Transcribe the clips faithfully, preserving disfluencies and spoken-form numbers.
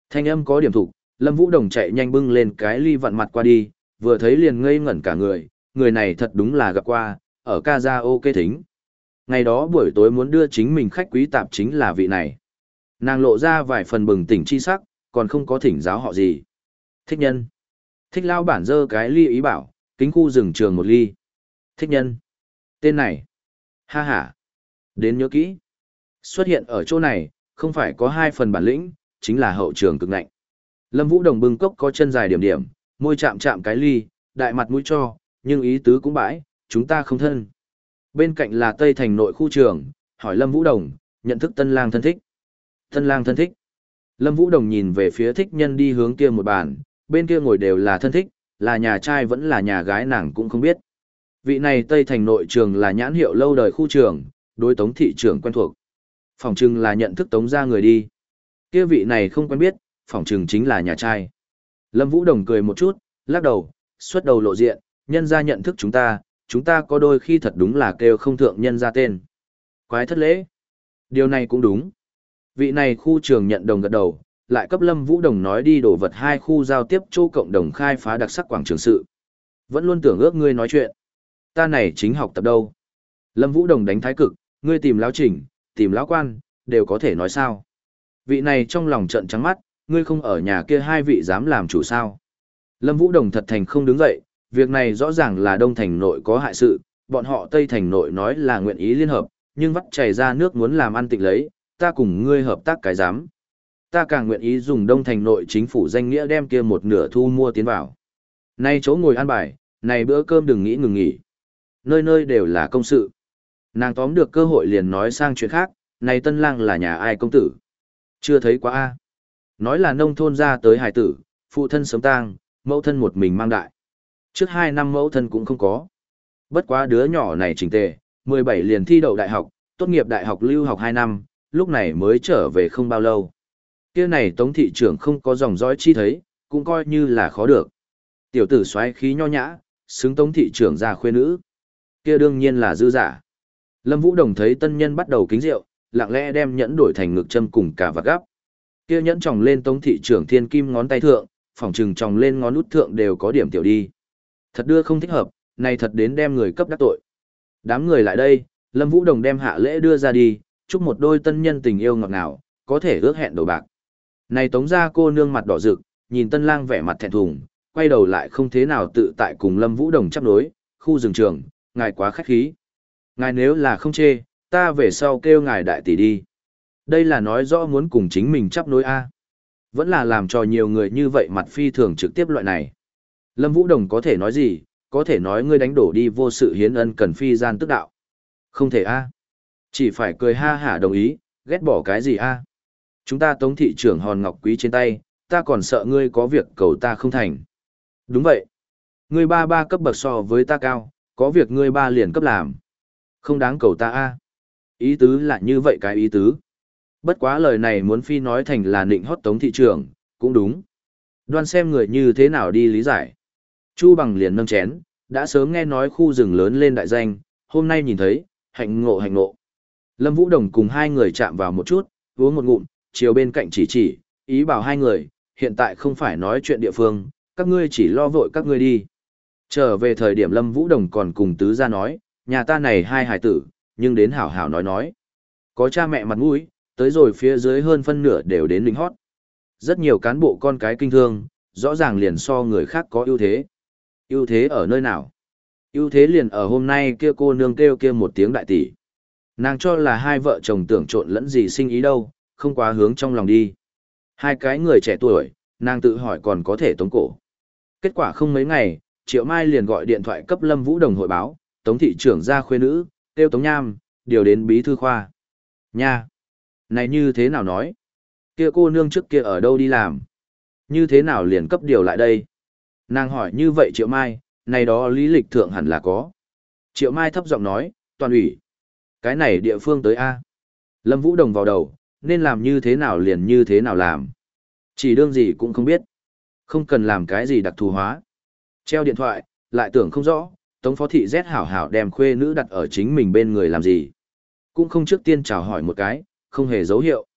Thanh âm có điểm thục, Lâm Vũ Đồng chạy nhanh bưng lên cái ly vặn mặt qua đi, vừa thấy liền ngây ngẩn cả người, người này thật đúng là gặp qua, ở karaoke thính. Ngày đó buổi tối muốn đưa chính mình khách quý tạp chính là vị này. Nàng lộ ra vài phần bừng tỉnh chi sắc, còn không có thỉnh giáo họ gì. Thích nhân. Thích lao bản dơ cái ly ý bảo, kính khu rừng trường một ly. Thích nhân. Tên này. Ha ha. Đến nhớ kỹ. Xuất hiện ở chỗ này, không phải có hai phần bản lĩnh, chính là hậu trường cực nạnh. Lâm Vũ Đồng bưng cốc có chân dài điểm điểm, môi chạm chạm cái ly, đại mặt mũi cho, nhưng ý tứ cũng bãi, chúng ta không thân. Bên cạnh là Tây Thành nội khu trường, hỏi Lâm Vũ Đồng, nhận thức Tân Lang thân thích. Tân Lang thân thích. Lâm Vũ Đồng nhìn về phía thích nhân đi hướng kia một bàn, bên kia ngồi đều là thân thích, là nhà trai vẫn là nhà gái nàng cũng không biết. Vị này Tây Thành nội trường là nhãn hiệu lâu đời khu trường, đối Tống thị trưởng quen thuộc. Phòng trừng là nhận thức Tống ra người đi. Kia vị này không quen biết, phòng trừng chính là nhà trai. Lâm Vũ Đồng cười một chút, lắc đầu, xuất đầu lộ diện, nhân ra nhận thức chúng ta, chúng ta có đôi khi thật đúng là kêu không thượng nhân ra tên. Quái thất lễ. Điều này cũng đúng. Vị này khu trường nhận đồng gật đầu, lại cấp Lâm Vũ Đồng nói đi đổ vật hai khu giao tiếp chỗ cộng đồng khai phá đặc sắc quảng trường sự. Vẫn luôn tưởng ước ngươi nói chuyện. Ta này chính học tập đâu. Lâm Vũ Đồng đánh thái cực, ngươi tìm lão trình, tìm lão quan, đều có thể nói sao. Vị này trong lòng trận trắng mắt, ngươi không ở nhà kia hai vị dám làm chủ sao. Lâm Vũ Đồng thật thành không đứng dậy, việc này rõ ràng là Đông Thành nội có hại sự, bọn họ Tây Thành nội nói là nguyện ý liên hợp, nhưng vắt chảy ra nước muốn làm ăn tịnh lấy, ta cùng ngươi hợp tác cái dám. Ta càng nguyện ý dùng Đông Thành nội chính phủ danh nghĩa đem kia một nửa thu mua tiến vào. Nay chỗ ngồi ăn bài, này bữa cơm đừng nghĩ ngừng nghỉ. Nơi nơi đều là công sự. Nàng tóm được cơ hội liền nói sang chuyện khác, này Tân Lang là nhà ai công tử? Chưa thấy quá a. Nói là nông thôn ra tới hài tử, phụ thân sớm tang, mẫu thân một mình mang đại. Trước hai năm mẫu thân cũng không có. Bất quá đứa nhỏ này chỉnh tề, mười bảy liền thi đậu đại học, tốt nghiệp đại học lưu học hai năm, lúc này mới trở về không bao lâu. Kia này Tống thị trưởng không có dòng dõi chi thấy, cũng coi như là khó được. Tiểu tử xoáy khí nho nhã, xứng Tống thị trưởng ra khuê nữ. Kia đương nhiên là dư giả. Lâm Vũ Đồng thấy tân nhân bắt đầu kính rượu, lặng lẽ đem nhẫn đổi thành ngực châm cùng cả vạt gắp. Kia nhẫn tròng lên Tống thị trưởng thiên kim ngón tay thượng, phỏng trừng tròng lên ngón út thượng đều có điểm tiểu đi. Thật đưa không thích hợp, này thật đến đem người cấp đắc tội. Đám người lại đây, Lâm Vũ Đồng đem hạ lễ đưa ra đi, chúc một đôi tân nhân tình yêu ngọt ngào, có thể ước hẹn đầu bạc. Này Tống gia cô nương mặt đỏ rực, nhìn Tân Lang vẻ mặt thẹn thùng, quay đầu lại không thế nào tự tại cùng Lâm Vũ Đồng chấp đối, khu rừng trường, ngài quá khách khí. Ngài nếu là không chê, ta về sau kêu ngài đại tỷ đi. Đây là nói rõ muốn cùng chính mình chấp nối A. Vẫn là làm cho nhiều người như vậy mặt phi thường trực tiếp loại này. Lâm Vũ Đồng có thể nói gì, có thể nói ngươi đánh đổ đi vô sự hiến ân cần phi gian tức đạo. Không thể A. Chỉ phải cười ha hả đồng ý, ghét bỏ cái gì A. Chúng ta Tống thị trưởng hòn ngọc quý trên tay, ta còn sợ ngươi có việc cầu ta không thành. Đúng vậy. Ngươi ba ba cấp bậc so với ta cao, có việc ngươi ba liền cấp làm. Không đáng cầu ta A. Ý tứ là như vậy cái ý tứ. Bất quá lời này muốn phi nói thành là nịnh hót Tống thị trưởng, cũng đúng. Đoan xem người như thế nào đi lý giải. Chu Bằng liền nâng chén, đã sớm nghe nói khu rừng lớn lên đại danh, hôm nay nhìn thấy, hạnh ngộ hạnh ngộ. Lâm Vũ Đồng cùng hai người chạm vào một chút, uống một ngụm, chiều bên cạnh chỉ chỉ, ý bảo hai người, hiện tại không phải nói chuyện địa phương, các ngươi chỉ lo vội các ngươi đi. Trở về thời điểm Lâm Vũ Đồng còn cùng tứ gia nói, nhà ta này hai hài tử, nhưng đến hảo hảo nói nói. Có cha mẹ mặt mũi, tới rồi phía dưới hơn phân nửa đều đến lính hót. Rất nhiều cán bộ con cái kinh thương, rõ ràng liền so người khác có ưu thế. Ưu thế ở nơi nào? Ưu thế liền ở hôm nay kia cô nương kêu kia một tiếng đại tỷ. Nàng cho là hai vợ chồng tưởng trộn lẫn gì sinh ý đâu, không quá hướng trong lòng đi. Hai cái người trẻ tuổi, nàng tự hỏi còn có thể tống cổ. Kết quả không mấy ngày, Triệu Mai liền gọi điện thoại cấp Lâm Vũ Đồng hội báo, Tống thị trưởng ra khuê nữ, kêu Tống Nham, điều đến bí thư khoa. Nha! Này như thế nào nói? Kia cô nương trước kia ở đâu đi làm? Như thế nào liền cấp điều lại đây? Nàng hỏi như vậy Triệu Mai, này đó lý lịch thượng hẳn là có. Triệu Mai thấp giọng nói, toàn ủy. Cái này địa phương tới A. Lâm Vũ Đồng vào đầu, nên làm như thế nào liền như thế nào làm. Chỉ đương gì cũng không biết. Không cần làm cái gì đặc thù hóa. Treo điện thoại, lại tưởng không rõ, Tống Phó Thị Z hảo hảo đem khuê nữ đặt ở chính mình bên người làm gì. Cũng không trước tiên chào hỏi một cái, không hề dấu hiệu.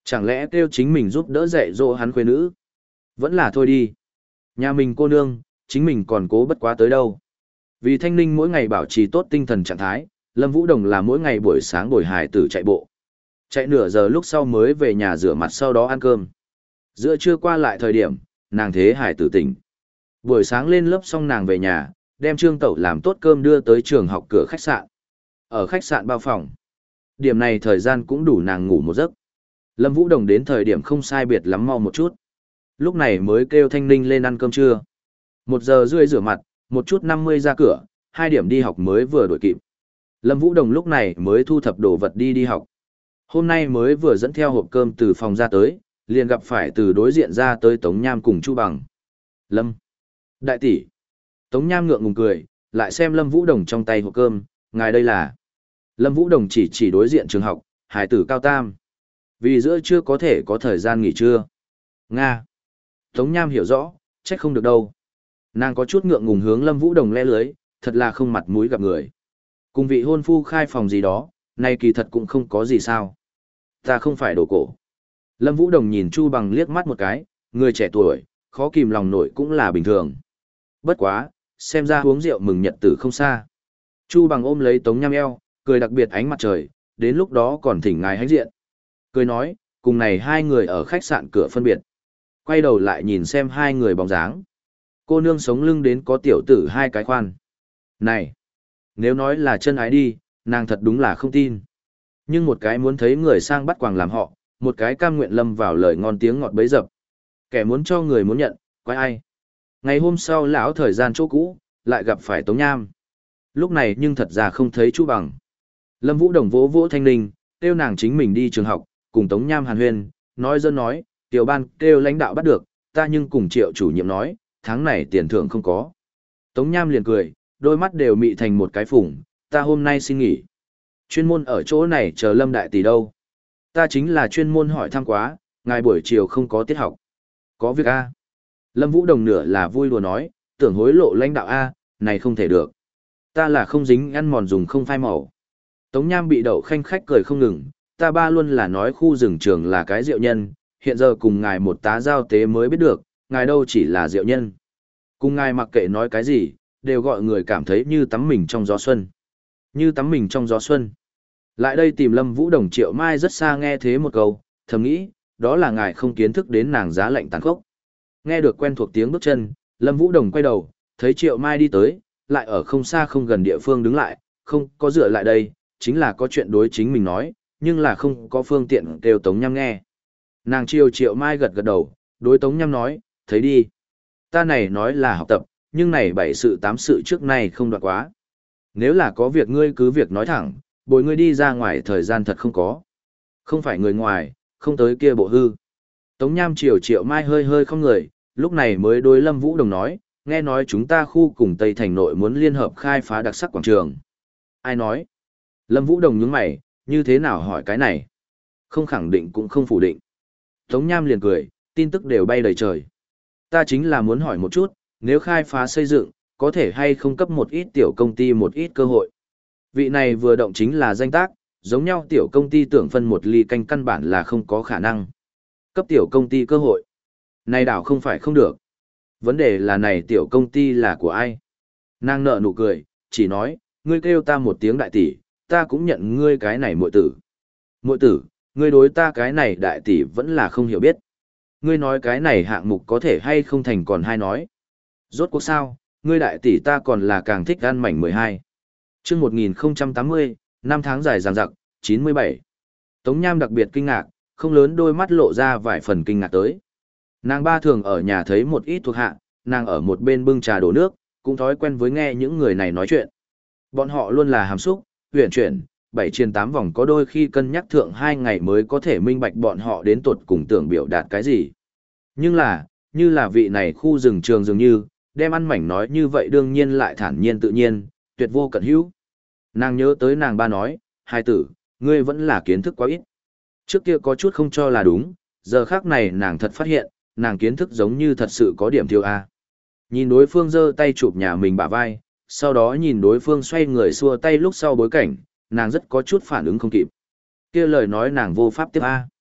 Chẳng lẽ kêu chính mình giúp đỡ dạy dỗ hắn khuê nữ? Vẫn là thôi đi. Nhà mình cô nương, chính mình còn cố bất quá tới đâu. Vì Thanh Ninh mỗi ngày bảo trì tốt tinh thần trạng thái, Lâm Vũ Đồng là mỗi ngày buổi sáng bồi hải tử chạy bộ. Chạy nửa giờ lúc sau mới về nhà rửa mặt sau đó ăn cơm. Giữa trưa qua lại thời điểm, nàng thế hải tử tỉnh. Buổi sáng lên lớp xong nàng về nhà, đem Trương Tẩu làm tốt cơm đưa tới trường học cửa khách sạn. Ở khách sạn bao phòng. Điểm này thời gian cũng đủ nàng ngủ một giấc. Lâm Vũ Đồng đến thời điểm không sai biệt lắm mau một chút. Lúc này mới kêu Thanh Ninh lên ăn cơm trưa. Một giờ rưỡi rửa mặt, một chút năm mươi ra cửa, hai điểm đi học mới vừa đổi kịp. Lâm Vũ Đồng lúc này mới thu thập đồ vật đi đi học. Hôm nay mới vừa dẫn theo hộp cơm từ phòng ra tới, liền gặp phải từ đối diện ra tới Tống Nham cùng Chu Bằng. Lâm! Đại tỷ! Tống Nham ngượng ngùng cười, lại xem Lâm Vũ Đồng trong tay hộp cơm, ngài đây là... Lâm Vũ Đồng chỉ chỉ đối diện trường học, hải tử cao tam. Vì giữa chưa có thể có thời gian nghỉ trưa. Nga! Tống Nham hiểu rõ, trách không được đâu. Nàng có chút ngượng ngùng hướng Lâm Vũ Đồng le lưới, thật là không mặt mũi gặp người. Cùng vị hôn phu khai phòng gì đó, nay kỳ thật cũng không có gì sao. Ta không phải đồ cổ. Lâm Vũ Đồng nhìn Chu Bằng liếc mắt một cái, người trẻ tuổi, khó kìm lòng nổi cũng là bình thường. Bất quá, xem ra uống rượu mừng nhật tử không xa. Chu Bằng ôm lấy Tống Nham eo, cười đặc biệt ánh mặt trời, đến lúc đó còn thỉnh ngài hãnh diện. Cười nói, cùng này hai người ở khách sạn cửa phân biệt. Quay đầu lại nhìn xem hai người bóng dáng. Cô nương sống lưng đến có tiểu tử hai cái khoan. Này, nếu nói là chân ái đi, nàng thật đúng là không tin. Nhưng một cái muốn thấy người sang bắt quàng làm họ, một cái cam nguyện lâm vào lời ngon tiếng ngọt bấy dập. Kẻ muốn cho người muốn nhận, quái ai. Ngày hôm sau lão thời gian chỗ cũ, lại gặp phải Tống Nham. Lúc này nhưng thật ra không thấy Chu Bằng. Lâm Vũ Đồng vỗ vỗ Thanh Ninh, kêu nàng chính mình đi trường học, cùng Tống Nham hàn huyên, nói dân nói, tiểu ban kêu lãnh đạo bắt được, ta nhưng cùng triệu chủ nhiệm nói, tháng này tiền thưởng không có. Tống Nham liền cười, đôi mắt đều mị thành một cái phủng, ta hôm nay xin nghỉ. Chuyên môn ở chỗ này chờ Lâm đại tỷ đâu. Ta chính là chuyên môn hỏi thăm quá, ngài buổi chiều không có tiết học. Có việc A. Lâm Vũ Đồng nửa là vui đùa nói, tưởng hối lộ lãnh đạo A, này không thể được. Ta là không dính ăn mòn dùng không phai màu. Tống Nham bị đậu khanh khách cười không ngừng, ta ba luôn là nói khu rừng trường là cái diệu nhân, hiện giờ cùng ngài một tá giao tế mới biết được, ngài đâu chỉ là diệu nhân. Cùng ngài mặc kệ nói cái gì, đều gọi người cảm thấy như tắm mình trong gió xuân. Như tắm mình trong gió xuân. Lại đây tìm Lâm Vũ Đồng Triệu Mai rất xa nghe thế một câu, thầm nghĩ, đó là ngài không kiến thức đến nàng giá lạnh tàn khốc. Nghe được quen thuộc tiếng bước chân, Lâm Vũ Đồng quay đầu, thấy Triệu Mai đi tới, lại ở không xa không gần địa phương đứng lại, không có dựa lại đây, chính là có chuyện đối chính mình nói, nhưng là không có phương tiện kêu Tống Nham nghe. Nàng chiều Triệu Mai gật gật đầu, đối Tống Nham nói, thấy đi. Ta này nói là học tập, nhưng này bảy sự tám sự trước nay không đoạn quá. Nếu là có việc ngươi cứ việc nói thẳng, bồi ngươi đi ra ngoài thời gian thật không có. Không phải người ngoài, không tới kia bộ hư. Tống Nham chiều Triệu Mai hơi hơi không người, lúc này mới đối Lâm Vũ Đồng nói, nghe nói chúng ta khu cùng Tây Thành nội muốn liên hợp khai phá đặc sắc quảng trường. Ai nói? Lâm Vũ Đồng nhướng mày, như thế nào hỏi cái này? Không khẳng định cũng không phủ định. Tống Nham liền cười, tin tức đều bay đầy trời. Ta chính là muốn hỏi một chút, nếu khai phá xây dựng, có thể hay không cấp một ít tiểu công ty một ít cơ hội. Vị này vừa động chính là danh tác, giống nhau tiểu công ty tưởng phân một ly canh căn bản là không có khả năng. Cấp tiểu công ty cơ hội. Này đảo không phải không được. Vấn đề là này tiểu công ty là của ai? Nàng nở nụ cười, chỉ nói, ngươi kêu ta một tiếng đại tỷ, ta cũng nhận ngươi cái này muội tử. Muội tử, ngươi đối ta cái này đại tỷ vẫn là không hiểu biết. Ngươi nói cái này hạng mục có thể hay không thành còn hai nói. Rốt cuộc sao, ngươi đại tỷ ta còn là càng thích ăn mảnh mười hai. Chương một nghìn không trăm tám mươi, năm tháng dài dằng dặc, chín mươi bảy. Tống Nham đặc biệt kinh ngạc, không lớn đôi mắt lộ ra vài phần kinh ngạc tới. Nàng ba thường ở nhà thấy một ít thuộc hạ, nàng ở một bên bưng trà đổ nước, cũng thói quen với nghe những người này nói chuyện. Bọn họ luôn là hàm xúc, huyền chuyển, bảy trên tám vòng có đôi khi cân nhắc thượng hai ngày mới có thể minh bạch bọn họ đến tuột cùng tưởng biểu đạt cái gì. Nhưng là, như là vị này khu rừng trường dường như, đem ăn mảnh nói như vậy đương nhiên lại thản nhiên tự nhiên, tuyệt vô cẩn hữu. Nàng nhớ tới nàng ba nói, hai tử, ngươi vẫn là kiến thức quá ít. Trước kia có chút không cho là đúng, giờ khác này nàng thật phát hiện, nàng kiến thức giống như thật sự có điểm thiếu A. Nhìn đối phương giơ tay chụp nhà mình bả vai, sau đó nhìn đối phương xoay người xua tay lúc sau bối cảnh, nàng rất có chút phản ứng không kịp. Kia lời nói nàng vô pháp tiếp A.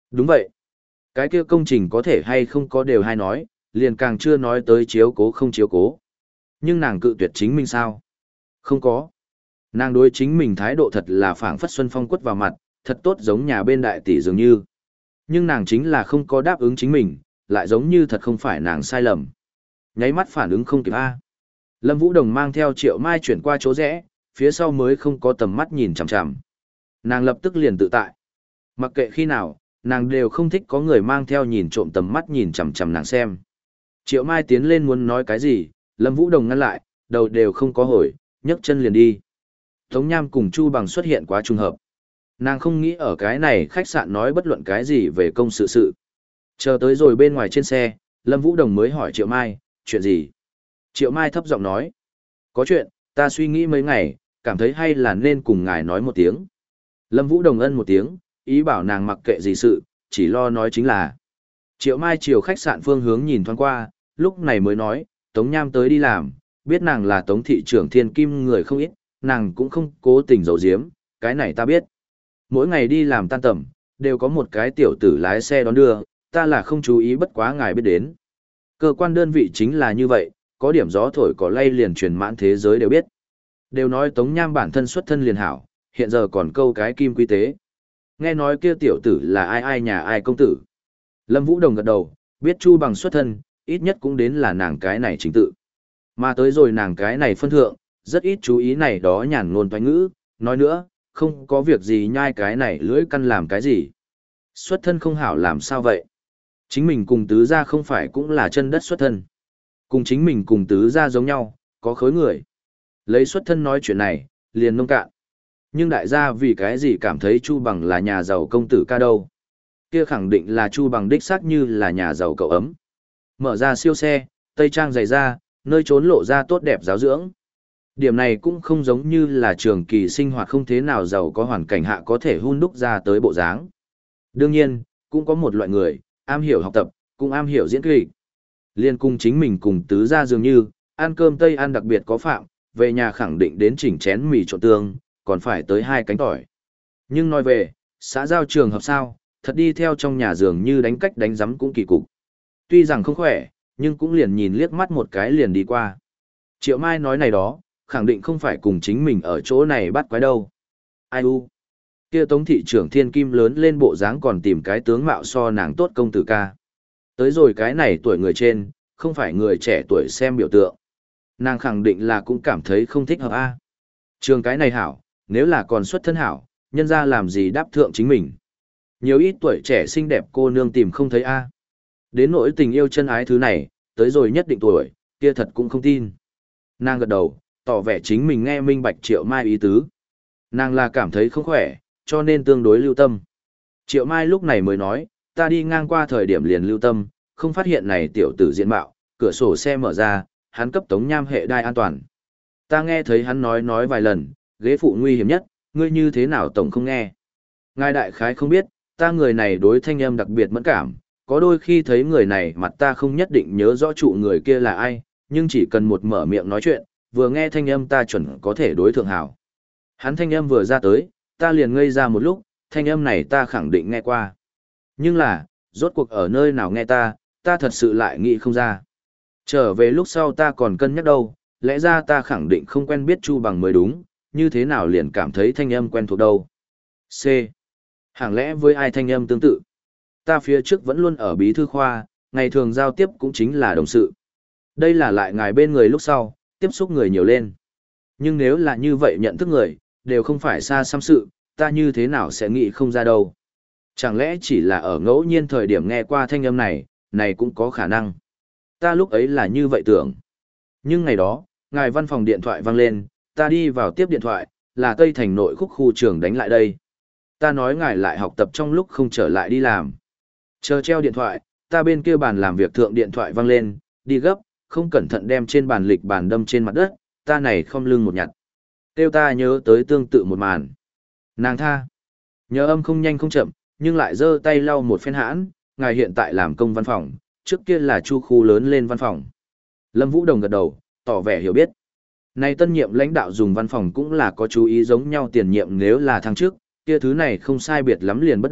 Đúng vậy. Cái kia công trình có thể hay không có đều hay nói, liền càng chưa nói tới chiếu cố không chiếu cố. Nhưng nàng cự tuyệt chính mình sao? Không có. Nàng đối chính mình thái độ thật là phảng phất xuân phong quất vào mặt, thật tốt giống nhà bên đại tỷ dường như. Nhưng nàng chính là không có đáp ứng chính mình, lại giống như thật không phải nàng sai lầm. Nháy mắt phản ứng không kịp a. Lâm Vũ Đồng mang theo Triệu Mai chuyển qua chỗ rẽ, phía sau mới không có tầm mắt nhìn chằm chằm. Nàng lập tức liền tự tại. Mặc kệ khi nào, nàng đều không thích có người mang theo nhìn trộm tầm mắt nhìn chằm chằm nàng xem. Triệu Mai tiến lên muốn nói cái gì, Lâm Vũ Đồng ngăn lại, đầu đều không có hồi, nhấc chân liền đi. Tống Nham cùng Chu Bằng xuất hiện quá trùng hợp. Nàng không nghĩ ở cái này khách sạn nói bất luận cái gì về công sự sự. Chờ tới rồi bên ngoài trên xe, Lâm Vũ Đồng mới hỏi Triệu Mai, chuyện gì? Triệu Mai thấp giọng nói, có chuyện, ta suy nghĩ mấy ngày, cảm thấy hay là nên cùng ngài nói một tiếng. Lâm Vũ Đồng ân một tiếng, ý bảo nàng mặc kệ gì sự, chỉ lo nói chính là. Triệu Mai chiều khách sạn phương hướng nhìn thoáng qua, lúc này mới nói, Tống Nham tới đi làm, biết nàng là Tống thị trưởng thiên kim người không ít, nàng cũng không cố tình giấu giếm, cái này ta biết. Mỗi ngày đi làm tan tầm, đều có một cái tiểu tử lái xe đón đưa, ta là không chú ý bất quá ngài biết đến. Cơ quan đơn vị chính là như vậy, có điểm gió thổi có lay liền truyền mãn thế giới đều biết. Đều nói Tống Nham bản thân xuất thân liền hảo, hiện giờ còn câu cái kim quy tế. Nghe nói kia tiểu tử là ai ai nhà ai công tử. Lâm Vũ Đồng gật đầu, biết Chu Bằng xuất thân, ít nhất cũng đến là nàng cái này chính tự. Mà tới rồi nàng cái này phân thượng, rất ít chú ý này đó nhàn ngôn toán ngữ, nói nữa, không có việc gì nhai cái này lưỡi căn làm cái gì. Xuất thân không hảo làm sao vậy? Chính mình cùng tứ gia không phải cũng là chân đất xuất thân. Cùng chính mình cùng tứ gia giống nhau, có khối người. Lấy xuất thân nói chuyện này, liền nông cạn. Nhưng đại gia vì cái gì cảm thấy Chu Bằng là nhà giàu công tử ca đâu? Kia khẳng định là Chu Bằng đích xác như là nhà giàu cậu ấm. Mở ra siêu xe, tây trang dày da, nơi trốn lộ ra tốt đẹp giáo dưỡng. Điểm này cũng không giống như là trường kỳ sinh hoạt không thế nào giàu có hoàn cảnh hạ có thể hun đúc ra tới bộ dáng. Đương nhiên, cũng có một loại người, am hiểu học tập, cũng am hiểu diễn kịch. Liên cung chính mình cùng tứ gia dường như, ăn cơm tây ăn đặc biệt có phạm, về nhà khẳng định đến chỉnh chén mì trộn tương, còn phải tới hai cánh tỏi. Nhưng nói về, xã giao trường hợp sao, thật đi theo trong nhà dường như đánh cách đánh giấm cũng kỳ cục. Tuy rằng không khỏe, nhưng cũng liền nhìn liếc mắt một cái liền đi qua. Triệu Mai nói này đó, khẳng định không phải cùng chính mình ở chỗ này bắt quái đâu. Ai u? Kia Tống thị trưởng thiên kim lớn lên bộ dáng còn tìm cái tướng mạo so nàng tốt công tử ca. Tới rồi cái này tuổi người trên, không phải người trẻ tuổi xem biểu tượng. Nàng khẳng định là cũng cảm thấy không thích hợp a. Trường cái này hảo, nếu là còn xuất thân hảo, nhân ra làm gì đáp thượng chính mình. Nhiều ít tuổi trẻ xinh đẹp cô nương tìm không thấy a. Đến nỗi tình yêu chân ái thứ này, tới rồi nhất định tuổi, kia thật cũng không tin. Nàng gật đầu, tỏ vẻ chính mình nghe minh bạch Triệu Mai ý tứ. Nàng là cảm thấy không khỏe, cho nên tương đối lưu tâm. Triệu Mai lúc này mới nói, ta đi ngang qua thời điểm liền lưu tâm, không phát hiện này tiểu tử diện mạo, cửa sổ xe mở ra, hắn cấp Tống Nham hệ đai an toàn. Ta nghe thấy hắn nói nói vài lần, ghế phụ nguy hiểm nhất, ngươi như thế nào tổng không nghe. Ngài đại khái không biết, ta người này đối thanh âm đặc biệt mẫn cảm, có đôi khi thấy người này mặt ta không nhất định nhớ rõ trụ người kia là ai, nhưng chỉ cần một mở miệng nói chuyện, vừa nghe thanh âm ta chuẩn có thể đối thượng hảo. Hắn thanh âm vừa ra tới, ta liền ngây ra một lúc, thanh âm này ta khẳng định nghe qua. Nhưng là, rốt cuộc ở nơi nào nghe ta, ta thật sự lại nghĩ không ra. Trở về lúc sau ta còn cân nhắc đâu, lẽ ra ta khẳng định không quen biết Chu Bằng mới đúng, như thế nào liền cảm thấy thanh âm quen thuộc đâu. C. Hàng lẽ với ai thanh âm tương tự? Ta phía trước vẫn luôn ở bí thư khoa, ngày thường giao tiếp cũng chính là đồng sự. Đây là lại ngài bên người lúc sau, tiếp xúc người nhiều lên. Nhưng nếu là như vậy nhận thức người, đều không phải xa xăm sự, ta như thế nào sẽ nghĩ không ra đâu. Chẳng lẽ chỉ là ở ngẫu nhiên thời điểm nghe qua thanh âm này, này cũng có khả năng. Ta lúc ấy là như vậy tưởng. Nhưng ngày đó, ngài văn phòng điện thoại vang lên, ta đi vào tiếp điện thoại, là Tây Thành nội khúc khu trường đánh lại đây. Ta nói ngài lại học tập trong lúc không trở lại đi làm. Chờ treo điện thoại, ta bên kia bàn làm việc thượng điện thoại vang lên, đi gấp, không cẩn thận đem trên bàn lịch bàn đâm trên mặt đất, ta này không lưng một nhặt. Tiêu ta nhớ tới tương tự một màn. Nàng tha. Nhớ âm không nhanh không chậm, nhưng lại giơ tay lau một phen hãn, ngài hiện tại làm công văn phòng, trước kia là chu khu lớn lên văn phòng. Lâm Vũ Đồng gật đầu, tỏ vẻ hiểu biết. Này tân nhiệm lãnh đạo dùng văn phòng cũng là có chú ý giống nhau tiền nhiệm nếu là thăng trước, kia thứ này không sai biệt lắm liền bất động,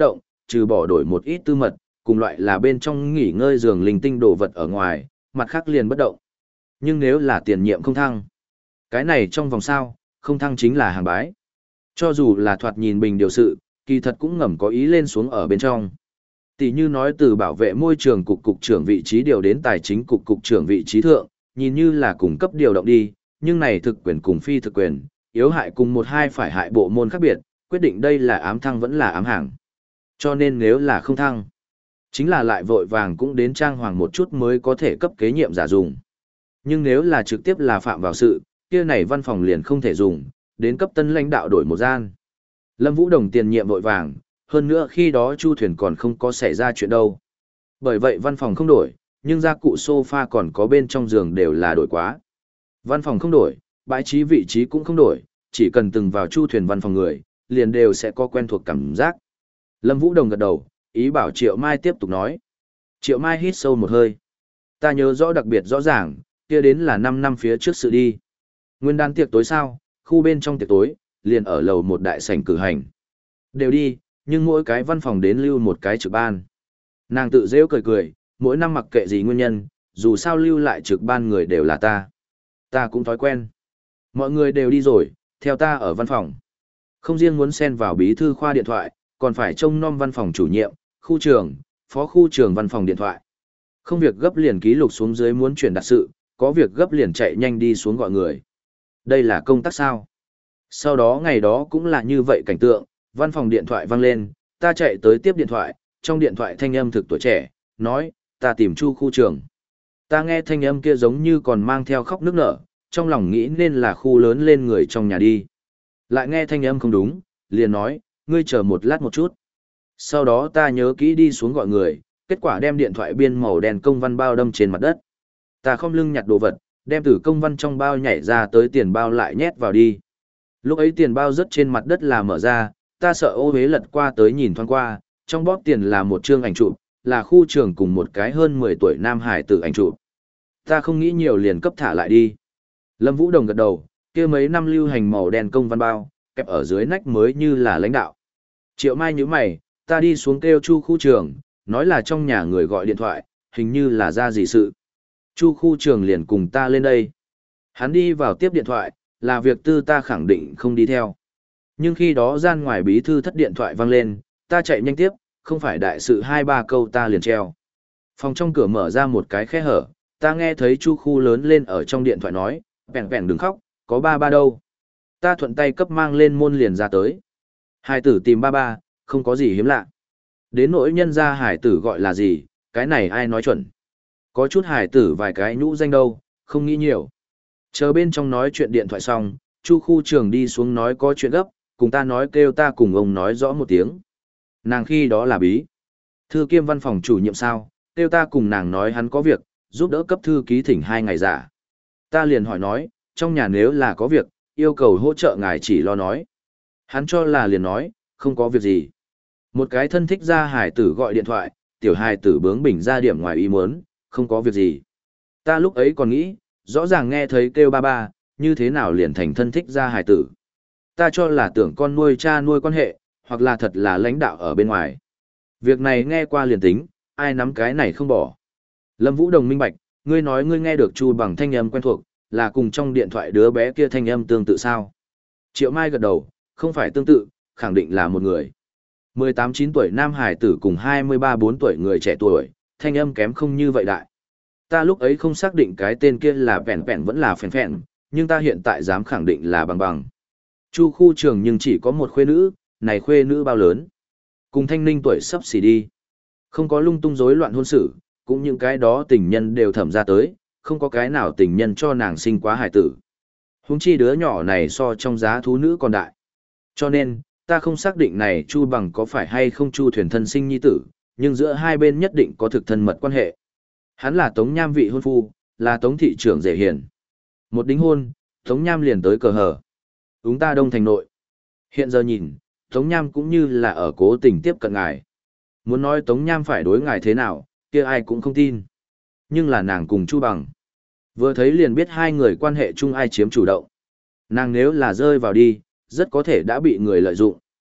trừ bỏ đổi một ít tư mật, cùng loại là bên trong nghỉ ngơi giường linh tinh đồ vật ở ngoài, mặt khác liền bất động. Nhưng nếu là tiền nhiệm không thăng, cái này trong vòng sao, không thăng chính là hàng bái. Cho dù là thoạt nhìn bình điều sự, kỳ thật cũng ngầm có ý lên xuống ở bên trong. Tỷ như nói từ bảo vệ môi trường cục cục trưởng vị trí điều đến tài chính cục cục trưởng vị trí thượng, nhìn như là cùng cấp điều động đi, nhưng này thực quyền cùng phi thực quyền, yếu hại cùng một hai phải hại bộ môn khác biệt, quyết định đây là ám thăng vẫn là ám hàng. Cho nên nếu là không thăng, chính là lại vội vàng cũng đến trang hoàng một chút mới có thể cấp kế nhiệm giả dùng. Nhưng nếu là trực tiếp là phạm vào sự, kia này văn phòng liền không thể dùng, đến cấp tân lãnh đạo đổi một gian. Lâm Vũ Đồng tiền nhiệm vội vàng, hơn nữa khi đó Chu Thuyền còn không có xảy ra chuyện đâu. Bởi vậy văn phòng không đổi, nhưng gia cụ sofa còn có bên trong giường đều là đổi quá. Văn phòng không đổi, bãi trí vị trí cũng không đổi, chỉ cần từng vào Chu Thuyền văn phòng người, liền đều sẽ có quen thuộc cảm giác. Lâm Vũ Đồng gật đầu, ý bảo Triệu Mai tiếp tục nói. Triệu Mai hít sâu một hơi. Ta nhớ rõ đặc biệt rõ ràng, kia đến là năm năm phía trước sự đi. Nguyên đán tiệc tối sao, khu bên trong tiệc tối, liền ở lầu một đại sảnh cử hành. Đều đi, nhưng mỗi cái văn phòng đến lưu một cái trực ban. Nàng tự rêu cười cười, mỗi năm mặc kệ gì nguyên nhân, dù sao lưu lại trực ban người đều là ta. Ta cũng thói quen. Mọi người đều đi rồi, theo ta ở văn phòng. Không riêng muốn xen vào bí thư khoa điện thoại, còn phải trông nom văn phòng chủ nhiệm, khu trưởng, phó khu trưởng văn phòng điện thoại. Không việc gấp liền ký lục xuống dưới muốn chuyển đặt sự, có việc gấp liền chạy nhanh đi xuống gọi người. Đây là công tác sao? Sau đó ngày đó cũng là như vậy cảnh tượng, văn phòng điện thoại vang lên, ta chạy tới tiếp điện thoại, trong điện thoại thanh âm thực tuổi trẻ, nói, ta tìm Chu khu trưởng. Ta nghe thanh âm kia giống như còn mang theo khóc nức nở, trong lòng nghĩ nên là khu lớn lên người trong nhà đi. Lại nghe thanh âm không đúng, liền nói, ngươi chờ một lát một chút. Sau đó ta nhớ kỹ đi xuống gọi người, kết quả đem điện thoại biên màu đen công văn bao đâm trên mặt đất. Ta không lưng nhặt đồ vật, đem từ công văn trong bao nhảy ra tới tiền bao lại nhét vào đi. Lúc ấy tiền bao rớt trên mặt đất là mở ra, ta sợ ô hế lật qua tới nhìn thoáng qua, trong bóp tiền là một chương ảnh chụp, là khu trường cùng một cái hơn mười tuổi nam hải tử ảnh chụp. Ta không nghĩ nhiều liền cấp thả lại đi. Lâm Vũ Đồng gật đầu, kia mấy năm lưu hành màu đen công văn bao, kẹp ở dưới nách mới như là lãnh đạo. Triệu Mai nhíu mày, ta đi xuống kêu Chu khu trường, nói là trong nhà người gọi điện thoại, hình như là ra gì sự. Chu khu trường liền cùng ta lên đây. Hắn đi vào tiếp điện thoại, là việc tư ta khẳng định không đi theo. Nhưng khi đó gian ngoài bí thư thất điện thoại vang lên, ta chạy nhanh tiếp, không phải đại sự hai ba câu ta liền treo. Phòng trong cửa mở ra một cái khe hở, ta nghe thấy Chu khu lớn lên ở trong điện thoại nói, bèn bèn đừng khóc, có ba ba đâu. Ta thuận tay cấp mang lên môn liền ra tới. Hải tử tìm ba ba, không có gì hiếm lạ. Đến nỗi nhân ra hải tử gọi là gì, cái này ai nói chuẩn. Có chút hải tử vài cái nhũ danh đâu, không nghĩ nhiều. Chờ bên trong nói chuyện điện thoại xong, Chu khu trường đi xuống nói có chuyện gấp, cùng ta nói kêu ta cùng ông nói rõ một tiếng. Nàng khi đó là bí thư kiêm văn phòng chủ nhiệm sao, kêu ta cùng nàng nói hắn có việc, giúp đỡ cấp thư ký thỉnh hai ngày giả. Ta liền hỏi nói, trong nhà nếu là có việc, yêu cầu hỗ trợ ngài chỉ lo nói. Hắn cho là liền nói, không có việc gì. Một cái thân thích ra hải tử gọi điện thoại, tiểu hải tử bướng bỉnh ra điểm ngoài ý muốn, không có việc gì. Ta lúc ấy còn nghĩ, rõ ràng nghe thấy kêu ba ba, như thế nào liền thành thân thích ra hải tử. Ta cho là tưởng con nuôi cha nuôi quan hệ, hoặc là thật là lãnh đạo ở bên ngoài. Việc này nghe qua liền tính, ai nắm cái này không bỏ. Lâm Vũ Đồng minh bạch, ngươi nói ngươi nghe được Chu bằng thanh âm quen thuộc, là cùng trong điện thoại đứa bé kia thanh âm tương tự sao? Triệu Mai gật đầu, không phải tương tự, khẳng định là một người. mười tám chín tuổi nam hải tử cùng hai mươi ba bốn tuổi người trẻ tuổi, thanh âm kém không như vậy đại. Ta lúc ấy không xác định cái tên kia là vẹn vẹn vẫn là phèn phèn, nhưng ta hiện tại dám khẳng định là bằng bằng. Chu khu trường nhưng chỉ có một khuê nữ, này khuê nữ bao lớn. Cùng Thanh Ninh tuổi sắp xỉ đi. Không có lung tung rối loạn hôn sự, cũng những cái đó tình nhân đều thẩm ra tới, không có cái nào tình nhân cho nàng sinh quá hải tử. Huống chi đứa nhỏ này so trong giá thú nữ còn đại. Cho nên, ta không xác định này Chu bằng có phải hay không Chu thuyền thân sinh nhi tử, nhưng giữa hai bên nhất định có thực thân mật quan hệ. Hắn là Tống Nham vị hôn phu, là Tống thị trưởng rể hiền. Một đính hôn, Tống Nham liền tới cờ hờ. Úng ta đông thành nội. Hiện giờ nhìn, Tống Nham cũng như là ở cố tình tiếp cận ngài. Muốn nói Tống Nham phải đối ngài thế nào, kia ai cũng không tin. Nhưng là nàng cùng Chu bằng. Vừa thấy liền biết hai người quan hệ chung ai chiếm chủ động. Nàng nếu là rơi vào đi, rất có thể đã bị người lợi dụng.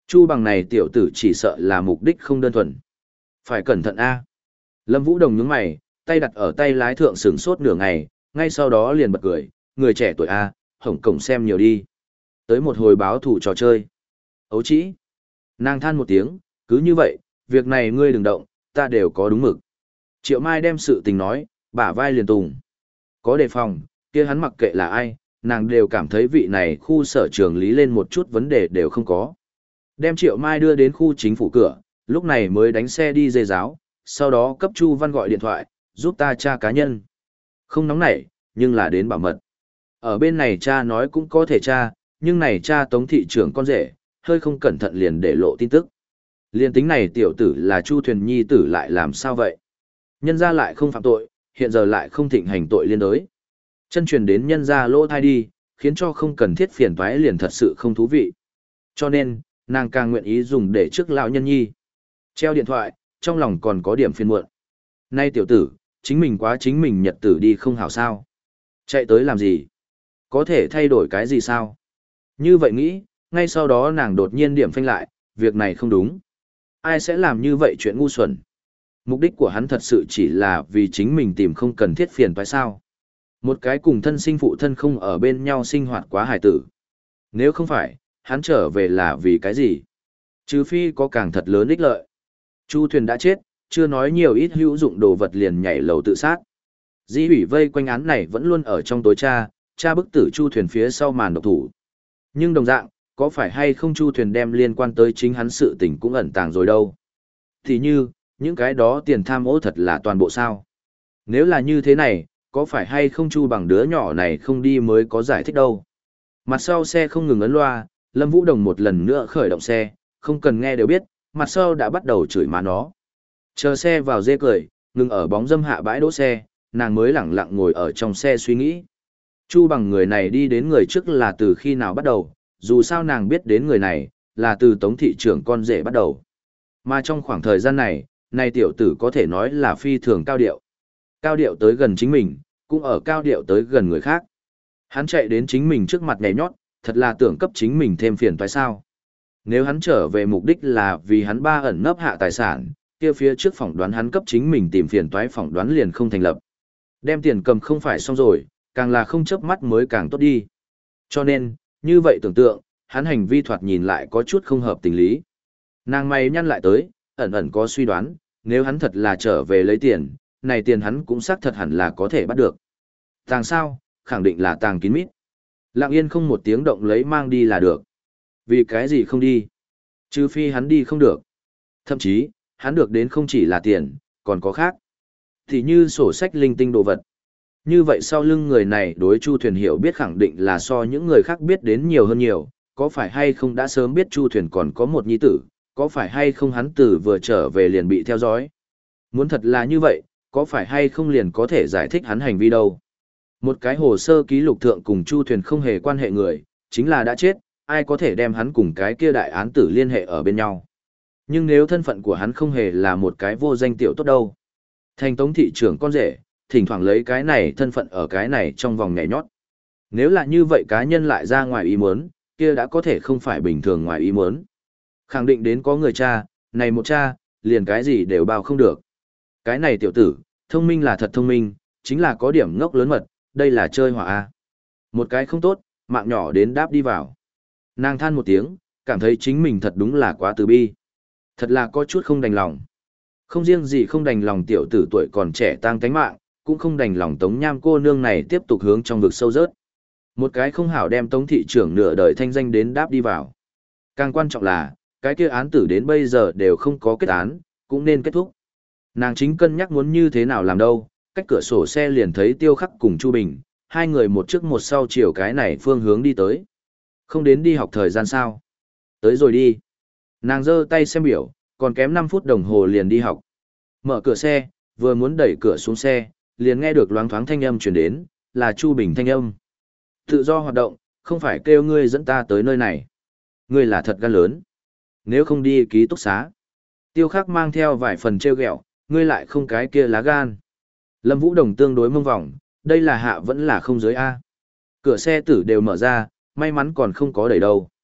Chu bằng này tiểu tử chỉ sợ là mục đích không đơn thuần. Phải cẩn thận a. Lâm Vũ Đồng nhướng mày, tay đặt ở tay lái thượng sửng sốt nửa ngày, ngay sau đó liền bật cười, người trẻ tuổi a, hổng cổng xem nhiều đi. Tới một hồi báo thủ trò chơi. Ấu trĩ. Nàng than một tiếng, cứ như vậy, việc này ngươi đừng động, ta đều có đúng mực. Triệu Mai đem sự tình nói, bả vai liền tùng. Có đề phòng, kia hắn mặc kệ là ai, nàng đều cảm thấy vị này khu sở trường lý lên một chút vấn đề đều không có. Đem Triệu Mai đưa đến khu chính phủ cửa, lúc này mới đánh xe đi dây giáo, sau đó cấp Chu Văn gọi điện thoại, giúp ta tra cá nhân. Không nóng nảy, nhưng là đến bảo mật. Ở bên này cha nói cũng có thể tra, nhưng này cha Tống thị trưởng con rể, hơi không cẩn thận liền để lộ tin tức. Liên tính này tiểu tử là Chu Thuyền Nhi tử lại làm sao vậy? Nhân gia lại không phạm tội, hiện giờ lại không thịnh hành tội liên đới. Chân truyền đến nhân gia lỗ thai đi, khiến cho không cần thiết phiền toái liền thật sự không thú vị. Cho nên, nàng càng nguyện ý dùng để trước lão nhân nhi. Treo điện thoại, trong lòng còn có điểm phiền muộn. Nay tiểu tử, chính mình quá chính mình nhật tử đi không hảo sao. Chạy tới làm gì? Có thể thay đổi cái gì sao? Như vậy nghĩ, ngay sau đó nàng đột nhiên điểm phanh lại, việc này không đúng. Ai sẽ làm như vậy chuyện ngu xuẩn? Mục đích của hắn thật sự chỉ là vì chính mình tìm không cần thiết phiền toái sao. Một cái cùng thân sinh phụ thân không ở bên nhau sinh hoạt quá hài tử. Nếu không phải, hắn trở về là vì cái gì? Trừ phi có càng thật lớn ích lợi. Chu Thuyền đã chết, chưa nói nhiều ít hữu dụng đồ vật liền nhảy lầu tự sát. Dĩ ủy vây quanh án này vẫn luôn ở trong tối tra, tra bức tử Chu Thuyền phía sau màn độc thủ. Nhưng đồng dạng, có phải hay không Chu Thuyền đem liên quan tới chính hắn sự tình cũng ẩn tàng rồi đâu. Thì như, những cái đó tiền tham ô thật là toàn bộ sao. Nếu là như thế này, có phải hay không Chu bằng đứa nhỏ này không đi mới có giải thích đâu. Mặt sau xe không ngừng ấn loa, Lâm Vũ Đồng một lần nữa khởi động xe, không cần nghe đều biết, mặt sau đã bắt đầu chửi má nó. Chờ xe vào dê cười, ngừng ở bóng dâm hạ bãi đỗ xe, nàng mới lẳng lặng ngồi ở trong xe suy nghĩ. Chu bằng người này đi đến người trước là từ khi nào bắt đầu, dù sao nàng biết đến người này, là từ Tống thị trưởng con rể bắt đầu. Mà trong khoảng thời gian này, này tiểu tử có thể nói là phi thường cao điệu. Cao điệu tới gần chính mình, cũng ở cao điệu tới gần người khác. Hắn chạy đến chính mình trước mặt nhảy nhót, thật là tưởng cấp chính mình thêm phiền toái sao. Nếu hắn trở về mục đích là vì hắn ba ẩn nấp hạ tài sản, kia phía trước phỏng đoán hắn cấp chính mình tìm phiền toái phỏng đoán liền không thành lập. Đem tiền cầm không phải xong rồi, càng là không chớp mắt mới càng tốt đi. Cho nên, như vậy tưởng tượng, hắn hành vi thoạt nhìn lại có chút không hợp tình lý. Nàng mày nhăn lại tới, ẩn ẩn có suy đoán, nếu hắn thật là trở về lấy tiền, này tiền hắn cũng xác thật hẳn là có thể bắt được. Tàng sao, khẳng định là tàng kín mít. Lặng yên không một tiếng động lấy mang đi là được. Vì cái gì không đi? Trừ phi hắn đi không được. Thậm chí, hắn được đến không chỉ là tiền, còn có khác. Thì như sổ sách linh tinh đồ vật. Như vậy sau lưng người này đối Chu Thuyền hiểu biết khẳng định là so những người khác biết đến nhiều hơn nhiều, có phải hay không đã sớm biết Chu Thuyền còn có một nhi tử, có phải hay không hắn tử vừa trở về liền bị theo dõi. Muốn thật là như vậy, có phải hay không liền có thể giải thích hắn hành vi đâu. Một cái hồ sơ ký lục thượng cùng Chu Thuyền không hề quan hệ người, chính là đã chết, ai có thể đem hắn cùng cái kia đại án tử liên hệ ở bên nhau. Nhưng nếu thân phận của hắn không hề là một cái vô danh tiểu tốt đâu. Thành Tống thị trưởng con rể, thỉnh thoảng lấy cái này thân phận ở cái này trong vòng nhảy nhót. Nếu là như vậy cá nhân lại ra ngoài ý muốn, kia đã có thể không phải bình thường ngoài ý muốn. Khẳng định đến có người cha, này một cha, liền cái gì đều bao không được. Cái này tiểu tử, thông minh là thật thông minh, chính là có điểm ngốc lớn mật, đây là chơi hỏa A. Một cái không tốt, mạng nhỏ đến đáp đi vào. Nàng than một tiếng, cảm thấy chính mình thật đúng là quá từ bi. Thật là có chút không đành lòng. Không riêng gì không đành lòng tiểu tử tuổi còn trẻ tang tánh mạng, cũng không đành lòng Tống Nham cô nương này tiếp tục hướng trong vực sâu rớt. Một cái không hảo đem Tống thị trưởng nửa đời thanh danh đến đáp đi vào. Càng quan trọng là, cái kia án tử đến bây giờ đều không có kết án, cũng nên kết thúc. Nàng chính cân nhắc muốn như thế nào làm đâu, cách cửa sổ xe liền thấy Tiêu Khắc cùng Chu Bình, hai người một trước một sau chiều cái này phương hướng đi tới. Không đến đi học thời gian sao? Tới rồi đi. Nàng giơ tay xem biểu, còn kém năm phút đồng hồ liền đi học. Mở cửa xe, vừa muốn đẩy cửa xuống xe, liền nghe được loáng thoáng thanh âm truyền đến, là Chu Bình thanh âm. Tự do hoạt động, không phải kêu ngươi dẫn ta tới nơi này. Ngươi là thật gan lớn. Nếu không đi ký túc xá. Tiêu Khắc mang theo vài phần trêu ghẹo, ngươi lại không cái kia lá gan. Lâm Vũ Đồng tương đối mông vòng, đây là hạ vẫn là không giới A. Cửa xe tử đều mở ra, may mắn còn không có đẩy đâu.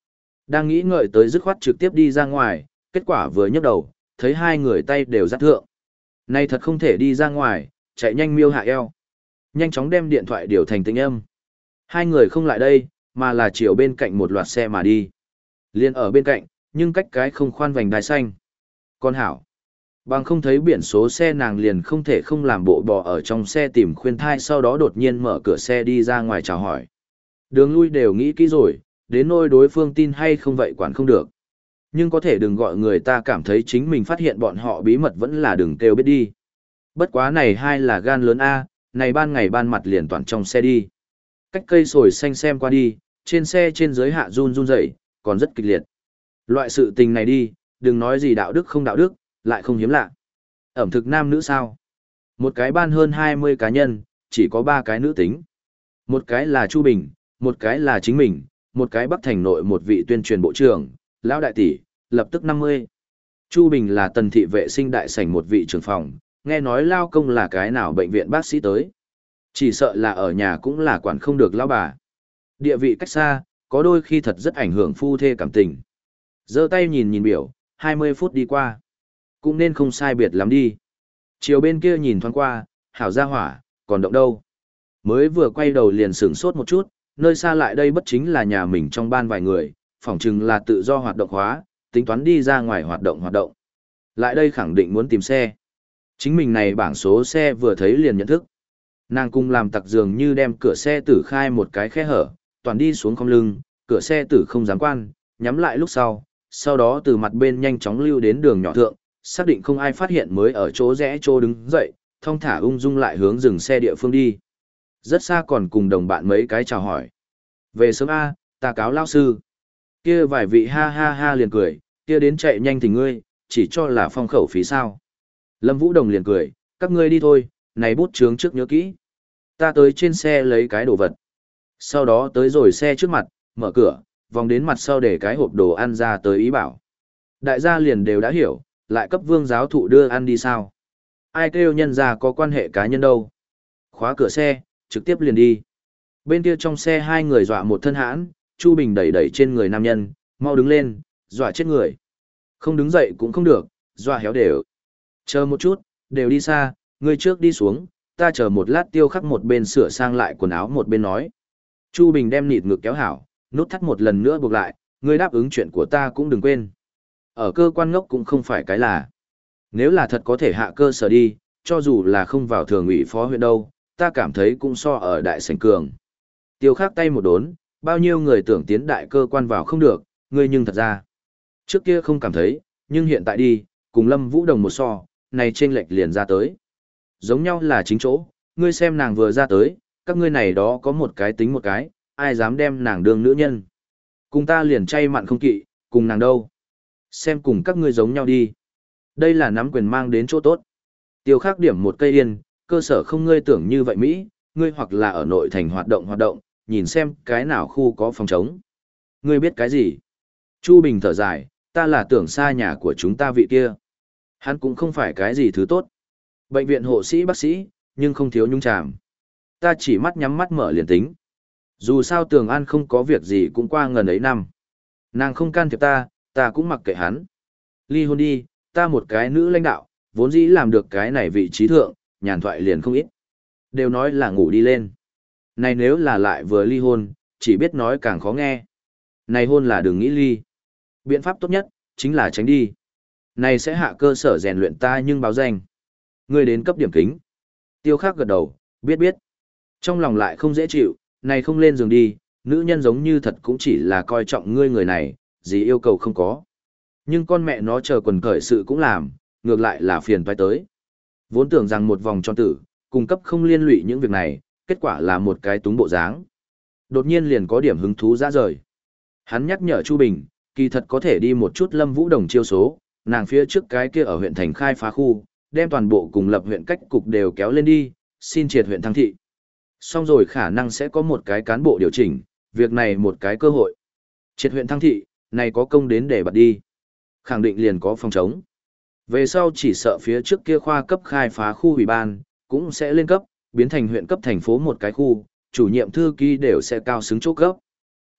Đang nghĩ ngợi tới dứt khoát trực tiếp đi ra ngoài, kết quả vừa nhấc đầu, thấy hai người tay đều dắt thượng. Này thật không thể đi ra ngoài, chạy nhanh miêu hạ eo. Nhanh chóng đem điện thoại điều thành tĩnh âm. Hai người không lại đây, mà là chiều bên cạnh một loạt xe mà đi. Liên ở bên cạnh, nhưng cách cái không khoan vành đai xanh. Con hảo. Bằng không thấy biển số xe nàng liền không thể không làm bộ bò ở trong xe tìm khuyên thai, sau đó đột nhiên mở cửa xe đi ra ngoài chào hỏi. Đường lui đều nghĩ kỹ rồi, đến nỗi đối phương tin hay không vậy quản không được. Nhưng có thể đừng gọi người ta cảm thấy chính mình phát hiện bọn họ bí mật vẫn là đừng kêu biết đi. Bất quá này hai là gan lớn A, này ban ngày ban mặt liền toàn trong xe đi. Cách cây sồi xanh xem qua đi, trên xe trên dưới hạ run run dậy, còn rất kịch liệt. Loại sự tình này đi, đừng nói gì đạo đức không đạo đức, lại không hiếm lạ. Ẩm thực nam nữ sao? Một cái ban hơn hai mươi cá nhân, chỉ có ba cái nữ tính. Một cái là Chu Bình, một cái là chính mình, một cái Bắc Thành nội một vị tuyên truyền bộ trưởng, lão đại tỷ, lập tức năm mươi. Chu Bình là tần thị vệ sinh đại sảnh một vị trưởng phòng, nghe nói lao công là cái nào bệnh viện bác sĩ tới. Chỉ sợ là ở nhà cũng là quản không được lão bà. Địa vị cách xa, có đôi khi thật rất ảnh hưởng phu thê cảm tình. Giơ tay nhìn nhìn biểu, hai mươi phút đi qua. Cũng nên không sai biệt lắm đi. Chiều bên kia nhìn thoáng qua, hảo gia hỏa, còn động đâu. Mới vừa quay đầu liền sửng sốt một chút, nơi xa lại đây bất chính là nhà mình trong ban vài người, phỏng chừng là tự do hoạt động hóa, tính toán đi ra ngoài hoạt động hoạt động. Lại đây khẳng định muốn tìm xe. Chính mình này bảng số xe vừa thấy liền nhận thức. Nàng cung làm tặc dường như đem cửa xe tử khai một cái khe hở, toàn đi xuống không lưng, cửa xe tử không dám quan, nhắm lại lúc sau, sau đó từ mặt bên nhanh chóng lưu đến đường nhỏ thượng, xác định không ai phát hiện mới ở chỗ rẽ chỗ đứng dậy, thong thả ung dung lại hướng dừng xe địa phương đi. Rất xa còn cùng đồng bạn mấy cái chào hỏi. Về sớm A, ta cáo lao sư. Kia vài vị ha ha ha liền cười, kia đến chạy nhanh thì ngươi, chỉ cho là phong khẩu phí sao. Lâm Vũ Đồng liền cười, các ngươi đi thôi, này bút chướng trước nhớ kỹ. Ta tới trên xe lấy cái đồ vật. Sau đó tới rồi xe trước mặt, mở cửa, vòng đến mặt sau để cái hộp đồ ăn ra tới ý bảo. Đại gia liền đều đã hiểu, lại cấp vương giáo thụ đưa ăn đi sao. Ai kêu nhân ra có quan hệ cá nhân đâu. Khóa cửa xe, trực tiếp liền đi. Bên kia trong xe hai người dọa một thân hãn, Chu Bình đẩy đẩy trên người nam nhân, mau đứng lên, dọa chết người. Không đứng dậy cũng không được, dọa héo đều. Chờ một chút, đều đi xa, ngươi trước đi xuống, ta chờ một lát Tiêu Khắc một bên sửa sang lại quần áo một bên nói. Chu Bình đem nịt ngực kéo hảo, nút thắt một lần nữa buộc lại, ngươi đáp ứng chuyện của ta cũng đừng quên. Ở cơ quan ngốc cũng không phải cái là. Nếu là thật có thể hạ cơ sở đi, cho dù là không vào thường ủy phó huyện đâu, ta cảm thấy cũng so ở đại sảnh cường. Tiêu Khắc tay một đốn, bao nhiêu người tưởng tiến đại cơ quan vào không được, ngươi nhưng thật ra. Trước kia không cảm thấy, nhưng hiện tại đi, cùng Lâm Vũ Đồng một so, này chênh lệch liền ra tới. Giống nhau là chính chỗ, ngươi xem nàng vừa ra tới, các ngươi này đó có một cái tính một cái, ai dám đem nàng đương nữ nhân. Cùng ta liền chay mặn không kỵ, cùng nàng đâu. Xem cùng các ngươi giống nhau đi. Đây là nắm quyền mang đến chỗ tốt. Tiêu Khắc điểm một cây yên, cơ sở không ngươi tưởng như vậy Mỹ, ngươi hoặc là ở nội thành hoạt động hoạt động, nhìn xem cái nào khu có phòng trống. Ngươi biết cái gì? Chu Bình thở dài, ta là tưởng xa nhà của chúng ta vị kia. Hắn cũng không phải cái gì thứ tốt. Bệnh viện hộ sĩ bác sĩ, nhưng không thiếu nhung chàm. Ta chỉ mắt nhắm mắt mở liền tính. Dù sao Tường An không có việc gì cũng qua ngần ấy năm. Nàng không can thiệp ta, ta cũng mặc kệ hắn. Ly hôn đi, ta một cái nữ lãnh đạo, vốn dĩ làm được cái này vị trí thượng, nhàn thoại liền không ít. Đều nói là ngủ đi lên. Này nếu là lại vừa ly hôn, chỉ biết nói càng khó nghe. Này hôn là đừng nghĩ ly. Biện pháp tốt nhất, chính là tránh đi. Này sẽ hạ cơ sở rèn luyện ta nhưng báo danh. Ngươi đến cấp điểm kính. Tiêu Khắc gật đầu, biết biết. Trong lòng lại không dễ chịu, này không lên giường đi, nữ nhân giống như thật cũng chỉ là coi trọng ngươi người này, gì yêu cầu không có. Nhưng con mẹ nó chờ quần cởi sự cũng làm, ngược lại là phiền toái tới. Vốn tưởng rằng một vòng tròn tử, cung cấp không liên lụy những việc này, kết quả là một cái túng bộ dáng. Đột nhiên liền có điểm hứng thú ra rời. Hắn nhắc nhở Chu Bình, kỳ thật có thể đi một chút Lâm Vũ Đồng chiêu số, nàng phía trước cái kia ở huyện thành khai phá khu, đem toàn bộ cùng lập huyện cách cục đều kéo lên đi, xin triệt huyện Thăng Thị. Xong rồi khả năng sẽ có một cái cán bộ điều chỉnh, việc này một cái cơ hội. Triệt huyện Thăng Thị, này có công đến để bật đi. Khẳng định liền có phòng chống. Về sau chỉ sợ phía trước kia khoa cấp khai phá khu ủy ban, cũng sẽ lên cấp, biến thành huyện cấp thành phố một cái khu, chủ nhiệm thư ký đều sẽ cao xứng chỗ cấp.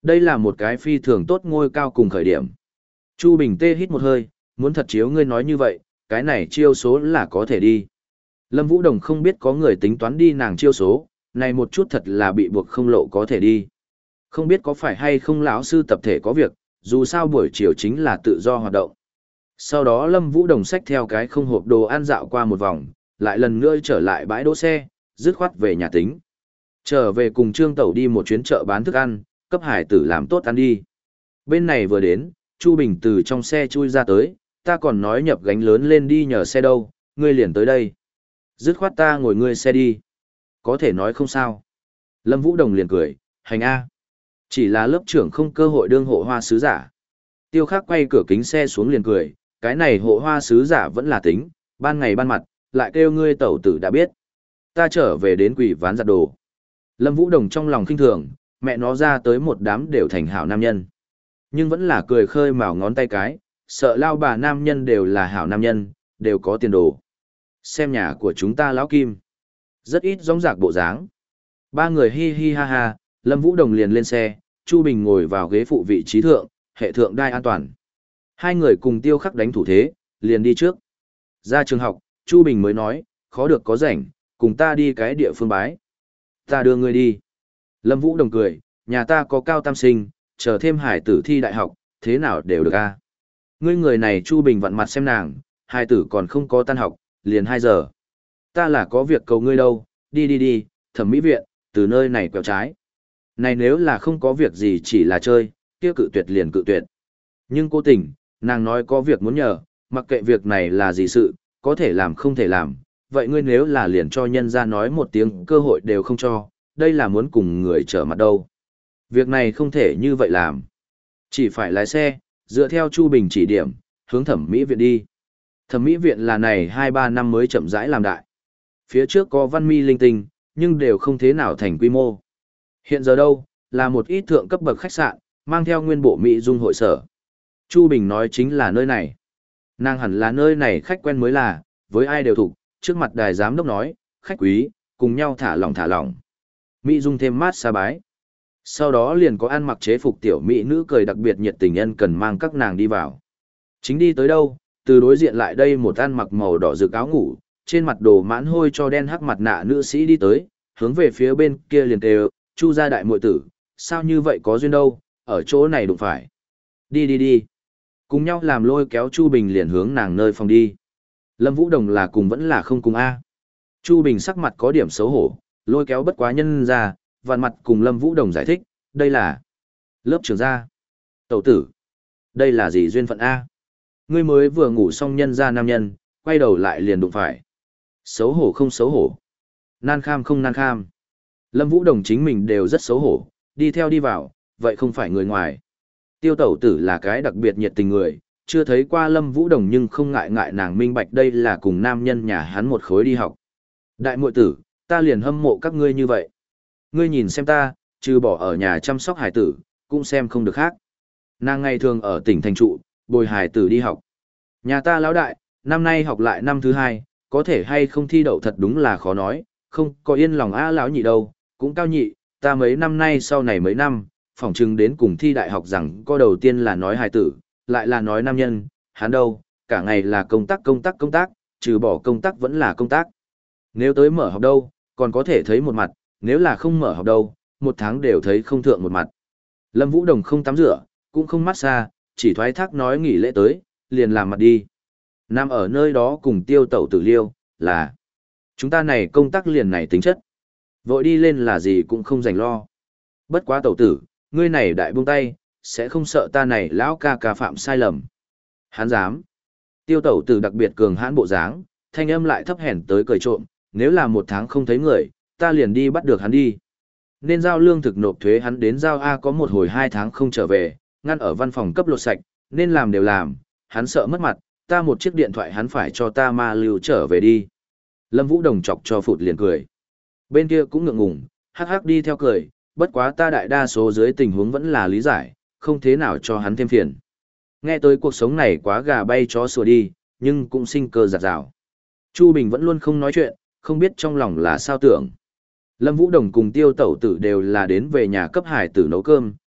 Đây là một cái phi thường tốt ngôi cao cùng khởi điểm. Chu Bình tê hít một hơi, muốn thật chiếu ngươi nói như vậy, cái này chiêu số là có thể đi. Lâm Vũ Đồng không biết có người tính toán đi nàng chiêu số, này một chút thật là bị buộc không lộ có thể đi. Không biết có phải hay không lão sư tập thể có việc, dù sao buổi chiều chính là tự do hoạt động. Sau đó Lâm Vũ Đồng xách theo cái không hộp đồ ăn dạo qua một vòng, lại lần nữa trở lại bãi đỗ xe, dứt khoát về nhà tính. Trở về cùng Trương Tẩu đi một chuyến chợ bán thức ăn, cấp hải tử làm tốt ăn đi. Bên này vừa đến, Chu Bình từ trong xe chui ra tới, ta còn nói nhập gánh lớn lên đi nhờ xe đâu, ngươi liền tới đây. Dứt khoát ta ngồi ngươi xe đi. Có thể nói không sao. Lâm Vũ Đồng liền cười, hành A. Chỉ là lớp trưởng không cơ hội đương hộ hoa sứ giả. Tiêu Khắc quay cửa kính xe xuống liền cười, cái này hộ hoa sứ giả vẫn là tính, ban ngày ban mặt, lại kêu ngươi tẩu tử đã biết. Ta trở về đến quỷ ván giặt đồ. Lâm Vũ Đồng trong lòng khinh thường, mẹ nó ra tới một đám đều thành hảo nam nhân. Nhưng vẫn là cười khơi mào ngón tay cái, sợ lao bà nam nhân đều là hảo nam nhân, đều có tiền đồ. Xem nhà của chúng ta lão Kim. Rất ít rong rạc bộ dáng. Ba người hi hi ha ha, Lâm Vũ Đồng liền lên xe, Chu Bình ngồi vào ghế phụ vị trí thượng, hệ thượng đai an toàn. Hai người cùng Tiêu Khắc đánh thủ thế, liền đi trước. Ra trường học, Chu Bình mới nói, khó được có rảnh, cùng ta đi cái địa phương bái. Ta đưa ngươi đi. Lâm Vũ Đồng cười, nhà ta có cao tam sinh, chờ thêm hải tử thi đại học, thế nào đều được a. Ngươi người này Chu Bình vặn mặt xem nàng, hải tử còn không có tan học, liền hai giờ. Ta là có việc cầu ngươi đâu, đi đi đi, thẩm mỹ viện, từ nơi này quẹo trái. Này nếu là không có việc gì chỉ là chơi, kia cự tuyệt liền cự tuyệt. Nhưng cố tình, nàng nói có việc muốn nhờ, mặc kệ việc này là gì sự, có thể làm không thể làm. Vậy ngươi nếu là liền cho nhân ra nói một tiếng cơ hội đều không cho, đây là muốn cùng người trở mặt đâu. Việc này không thể như vậy làm. Chỉ phải lái xe, dựa theo Chu Bình chỉ điểm, hướng thẩm mỹ viện đi. Thẩm mỹ viện là này hai ba năm mới chậm rãi làm đại. Phía trước có văn mi linh tinh, nhưng đều không thế nào thành quy mô. Hiện giờ đâu, là một ít thượng cấp bậc khách sạn, mang theo nguyên bộ Mỹ dung hội sở. Chu Bình nói chính là nơi này. Nàng hẳn là nơi này khách quen mới là, với ai đều thuộc, trước mặt đài giám đốc nói, khách quý, cùng nhau thả lỏng thả lỏng. Mỹ dung thêm mát xa bái. Sau đó liền có ăn mặc chế phục tiểu Mỹ nữ cười đặc biệt nhiệt tình nhân cần mang các nàng đi vào. Chính đi tới đâu, từ đối diện lại đây một ăn mặc màu đỏ rực áo ngủ, trên mặt đồ mãn hôi cho đen hắc mặt nạ nữ sĩ đi tới, hướng về phía bên kia liền kêu, Chu gia đại muội tử, sao như vậy có duyên đâu, ở chỗ này đụng phải. Đi đi đi. Cùng nhau làm lôi kéo Chu Bình liền hướng nàng nơi phòng đi. Lâm Vũ Đồng là cùng vẫn là không cùng A. Chu Bình sắc mặt có điểm xấu hổ, lôi kéo bất quá nhân ra, vặn mặt cùng Lâm Vũ Đồng giải thích, đây là lớp trưởng gia. Tẩu tử, đây là gì duyên phận A? Ngươi mới vừa ngủ xong nhân ra nam nhân, quay đầu lại liền đụng phải. Xấu hổ không xấu hổ. Nan kham không nan kham. Lâm Vũ Đồng chính mình đều rất xấu hổ, đi theo đi vào, vậy không phải người ngoài. Tiêu tẩu tử là cái đặc biệt nhiệt tình người, chưa thấy qua Lâm Vũ Đồng nhưng không ngại ngại nàng minh bạch đây là cùng nam nhân nhà hắn một khối đi học. Đại muội tử, ta liền hâm mộ các ngươi như vậy. Ngươi nhìn xem ta, trừ bỏ ở nhà chăm sóc hải tử, cũng xem không được khác. Nàng ngày thường ở tỉnh thành trụ, bồi hải tử đi học. Nhà ta lão đại, năm nay học lại năm thứ hai, có thể hay không thi đậu thật đúng là khó nói, không có yên lòng a lão nhị đâu, cũng cao nhị, ta mấy năm nay sau này mấy năm, phỏng chừng đến cùng thi đại học rằng có đầu tiên là nói hài tử, lại là nói nam nhân, hắn đâu, cả ngày là công tác công tác công tác, trừ bỏ công tác vẫn là công tác. Nếu tới mở học đâu, còn có thể thấy một mặt, nếu là không mở học đâu, một tháng đều thấy không thượng một mặt. Lâm Vũ Đồng không tắm rửa, cũng không massage, chỉ thoái thác nói nghỉ lễ tới, liền làm mặt đi. Nằm ở nơi đó cùng tiêu tẩu tử liêu, là chúng ta này công tác liền này tính chất. Vội đi lên là gì cũng không dành lo. Bất quá tẩu tử, ngươi này đại buông tay, sẽ không sợ ta này lão ca ca phạm sai lầm. Hắn dám. Tiêu tẩu tử đặc biệt cường hãn bộ dáng, thanh âm lại thấp hèn tới cười trộm, nếu là một tháng không thấy người, ta liền đi bắt được hắn đi. Nên giao lương thực nộp thuế hắn đến giao A có một hồi hai tháng không trở về, ngăn ở văn phòng cấp lột sạch, nên làm đều làm, hắn sợ mất mặt, ta một chiếc điện thoại hắn phải cho ta ma lưu trở về đi. Lâm Vũ Đồng chọc cho phụt liền cười. Bên kia cũng ngượng ngùng, hắc hắc đi theo cười, bất quá ta đại đa số dưới tình huống vẫn là lý giải, không thế nào cho hắn thêm phiền. Nghe tới cuộc sống này quá gà bay chó sủa đi, nhưng cũng sinh cơ giạt rào. Chu Bình vẫn luôn không nói chuyện, không biết trong lòng là sao tưởng. Lâm Vũ Đồng cùng Tiêu Tẩu Tử đều là đến về nhà cấp hải tử nấu cơm,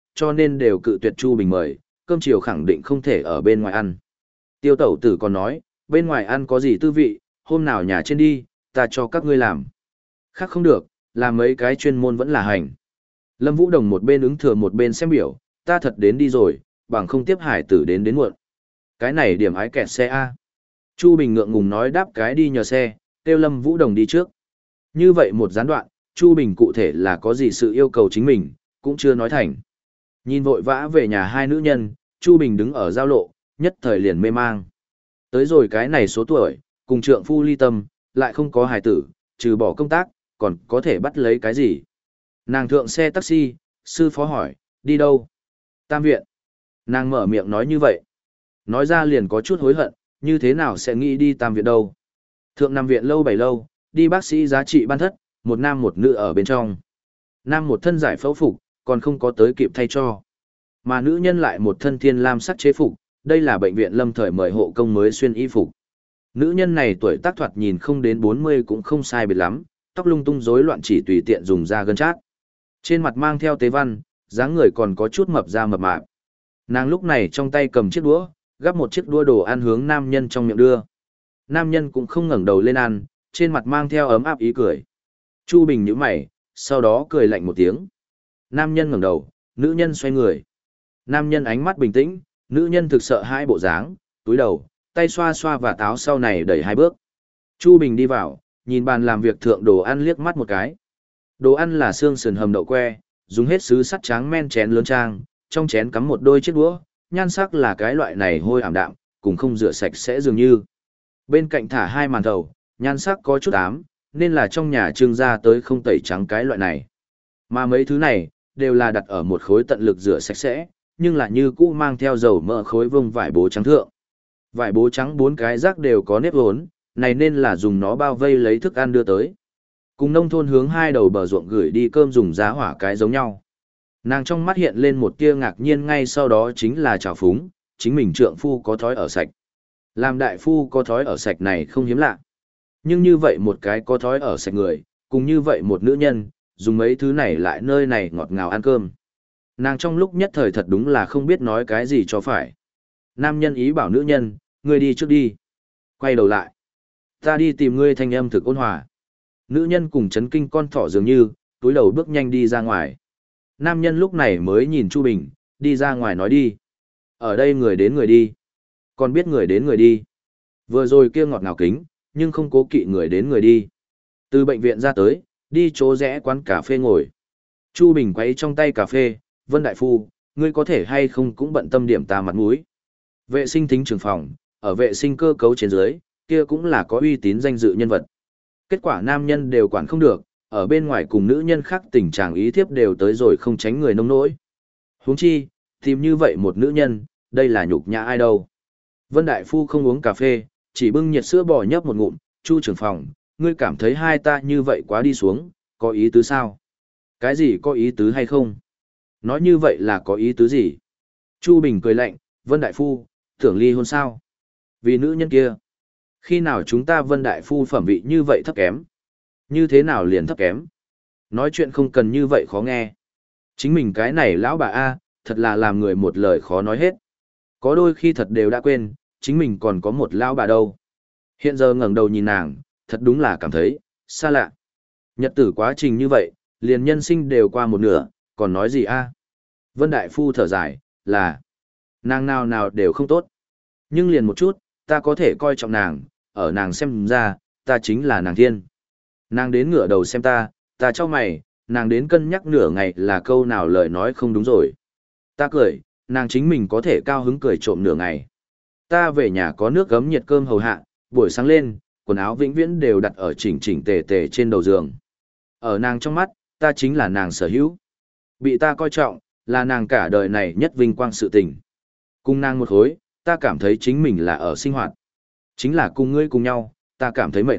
cho nên đều cự tuyệt Chu Bình mời, cơm chiều khẳng định không thể ở bên ngoài ăn. Tiêu tẩu tử còn nói, bên ngoài ăn có gì tư vị, hôm nào nhà trên đi, ta cho các ngươi làm. Khác không được, làm mấy cái chuyên môn vẫn là hành. Lâm Vũ Đồng một bên ứng thừa một bên xem biểu, ta thật đến đi rồi, bằng không tiếp hải tử đến đến muộn. Cái này điểm ái kẹt xe A. Chu Bình ngượng ngùng nói đáp cái đi nhờ xe, kêu Lâm Vũ Đồng đi trước. Như vậy một gián đoạn, Chu Bình cụ thể là có gì sự yêu cầu chính mình, cũng chưa nói thành. Nhìn vội vã về nhà hai nữ nhân, Chu Bình đứng ở giao lộ, nhất thời liền mê mang. Tới rồi cái này số tuổi, cùng trượng phu ly tâm, lại không có hài tử, trừ bỏ công tác, còn có thể bắt lấy cái gì. Nàng thượng xe taxi, sư phó hỏi, đi đâu? Tam viện. Nàng mở miệng nói như vậy. Nói ra liền có chút hối hận, như thế nào sẽ nghĩ đi tam viện đâu. Thượng năm viện lâu bảy lâu, đi bác sĩ giá trị ban thất, một nam một nữ ở bên trong. Nam một thân giải phẫu phục, còn không có tới kịp thay cho. Mà nữ nhân lại một thân thiên lam sắc chế phục, đây là bệnh viện lâm thời mời hộ công mới xuyên y phục. Nữ nhân này tuổi tác thoạt nhìn không đến bốn mươi cũng không sai biệt lắm, tóc lung tung rối loạn chỉ tùy tiện dùng da gân chát. Trên mặt mang theo tế văn, dáng người còn có chút mập da mập mạp. Nàng lúc này trong tay cầm chiếc đũa, gắp một chiếc đũa đồ ăn hướng nam nhân trong miệng đưa. Nam nhân cũng không ngẩng đầu lên ăn, trên mặt mang theo ấm áp ý cười. Chu Bình nhíu mày, sau đó cười lạnh một tiếng. Nam nhân ngẩng đầu, nữ nhân xoay người. Nam nhân ánh mắt bình tĩnh, nữ nhân thực sợ hai bộ dáng, túi đầu, tay xoa xoa và táo sau này đẩy hai bước. Chu Bình đi vào, nhìn bàn làm việc thượng đồ ăn liếc mắt một cái. Đồ ăn là xương sườn hầm đậu que, dùng hết sứ sắt trắng men chén lớn trang, trong chén cắm một đôi chiếc đũa, nhan sắc là cái loại này hôi ảm đạm, cùng không rửa sạch sẽ dường như. Bên cạnh thả hai màn thầu, nhan sắc có chút ám, nên là trong nhà trưng ra tới không tẩy trắng cái loại này. Mà mấy thứ này, đều là đặt ở một khối tận lực rửa sạch sẽ, nhưng là như cũ mang theo dầu mỡ khối vông vải bố trắng thượng. Vải bố trắng bốn cái rác đều có nếp vốn, này nên là dùng nó bao vây lấy thức ăn đưa tới. Cùng nông thôn hướng hai đầu bờ ruộng gửi đi cơm dùng giá hỏa cái giống nhau. Nàng trong mắt hiện lên một tia ngạc nhiên, ngay sau đó chính là trào phúng, chính mình trượng phu có thói ở sạch. Làm đại phu có thói ở sạch này không hiếm lạ. Nhưng như vậy một cái có thói ở sạch người, cùng như vậy một nữ nhân, dùng mấy thứ này lại nơi này ngọt ngào ăn cơm. Nàng trong lúc nhất thời thật đúng là không biết nói cái gì cho phải. Nam nhân ý bảo nữ nhân, ngươi đi trước đi. Quay đầu lại. Ta đi tìm ngươi, thanh âm thực ôn hòa. Nữ nhân cùng chấn kinh con thỏ dường như, túi đầu bước nhanh đi ra ngoài. Nam nhân lúc này mới nhìn Chu Bình, đi ra ngoài nói đi. Ở đây người đến người đi. Còn biết người đến người đi. Vừa rồi kia ngọt ngào kính, nhưng không cố kỵ người đến người đi. Từ bệnh viện ra tới, đi chỗ rẽ quán cà phê ngồi. Chu Bình quấy trong tay cà phê, Vân Đại Phu, ngươi có thể hay không cũng bận tâm điểm ta mặt mũi. Vệ sinh thính trường phòng, ở vệ sinh cơ cấu trên dưới, kia cũng là có uy tín danh dự nhân vật. Kết quả nam nhân đều quản không được, ở bên ngoài cùng nữ nhân khác tình trạng ý thiếp đều tới rồi không tránh người nông nỗi. Huống chi, tìm như vậy một nữ nhân, đây là nhục nhã ai đâu. Vân Đại Phu không uống cà phê, chỉ bưng nhiệt sữa bò nhấp một ngụm, Chu trưởng phòng, ngươi cảm thấy hai ta như vậy quá đi xuống, có ý tứ sao? Cái gì có ý tứ hay không? Nói như vậy là có ý tứ gì? Chu Bình cười lạnh, Vân Đại Phu, tưởng ly hôn sao? Vì nữ nhân kia. Khi nào chúng ta Vân Đại Phu phẩm vị như vậy thấp kém? Như thế nào liền thấp kém? Nói chuyện không cần như vậy khó nghe. Chính mình cái này lão bà A, thật là làm người một lời khó nói hết. Có đôi khi thật đều đã quên, chính mình còn có một lão bà đâu. Hiện giờ ngẩng đầu nhìn nàng, thật đúng là cảm thấy, xa lạ. Nhật tử quá trình như vậy, liền nhân sinh đều qua một nửa, còn nói gì A? Vân Đại Phu thở dài, là nàng nào nào đều không tốt. Nhưng liền một chút, ta có thể coi trọng nàng, ở nàng xem ra, ta chính là nàng thiên. Nàng đến ngửa đầu xem ta, ta cho mày, nàng đến cân nhắc nửa ngày là câu nào lời nói không đúng rồi. Ta cười, nàng chính mình có thể cao hứng cười trộm nửa ngày. Ta về nhà có nước gấm nhiệt cơm hầu hạ, buổi sáng lên, quần áo vĩnh viễn đều đặt ở chỉnh chỉnh tề tề trên đầu giường. Ở nàng trong mắt, ta chính là nàng sở hữu. Bị ta coi trọng, là nàng cả đời này nhất vinh quang sự tình. Cùng nàng một khối, ta cảm thấy chính mình là ở sinh hoạt. Chính là cùng ngươi cùng nhau, ta cảm thấy mệt.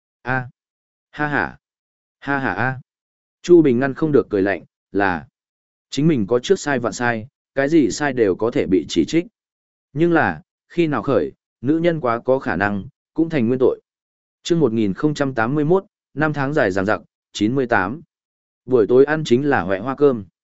A. Ha ha. Ha ha a. Chu Bình ngăn không được cười lạnh, là chính mình có trước sai vạn sai, cái gì sai đều có thể bị chỉ trích. Nhưng là, khi nào khởi, nữ nhân quá có khả năng, cũng thành nguyên tội. Chương một nghìn không trăm tám mươi mốt, năm tháng dài dằng dặc, chín mươi tám. Buổi tối ăn chính là hoẹ hoa cơm.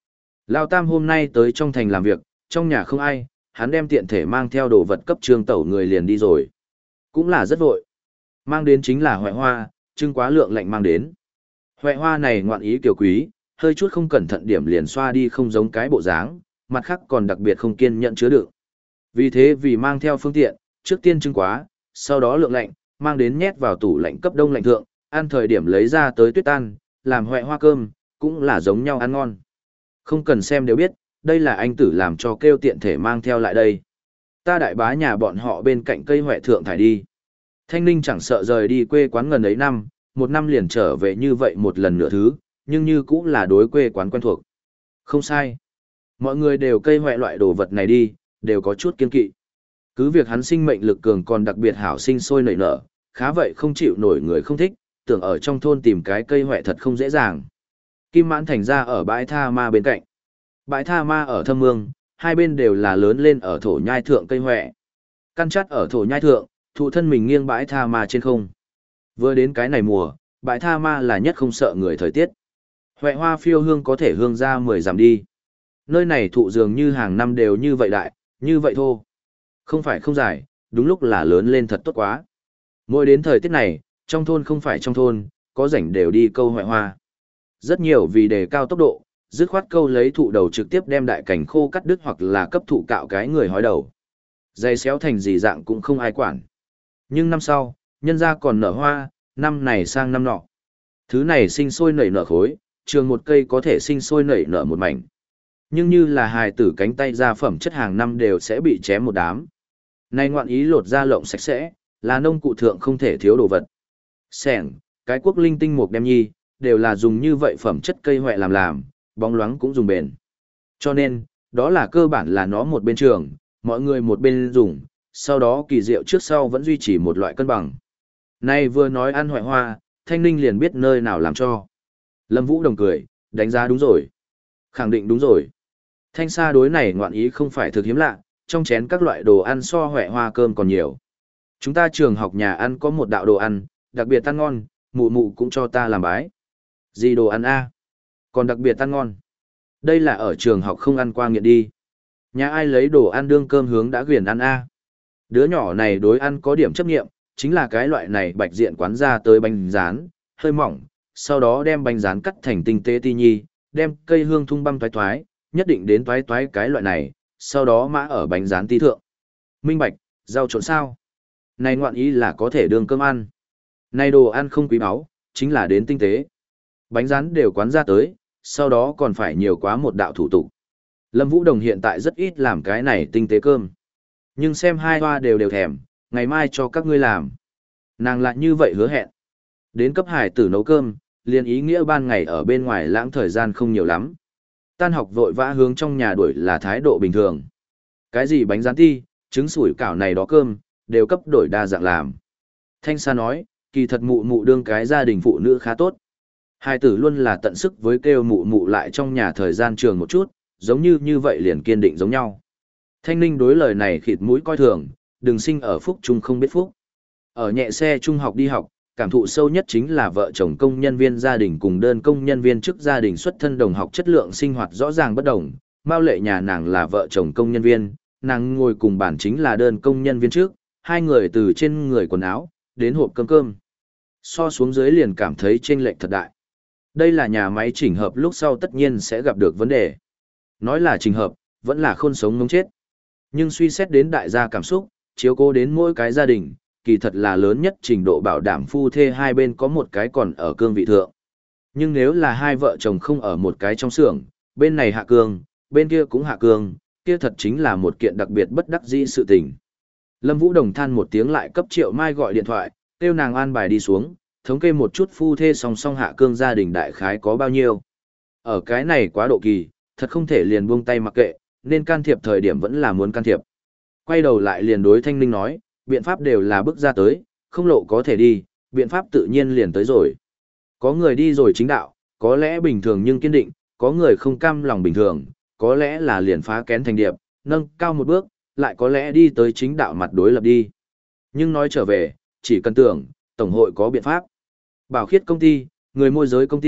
Lao Tam hôm nay tới trong thành làm việc, trong nhà không ai, hắn đem tiện thể mang theo đồ vật cấp trương tẩu người liền đi rồi. Cũng là rất vội. Mang đến chính là hoại hoa, trưng quá lượng lạnh mang đến. Hoại hoa này ngoạn ý kiều quý, hơi chút không cẩn thận điểm liền xoa đi không giống cái bộ dáng, mặt khác còn đặc biệt không kiên nhẫn chứa đựng. Vì thế vì mang theo phương tiện, trước tiên trưng quá, sau đó lượng lạnh, mang đến nhét vào tủ lạnh cấp đông lạnh thượng, ăn thời điểm lấy ra tới tuyết tan, làm hoại hoa cơm, cũng là giống nhau ăn ngon. Không cần xem đều biết, đây là anh tử làm cho kêu tiện thể mang theo lại đây. Ta đại bá nhà bọn họ bên cạnh cây hoại thượng thải đi. Thanh Ninh chẳng sợ rời đi quê quán gần ấy năm, một năm liền trở về như vậy một lần nửa thứ, nhưng như cũng là đối quê quán quen thuộc. Không sai. Mọi người đều cây hoại loại đồ vật này đi, đều có chút kiên kỵ. Cứ việc hắn sinh mệnh lực cường còn đặc biệt hảo sinh sôi nảy nở, khá vậy không chịu nổi người không thích, tưởng ở trong thôn tìm cái cây hoại thật không dễ dàng. Kim Mãn thành ra ở bãi tha ma bên cạnh. Bãi tha ma ở thâm mương, hai bên đều là lớn lên ở thổ nhai thượng cây hoại. Căn chắt ở thổ nhai thượng, thụ thân mình nghiêng bãi tha ma trên không. Vừa đến cái này mùa, bãi tha ma là nhất không sợ người thời tiết. Hoại hoa phiêu hương có thể hương ra mười dặm đi. Nơi này thụ dường như hàng năm đều như vậy đại, như vậy thôi. Không phải không dài, đúng lúc là lớn lên thật tốt quá. Mỗi đến thời tiết này, trong thôn không phải trong thôn, có rảnh đều đi câu hoại hoa. Rất nhiều vì đề cao tốc độ, dứt khoát câu lấy thụ đầu trực tiếp đem đại cảnh khô cắt đứt hoặc là cấp thụ cạo cái người hói đầu. Dây xéo thành gì dạng cũng không ai quản. Nhưng năm sau, nhân ra còn nở hoa, năm này sang năm nọ. Thứ này sinh sôi nảy nở khối, trường một cây có thể sinh sôi nảy nở một mảnh. Nhưng như là hài tử cánh tay ra phẩm chất hàng năm đều sẽ bị chém một đám. Nay ngoạn ý lột ra lộng sạch sẽ, là nông cụ thượng không thể thiếu đồ vật. Sẻng, cái quốc linh tinh mục đem nhi, đều là dùng như vậy phẩm chất cây hoại làm làm, bóng loáng cũng dùng bền. Cho nên, đó là cơ bản là nó một bên trường, mọi người một bên dùng, sau đó kỳ diệu trước sau vẫn duy trì một loại cân bằng. Nay vừa nói ăn hoại hoa, Thanh Ninh liền biết nơi nào làm cho. Lâm Vũ Đồng cười, đánh giá đúng rồi. Khẳng định đúng rồi. Thanh Sa đối này ngoạn ý không phải thực hiếm lạ, trong chén các loại đồ ăn so hoại hoa cơm còn nhiều. Chúng ta trường học nhà ăn có một đạo đồ ăn, đặc biệt ăn ngon, mụ mụ cũng cho ta làm bái. Gì đồ ăn a? Còn đặc biệt ăn ngon. Đây là ở trường học không ăn qua nghiện đi. Nhà ai lấy đồ ăn đương cơm hướng đã ghiền ăn a? Đứa nhỏ này đối ăn có điểm chấp nghiệm, chính là cái loại này bạch diện quán ra tới bánh rán, hơi mỏng, sau đó đem bánh rán cắt thành tinh tế ti nhi, đem cây hương thung băm toái toái, nhất định đến toái toái cái loại này, sau đó mã ở bánh rán ti thượng. Minh bạch, rau trộn sao? Này ngoạn ý là có thể đương cơm ăn. Này đồ ăn không quý báu, chính là đến tinh tế. Bánh rán đều quán ra tới, sau đó còn phải nhiều quá một đạo thủ tục. Lâm Vũ Đồng hiện tại rất ít làm cái này tinh tế cơm. Nhưng xem hai hoa đều đều thèm, ngày mai cho các ngươi làm. Nàng lại như vậy hứa hẹn. Đến cấp hải tử nấu cơm, liền ý nghĩa ban ngày ở bên ngoài lãng thời gian không nhiều lắm. Tan học vội vã hướng trong nhà đuổi là thái độ bình thường. Cái gì bánh rán ti, trứng sủi cảo này đó cơm, đều cấp đổi đa dạng làm. Thanh Sa nói, kỳ thật mụ mụ đương cái gia đình phụ nữ khá tốt. Hai tử luôn là tận sức với kêu mụ mụ lại trong nhà thời gian trường một chút, giống như như vậy liền kiên định giống nhau. Thanh Ninh đối lời này khịt mũi coi thường, đừng sinh ở phúc trung không biết phúc. Ở nhẹ xe trung học đi học, cảm thụ sâu nhất chính là vợ chồng công nhân viên gia đình cùng đơn công nhân viên chức gia đình xuất thân đồng học chất lượng sinh hoạt rõ ràng bất đồng. Mao lệ nhà nàng là vợ chồng công nhân viên, nàng ngồi cùng bàn chính là đơn công nhân viên trước, hai người từ trên người quần áo, đến hộp cơm cơm. So xuống dưới liền cảm thấy chênh lệch thật đại. Đây là nhà máy chỉnh hợp lúc sau tất nhiên sẽ gặp được vấn đề. Nói là chỉnh hợp, vẫn là khôn sống ngống chết. Nhưng suy xét đến đại gia cảm xúc, chiếu cố đến mỗi cái gia đình, kỳ thật là lớn nhất trình độ bảo đảm phu thê hai bên có một cái còn ở cương vị thượng. Nhưng nếu là hai vợ chồng không ở một cái trong xưởng, bên này hạ cương, bên kia cũng hạ cương, kia thật chính là một kiện đặc biệt bất đắc dĩ sự tình. Lâm Vũ Đồng than một tiếng lại cấp Triệu Mai gọi điện thoại, kêu nàng an bài đi xuống, thống kê một chút phu thê song song hạ cương gia đình đại khái có bao nhiêu. Ở cái này quá độ kỳ, thật không thể liền buông tay mặc kệ, nên can thiệp thời điểm vẫn là muốn can thiệp. Quay đầu lại liền đối Thanh Ninh nói, biện pháp đều là bước ra tới, không lộ có thể đi, biện pháp tự nhiên liền tới rồi. Có người đi rồi chính đạo, có lẽ bình thường nhưng kiên định, có người không cam lòng bình thường, có lẽ là liền phá kén thành điệp, nâng cao một bước, lại có lẽ đi tới chính đạo mặt đối lập đi. Nhưng nói trở về, chỉ cần tưởng, Tổng hội có biện pháp. Bảo khiết công ty, người môi giới công ty,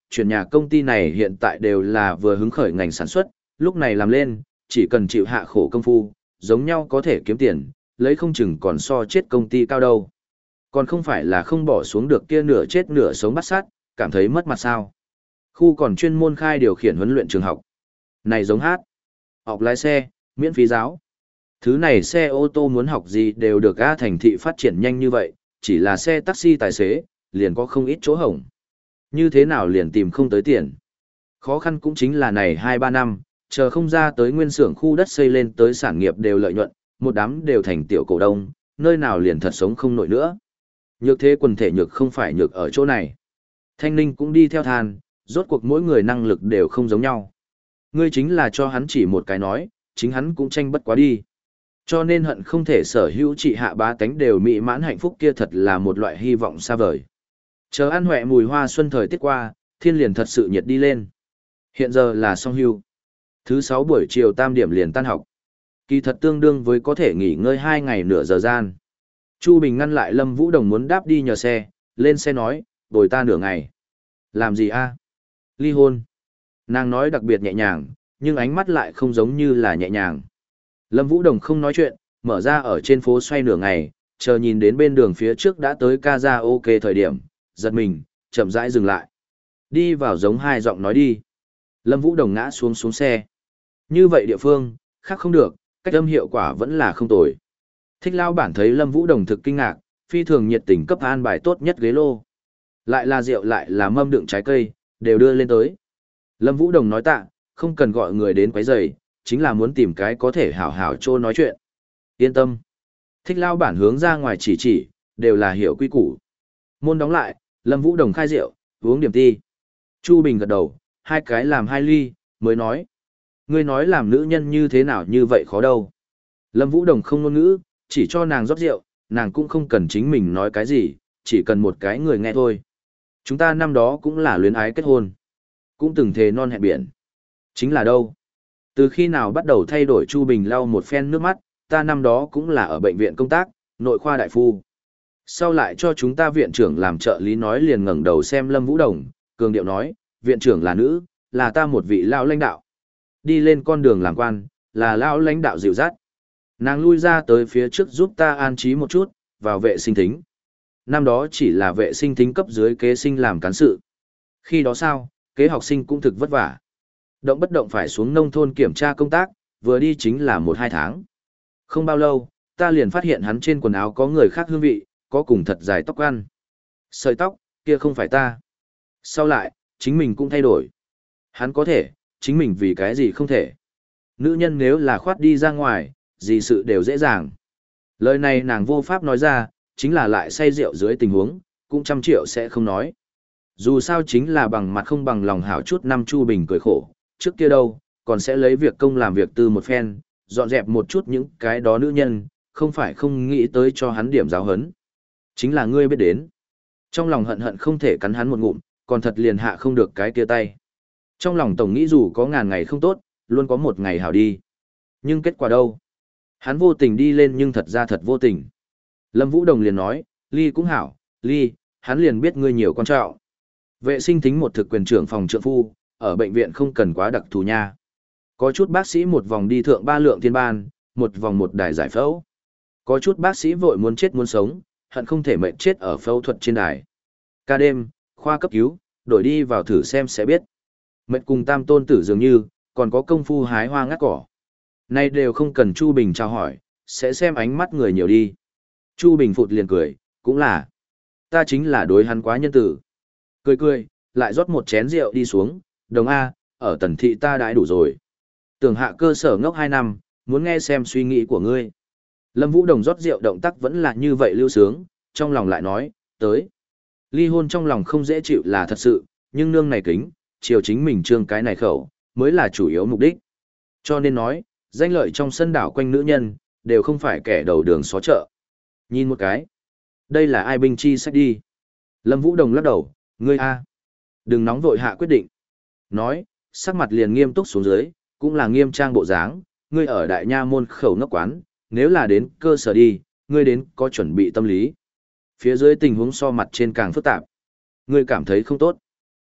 chuyển nhà công ty này hiện tại đều là vừa hứng khởi ngành sản xuất, lúc này làm lên, chỉ cần chịu hạ khổ công phu, giống nhau có thể kiếm tiền, lấy không chừng còn so chết công ty cao đâu. Còn không phải là không bỏ xuống được kia nửa chết nửa sống bắt sát, cảm thấy mất mặt sao. Khu còn chuyên môn khai điều khiển huấn luyện trường học. Này giống hát, học lái xe, miễn phí giáo. Thứ này xe ô tô muốn học gì đều được A thành thị phát triển nhanh như vậy, chỉ là xe taxi tài xế, liền có không ít chỗ hổng. Như thế nào liền tìm không tới tiền. Khó khăn cũng chính là này hai ba năm, chờ không ra tới nguyên xưởng khu đất xây lên tới sản nghiệp đều lợi nhuận, một đám đều thành tiểu cổ đông, nơi nào liền thật sống không nổi nữa. Nhược thế quần thể nhược không phải nhược ở chỗ này. Thanh Ninh cũng đi theo than, rốt cuộc mỗi người năng lực đều không giống nhau. Ngươi chính là cho hắn chỉ một cái nói, chính hắn cũng tranh bất quá đi. Cho nên hận không thể sở hữu trị hạ bá tánh đều mỹ mãn hạnh phúc kia thật là một loại hy vọng xa vời. Chờ ăn hoẹ mùi hoa xuân thời tiết qua, thiên liền thật sự nhiệt đi lên. Hiện giờ là song hưu. Thứ sáu buổi chiều tam điểm liền tan học. Kỳ thật tương đương với có thể nghỉ ngơi hai ngày nửa giờ gian. Chu Bình ngăn lại Lâm Vũ Đồng muốn đáp đi nhờ xe, lên xe nói, bồi ta nửa ngày. Làm gì a? Ly hôn. Nàng nói đặc biệt nhẹ nhàng, nhưng ánh mắt lại không giống như là nhẹ nhàng. Lâm Vũ Đồng không nói chuyện, mở ra ở trên phố xoay nửa ngày, chờ nhìn đến bên đường phía trước đã tới karaoke thời điểm, giật mình, chậm rãi dừng lại. Đi vào giống hai giọng nói đi. Lâm Vũ Đồng ngã xuống xuống xe. Như vậy địa phương, khác không được, cách âm hiệu quả vẫn là không tồi. Thích lao bản thấy Lâm Vũ Đồng thực kinh ngạc, phi thường nhiệt tình cấp an bài tốt nhất ghế lô. Lại là rượu lại là mâm đựng trái cây, đều đưa lên tới. Lâm Vũ Đồng nói tạ, không cần gọi người đến quấy rầy, chính là muốn tìm cái có thể hảo hảo trô nói chuyện. Yên tâm. Thích lao bản hướng ra ngoài chỉ chỉ, đều là hiểu quy củ. Môn đóng lại, Lâm Vũ Đồng khai rượu, uống điểm ti. Chu Bình gật đầu, hai cái làm hai ly, mới nói. Ngươi nói làm nữ nhân như thế nào như vậy khó đâu. Lâm Vũ Đồng không ngôn ngữ, chỉ cho nàng rót rượu, nàng cũng không cần chính mình nói cái gì, chỉ cần một cái người nghe thôi. Chúng ta năm đó cũng là luyến ái kết hôn. Cũng từng thề non hẹn biển. Chính là đâu? Từ khi nào bắt đầu thay đổi Chu Bình lau một phen nước mắt, ta năm đó cũng là ở bệnh viện công tác, nội khoa đại phu. Sau lại cho chúng ta viện trưởng làm trợ lý nói liền ngẩng đầu xem Lâm Vũ Đồng, cường điệu nói, viện trưởng là nữ, là ta một vị lão lãnh đạo. Đi lên con đường làm quan, là lão lãnh đạo dịu dắt. Nàng lui ra tới phía trước giúp ta an trí một chút, vào vệ sinh thính. Năm đó chỉ là vệ sinh thính cấp dưới kế sinh làm cán sự. Khi đó sao, kế học sinh cũng thực vất vả. Động bất động phải xuống nông thôn kiểm tra công tác, vừa đi chính là một hai tháng. Không bao lâu, ta liền phát hiện hắn trên quần áo có người khác hương vị, có cùng thật dài tóc ăn. Sợi tóc, kia không phải ta. Sau lại, chính mình cũng thay đổi. Hắn có thể, chính mình vì cái gì không thể. Nữ nhân nếu là khoát đi ra ngoài, gì sự đều dễ dàng. Lời này nàng vô pháp nói ra, chính là lại say rượu dưới tình huống, cũng trăm triệu sẽ không nói. Dù sao chính là bằng mặt không bằng lòng hảo chút năm Chu Bình cười khổ, trước kia đâu, còn sẽ lấy việc công làm việc tư một phen, dọn dẹp một chút những cái đó nữ nhân, không phải không nghĩ tới cho hắn điểm giáo hấn. Chính là ngươi biết đến. Trong lòng hận hận không thể cắn hắn một ngụm, còn thật liền hạ không được cái kia tay. Trong lòng tổng nghĩ dù có ngàn ngày không tốt, luôn có một ngày hảo đi. Nhưng kết quả đâu? Hắn vô tình đi lên nhưng thật ra thật vô tình. Lâm Vũ Đồng liền nói, Ly cũng hảo, Ly, hắn liền biết ngươi nhiều quan trọng. Vệ sinh thính một thực quyền trưởng phòng trượng phu, ở bệnh viện không cần quá đặc thù nha. Có chút bác sĩ một vòng đi thượng ba lượng thiên ban, một vòng một đài giải phẫu. Có chút bác sĩ vội muốn chết muốn sống, hận không thể mệnh chết ở phẫu thuật trên đài. Ca đêm, khoa cấp cứu, đổi đi vào thử xem sẽ biết. Mệnh cùng tam tôn tử dường như, còn có công phu hái hoa ngắt cỏ. Nay đều không cần Chu Bình chào hỏi, sẽ xem ánh mắt người nhiều đi. Chu Bình phụt liền cười, cũng là. Ta chính là đối hắn quá nhân tử. Cười cười, lại rót một chén rượu đi xuống, đồng A, ở tần thị ta đãi đủ rồi. Tưởng hạ cơ sở ngốc hai năm, muốn nghe xem suy nghĩ của ngươi. Lâm Vũ Đồng rót rượu động tác vẫn là như vậy lưu sướng, trong lòng lại nói, tới. Ly hôn trong lòng không dễ chịu là thật sự, nhưng nương này kính, chiều chính mình trương cái này khẩu, mới là chủ yếu mục đích. Cho nên nói, danh lợi trong sân đảo quanh nữ nhân, đều không phải kẻ đầu đường xó chợ. Nhìn một cái. Đây là ai binh chi sách đi. Lâm Vũ Đồng lắc đầu, ngươi a, đừng nóng vội hạ quyết định. Nói, sắc mặt liền nghiêm túc xuống dưới, cũng là nghiêm trang bộ dáng, ngươi ở đại nha môn khẩu ngốc quán, nếu là đến cơ sở đi, ngươi đến có chuẩn bị tâm lý. Phía dưới tình huống so mặt trên càng phức tạp. Ngươi cảm thấy không tốt.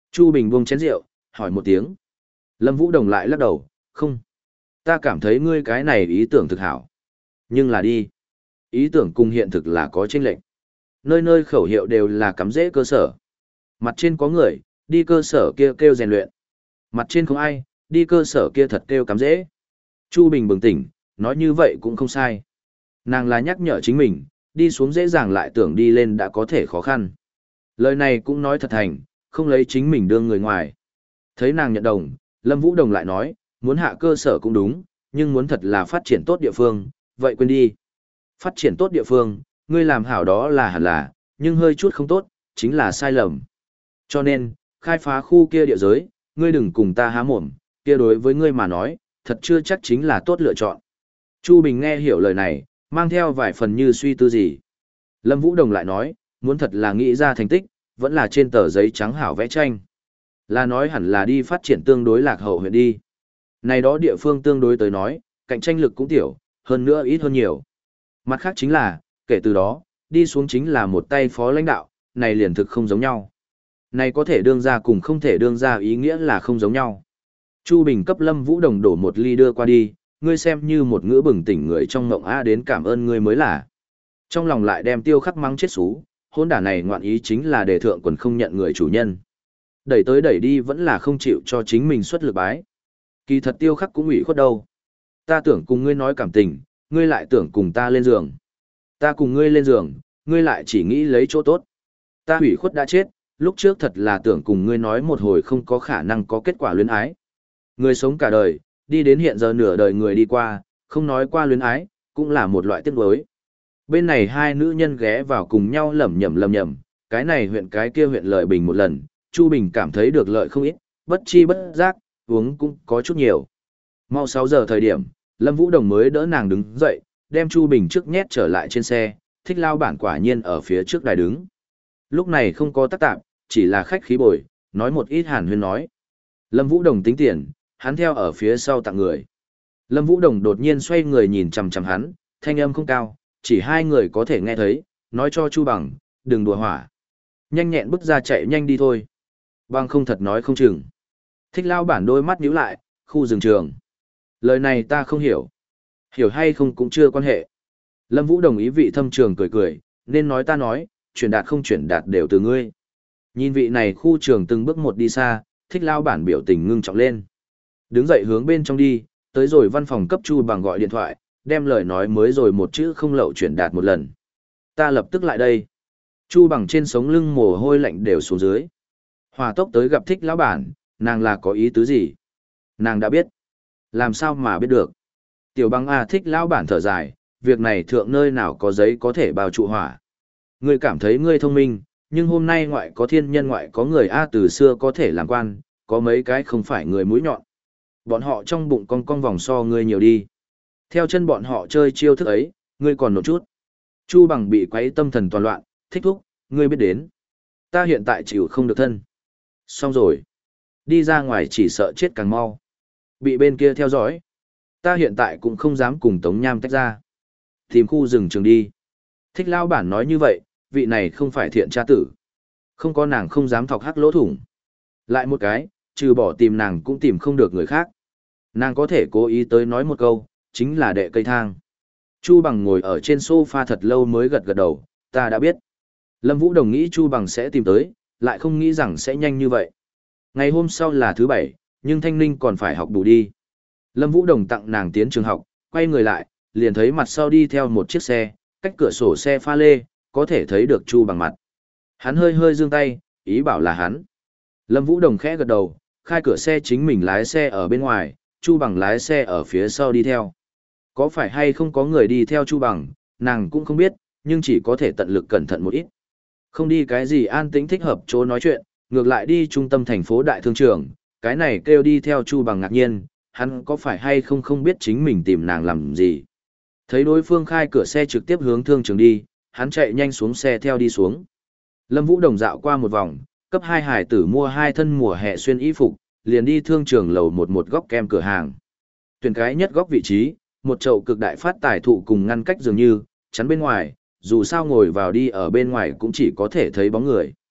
Chu Bình buông chén rượu, hỏi một tiếng. Lâm Vũ Đồng lại lắc đầu, không. Ta cảm thấy ngươi cái này ý tưởng thực hảo. Nhưng là đi. Ý tưởng cùng hiện thực là có chênh lệch. Nơi nơi khẩu hiệu đều là cắm rễ cơ sở. Mặt trên có người, đi cơ sở kia kêu rèn luyện. Mặt trên không ai, đi cơ sở kia thật kêu cắm rễ. Chu Bình bừng tỉnh, nói như vậy cũng không sai. Nàng là nhắc nhở chính mình, đi xuống dễ dàng lại tưởng đi lên đã có thể khó khăn. Lời này cũng nói thật thành, không lấy chính mình đương người ngoài. Thấy nàng nhận đồng, Lâm Vũ Đồng lại nói, muốn hạ cơ sở cũng đúng, nhưng muốn thật là phát triển tốt địa phương, vậy quên đi. Phát triển tốt địa phương, ngươi làm hảo đó là hẳn là, nhưng hơi chút không tốt, chính là sai lầm. Cho nên, khai phá khu kia địa giới, ngươi đừng cùng ta há mồm, kia đối với ngươi mà nói, thật chưa chắc chính là tốt lựa chọn. Chu Bình nghe hiểu lời này, mang theo vài phần như suy tư gì. Lâm Vũ Đồng lại nói, muốn thật là nghĩ ra thành tích, vẫn là trên tờ giấy trắng hảo vẽ tranh. Là nói hẳn là đi phát triển tương đối lạc hậu huyện đi. Này đó địa phương tương đối tới nói, cạnh tranh lực cũng tiểu, hơn nữa ít hơn nhiều. Mặt khác chính là, kể từ đó, đi xuống chính là một tay phó lãnh đạo, này liền thực không giống nhau. Này có thể đương ra cùng không thể đương ra ý nghĩa là không giống nhau. Chu Bình cấp Lâm Vũ Đồng đổ một ly đưa qua đi, ngươi xem như một ngữ bừng tỉnh người trong ngộng A đến cảm ơn ngươi mới là. Trong lòng lại đem tiêu khắc mắng chết xú, hôn đả này ngoạn ý chính là đề thượng quần không nhận người chủ nhân. Đẩy tới đẩy đi vẫn là không chịu cho chính mình xuất lực bái. Kỳ thật tiêu khắc cũng ủy khuất đâu. Ta tưởng cùng ngươi nói cảm tình, ngươi lại tưởng cùng ta lên giường. Ta cùng ngươi lên giường, ngươi lại chỉ nghĩ lấy chỗ tốt. Ta ủy khuất đã chết, lúc trước thật là tưởng cùng ngươi nói một hồi không có khả năng có kết quả luyến ái. Người sống cả đời, đi đến hiện giờ nửa đời người đi qua, không nói qua luyến ái, cũng là một loại tiếc nuối. Bên này hai nữ nhân ghé vào cùng nhau lẩm nhẩm lẩm nhẩm, cái này huyện cái kia huyện lợi bình một lần, Chu Bình cảm thấy được lợi không ít, bất chi bất giác, uống cũng có chút nhiều. Mau sáu giờ thời điểm, Lâm Vũ Đồng mới đỡ nàng đứng dậy, đem Chu Bình trước nhét trở lại trên xe, Thích Lao bản quả nhiên ở phía trước đài đứng. Lúc này không có tác tạp, chỉ là khách khí bồi, nói một ít hàn huyên nói. Lâm Vũ Đồng tính tiền, hắn theo ở phía sau tặng người. Lâm Vũ Đồng đột nhiên xoay người nhìn chằm chằm hắn, thanh âm không cao, chỉ hai người có thể nghe thấy, nói cho Chu Bằng, đừng đùa hỏa. Nhanh nhẹn bước ra chạy nhanh đi thôi. Bằng không thật nói không chừng. Thích Lao bản đôi mắt nhíu lại, khu rừng trường. Lời này ta không hiểu. Hiểu hay không cũng chưa quan hệ. Lâm Vũ Đồng ý vị thâm trường cười cười, nên nói ta nói, chuyển đạt không chuyển đạt đều từ ngươi. Nhìn vị này khu trường từng bước một đi xa, Thích Lao bản biểu tình ngưng trọng lên. Đứng dậy hướng bên trong đi, tới rồi văn phòng cấp Chu Bằng gọi điện thoại, đem lời nói mới rồi một chữ không lậu chuyển đạt một lần. Ta lập tức lại đây. Chu Bằng trên sống lưng mồ hôi lạnh đều xuống dưới. Hòa tốc tới gặp Thích lão bản, nàng là có ý tứ gì? Nàng đã biết. Làm sao mà biết được? Tiểu Bằng à, Thích lão bản thở dài, việc này thượng nơi nào có giấy có thể bao trụ hỏa. Ngươi cảm thấy ngươi thông minh, nhưng hôm nay ngoại có thiên nhân ngoại có người A từ xưa có thể làm quan, có mấy cái không phải người mũi nhọn. Bọn họ trong bụng con con vòng so ngươi nhiều đi. Theo chân bọn họ chơi chiêu thức ấy, ngươi còn nộp chút. Chu Bằng bị quấy tâm thần toàn loạn, Thích thúc, ngươi biết đến. Ta hiện tại chịu không được thân. Xong rồi. Đi ra ngoài chỉ sợ chết càng mau. Bị bên kia theo dõi. Ta hiện tại cũng không dám cùng Tống Nham tách ra. Tìm khu rừng trường đi. Thích lao bản nói như vậy, vị này không phải thiện tra tử. Không có nàng không dám thọc hắc lỗ thủng. Lại một cái, trừ bỏ tìm nàng cũng tìm không được người khác. Nàng có thể cố ý tới nói một câu, chính là đệ cây thang. Chu Bằng ngồi ở trên sofa thật lâu mới gật gật đầu, ta đã biết. Lâm Vũ Đồng nghĩ Chu Bằng sẽ tìm tới, lại không nghĩ rằng sẽ nhanh như vậy. Ngày hôm sau là thứ bảy, nhưng Thanh Ninh còn phải học bù đi. Lâm Vũ Đồng tặng nàng tiến trường học, quay người lại, liền thấy mặt sau đi theo một chiếc xe, cách cửa sổ xe pha lê, có thể thấy được Chu Bằng mặt. Hắn hơi hơi giương tay, ý bảo là hắn. Lâm Vũ Đồng khẽ gật đầu, khai cửa xe chính mình lái xe ở bên ngoài, Chu Bằng lái xe ở phía sau đi theo. Có phải hay không có người đi theo Chu Bằng, nàng cũng không biết, nhưng chỉ có thể tận lực cẩn thận một ít. Không đi cái gì an tĩnh thích hợp chỗ nói chuyện, ngược lại đi trung tâm thành phố đại thương trường, cái này kêu đi theo Chu Bằng ngạc nhiên, hắn có phải hay không không biết chính mình tìm nàng làm gì. Thấy đối phương khai cửa xe trực tiếp hướng thương trường đi, hắn chạy nhanh xuống xe theo đi xuống. Lâm Vũ Đồng dạo qua một vòng, cấp hai hải tử mua hai thân mùa hè xuyên y phục, liền đi thương trường lầu một một góc kem cửa hàng. Tuyển cái nhất góc vị trí, một chậu cực đại phát tài thụ cùng ngăn cách dường như, chắn bên ngoài, dù sao ngồi vào đi ở bên ngoài cũng chỉ có thể thấy bóng người.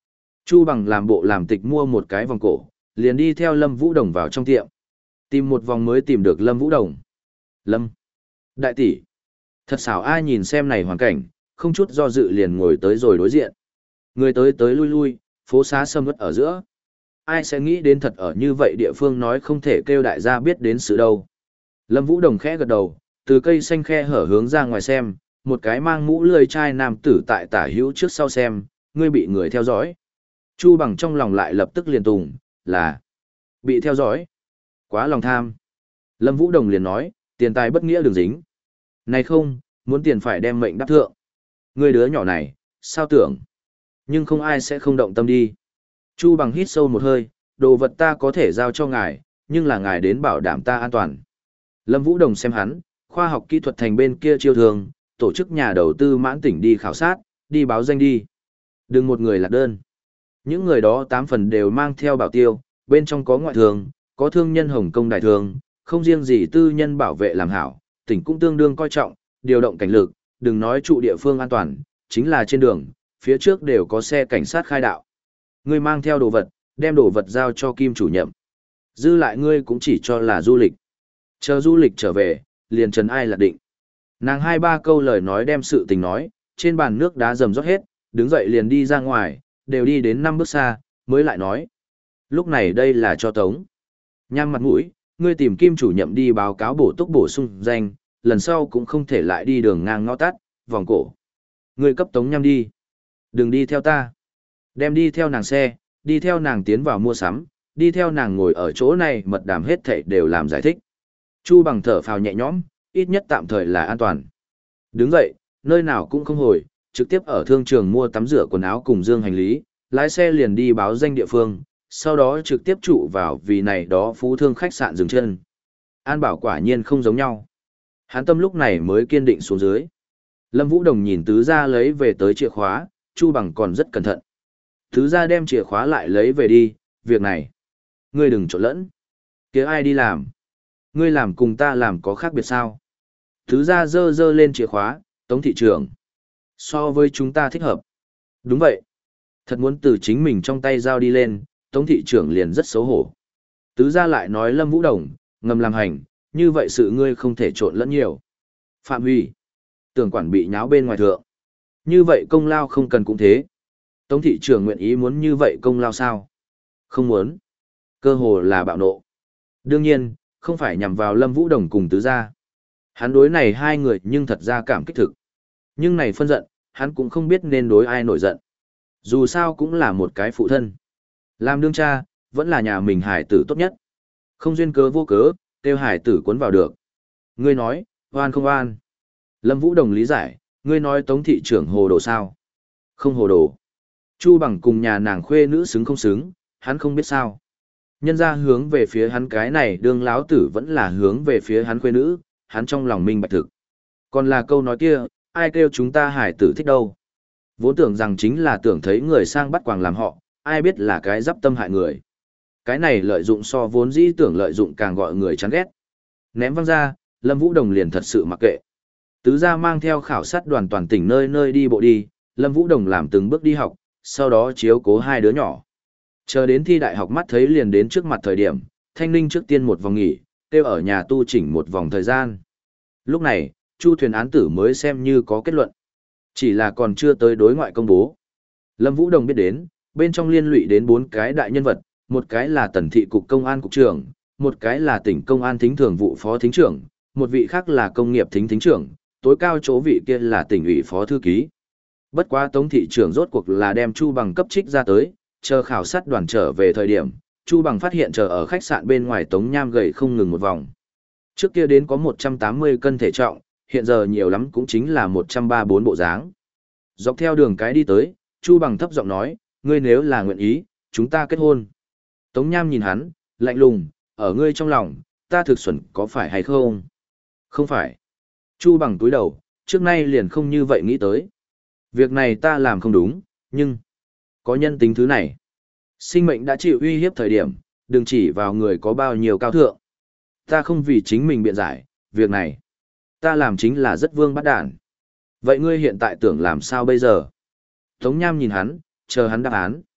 Chu Bằng làm bộ làm tịch mua một cái vòng cổ, liền đi theo Lâm Vũ Đồng vào trong tiệm. Tìm một vòng mới tìm được Lâm Vũ Đồng. Lâm! Đại tỷ! Thật xảo ai nhìn xem này hoàn cảnh, không chút do dự liền ngồi tới rồi đối diện. Người tới tới lui lui, phố xá sầm uất ở giữa. Ai sẽ nghĩ đến thật ở như vậy địa phương nói không thể kêu đại gia biết đến sự đâu. Lâm Vũ Đồng khẽ gật đầu, từ cây xanh khe hở hướng ra ngoài xem, một cái mang mũ lươi chai nam tử tại tả hữu trước sau xem, ngươi bị người theo dõi. Chu Bằng trong lòng lại lập tức liền tùng, là bị theo dõi. Quá lòng tham. Lâm Vũ Đồng liền nói, tiền tài bất nghĩa đừng dính. Này không, muốn tiền phải đem mệnh đáp thượng. Ngươi đứa nhỏ này, sao tưởng? Nhưng không ai sẽ không động tâm đi. Chu Bằng hít sâu một hơi, đồ vật ta có thể giao cho ngài, nhưng là ngài đến bảo đảm ta an toàn. Lâm Vũ Đồng xem hắn, khoa học kỹ thuật thành bên kia chiêu thường, tổ chức nhà đầu tư mãn tỉnh đi khảo sát, đi báo danh đi. Đừng một người lạc đơn. Những người đó tám phần đều mang theo bảo tiêu, bên trong có ngoại thường, có thương nhân Hồng Kông đại thường, không riêng gì tư nhân bảo vệ làm hảo, tỉnh cũng tương đương coi trọng, điều động cảnh lực, đừng nói trụ địa phương an toàn, chính là trên đường, phía trước đều có xe cảnh sát khai đạo. Ngươi mang theo đồ vật, đem đồ vật giao cho Kim chủ nhiệm. Dư lại ngươi cũng chỉ cho là du lịch. Chờ du lịch trở về, liền trần ai là định. Nàng hai ba câu lời nói đem sự tình nói, trên bàn nước đá rầm rót hết, đứng dậy liền đi ra ngoài, đều đi đến năm bước xa, mới lại nói. Lúc này đây là cho Tống. Nham mặt mũi, ngươi tìm Kim chủ nhiệm đi báo cáo bổ túc bổ sung danh, lần sau cũng không thể lại đi đường ngang ngõ tắt, vòng cổ. Ngươi cấp Tống Nham đi. Đừng đi theo ta. Đem đi theo nàng xe, đi theo nàng tiến vào mua sắm, đi theo nàng ngồi ở chỗ này mật đàm hết thảy đều làm giải thích. Chu Bằng thở phào nhẹ nhõm, ít nhất tạm thời là an toàn. Đứng dậy, nơi nào cũng không hồi, trực tiếp ở thương trường mua tắm rửa quần áo cùng dương hành lý, lái xe liền đi báo danh địa phương, sau đó trực tiếp trụ vào vì này đó phú thương khách sạn dừng chân. An Bảo quả nhiên không giống nhau. Hắn tâm lúc này mới kiên định xuống dưới. Lâm Vũ Đồng nhìn tứ gia lấy về tới chìa khóa, Chu Bằng còn rất cẩn thận. Tứ gia đem chìa khóa lại lấy về đi, việc này. Ngươi đừng trộn lẫn. Kia ai đi làm? Ngươi làm cùng ta làm có khác biệt sao? Tứ gia dơ dơ lên chìa khóa, Tống thị trưởng. So với chúng ta thích hợp. Đúng vậy. Thật muốn từ chính mình trong tay giao đi lên, Tống thị trưởng liền rất xấu hổ. Tứ gia lại nói Lâm Vũ Đồng, ngầm làm hành, như vậy sự ngươi không thể trộn lẫn nhiều. Phạm Huy. Tưởng quản bị nháo bên ngoài thượng. Như vậy công lao không cần cũng thế. Tống thị trưởng nguyện ý muốn như vậy công lao sao? Không muốn. Cơ hồ là bạo nộ. Đương nhiên, không phải nhằm vào Lâm Vũ Đồng cùng tứ gia. Hắn đối này hai người nhưng thật ra cảm kích thực. Nhưng này phân giận, hắn cũng không biết nên đối ai nổi giận. Dù sao cũng là một cái phụ thân. Làm đương cha, vẫn là nhà mình hải tử tốt nhất. Không duyên cớ vô cớ, kêu hải tử cuốn vào được. Ngươi nói, oan không oan. Lâm Vũ Đồng lý giải, ngươi nói Tống thị trưởng hồ đồ sao? Không hồ đồ. Chu Bằng cùng nhà nàng khuê nữ xứng không xứng, hắn không biết sao. Nhân ra hướng về phía hắn cái này đương láo tử vẫn là hướng về phía hắn khuê nữ, hắn trong lòng minh bạch thực. Còn là câu nói kia, ai kêu chúng ta hải tử thích đâu. Vốn tưởng rằng chính là tưởng thấy người sang bắt quàng làm họ, ai biết là cái giáp tâm hại người. Cái này lợi dụng so vốn dĩ tưởng lợi dụng càng gọi người chán ghét. Ném văng ra, Lâm Vũ Đồng liền thật sự mặc kệ. Tứ gia mang theo khảo sát đoàn toàn tỉnh nơi nơi đi bộ đi, Lâm Vũ Đồng làm từng bước đi học, sau đó chiếu cố hai đứa nhỏ. Chờ đến thi đại học mắt thấy liền đến trước mặt thời điểm, Thanh Ninh trước tiên một vòng nghỉ, kêu ở nhà tu chỉnh một vòng thời gian. Lúc này, Chu Thuyền án tử mới xem như có kết luận. Chỉ là còn chưa tới đối ngoại công bố. Lâm Vũ Đồng biết đến, bên trong liên lụy đến bốn cái đại nhân vật, một cái là Tần thị cục công an cục trưởng, một cái là tỉnh công an thính thường vụ phó thính trưởng, một vị khác là công nghiệp thính thính trưởng, tối cao chỗ vị kia là tỉnh ủy phó thư ký. Bất quá Tống thị trưởng rốt cuộc là đem Chu Bằng cấp trích ra tới, chờ khảo sát đoàn trở về thời điểm, Chu Bằng phát hiện chờ ở khách sạn bên ngoài Tống Nham gầy không ngừng một vòng. Trước kia đến có một trăm tám mươi cân thể trọng, hiện giờ nhiều lắm cũng chính là một trăm ba mươi bốn bộ dáng. Dọc theo đường cái đi tới, Chu Bằng thấp giọng nói, ngươi nếu là nguyện ý, chúng ta kết hôn. Tống Nham nhìn hắn, lạnh lùng, ở ngươi trong lòng, ta thực xuẩn có phải hay không? Không phải. Chu Bằng túi đầu, trước nay liền không như vậy nghĩ tới. Việc này ta làm không đúng, nhưng có nhân tính thứ này. Sinh mệnh đã chịu uy hiếp thời điểm, đừng chỉ vào người có bao nhiêu cao thượng. Ta không vì chính mình biện giải, việc này ta làm chính là rất vương bắt đản. Vậy ngươi hiện tại tưởng làm sao bây giờ? Tống Nham nhìn hắn, chờ hắn đáp án.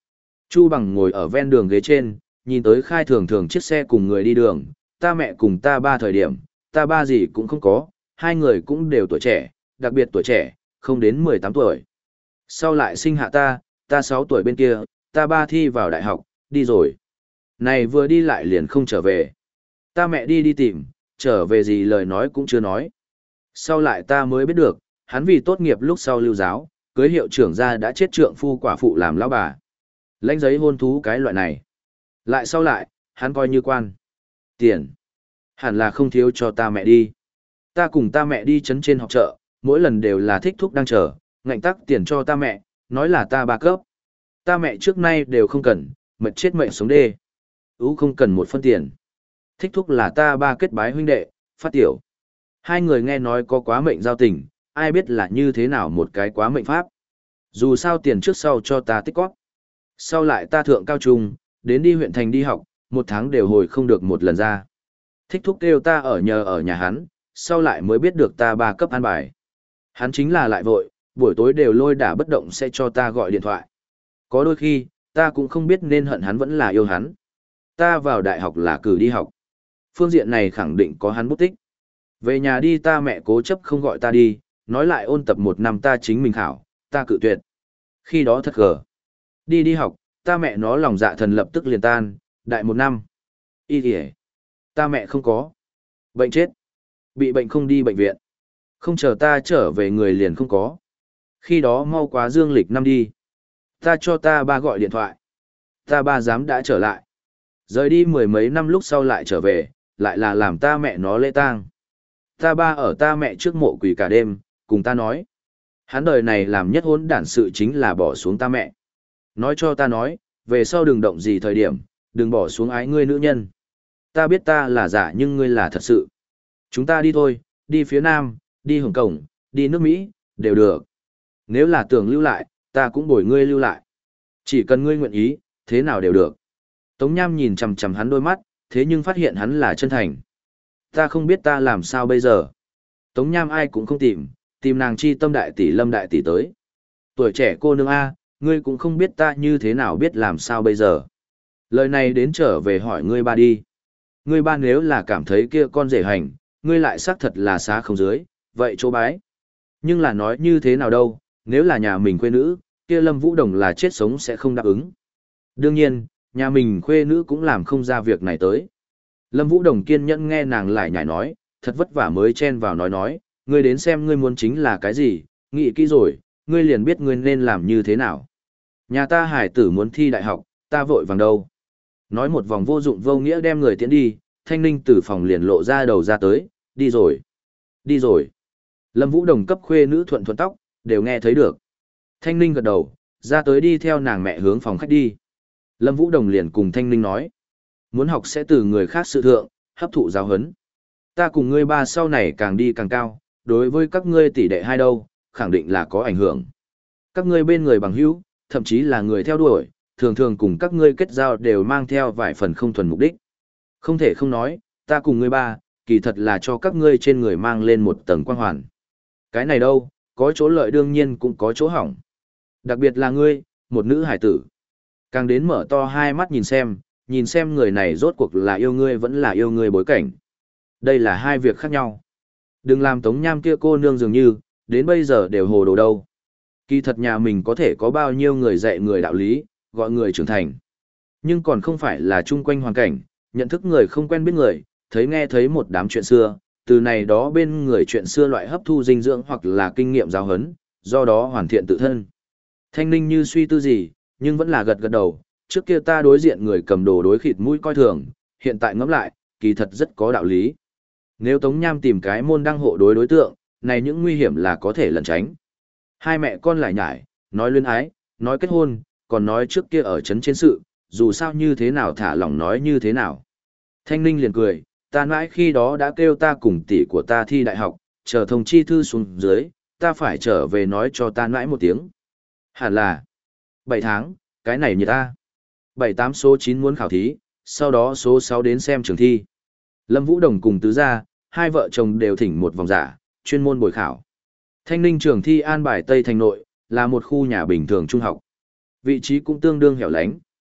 Chu Bằng ngồi ở ven đường ghế trên, nhìn tới khai thường thường chiếc xe cùng người đi đường, ta mẹ cùng ta ba thời điểm, ta ba gì cũng không có, hai người cũng đều tuổi trẻ, đặc biệt tuổi trẻ, không đến mười tám tuổi. Sau lại sinh hạ ta, ta sáu tuổi bên kia, ta ba thi vào đại học, đi rồi. Này vừa đi lại liền không trở về. Ta mẹ đi đi tìm, trở về gì lời nói cũng chưa nói. Sau lại ta mới biết được, hắn vì tốt nghiệp lúc sau lưu giáo, cưới hiệu trưởng ra đã chết trượng phu quả phụ làm lão bà. Lãnh giấy hôn thú cái loại này. Lại sau lại, hắn coi như quan. Tiền. Hẳn là không thiếu cho ta mẹ đi. Ta cùng ta mẹ đi chấn trên học chợ, mỗi lần đều là thích thúc đang chờ, ngạnh tắc tiền cho ta mẹ, nói là ta ba cấp. Ta mẹ trước nay đều không cần, mệt chết mệnh sống đê. Ú không cần một phân tiền. Thích thúc là ta ba kết bái huynh đệ, phát tiểu. Hai người nghe nói có quá mệnh giao tình, ai biết là như thế nào một cái quá mệnh pháp. Dù sao tiền trước sau cho ta tích cóp. Sau lại ta thượng cao trung, đến đi huyện thành đi học, một tháng đều hồi không được một lần ra. Thích thúc kêu ta ở nhờ ở nhà hắn, sau lại mới biết được ta ba cấp an bài. Hắn chính là lại vội, buổi tối đều lôi đả bất động sẽ cho ta gọi điện thoại. Có đôi khi, ta cũng không biết nên hận hắn vẫn là yêu hắn. Ta vào đại học là cử đi học. Phương diện này khẳng định có hắn bút tích. Về nhà đi ta mẹ cố chấp không gọi ta đi, nói lại ôn tập một năm ta chính mình khảo, ta cự tuyệt. Khi đó thật gờ. Đi đi học, ta mẹ nó lòng dạ thần lập tức liền tan, đại một năm. Y kìa. Ta mẹ không có. Bệnh chết. Bị bệnh không đi bệnh viện. Không chờ ta trở về người liền không có. Khi đó mau quá dương lịch năm đi. Ta cho ta ba gọi điện thoại. Ta ba dám đã trở lại. Rời đi mười mấy năm lúc sau lại trở về, lại là làm ta mẹ nó lễ tang. Ta ba ở ta mẹ trước mộ quỳ cả đêm, cùng ta nói. Hắn đời này làm nhất hỗn đản sự chính là bỏ xuống ta mẹ. Nói cho ta nói, về sau đừng động gì thời điểm, đừng bỏ xuống ái ngươi nữ nhân. Ta biết ta là giả nhưng ngươi là thật sự. Chúng ta đi thôi, đi phía Nam, đi Hồng Kông, đi nước Mỹ, đều được. Nếu là tưởng lưu lại, ta cũng bồi ngươi lưu lại. Chỉ cần ngươi nguyện ý, thế nào đều được. Tống Nham nhìn chằm chằm hắn đôi mắt, thế nhưng phát hiện hắn là chân thành. Ta không biết ta làm sao bây giờ. Tống Nham ai cũng không tìm, tìm nàng chi tâm đại tỷ Lâm đại tỷ tới. Tuổi trẻ cô nương A, ngươi cũng không biết ta như thế nào biết làm sao bây giờ. Lời này đến trở về hỏi ngươi ba đi. Ngươi ba nếu là cảm thấy kia con rể hành, ngươi lại xác thật là xá không dưới, vậy chỗ bái. Nhưng là nói như thế nào đâu, nếu là nhà mình quê nữ, kia Lâm Vũ Đồng là chết sống sẽ không đáp ứng. Đương nhiên, nhà mình khuê nữ cũng làm không ra việc này tới. Lâm Vũ Đồng kiên nhẫn nghe nàng lại nhảy nói, thật vất vả mới chen vào nói nói, ngươi đến xem ngươi muốn chính là cái gì, nghĩ kỹ rồi, ngươi liền biết ngươi nên làm như thế nào. Nhà ta hải tử muốn thi đại học, ta vội vàng đâu. Nói một vòng vô dụng vô nghĩa đem người tiễn đi, Thanh Ninh từ phòng liền lộ ra đầu ra tới, đi rồi, đi rồi. Lâm Vũ Đồng cấp khuê nữ thuận thuận tóc, đều nghe thấy được. Thanh Ninh gật đầu, ra tới đi theo nàng mẹ hướng phòng khách đi. Lâm Vũ Đồng liền cùng Thanh Ninh nói, muốn học sẽ từ người khác sự thượng, hấp thụ giáo huấn. Ta cùng ngươi ba sau này càng đi càng cao, đối với các ngươi tỷ đệ hai đâu, khẳng định là có ảnh hưởng. Các ngươi bên người bằng hữu, thậm chí là người theo đuổi, thường thường cùng các ngươi kết giao đều mang theo vài phần không thuần mục đích. Không thể không nói, ta cùng ngươi ba, kỳ thật là cho các ngươi trên người mang lên một tầng quang hoàn. Cái này đâu, có chỗ lợi đương nhiên cũng có chỗ hỏng. Đặc biệt là ngươi, một nữ hải tử. Càng đến mở to hai mắt nhìn xem, nhìn xem người này rốt cuộc là yêu ngươi vẫn là yêu ngươi bối cảnh. Đây là hai việc khác nhau. Đừng làm Tống Nham kia cô nương dường như, đến bây giờ đều hồ đồ đâu. Kỳ thật nhà mình có thể có bao nhiêu người dạy người đạo lý, gọi người trưởng thành. Nhưng còn không phải là chung quanh hoàn cảnh, nhận thức người không quen biết người, thấy nghe thấy một đám chuyện xưa, từ này đó bên người chuyện xưa loại hấp thu dinh dưỡng hoặc là kinh nghiệm giáo huấn, do đó hoàn thiện tự thân. Thanh Ninh như suy tư gì, nhưng vẫn là gật gật đầu, trước kia ta đối diện người cầm đồ đối khịt mũi coi thường, hiện tại ngẫm lại, kỳ thật rất có đạo lý. Nếu Tống Nham tìm cái môn đăng hộ đối đối tượng, này những nguy hiểm là có thể lẩn tránh. Hai mẹ con lại nhải, nói luyến ái, nói kết hôn, còn nói trước kia ở trấn trên sự, dù sao như thế nào thả lỏng nói như thế nào. Thanh Ninh liền cười, ta mãi khi đó đã kêu ta cùng tỷ của ta thi đại học, chờ thông chi thư xuống dưới, ta phải trở về nói cho ta mãi một tiếng. Hẳn là bảy tháng, cái này như ta. bảy tám số chín muốn khảo thí, sau đó số sáu đến xem trường thi. Lâm Vũ Đồng cùng tứ gia, hai vợ chồng đều thỉnh một vòng giả, chuyên môn bồi khảo. Thanh Ninh trường thi an bài Tây Thành nội, là một khu nhà bình thường trung học. Vị trí cũng tương đương hẻo lánh,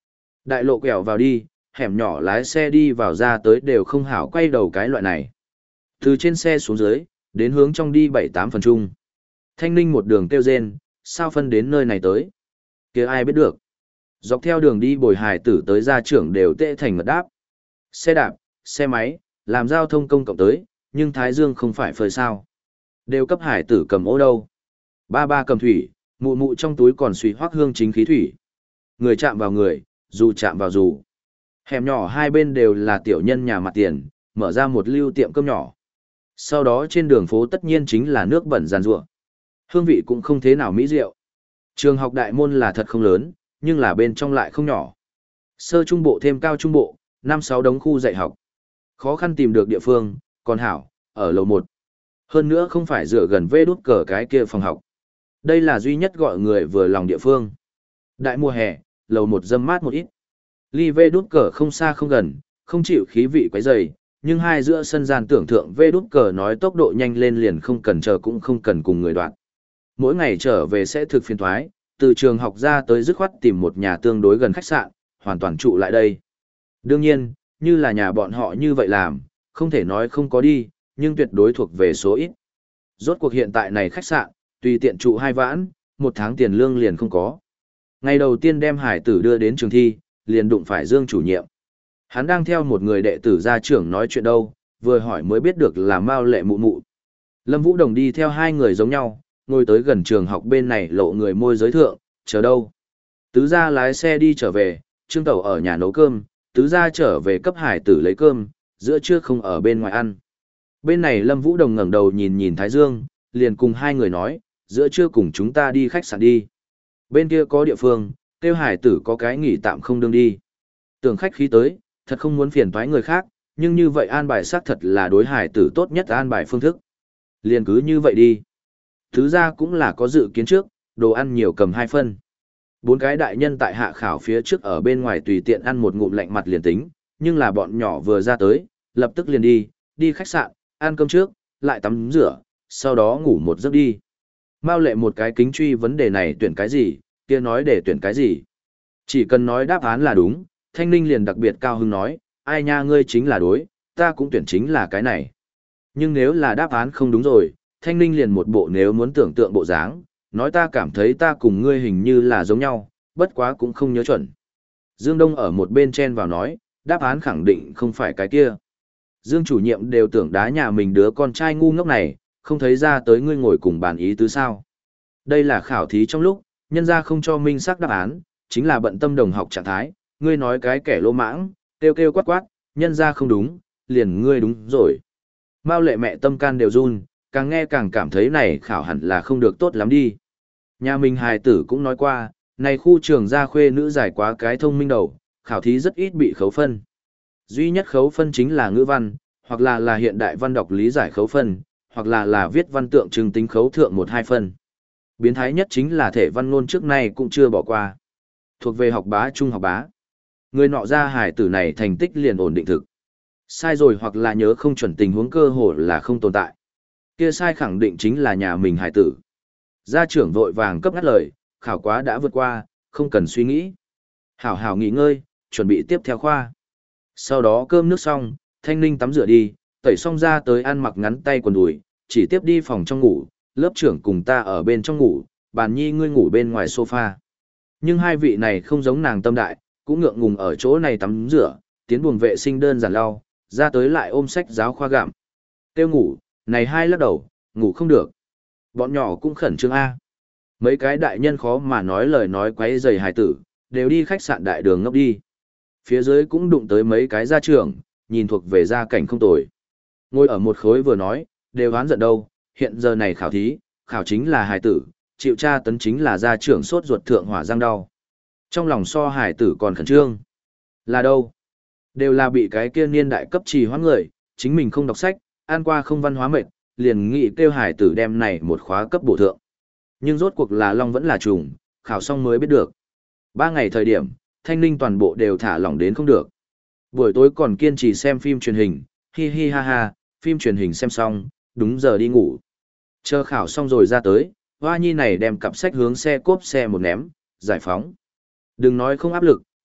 Đại lộ quẹo vào đi, hẻm nhỏ lái xe đi vào ra tới đều không hảo quay đầu cái loại này. Từ trên xe xuống dưới, đến hướng trong đi bảy tám phần chung. Thanh Ninh một đường kêu rên, sao phân đến nơi này tới? Kia ai biết được. Dọc theo đường đi bồi hài tử tới gia trưởng đều tệ thành ngật đáp. Xe đạp, xe máy, làm giao thông công cộng tới, nhưng Thái Dương không phải phơi sao. Đều cấp hải tử cầm ô đâu. Ba ba cầm thủy, mụ mụ trong túi còn suy hoác hương chính khí thủy. Người chạm vào người, dù chạm vào dù. Hẻm nhỏ hai bên đều là tiểu nhân nhà mặt tiền, mở ra một lưu tiệm cơm nhỏ. Sau đó trên đường phố tất nhiên chính là nước bẩn giàn ruộng. Hương vị cũng không thế nào mỹ diệu. Trường học đại môn là thật không lớn, nhưng là bên trong lại không nhỏ. Sơ trung bộ thêm cao trung bộ, năm sáu đống khu dạy học. Khó khăn tìm được địa phương, còn hảo, ở lầu một. Hơn nữa không phải dựa gần vê đút cờ cái kia phòng học. Đây là duy nhất gọi người vừa lòng địa phương. Đại mùa hè, lầu một dâm mát một ít. Ly vê đút cờ không xa không gần, không chịu khí vị quấy dày, nhưng hai giữa sân gian tưởng thượng vê đút cờ nói tốc độ nhanh lên liền không cần chờ cũng không cần cùng người đoạn. Mỗi ngày trở về sẽ thực phiền thoái, từ trường học ra tới dứt khoát tìm một nhà tương đối gần khách sạn, hoàn toàn trụ lại đây. Đương nhiên, như là nhà bọn họ như vậy làm, không thể nói không có đi, nhưng tuyệt đối thuộc về số ít. Rốt cuộc hiện tại này khách sạn, tùy tiện trụ hai vãn, một tháng tiền lương liền không có. Ngày đầu tiên đem hải tử đưa đến trường thi, liền đụng phải Dương chủ nhiệm. Hắn đang theo một người đệ tử gia trưởng nói chuyện đâu, vừa hỏi mới biết được là Mao Lệ mụ mụ. Lâm Vũ Đồng đi theo hai người giống nhau, ngồi tới gần trường học bên này lộ người môi giới thượng, chờ đâu. Tứ gia lái xe đi trở về, Trương Tẩu ở nhà nấu cơm, tứ gia trở về cấp hải tử lấy cơm, giữa trưa không ở bên ngoài ăn. Bên này Lâm Vũ Đồng ngẩng đầu nhìn nhìn Thái Dương, liền cùng hai người nói, giữa trưa cùng chúng ta đi khách sạn đi. Bên kia có địa phương, kêu hải tử có cái nghỉ tạm không đương đi. Tưởng khách khí tới, thật không muốn phiền toái người khác, nhưng như vậy an bài xác thật là đối hải tử tốt nhất an bài phương thức. Liền cứ như vậy đi. Thứ ra cũng là có dự kiến trước, đồ ăn nhiều cầm hai phân. Bốn cái đại nhân tại hạ khảo phía trước ở bên ngoài tùy tiện ăn một ngụm lạnh mặt liền tính, nhưng là bọn nhỏ vừa ra tới, lập tức liền đi, đi khách sạn, ăn cơm trước, lại tắm rửa, sau đó ngủ một giấc đi. Mao Lệ một cái kính truy vấn đề này tuyển cái gì, kia nói để tuyển cái gì. Chỉ cần nói đáp án là đúng, Thanh Ninh liền đặc biệt cao hứng nói, ai nha ngươi chính là đối, ta cũng tuyển chính là cái này. Nhưng nếu là đáp án không đúng rồi, Thanh Ninh liền một bộ nếu muốn tưởng tượng bộ dáng, nói ta cảm thấy ta cùng ngươi hình như là giống nhau, bất quá cũng không nhớ chuẩn. Dương Đông ở một bên chen vào nói, đáp án khẳng định không phải cái kia. Dương chủ nhiệm đều tưởng đá nhà mình đứa con trai ngu ngốc này, không thấy ra tới ngươi ngồi cùng bàn ý tứ sao. Đây là khảo thí trong lúc, nhân ra không cho minh xác đáp án, chính là bận tâm đồng học trạng thái, ngươi nói cái kẻ lô mãng, kêu kêu quát quát, nhân ra không đúng, liền ngươi đúng rồi. Mao Lệ mẹ tâm can đều run, càng nghe càng cảm thấy này khảo hẳn là không được tốt lắm đi. Nhà mình hài tử cũng nói qua, này khu trường gia khuê nữ giải quá cái thông minh đầu, khảo thí rất ít bị khấu phân. Duy nhất khấu phân chính là ngữ văn, hoặc là là hiện đại văn đọc lý giải khấu phân, hoặc là là viết văn tượng trưng tính khấu thượng một hai phân. Biến thái nhất chính là thể văn ngôn trước nay cũng chưa bỏ qua. Thuộc về học bá trung học bá. Người nọ ra hài tử này thành tích liền ổn định thực. Sai rồi hoặc là nhớ không chuẩn tình huống cơ hồ là không tồn tại. Kia sai khẳng định chính là nhà mình hài tử. Gia trưởng vội vàng cấp ngắt lời, khảo quá đã vượt qua, không cần suy nghĩ. Hảo hảo nghỉ ngơi, chuẩn bị tiếp theo khoa. Sau đó cơm nước xong, Thanh Ninh tắm rửa đi, tẩy xong ra tới ăn mặc ngắn tay quần đùi, chỉ tiếp đi phòng trong ngủ, lớp trưởng cùng ta ở bên trong ngủ, bàn nhi ngươi ngủ bên ngoài sofa. Nhưng hai vị này không giống nàng tâm đại, cũng ngượng ngùng ở chỗ này tắm rửa, tiến buồng vệ sinh đơn giản lau, ra tới lại ôm sách giáo khoa gặm. Tiêu ngủ, này hai lắc đầu, ngủ không được. Bọn nhỏ cũng khẩn trương A. Mấy cái đại nhân khó mà nói lời nói quấy rầy hài tử, đều đi khách sạn đại đường ngốc đi. Phía dưới cũng đụng tới mấy cái gia trưởng, nhìn thuộc về gia cảnh không tồi. Ngồi ở một khối vừa nói, đều oán giận đâu, hiện giờ này khảo thí, khảo chính là hài tử, chịu tra tấn chính là gia trưởng sốt ruột thượng hỏa giang đau. Trong lòng so hài tử còn khẩn trương. Là đâu? Đều là bị cái kia niên đại cấp trì hoãn người, chính mình không đọc sách, ăn qua không văn hóa mệt, liền nghĩ kêu hài tử đem này một khóa cấp bổ thượng. Nhưng rốt cuộc là long vẫn là trùng, khảo xong mới biết được. Ba ngày thời điểm, Thanh Ninh toàn bộ đều thả lỏng đến không được. Buổi tối còn kiên trì xem phim truyền hình, hi hi ha ha, phim truyền hình xem xong, đúng giờ đi ngủ. Chờ khảo xong rồi ra tới, Hoa Nhi này đem cặp sách hướng xe cốp xe một ném, giải phóng. Đừng nói không áp lực,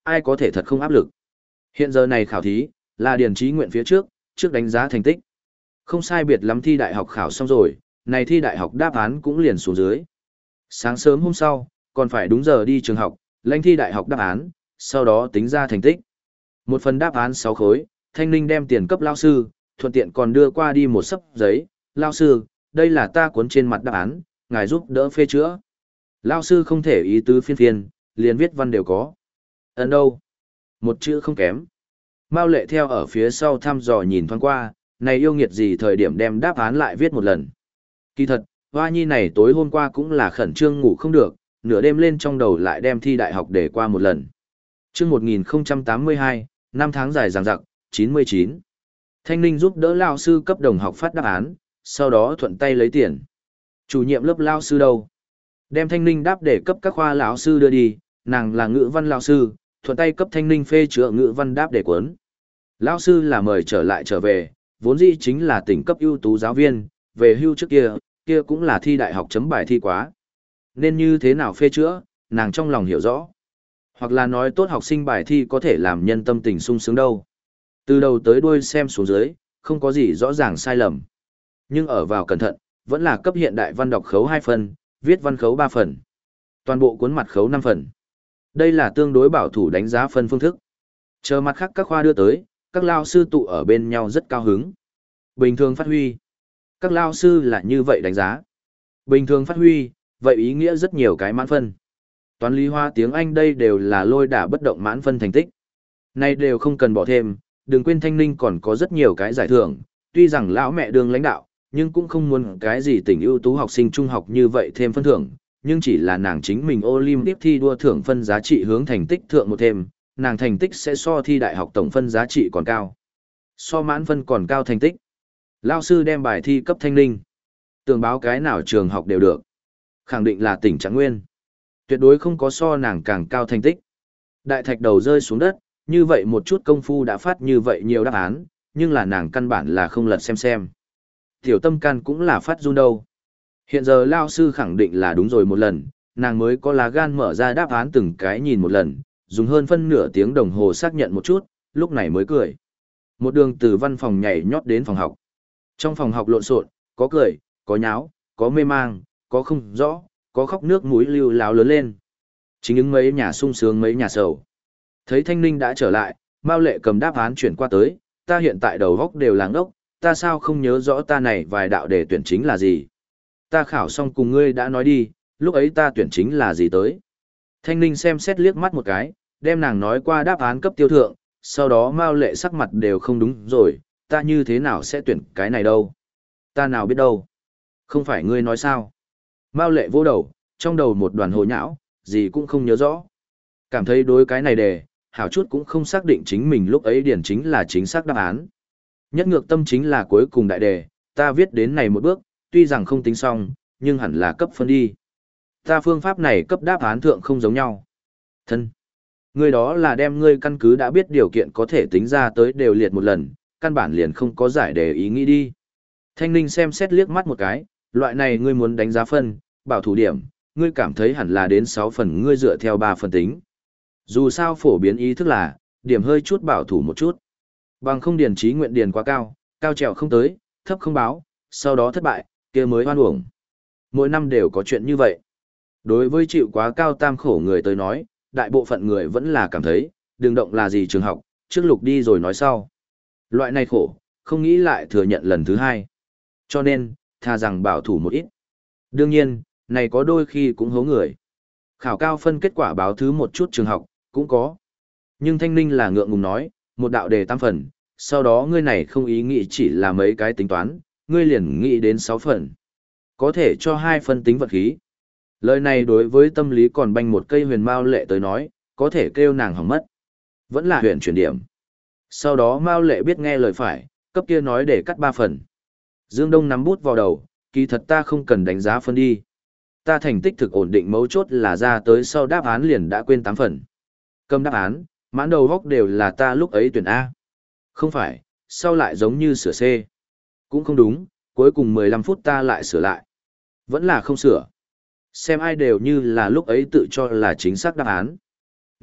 ai có thể thật không áp lực. Hiện giờ này khảo thí, là điền trí nguyện phía trước, trước đánh giá thành tích. Không sai biệt lắm thi đại học khảo xong rồi, này thi đại học đáp án cũng liền xuống dưới. Sáng sớm hôm sau, còn phải đúng giờ đi trường học, lãnh thi đại học đáp án, sau đó tính ra thành tích. Một phần đáp án sáu khối, Thanh Ninh đem tiền cấp lao sư, thuận tiện còn đưa qua đi một sấp giấy, lao sư, đây là ta cuốn trên mặt đáp án, ngài giúp đỡ phê chữa. Lao sư không thể ý tứ phiên phiên, liền viết văn đều có. Ấn đâu? Một chữ không kém. Mao Lệ theo ở phía sau thăm dò nhìn thoáng qua, này yêu nghiệt gì thời điểm đem đáp án lại viết một lần. Kỳ thật, Hoa Nhi này tối hôm qua cũng là khẩn trương ngủ không được, nửa đêm lên trong đầu lại đem thi đại học để qua một lần. Chương một nghìn không trăm tám mươi hai, năm tháng dài dằng dặc, chín mươi chín. Thanh Ninh giúp đỡ lao sư cấp đồng học phát đáp án, sau đó thuận tay lấy tiền. Chủ nhiệm lớp lao sư đâu? Đem Thanh Ninh đáp để cấp các khoa lão sư đưa đi, nàng là ngữ văn lao sư, thuận tay cấp Thanh Ninh phê chữa ngữ văn đáp để cuốn. Lão sư là mời trở lại trở về, vốn dĩ chính là tỉnh cấp ưu tú giáo viên, về hưu trước kia, kia cũng là thi đại học chấm bài thi quá. Nên như thế nào phê chữa, nàng trong lòng hiểu rõ. Hoặc là nói tốt học sinh bài thi có thể làm nhân tâm tình sung sướng đâu. Từ đầu tới đuôi xem xuống dưới, không có gì rõ ràng sai lầm. Nhưng ở vào cẩn thận, vẫn là cấp hiện đại văn đọc khấu hai phần, viết văn khấu ba phần. Toàn bộ cuốn mặt khấu năm phần. Đây là tương đối bảo thủ đánh giá phân phương thức. Chờ mặt khác các khoa đưa tới, các lao sư tụ ở bên nhau rất cao hứng. Bình thường phát huy. Các lao sư là như vậy đánh giá. Bình thường phát huy, vậy ý nghĩa rất nhiều cái mãn phân. Toán lý hóa tiếng Anh đây đều là lôi đả bất động mãn phân thành tích. Này đều không cần bỏ thêm, đừng quên Thanh Ninh còn có rất nhiều cái giải thưởng, tuy rằng lão mẹ đường lãnh đạo, nhưng cũng không muốn cái gì tình ưu tú học sinh trung học như vậy thêm phân thưởng, nhưng chỉ là nàng chính mình Olympic thi đua thưởng phân giá trị hướng thành tích thượng một thêm, nàng thành tích sẽ so thi đại học tổng phân giá trị còn cao. So mãn phân còn cao thành tích. Lao sư đem bài thi cấp Thanh Ninh. Tường báo cái nào trường học đều được. Khẳng định là tỉnh Trạng Nguyên. Tuyệt đối không có so nàng càng cao thành tích. Đại thạch đầu rơi xuống đất, như vậy một chút công phu đã phát như vậy nhiều đáp án, nhưng là nàng căn bản là không lật xem xem. Tiểu tâm can cũng là phát run đâu. Hiện giờ Lao sư khẳng định là đúng rồi một lần, nàng mới có lá gan mở ra đáp án từng cái nhìn một lần, dùng hơn phân nửa tiếng đồng hồ xác nhận một chút, lúc này mới cười. Một đường từ văn phòng nhảy nhót đến phòng học. Trong phòng học lộn xộn, có cười, có nháo, có mê mang, có không rõ, có khóc nước mũi lưu láo lớn lên. Chính những mấy nhà sung sướng mấy nhà sầu. Thấy Thanh Ninh đã trở lại, Mao Lệ cầm đáp án chuyển qua tới, ta hiện tại đầu góc đều làng ốc, ta sao không nhớ rõ ta này vài đạo đề tuyển chính là gì. Ta khảo xong cùng ngươi đã nói đi, lúc ấy ta tuyển chính là gì tới. Thanh Ninh xem xét liếc mắt một cái, đem nàng nói qua đáp án cấp tiêu thượng, sau đó Mao Lệ sắc mặt đều không đúng rồi, ta như thế nào sẽ tuyển cái này đâu. Ta nào biết đâu. Không phải ngươi nói sao. Mao Lệ vô đầu, trong đầu một đoàn hồ nhão, gì cũng không nhớ rõ. Cảm thấy đối cái này đề, hảo chút cũng không xác định chính mình lúc ấy điển chính là chính xác đáp án. Nhất ngược tâm chính là cuối cùng đại đề, ta viết đến này một bước, tuy rằng không tính xong, nhưng hẳn là cấp phân đi. Ta phương pháp này cấp đáp án thượng không giống nhau. Thân. Người đó là đem ngươi căn cứ đã biết điều kiện có thể tính ra tới đều liệt một lần, căn bản liền không có giải đề ý nghĩ đi. Thanh Ninh xem xét liếc mắt một cái, loại này ngươi muốn đánh giá phân, bảo thủ điểm, ngươi cảm thấy hẳn là đến sáu phần ngươi dựa theo ba phần tính. Dù sao phổ biến ý thức là, điểm hơi chút bảo thủ một chút. Bằng không điền trí nguyện điền quá cao, cao trèo không tới, thấp không báo, sau đó thất bại, kia mới hoan uổng. Mỗi năm đều có chuyện như vậy. Đối với chịu quá cao tam khổ người tới nói, đại bộ phận người vẫn là cảm thấy, đừng động là gì trường học, trước lục đi rồi nói sau. Loại này khổ, không nghĩ lại thừa nhận lần thứ hai. Cho nên, thà rằng bảo thủ một ít. Đương nhiên, này có đôi khi cũng hố người. Khảo cao phân kết quả báo thứ một chút trường học, cũng có. Nhưng Thanh Ninh là ngượng ngùng nói, một đạo đề tam phần, sau đó ngươi này không ý nghĩ chỉ là mấy cái tính toán, ngươi liền nghĩ đến sáu phần. Có thể cho hai phân tính vật khí. Lời này đối với tâm lý còn banh một cây huyền Mao Lệ tới nói, có thể kêu nàng hỏng mất. Vẫn là huyền chuyển điểm. Sau đó Mao Lệ biết nghe lời phải, cấp kia nói để cắt ba phần. Dương Đông nắm bút vào đầu, kỳ thật ta không cần đánh giá phân đi. Ta thành tích thực ổn định mấu chốt là ra tới sau đáp án liền đã quên tám phần. Cầm đáp án, mãn đầu góc đều là ta lúc ấy tuyển A. Không phải, sau lại giống như sửa C. Cũng không đúng, cuối cùng mười lăm phút ta lại sửa lại. Vẫn là không sửa. Xem ai đều như là lúc ấy tự cho là chính xác đáp án.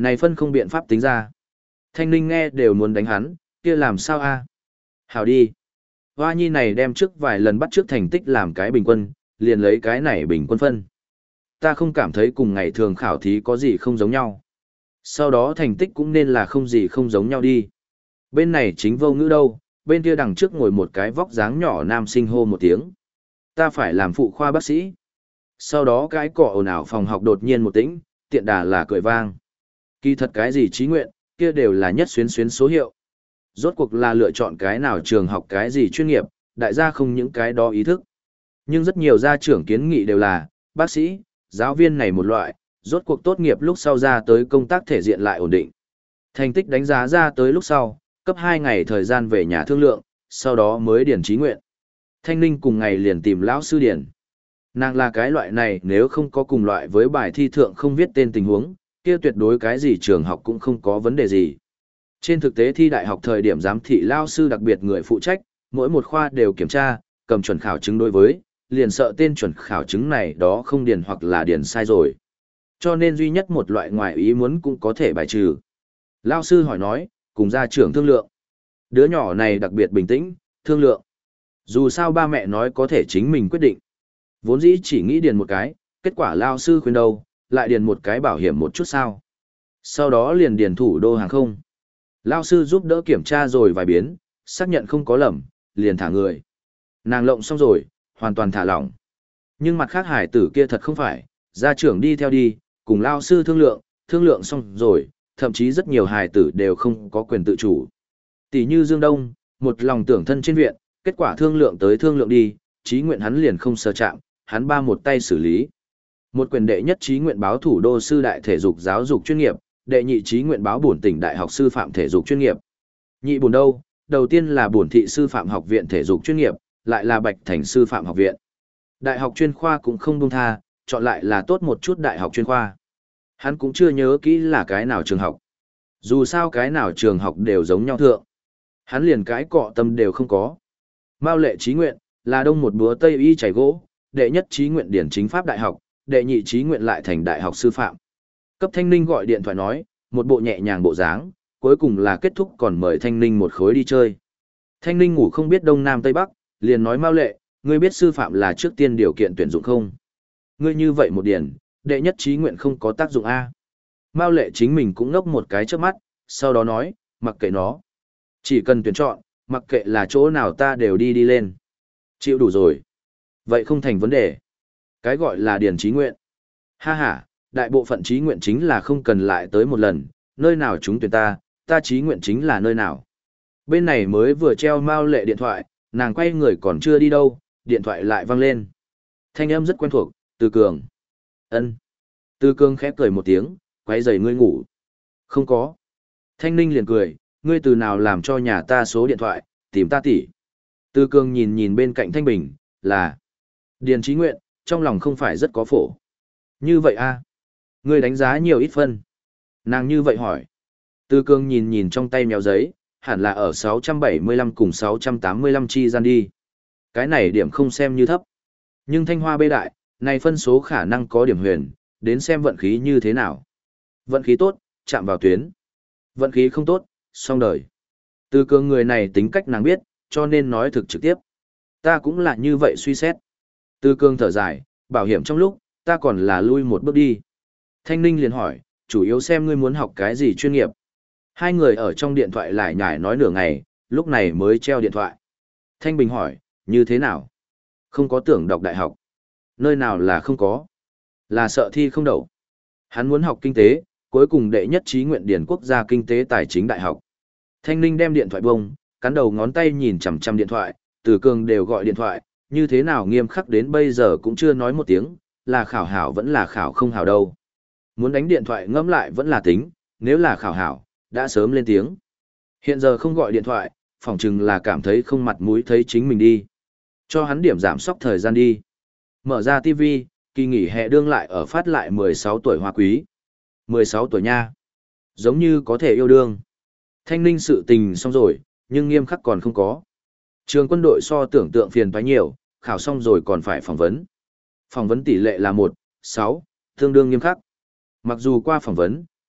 Này phân không biện pháp tính ra. Thanh Ninh nghe đều muốn đánh hắn, kia làm sao a? Hảo đi. Hoa nhi này đem trước vài lần bắt trước thành tích làm cái bình quân, liền lấy cái này bình quân phân. Ta không cảm thấy cùng ngày thường khảo thí có gì không giống nhau. Sau đó thành tích cũng nên là không gì không giống nhau đi. Bên này chính vô ngữ đâu, bên kia đằng trước ngồi một cái vóc dáng nhỏ nam sinh hô một tiếng. Ta phải làm phụ khoa bác sĩ. Sau đó cái cọ ồn ào phòng học đột nhiên một tĩnh, tiện đà là cười vang. Kỳ thật cái gì trí nguyện, kia đều là nhất xuyến xuyến số hiệu. Rốt cuộc là lựa chọn cái nào trường học cái gì chuyên nghiệp, đại gia không những cái đó ý thức. Nhưng rất nhiều gia trưởng kiến nghị đều là, bác sĩ, giáo viên này một loại, rốt cuộc tốt nghiệp lúc sau ra tới công tác thể diện lại ổn định. Thành tích đánh giá ra tới lúc sau, cấp hai ngày thời gian về nhà thương lượng, sau đó mới điền trí nguyện. Thanh Ninh cùng ngày liền tìm lão sư điền. Nàng là cái loại này nếu không có cùng loại với bài thi thượng không viết tên tình huống, kia tuyệt đối cái gì trường học cũng không có vấn đề gì. Trên thực tế thi đại học thời điểm giám thị lao sư đặc biệt người phụ trách, mỗi một khoa đều kiểm tra, cầm chuẩn khảo chứng đối với, liền sợ tên chuẩn khảo chứng này đó không điền hoặc là điền sai rồi. Cho nên duy nhất một loại ngoài ý muốn cũng có thể bài trừ. Lao sư hỏi nói, cùng gia trưởng thương lượng. Đứa nhỏ này đặc biệt bình tĩnh, thương lượng. Dù sao ba mẹ nói có thể chính mình quyết định. Vốn dĩ chỉ nghĩ điền một cái, kết quả lao sư khuyên đâu, lại điền một cái bảo hiểm một chút sao. Sau đó liền điền thủ đô hàng không. Lao sư giúp đỡ kiểm tra rồi vài biến, xác nhận không có lầm, liền thả người. Nàng lộng xong rồi, hoàn toàn thả lỏng. Nhưng mặt khác hải tử kia thật không phải, gia trưởng đi theo đi, cùng lao sư thương lượng, thương lượng xong rồi, thậm chí rất nhiều hài tử đều không có quyền tự chủ. Tỷ như Dương Đông, một lòng tưởng thân trên viện, kết quả thương lượng tới thương lượng đi, chí nguyện hắn liền không sơ chạm, hắn ba một tay xử lý. Một quyền đệ nhất chí nguyện báo thủ đô sư đại thể dục giáo dục chuyên nghiệp, đệ nhị chí nguyện báo bổn tỉnh đại học sư phạm thể dục chuyên nghiệp. Nhị bổn đâu, đầu tiên là bổn thị sư phạm học viện thể dục chuyên nghiệp, lại là Bạch Thành sư phạm học viện. Đại học chuyên khoa cũng không buông tha, chọn lại là tốt một chút đại học chuyên khoa. Hắn cũng chưa nhớ kỹ là cái nào trường học. Dù sao cái nào trường học đều giống nhau thượng. Hắn liền cái cọ tâm đều không có. Mao lệ chí nguyện, là đông một búa tây y chảy gỗ, đệ nhất chí nguyện điển chính pháp đại học, đệ nhị chí nguyện lại thành đại học sư phạm. Cấp Thanh Ninh gọi điện thoại nói, một bộ nhẹ nhàng bộ dáng, cuối cùng là kết thúc còn mời Thanh Ninh một khối đi chơi. Thanh Ninh ngủ không biết đông nam tây bắc, liền nói Mao lệ, ngươi biết sư phạm là trước tiên điều kiện tuyển dụng không? Ngươi như vậy một điển, đệ nhất chí nguyện không có tác dụng A. Mao lệ chính mình cũng ngốc một cái trước mắt, sau đó nói, mặc kệ nó. Chỉ cần tuyển chọn, mặc kệ là chỗ nào ta đều đi đi lên. Chịu đủ rồi. Vậy không thành vấn đề. Cái gọi là điền chí nguyện. Ha ha, đại bộ phận chí nguyện chính là không cần lại tới một lần, nơi nào chúng tuyển ta, ta chí nguyện chính là nơi nào. Bên này mới vừa treo Mao lệ điện thoại, nàng quay người còn chưa đi đâu, điện thoại lại vang lên. Thanh âm rất quen thuộc, Từ Cường. Ân. Từ Cường khẽ cười một tiếng, quấy rầy ngươi ngủ. Không có. Thanh Ninh liền cười, ngươi từ nào làm cho nhà ta số điện thoại, tìm ta tỷ. Từ Cường nhìn nhìn bên cạnh Thanh Bình, là điền chí nguyện, trong lòng không phải rất có phổ. Như vậy a, ngươi đánh giá nhiều ít phân. Nàng như vậy hỏi. Từ Cường nhìn nhìn trong tay méo giấy, hẳn là ở sáu trăm bảy mươi lăm cùng sáu trăm tám mươi lăm chi gian đi. Cái này điểm không xem như thấp. Nhưng Thanh Hoa bê đại, này phân số khả năng có điểm huyền, đến xem vận khí như thế nào. Vận khí tốt, chạm vào tuyến. Vận khí không tốt, xong đời. Từ Cường người này tính cách nàng biết, cho nên nói thực trực tiếp. Ta cũng là như vậy suy xét. Từ Cường thở dài, bảo hiểm trong lúc, ta còn là lui một bước đi. Thanh Ninh liền hỏi, chủ yếu xem ngươi muốn học cái gì chuyên nghiệp. Hai người ở trong điện thoại lại nhải nói nửa ngày, lúc này mới treo điện thoại. Thanh Bình hỏi, như thế nào? Không có tưởng đọc đại học. Nơi nào là không có? Là sợ thi không đậu. Hắn muốn học kinh tế, cuối cùng đệ nhất chí nguyện điển quốc gia kinh tế tài chính đại học. Thanh Ninh đem điện thoại bông, cắn đầu ngón tay nhìn chằm chằm điện thoại, Từ Cường đều gọi điện thoại, như thế nào nghiêm khắc đến bây giờ cũng chưa nói một tiếng, là khảo hảo vẫn là khảo không hảo đâu. Muốn đánh điện thoại ngẫm lại vẫn là tính, nếu là khảo hảo, đã sớm lên tiếng. Hiện giờ không gọi điện thoại, phỏng chừng là cảm thấy không mặt mũi thấy chính mình đi. Cho hắn điểm giảm sóc thời gian đi. Mở ra ti vi, kỳ nghỉ hè đương lại ở phát lại mười sáu tuổi hoa quý. mười sáu tuổi nha. Giống như có thể yêu đương. Thanh Ninh sự tình xong rồi, nhưng nghiêm khắc còn không có. Trường quân đội so tưởng tượng phiền toái nhiều, khảo xong rồi còn phải phỏng vấn. Phỏng vấn tỷ lệ là một, sáu, tương đương nghiêm khắc. Mặc dù qua phỏng vấn,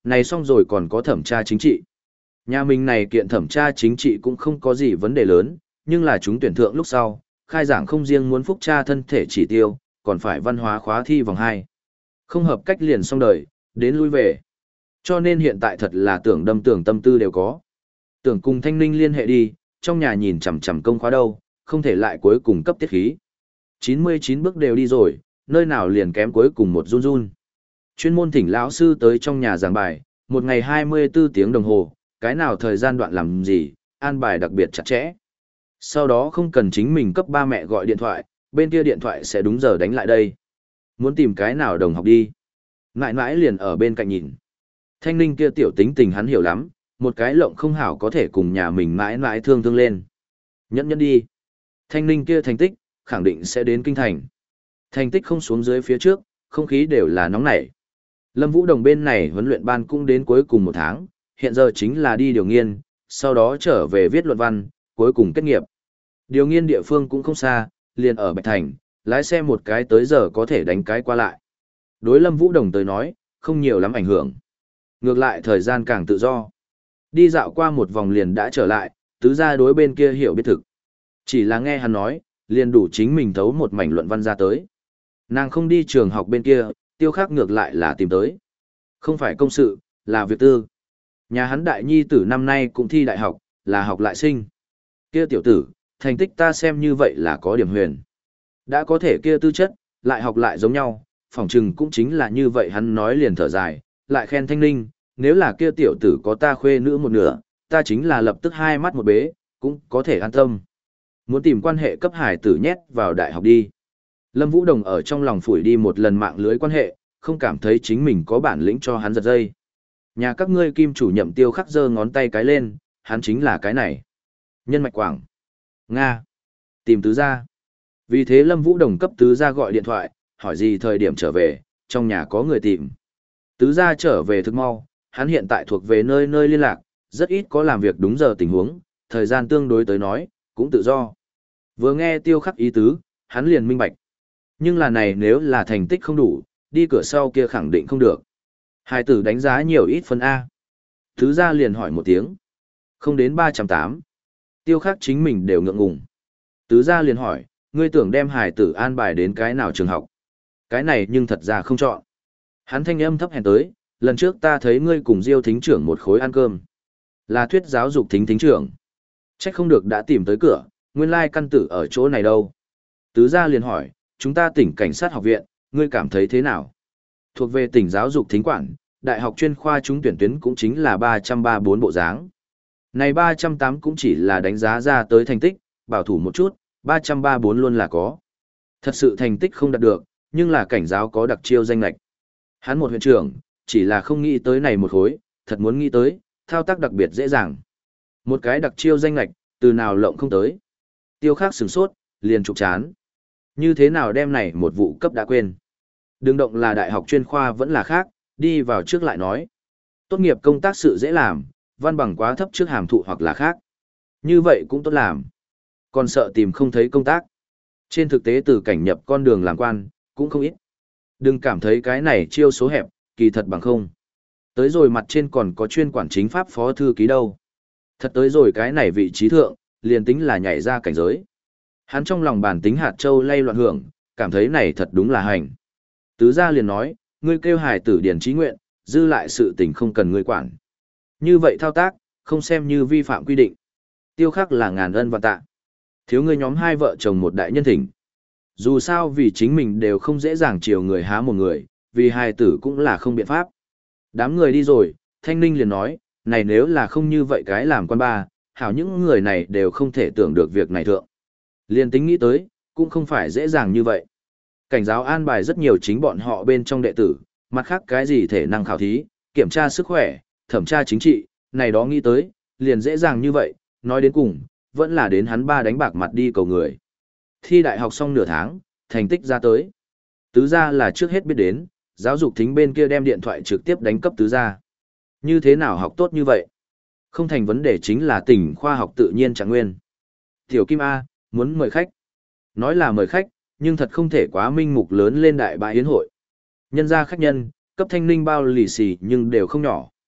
Này xong rồi còn có thẩm tra chính trị. Nhà mình này kiện thẩm tra chính trị cũng không có gì vấn đề lớn, nhưng là chúng tuyển thượng lúc sau, khai giảng không riêng muốn phúc tra thân thể chỉ tiêu, còn phải văn hóa khóa thi vòng hai. Không hợp cách liền xong đời, đến lui về. Cho nên hiện tại thật là tưởng đâm tưởng tâm tư đều có. Tưởng cùng Thanh Ninh liên hệ đi, trong nhà nhìn chằm chằm công khóa đâu, không thể lại cuối cùng cấp tiết khí. chín mươi chín bước đều đi rồi, nơi nào liền kém cuối cùng một run run. Chuyên môn thỉnh lão sư tới trong nhà giảng bài, một ngày hai mươi bốn tiếng đồng hồ, cái nào thời gian đoạn làm gì, an bài đặc biệt chặt chẽ. Sau đó không cần chính mình cấp ba mẹ gọi điện thoại, bên kia điện thoại sẽ đúng giờ đánh lại đây. Muốn tìm cái nào đồng học đi. Mãi mãi liền ở bên cạnh nhìn. Thanh Ninh kia tiểu tính tình hắn hiểu lắm, một cái lộng không hảo có thể cùng nhà mình mãi mãi thương thương lên. Nhẫn nhẫn đi. Thanh Ninh kia thành tích, khẳng định sẽ đến kinh thành. Thành tích không xuống dưới phía trước, không khí đều là nóng nảy. Lâm Vũ Đồng bên này huấn luyện ban cũng đến cuối cùng một tháng, hiện giờ chính là đi điều nghiên, sau đó trở về viết luận văn, cuối cùng kết nghiệp. Điều nghiên địa phương cũng không xa, liền ở Bạch Thành, lái xe một cái tới giờ có thể đánh cái qua lại. Đối Lâm Vũ Đồng tới nói, không nhiều lắm ảnh hưởng. Ngược lại thời gian càng tự do. Đi dạo qua một vòng liền đã trở lại, tứ gia đối bên kia hiểu biết thực. Chỉ là nghe hắn nói, liền đủ chính mình thấu một mảnh luận văn ra tới. Nàng không đi trường học bên kia, Tiêu Khắc ngược lại là tìm tới. Không phải công sự, là việc tư. Nhà hắn đại nhi tử năm nay cũng thi đại học, là học lại sinh. Kia tiểu tử, thành tích ta xem như vậy là có điểm huyền. Đã có thể kia tư chất, lại học lại giống nhau, phỏng chừng cũng chính là như vậy hắn nói liền thở dài, lại khen Thanh Ninh, nếu là kia tiểu tử có ta khuê nữ một nửa, ta chính là lập tức hai mắt một bế, cũng có thể an tâm. Muốn tìm quan hệ cấp hải tử nhét vào đại học đi. Lâm Vũ Đồng ở trong lòng phủi đi một lần mạng lưới quan hệ, không cảm thấy chính mình có bản lĩnh cho hắn giật dây. Nhà các ngươi kim chủ nhậm Tiêu Khắc giơ ngón tay cái lên, hắn chính là cái này. Nhân mạch quảng. Nga. Tìm tứ gia. Vì thế Lâm Vũ Đồng cấp tứ gia gọi điện thoại, hỏi gì thời điểm trở về, trong nhà có người tìm. Tứ gia trở về thực mau, hắn hiện tại thuộc về nơi nơi liên lạc, rất ít có làm việc đúng giờ tình huống, thời gian tương đối tới nói, cũng tự do. Vừa nghe Tiêu Khắc ý tứ, hắn liền minh bạch. Nhưng là này nếu là thành tích không đủ, đi cửa sau kia khẳng định không được. Hải tử đánh giá nhiều ít phân A. Tứ gia liền hỏi một tiếng. Không đến ba trăm tám. Tiêu Khắc chính mình đều ngượng ngùng. Tứ gia liền hỏi, ngươi tưởng đem hải tử an bài đến cái nào trường học? Cái này nhưng thật ra không chọn. Hắn thanh âm thấp hèn tới, lần trước ta thấy ngươi cùng Diêu thính trưởng một khối ăn cơm. Là thuyết giáo dục thính thính trưởng. Trách không được đã tìm tới cửa, nguyên lai căn tử ở chỗ này đâu. Tứ gia liền hỏi, chúng ta tỉnh cảnh sát học viện, ngươi cảm thấy thế nào? Thuộc về tỉnh giáo dục thính quản, đại học chuyên khoa chúng tuyển tuyến cũng chính là ba trăm ba mươi bốn bộ dáng. Này ba trăm tám cũng chỉ là đánh giá ra tới thành tích, bảo thủ một chút, ba trăm ba mươi bốn luôn là có. Thật sự thành tích không đạt được, nhưng là cảnh giáo có đặc chiêu danh lệch. Hắn một huyện trưởng, chỉ là không nghĩ tới này một khối, thật muốn nghĩ tới, thao tác đặc biệt dễ dàng. Một cái đặc chiêu danh lệch, từ nào lộng không tới. Tiêu Khắc sửng sốt, liền trục chán. Như thế nào đem này một vụ cấp đã quên. Đừng động là đại học chuyên khoa vẫn là khác, đi vào trước lại nói. Tốt nghiệp công tác sự dễ làm, văn bằng quá thấp trước hàm thụ hoặc là khác. Như vậy cũng tốt làm. Còn sợ tìm không thấy công tác. Trên thực tế từ cảnh nhập con đường làm quan, cũng không ít. Đừng cảm thấy cái này chiêu số hẹp, kỳ thật bằng không. Tới rồi mặt trên còn có chuyên quản chính pháp phó thư ký đâu. Thật tới rồi cái này vị trí thượng, liền tính là nhảy ra cảnh giới. Hắn trong lòng bản tính hạt châu lay loạn hưởng, cảm thấy này thật đúng là hành. Tứ gia liền nói, ngươi kêu hài tử điển trí nguyện, dư lại sự tình không cần ngươi quản. Như vậy thao tác, không xem như vi phạm quy định. Tiêu Khắc là ngàn ân và tạ. Thiếu ngươi nhóm hai vợ chồng một đại nhân thỉnh. Dù sao vì chính mình đều không dễ dàng chiều người há một người, vì hài tử cũng là không biện pháp. Đám người đi rồi, Thanh Ninh liền nói, này nếu là không như vậy cái làm quan ba, hảo những người này đều không thể tưởng được việc này thượng. Liên tính nghĩ tới, cũng không phải dễ dàng như vậy. Cảnh giáo an bài rất nhiều chính bọn họ bên trong đệ tử, mặt khác cái gì thể năng khảo thí, kiểm tra sức khỏe, thẩm tra chính trị, này đó nghĩ tới, liền dễ dàng như vậy, nói đến cùng, vẫn là đến hắn ba đánh bạc mặt đi cầu người. Thi đại học xong nửa tháng, thành tích ra tới. Tứ gia là trước hết biết đến, giáo dục thính bên kia đem điện thoại trực tiếp đánh cấp tứ gia. Như thế nào học tốt như vậy? Không thành vấn đề chính là tỉnh khoa học tự nhiên trạng nguyên. Tiểu Kim A, muốn mời khách. Nói là mời khách, nhưng thật không thể quá minh mục lớn lên đại bãi yến hội. Nhân ra khách nhân, cấp Thanh Ninh bao lì xì nhưng đều không nhỏ.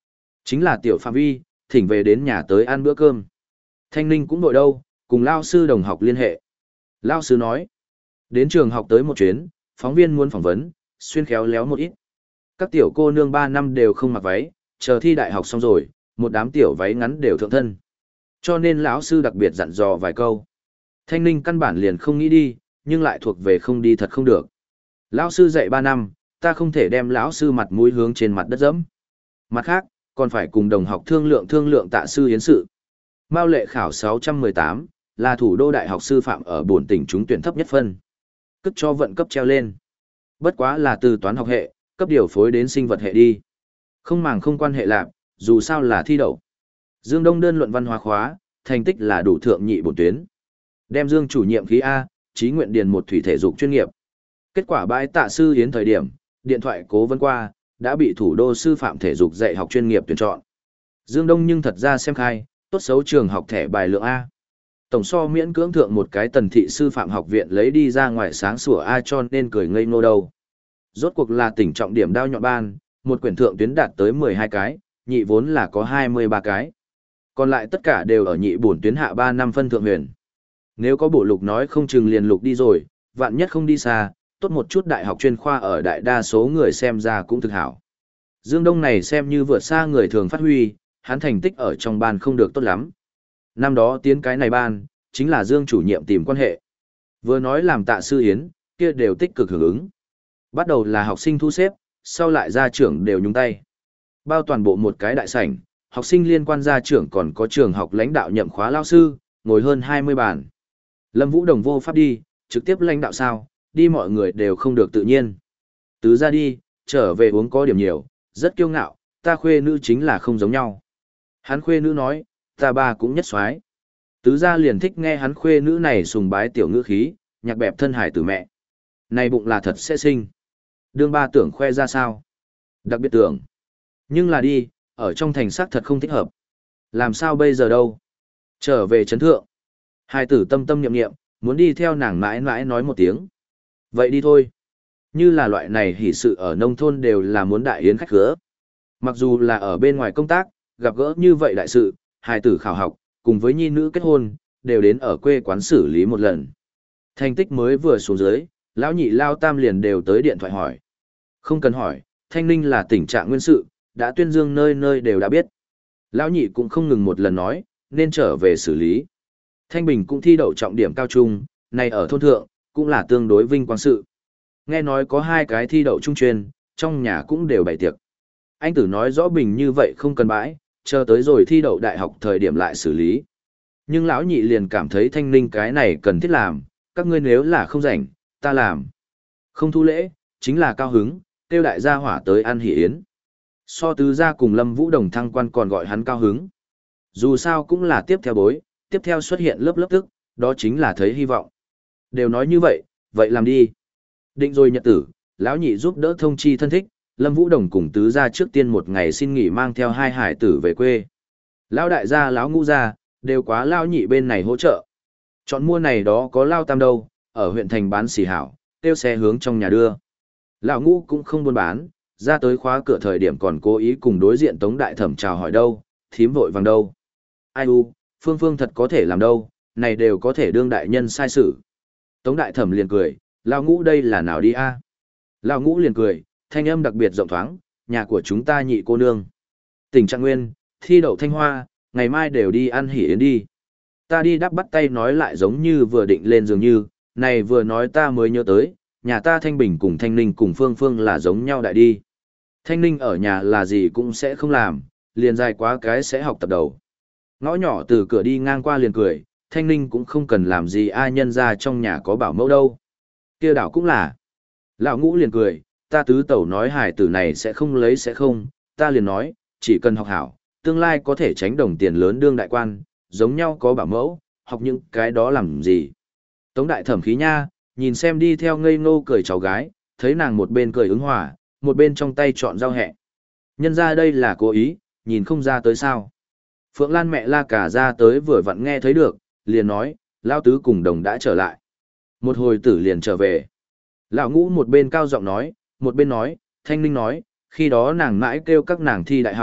Chính là tiểu phạm vi, thỉnh về đến nhà tới ăn bữa cơm. Thanh Ninh cũng đội đâu, cùng lao sư đồng học liên hệ. Lao sư nói, đến trường học tới một chuyến, phóng viên muốn phỏng vấn, xuyên khéo léo một ít. Các tiểu cô nương ba năm đều không mặc váy, chờ thi đại học xong rồi, một đám tiểu váy ngắn đều thượng thân. Cho nên lão sư đặc biệt dặn dò vài câu. Thanh Ninh căn bản liền không nghĩ đi, nhưng lại thuộc về không đi thật không được. Lão sư dạy ba năm, ta không thể đem lão sư mặt mũi hướng trên mặt đất dẫm. Mặt khác, còn phải cùng đồng học thương lượng thương lượng tạ sư hiến sự. Mao lệ khảo sáu trăm mười tám, là thủ đô đại học sư phạm ở bổn tỉnh trúng tuyển thấp nhất phân. Cất cho vận cấp treo lên. Bất quá là từ toán học hệ, cấp điều phối đến sinh vật hệ đi. Không màng không quan hệ lạc, dù sao là thi đậu. Dương Đông đơn luận văn hóa khóa, thành tích là đủ thượng nhị bổn tuyến. Đem Dương chủ nhiệm khí A, chí nguyện điền một thủy thể dục chuyên nghiệp. Kết quả bãi tạ sư hiến thời điểm, điện thoại cố vấn qua, đã bị thủ đô sư phạm thể dục dạy học chuyên nghiệp tuyển chọn. Dương Đông nhưng thật ra xem khai, tốt xấu trường học thẻ bài lượng A. Tổng so miễn cưỡng thượng một cái tần thị sư phạm học viện lấy đi ra ngoài sáng sủa A cho nên cười ngây ngô đâu. Rốt cuộc là tỉnh trọng điểm đao nhọn ban, một quyển thượng tuyến đạt tới mười hai cái, nhị vốn là có hai mươi ba cái. Còn lại tất cả đều ở nhị bổn tuyến hạ ba năm phân thượng huyền. Nếu có bổ lục nói không chừng liền lục đi rồi, vạn nhất không đi xa, tốt một chút đại học chuyên khoa ở đại đa số người xem ra cũng thực hảo. Dương Đông này xem như vượt xa người thường phát huy, hắn thành tích ở trong ban không được tốt lắm. Năm đó tiến cái này ban, chính là Dương chủ nhiệm tìm quan hệ. Vừa nói làm tạ sư yến, kia đều tích cực hưởng ứng. Bắt đầu là học sinh thu xếp, sau lại gia trưởng đều nhúng tay. Bao toàn bộ một cái đại sảnh, học sinh liên quan gia trưởng còn có trường học lãnh đạo nhậm khóa lao sư, ngồi hơn hai mươi bàn. Lâm Vũ Đồng vô pháp đi, trực tiếp lãnh đạo sao, đi mọi người đều không được tự nhiên. Tứ ra đi, trở về uống có điểm nhiều, rất kiêu ngạo, ta khuê nữ chính là không giống nhau. Hắn khuê nữ nói, ta ba cũng nhất xoái. Tứ ra liền thích nghe hắn khuê nữ này sùng bái tiểu ngữ khí, nhạc bẹp thân hải từ mẹ. Này bụng là thật sẽ sinh. Đương ba tưởng khoe ra sao? Đặc biệt tưởng. Nhưng là đi, ở trong thành sắc thật không thích hợp. Làm sao bây giờ đâu? Trở về chấn thượng. Hai tử tâm tâm niệm niệm, muốn đi theo nàng mãi mãi nói một tiếng. Vậy đi thôi. Như là loại này hỷ sự ở nông thôn đều là muốn đại yến khách khứa. Mặc dù là ở bên ngoài công tác, gặp gỡ như vậy đại sự, hai tử khảo học, cùng với nhi nữ kết hôn, đều đến ở quê quán xử lý một lần. Thành tích mới vừa xuống dưới, lão nhị lao tam liền đều tới điện thoại hỏi. Không cần hỏi, Thanh Ninh là tình trạng nguyên sự, đã tuyên dương nơi nơi đều đã biết. Lão nhị cũng không ngừng một lần nói, nên trở về xử lý. Thanh Bình cũng thi đậu trọng điểm cao trung, này ở thôn thượng, cũng là tương đối vinh quang sự. Nghe nói có hai cái thi đậu trung chuyên, trong nhà cũng đều bày tiệc. Anh tử nói rõ Bình như vậy không cần bãi, chờ tới rồi thi đậu đại học thời điểm lại xử lý. Nhưng lão nhị liền cảm thấy Thanh Ninh cái này cần thiết làm, các ngươi nếu là không rảnh, ta làm. Không thu lễ, chính là cao hứng, tiêu đại gia hỏa tới ăn hỷ yến. So tứ gia cùng Lâm Vũ Đồng thăng quan còn gọi hắn cao hứng. Dù sao cũng là tiếp theo bối, tiếp theo xuất hiện lớp lớp tức, đó chính là thấy hy vọng. Đều nói như vậy, vậy làm đi. Định rồi nhật tử, lão nhị giúp đỡ thông chi thân thích, Lâm Vũ Đồng cùng tứ gia trước tiên một ngày xin nghỉ mang theo hai hải tử về quê. Lão đại gia lão ngũ gia, đều quá lão nhị bên này hỗ trợ. Chọn mua này đó có lao tam đâu, ở huyện thành bán xỉ hảo, tiêu xe hướng trong nhà đưa. Lão ngũ cũng không buôn bán, ra tới khóa cửa thời điểm còn cố ý cùng đối diện Tống Đại Thẩm chào hỏi đâu, thím vội vàng đâu. Ai u, Phương Phương thật có thể làm đâu, này đều có thể đương đại nhân sai sự. Tống Đại Thẩm liền cười, lão ngũ đây là nào đi a? Lão ngũ liền cười, thanh âm đặc biệt rộng thoáng, nhà của chúng ta nhị cô nương. Tỉnh Trạng Nguyên, thi đậu Thanh Hoa, ngày mai đều đi ăn hỉ yến đi. Ta đi đắp bắt tay nói lại giống như vừa định lên dường như, này vừa nói ta mới nhớ tới, nhà ta Thanh Bình cùng Thanh Ninh cùng Phương Phương là giống nhau đại đi. Thanh Ninh ở nhà là gì cũng sẽ không làm, liền dài quá cái sẽ học tập đầu. Ngõ nhỏ từ cửa đi ngang qua liền cười, Thanh Ninh cũng không cần làm gì ai nhân ra trong nhà có bảo mẫu đâu. Kia đảo cũng là. Lão ngũ liền cười, ta tứ tẩu nói hài tử này sẽ không lấy sẽ không, ta liền nói, chỉ cần học hảo, tương lai có thể tránh đồng tiền lớn đương đại quan, giống nhau có bảo mẫu, học những cái đó làm gì. Tống Đại Thẩm khí nha, nhìn xem đi theo ngây ngô cười cháu gái, thấy nàng một bên cười ứng hòa, một bên trong tay chọn rau hẹ. Nhân ra đây là cố ý, nhìn không ra tới sao. Phượng Lan mẹ la cả ra tới vừa vặn nghe thấy được, liền nói, Lao Tứ cùng đồng đã trở lại. Một hồi tử liền trở về. Lão ngũ một bên cao giọng nói, một bên nói, Thanh Ninh nói, khi đó nàng mãi kêu các nàng thi đại học,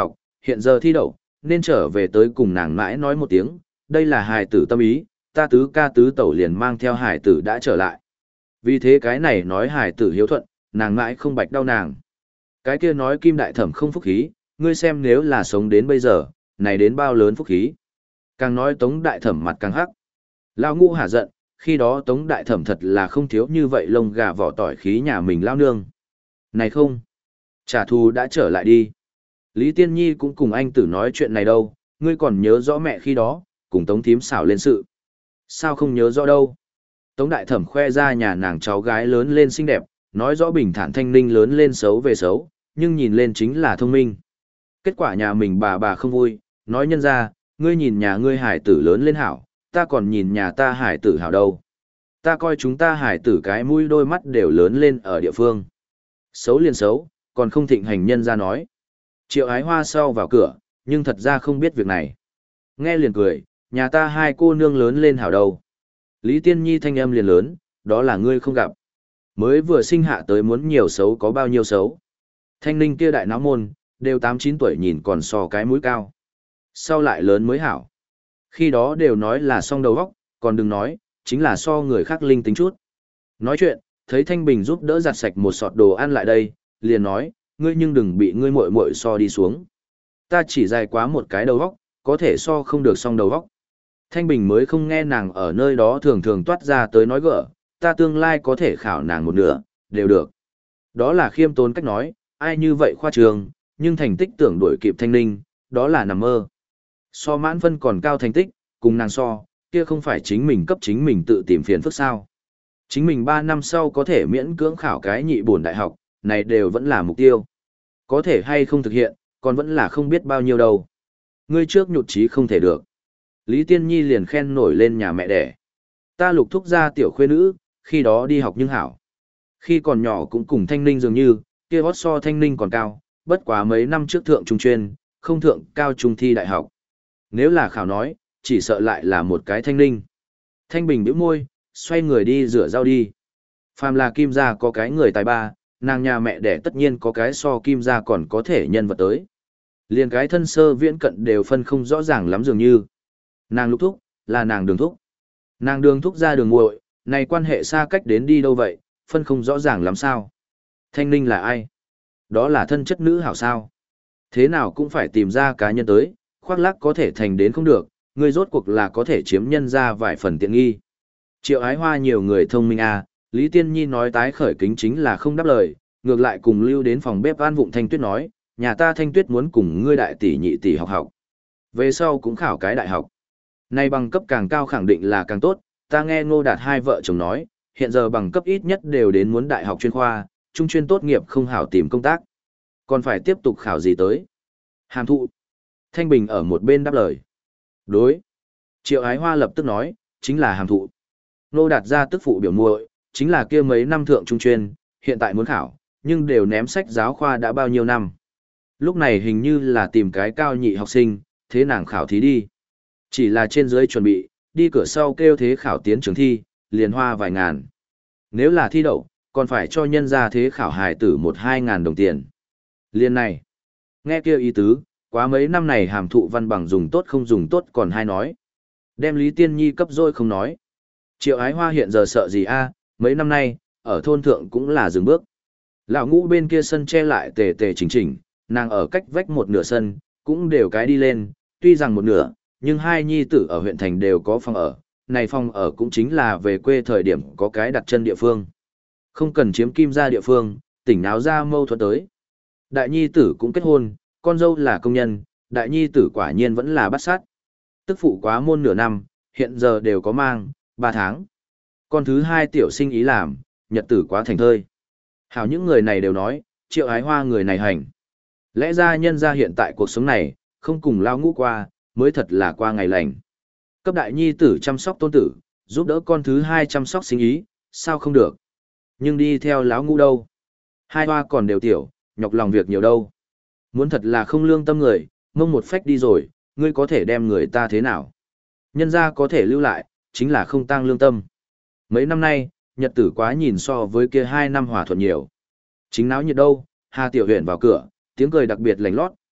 hiện giờ thi đậu, nên trở về tới cùng nàng mãi nói một tiếng, đây là hài tử tâm ý, ta tứ ca tứ tẩu liền mang theo hài tử đã trở lại. Vì thế cái này nói hài tử hiếu thuận, nàng mãi không bạch đau nàng. Cái kia nói Kim đại thẩm không phúc khí, ngươi xem nếu là sống đến bây giờ, này đến bao lớn phúc khí. Càng nói Tống đại thẩm mặt càng hắc. Lao Ngũ hả giận, khi đó Tống đại thẩm thật là không thiếu như vậy lông gà vỏ tỏi khí nhà mình lao nương. Này không, trả thù đã trở lại đi. Lý Tiên Nhi cũng cùng anh tử nói chuyện này đâu, ngươi còn nhớ rõ mẹ khi đó, cùng Tống thím xảo lên sự. Sao không nhớ rõ đâu? Tống đại thẩm khoe ra nhà nàng cháu gái lớn lên xinh đẹp, nói rõ bình thản thanh ninh lớn lên xấu về xấu, nhưng nhìn lên chính là thông minh. Kết quả nhà mình bà bà không vui, nói nhân ra, ngươi nhìn nhà ngươi hải tử lớn lên hảo, ta còn nhìn nhà ta hải tử hảo đâu. Ta coi chúng ta hải tử cái mũi đôi mắt đều lớn lên ở địa phương. Xấu liền xấu, còn không thịnh hành nhân ra nói. Triệu ái hoa sau vào cửa, nhưng thật ra không biết việc này. Nghe liền cười, nhà ta hai cô nương lớn lên hảo đâu. Lý Tiên Nhi thanh âm liền lớn, đó là ngươi không gặp. Mới vừa sinh hạ tới muốn nhiều xấu có bao nhiêu xấu. Thanh ninh kia đại náo môn, đều tám chín tuổi nhìn còn so cái mũi cao. Sau lại lớn mới hảo. Khi đó đều nói là song đầu góc, còn đừng nói, chính là so người khác linh tính chút. Nói chuyện, thấy Thanh Bình giúp đỡ giặt sạch một sọt đồ ăn lại đây, liền nói, ngươi nhưng đừng bị ngươi muội muội so đi xuống. Ta chỉ dài quá một cái đầu góc, có thể so không được song đầu góc. Thanh Bình mới không nghe nàng ở nơi đó thường thường toát ra tới nói gỡ, ta tương lai có thể khảo nàng một nửa, đều được. Đó là khiêm tốn cách nói, ai như vậy khoa trường, nhưng thành tích tưởng đuổi kịp Thanh Ninh, đó là nằm mơ. So mãn phân còn cao thành tích, cùng nàng so, kia không phải chính mình cấp chính mình tự tìm phiền phức sao. Chính mình ba năm sau có thể miễn cưỡng khảo cái nhị bổn đại học, này đều vẫn là mục tiêu. Có thể hay không thực hiện, còn vẫn là không biết bao nhiêu đâu. Ngươi trước nhụt chí không thể được. Lý Tiên Nhi liền khen nổi lên nhà mẹ đẻ. Ta lục thúc ra tiểu khuê nữ, khi đó đi học nhưng hảo. Khi còn nhỏ cũng cùng Thanh Ninh dường như, kia hót so Thanh Ninh còn cao, bất quá mấy năm trước thượng trung chuyên, không thượng cao trung thi đại học. Nếu là khảo nói, chỉ sợ lại là một cái Thanh Ninh. Thanh Bình bĩu môi, xoay người đi rửa rau đi. Phàm là Kim gia có cái người tài ba, nàng nhà mẹ đẻ tất nhiên có cái so Kim gia còn có thể nhân vật tới. Liền cái thân sơ viễn cận đều phân không rõ ràng lắm dường như. Nàng lục thúc, là nàng đường thúc. Nàng đường thúc ra đường muội, này quan hệ xa cách đến đi đâu vậy, phân không rõ ràng lắm sao. Thanh Ninh là ai? Đó là thân chất nữ hảo sao. Thế nào cũng phải tìm ra cá nhân tới, khoác lác có thể thành đến không được, người rốt cuộc là có thể chiếm nhân ra vài phần tiện nghi. Triệu ái hoa nhiều người thông minh à, Lý Tiên Nhi nói tái khởi kính chính là không đáp lời, ngược lại cùng lưu đến phòng bếp an vụng Thanh Tuyết nói, nhà ta Thanh Tuyết muốn cùng ngươi đại tỷ nhị tỷ học học. Về sau cũng khảo cái đại học. Nay bằng cấp càng cao khẳng định là càng tốt, ta nghe Ngô Đạt hai vợ chồng nói, hiện giờ bằng cấp ít nhất đều đến muốn đại học chuyên khoa, trung chuyên tốt nghiệp không hảo tìm công tác. Còn phải tiếp tục khảo gì tới? Hàm thụ. Thanh Bình ở một bên đáp lời. Đối. Triệu ái hoa lập tức nói, chính là hàm thụ. Ngô Đạt ra tức phụ biểu muội, chính là kia mấy năm thượng trung chuyên, hiện tại muốn khảo, nhưng đều ném sách giáo khoa đã bao nhiêu năm. Lúc này hình như là tìm cái cao nhị học sinh, thế nàng khảo thí đi. Chỉ là trên dưới chuẩn bị, đi cửa sau kêu thế khảo tiến trường thi, liền hoa vài ngàn. Nếu là thi đậu, còn phải cho nhân ra thế khảo hài tử một hai ngàn đồng tiền. Liên này, nghe kêu ý tứ, quá mấy năm này hàm thụ văn bằng dùng tốt không dùng tốt còn hai nói. Đem Lý Tiên Nhi cấp rồi không nói. Triệu ái hoa hiện giờ sợ gì a? Mấy năm nay, ở thôn thượng cũng là dừng bước. Lão Ngũ bên kia sân che lại tề tề chỉnh chỉnh, nàng ở cách vách một nửa sân, cũng đều cái đi lên, tuy rằng một nửa, nhưng hai nhi tử ở huyện thành đều có phòng ở, này phòng ở cũng chính là về quê thời điểm có cái đặt chân địa phương. Không cần chiếm Kim gia địa phương, tỉnh náo ra mâu thuẫn tới. Đại nhi tử cũng kết hôn, con dâu là công nhân, đại nhi tử quả nhiên vẫn là bắt sát. Tức phụ quá môn nửa năm, hiện giờ đều có mang, ba tháng. Con thứ hai tiểu sinh ý làm, nhật tử quá thành thơi. Hảo những người này đều nói, Triệu ái hoa người này hành. Lẽ ra nhân ra hiện tại cuộc sống này, không cùng lao Ngũ qua, mới thật là qua ngày lành. Cấp đại nhi tử chăm sóc tôn tử, giúp đỡ con thứ hai chăm sóc sinh ý, sao không được. Nhưng đi theo lão Ngũ đâu. Hai hoa còn đều tiểu, nhọc lòng việc nhiều đâu. Muốn thật là không lương tâm người, mông một phách đi rồi, ngươi có thể đem người ta thế nào. Nhân ra có thể lưu lại, chính là không tăng lương tâm. Mấy năm nay, nhật tử quá nhìn so với kia hai năm hòa thuận nhiều. Chính náo nhiệt đâu, Hà Tiểu Huyền vào cửa, tiếng cười đặc biệt lành lót,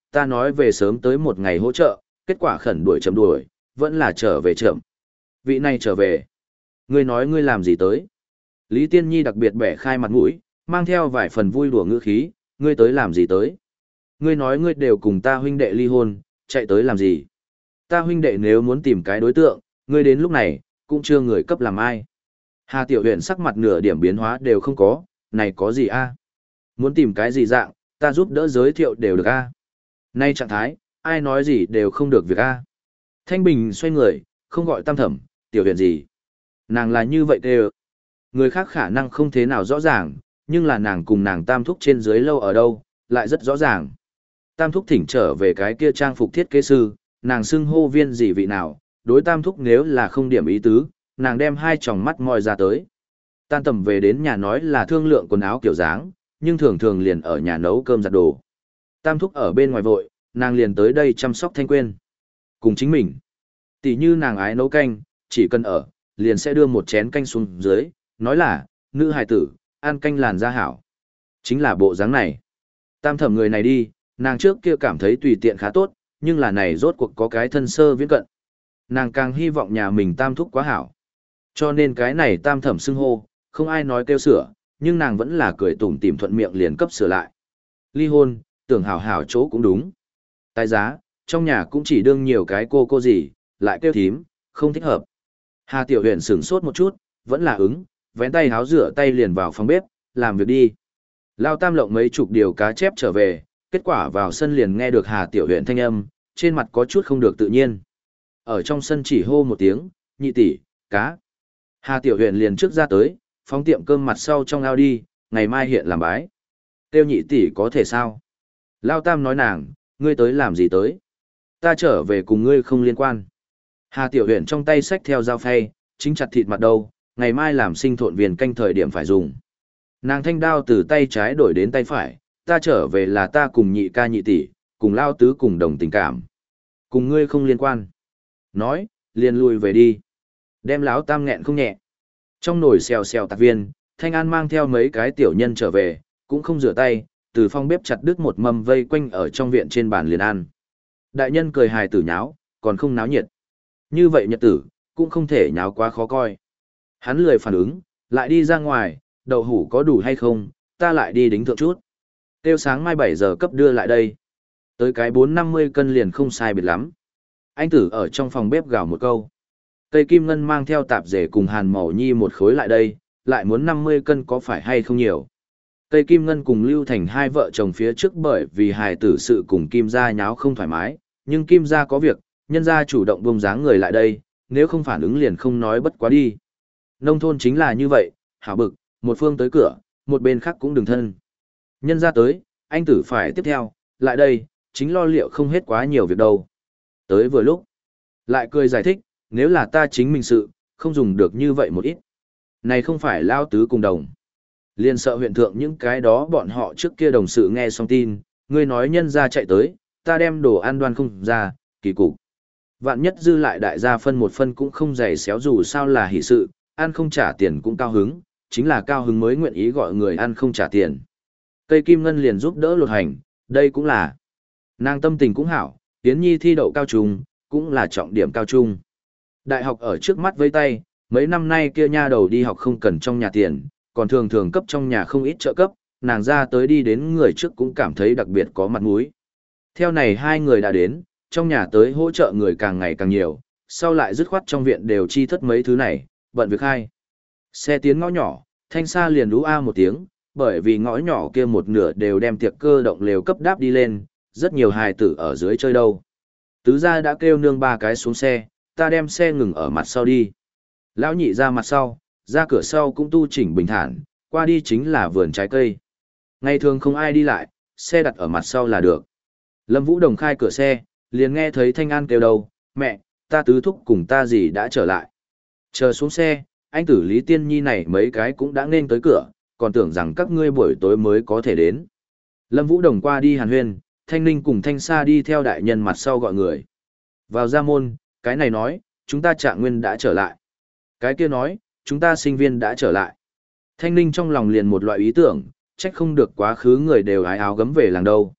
ta nói về sớm tới một ngày hỗ trợ, kết quả khẩn đuổi chậm đuổi, vẫn là trở về chậm. Vị này trở về. Ngươi nói ngươi làm gì tới? Lý Tiên Nhi đặc biệt bẻ khai mặt mũi, mang theo vài phần vui đùa ngữ khí, ngươi tới làm gì tới? Ngươi nói ngươi đều cùng ta huynh đệ ly hôn, chạy tới làm gì? Ta huynh đệ nếu muốn tìm cái đối tượng, ngươi đến lúc này, cũng chưa người cấp làm ai. Hà Tiểu Huyền sắc mặt nửa điểm biến hóa đều không có, này có gì a? Muốn tìm cái gì dạng, ta giúp đỡ giới thiệu đều được a. Nay trạng thái, ai nói gì đều không được việc a. Thanh Bình xoay người, không gọi Tam Thẩm, Tiểu Huyền gì. Nàng là như vậy đều. Người khác khả năng không thế nào rõ ràng, nhưng là nàng cùng nàng Tam Thúc trên dưới lâu ở đâu, lại rất rõ ràng. Tam Thúc thỉnh trở về cái kia trang phục thiết kế sư, nàng xưng hô viên gì vị nào, đối Tam Thúc nếu là không điểm ý tứ, nàng đem hai tròng mắt moi ra tới. Tan tầm về đến nhà nói là thương lượng quần áo kiểu dáng, nhưng thường thường liền ở nhà nấu cơm giặt đồ. Tam Thúc ở bên ngoài vội, nàng liền tới đây chăm sóc Thanh Quyên. Cùng chính mình. Tỷ như nàng ái nấu canh, chỉ cần ở, liền sẽ đưa một chén canh xuống dưới, nói là, nữ hài tử, ăn canh làn da hảo. Chính là bộ dáng này. Tam Thẩm người này đi, nàng trước kia cảm thấy tùy tiện khá tốt, nhưng là này rốt cuộc có cái thân sơ viễn cận. Nàng càng hy vọng nhà mình Tam Thúc quá hảo. Cho nên cái này Tam Thẩm xưng hô, không ai nói kêu sửa, nhưng nàng vẫn là cười tủm tỉm thuận miệng liền cấp sửa lại. Ly hôn, tưởng hảo hảo chỗ cũng đúng. Tài giá, trong nhà cũng chỉ đương nhiều cái cô cô gì, lại kêu thím, không thích hợp. Hà Tiểu Huyền sửng sốt một chút, vẫn là ứng, vén tay háo rửa tay liền vào phòng bếp, làm việc đi. Lao Tam lộng mấy chục điều cá chép trở về, kết quả vào sân liền nghe được Hà Tiểu Huyền thanh âm, trên mặt có chút không được tự nhiên. Ở trong sân chỉ hô một tiếng, nhị tỷ, cá. Hà Tiểu Huyền liền trước ra tới, phóng tiệm cơm mặt sau trong ao đi, ngày mai hiện làm bái. Tiêu nhị tỷ có thể sao? Lao Tam nói nàng, ngươi tới làm gì tới? Ta trở về cùng ngươi không liên quan. Hà Tiểu Huyền trong tay xách theo dao phay, chính chặt thịt mặt đâu, ngày mai làm sinh thộn viền canh thời điểm phải dùng. Nàng thanh đao từ tay trái đổi đến tay phải, ta trở về là ta cùng nhị ca nhị tỷ, cùng Lao Tứ cùng đồng tình cảm. Cùng ngươi không liên quan. Nói, liền lùi về đi. Đem Lão Tam nghẹn không nhẹ. Trong nồi xèo xèo tạc viên, Thanh An mang theo mấy cái tiểu nhân trở về, cũng không rửa tay, từ phòng bếp chặt đứt một mâm vây quanh ở trong viện trên bàn liền ăn. Đại nhân cười hài tử nháo, còn không náo nhiệt. Như vậy nhật tử, cũng không thể nháo quá khó coi. Hắn lười phản ứng, lại đi ra ngoài, đậu hủ có đủ hay không, ta lại đi đính thượng chút. Tiêu sáng mai bảy giờ cấp đưa lại đây. Tới cái bốn năm mươi cân liền không sai biệt lắm. Anh tử ở trong phòng bếp gào một câu. Cây Kim Ngân mang theo tạp rể cùng Hàn Mậu Nhi một khối lại đây, lại muốn năm mươi cân có phải hay không nhiều. Cây Kim Ngân cùng Lưu Thành hai vợ chồng phía trước bởi vì hài tử sự cùng Kim gia nháo không thoải mái, nhưng Kim gia có việc, nhân gia chủ động bông dáng người lại đây, nếu không phản ứng liền không nói bất quá đi. Nông thôn chính là như vậy, hảo bực, một phương tới cửa, một bên khác cũng đừng thân. Nhân gia tới, anh tử phải tiếp theo, lại đây, chính lo liệu không hết quá nhiều việc đâu. Tới vừa lúc, lại cười giải thích, nếu là ta chính mình sự, không dùng được như vậy một ít. Này không phải Lao Tứ cùng đồng. Liên sợ huyện thượng những cái đó bọn họ trước kia đồng sự nghe xong tin, người nói nhân ra chạy tới, ta đem đồ ăn đoan không ra, kỳ cục. Vạn nhất dư lại đại gia phân một phân cũng không dày xéo dù sao là hỷ sự, ăn không trả tiền cũng cao hứng, chính là cao hứng mới nguyện ý gọi người ăn không trả tiền. Cây Kim Ngân liền giúp đỡ lột hành, đây cũng là. Nàng tâm tình cũng hảo, Tiến Nhi thi đậu cao trung, cũng là trọng điểm cao trung. Đại học ở trước mắt với tay, mấy năm nay kia nha đầu đi học không cần trong nhà tiền, còn thường thường cấp trong nhà không ít trợ cấp, nàng ra tới đi đến người trước cũng cảm thấy đặc biệt có mặt mũi. Theo này hai người đã đến, trong nhà tới hỗ trợ người càng ngày càng nhiều, sau lại dứt khoát trong viện đều chi thất mấy thứ này, bận việc hai. Xe tiến ngõ nhỏ, Thanh Sa liền đú a một tiếng, bởi vì ngõ nhỏ kia một nửa đều đem tiệc cơ động lều cấp đáp đi lên, rất nhiều hài tử ở dưới chơi đâu. Tứ gia đã kêu nương ba cái xuống xe, ta đem xe ngừng ở mặt sau đi. Lão nhị ra mặt sau, ra cửa sau cũng tu chỉnh bình thản, qua đi chính là vườn trái cây. Ngày thường không ai đi lại, xe đặt ở mặt sau là được. Lâm Vũ Đồng khai cửa xe, liền nghe thấy Thanh An kêu đầu, mẹ, ta tứ thúc cùng ta gì đã trở lại. Chờ xuống xe, anh tử Lý Tiên Nhi này mấy cái cũng đã nên tới cửa, còn tưởng rằng các ngươi buổi tối mới có thể đến. Lâm Vũ Đồng qua đi hàn huyên, Thanh Ninh cùng Thanh Sa đi theo đại nhân mặt sau gọi người. Vào ra môn, cái này nói, chúng ta Trạng Nguyên đã trở lại. Cái kia nói, chúng ta sinh viên đã trở lại. Thanh Ninh trong lòng liền một loại ý tưởng, trách không được quá khứ người đều ái áo gấm về làng đâu.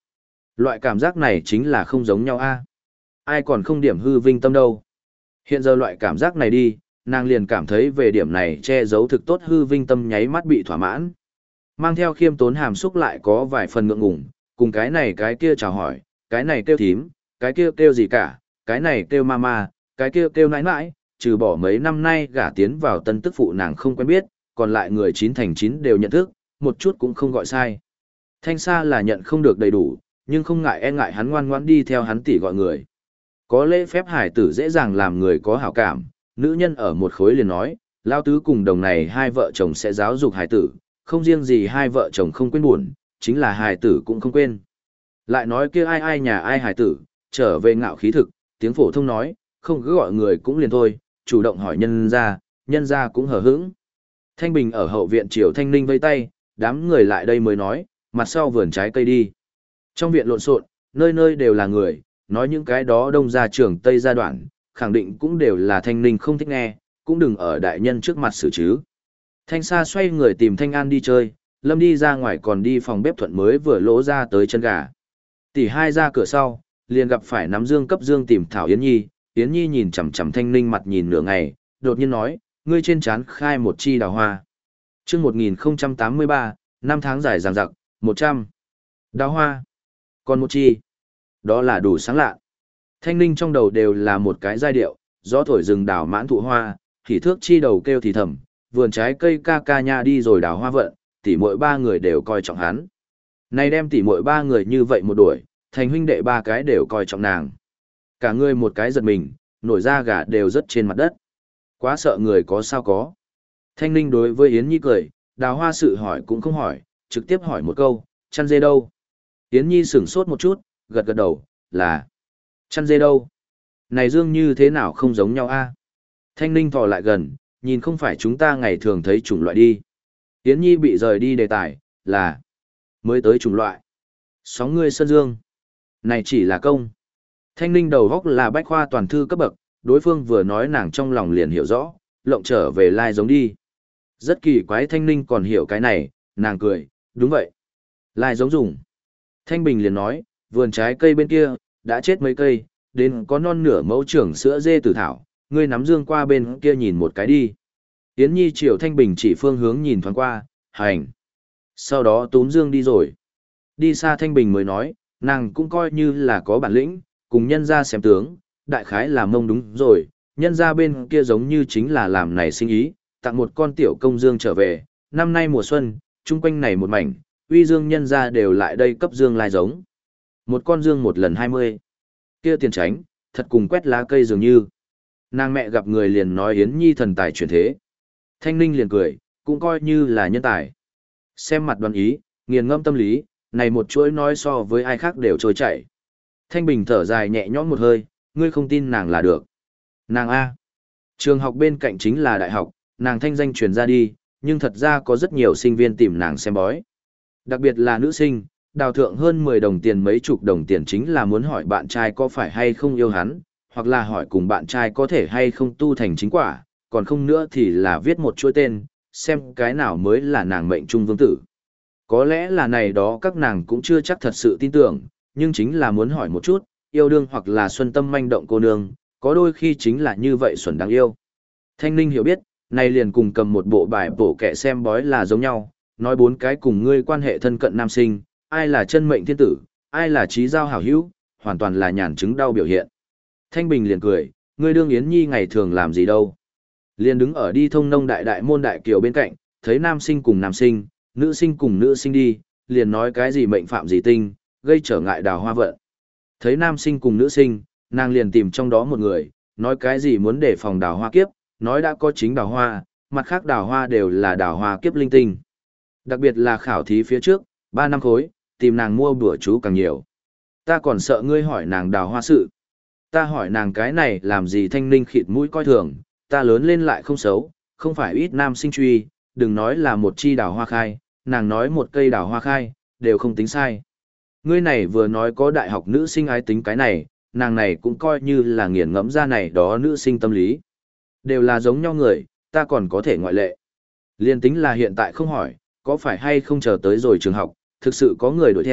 Loại cảm giác này chính là không giống nhau a. Ai còn không điểm hư vinh tâm đâu. Hiện giờ loại cảm giác này đi, nàng liền cảm thấy về điểm này che giấu thực tốt hư vinh tâm nháy mắt bị thỏa mãn. Mang theo khiêm tốn hàm xúc lại có vài phần ngượng ngùng, cùng cái này cái kia chào hỏi, cái này kêu thím, cái kia kêu gì cả, cái này kêu mama, cái kia kêu nãi nãi, trừ bỏ mấy năm nay gả tiến vào tân tức phụ nàng không quen biết, còn lại người chín thành chín đều nhận thức, một chút cũng không gọi sai. Thanh Sa là nhận không được đầy đủ, nhưng không ngại e ngại hắn ngoan ngoãn đi theo hắn tỉ gọi người. Có lễ phép hải tử dễ dàng làm người có hảo cảm, nữ nhân ở một khối liền nói, lao tứ cùng đồng này hai vợ chồng sẽ giáo dục hải tử, không riêng gì hai vợ chồng không quên buồn, chính là hải tử cũng không quên. Lại nói kia ai ai nhà ai hải tử, trở về ngạo khí thực, tiếng phổ thông nói, không cứ gọi người cũng liền thôi, chủ động hỏi nhân ra, nhân ra cũng hờ hững. Thanh Bình ở hậu viện Triều Thanh Ninh vây tay, đám người lại đây mới nói, mặt sau vườn trái cây đi. Trong viện lộn xộn, nơi nơi đều là người, nói những cái đó đông ra trưởng Tây gia đoạn, khẳng định cũng đều là Thanh Ninh không thích nghe, cũng đừng ở đại nhân trước mặt xử chứ. Thanh Sa xoay người tìm Thanh An đi chơi, Lâm đi ra ngoài còn đi phòng bếp thuận mới vừa lỗ ra tới chân gà. Tỷ hai ra cửa sau, liền gặp phải nắm Dương cấp Dương tìm Thảo Yến Nhi, Yến Nhi nhìn chằm chằm Thanh Ninh mặt nhìn nửa ngày, đột nhiên nói, ngươi trên trán khai một chi đào hoa. Chương một nghìn không trăm tám mươi ba, năm tháng dài dằng dặc, một trăm. Đào hoa. Còn một chi. Đó là đủ sáng lạ. Thanh Ninh trong đầu đều là một cái giai điệu, gió thổi rừng đào mãn thụ hoa, thì thước chi đầu kêu thì thầm, vườn trái cây ca ca nha đi rồi đào hoa vận, tỷ muội ba người đều coi trọng hắn. Nay đem tỷ muội ba người như vậy một đuổi, thành huynh đệ ba cái đều coi trọng nàng. Cả người một cái giật mình, nổi da gà đều rất trên mặt đất. Quá sợ người có sao có. Thanh Ninh đối với Yến Nhi cười, đào hoa sự hỏi cũng không hỏi, trực tiếp hỏi một câu, chăn dê đâu? Yến Nhi sửng sốt một chút, gật gật đầu, là chăn dê đâu? Này Dương như thế nào không giống nhau a? Thanh Ninh thò lại gần, nhìn không phải chúng ta ngày thường thấy chủng loại đi. Yến Nhi bị rời đi đề tài, là mới tới chủng loại. Sóng ngươi Sơn Dương. Này chỉ là công. Thanh Ninh đầu góc là bách khoa toàn thư cấp bậc, đối phương vừa nói nàng trong lòng liền hiểu rõ, lộng trở về lai giống đi. Rất kỳ quái Thanh Ninh còn hiểu cái này, nàng cười, đúng vậy. Lai giống dùng. Thanh Bình liền nói, vườn trái cây bên kia, đã chết mấy cây, đến có non nửa mẫu trưởng sữa dê tử thảo, ngươi nắm Dương qua bên kia nhìn một cái đi. Yến Nhi chiều Thanh Bình chỉ phương hướng nhìn thoáng qua, hành. Sau đó túm Dương đi rồi. Đi xa Thanh Bình mới nói, nàng cũng coi như là có bản lĩnh, cùng nhân ra xem tướng, đại khái là mông đúng rồi, nhân ra bên kia giống như chính là làm này sinh ý, tặng một con tiểu công Dương trở về, năm nay mùa xuân, chung quanh này một mảnh, uy Dương nhân ra đều lại đây cấp Dương lai giống. Một con Dương một lần hai mươi. Kia tiền tránh, thật cùng quét lá cây dường như. Nàng mẹ gặp người liền nói Yến Nhi thần tài chuyển thế. Thanh Ninh liền cười, cũng coi như là nhân tài. Xem mặt đoán ý, nghiền ngâm tâm lý, này một chuỗi nói so với ai khác đều trôi chảy. Thanh Bình thở dài nhẹ nhõm một hơi, ngươi không tin nàng là được. Nàng A. Trường học bên cạnh chính là đại học, nàng thanh danh truyền ra đi, nhưng thật ra có rất nhiều sinh viên tìm nàng xem bói. Đặc biệt là nữ sinh, đào thượng hơn mười đồng tiền mấy chục đồng tiền chính là muốn hỏi bạn trai có phải hay không yêu hắn, hoặc là hỏi cùng bạn trai có thể hay không tu thành chính quả, còn không nữa thì là viết một chuỗi tên, xem cái nào mới là nàng mệnh trung vương tử. Có lẽ là này đó các nàng cũng chưa chắc thật sự tin tưởng, nhưng chính là muốn hỏi một chút, yêu đương hoặc là xuân tâm manh động cô nương, có đôi khi chính là như vậy xuẩn đáng yêu. Thanh Ninh hiểu biết, này liền cùng cầm một bộ bài bổ kẻ xem bói là giống nhau, nói bốn cái cùng ngươi quan hệ thân cận nam sinh, ai là chân mệnh thiên tử, ai là trí giao hảo hữu, hoàn toàn là nhàn chứng đau biểu hiện. Thanh Bình liền cười, ngươi đương Yến Nhi ngày thường làm gì đâu. Liền đứng ở đi thông nông đại đại môn đại kiều bên cạnh, thấy nam sinh cùng nam sinh, nữ sinh cùng nữ sinh đi, liền nói cái gì mệnh phạm gì tinh, gây trở ngại đào hoa vận. Thấy nam sinh cùng nữ sinh, nàng liền tìm trong đó một người, nói cái gì muốn để phòng đào hoa kiếp, nói đã có chính đào hoa, mặt khác đào hoa đều là đào hoa kiếp linh tinh. Đặc biệt là khảo thí phía trước, ba năm khối, tìm nàng mua bữa chú càng nhiều. Ta còn sợ ngươi hỏi nàng đào hoa sự. Ta hỏi nàng cái này làm gì Thanh Ninh khịt mũi coi thường, ta lớn lên lại không xấu, không phải ít nam sinh truy, đừng nói là một chi đào hoa khai, nàng nói một cây đào hoa khai, đều không tính sai. Ngươi này vừa nói có đại học nữ sinh ái tính cái này, nàng này cũng coi như là nghiền ngẫm ra này đó nữ sinh tâm lý. Đều là giống nhau người, ta còn có thể ngoại lệ. Liên tính là hiện tại không hỏi, có phải hay không chờ tới rồi trường học, thực sự có người đuổi theo,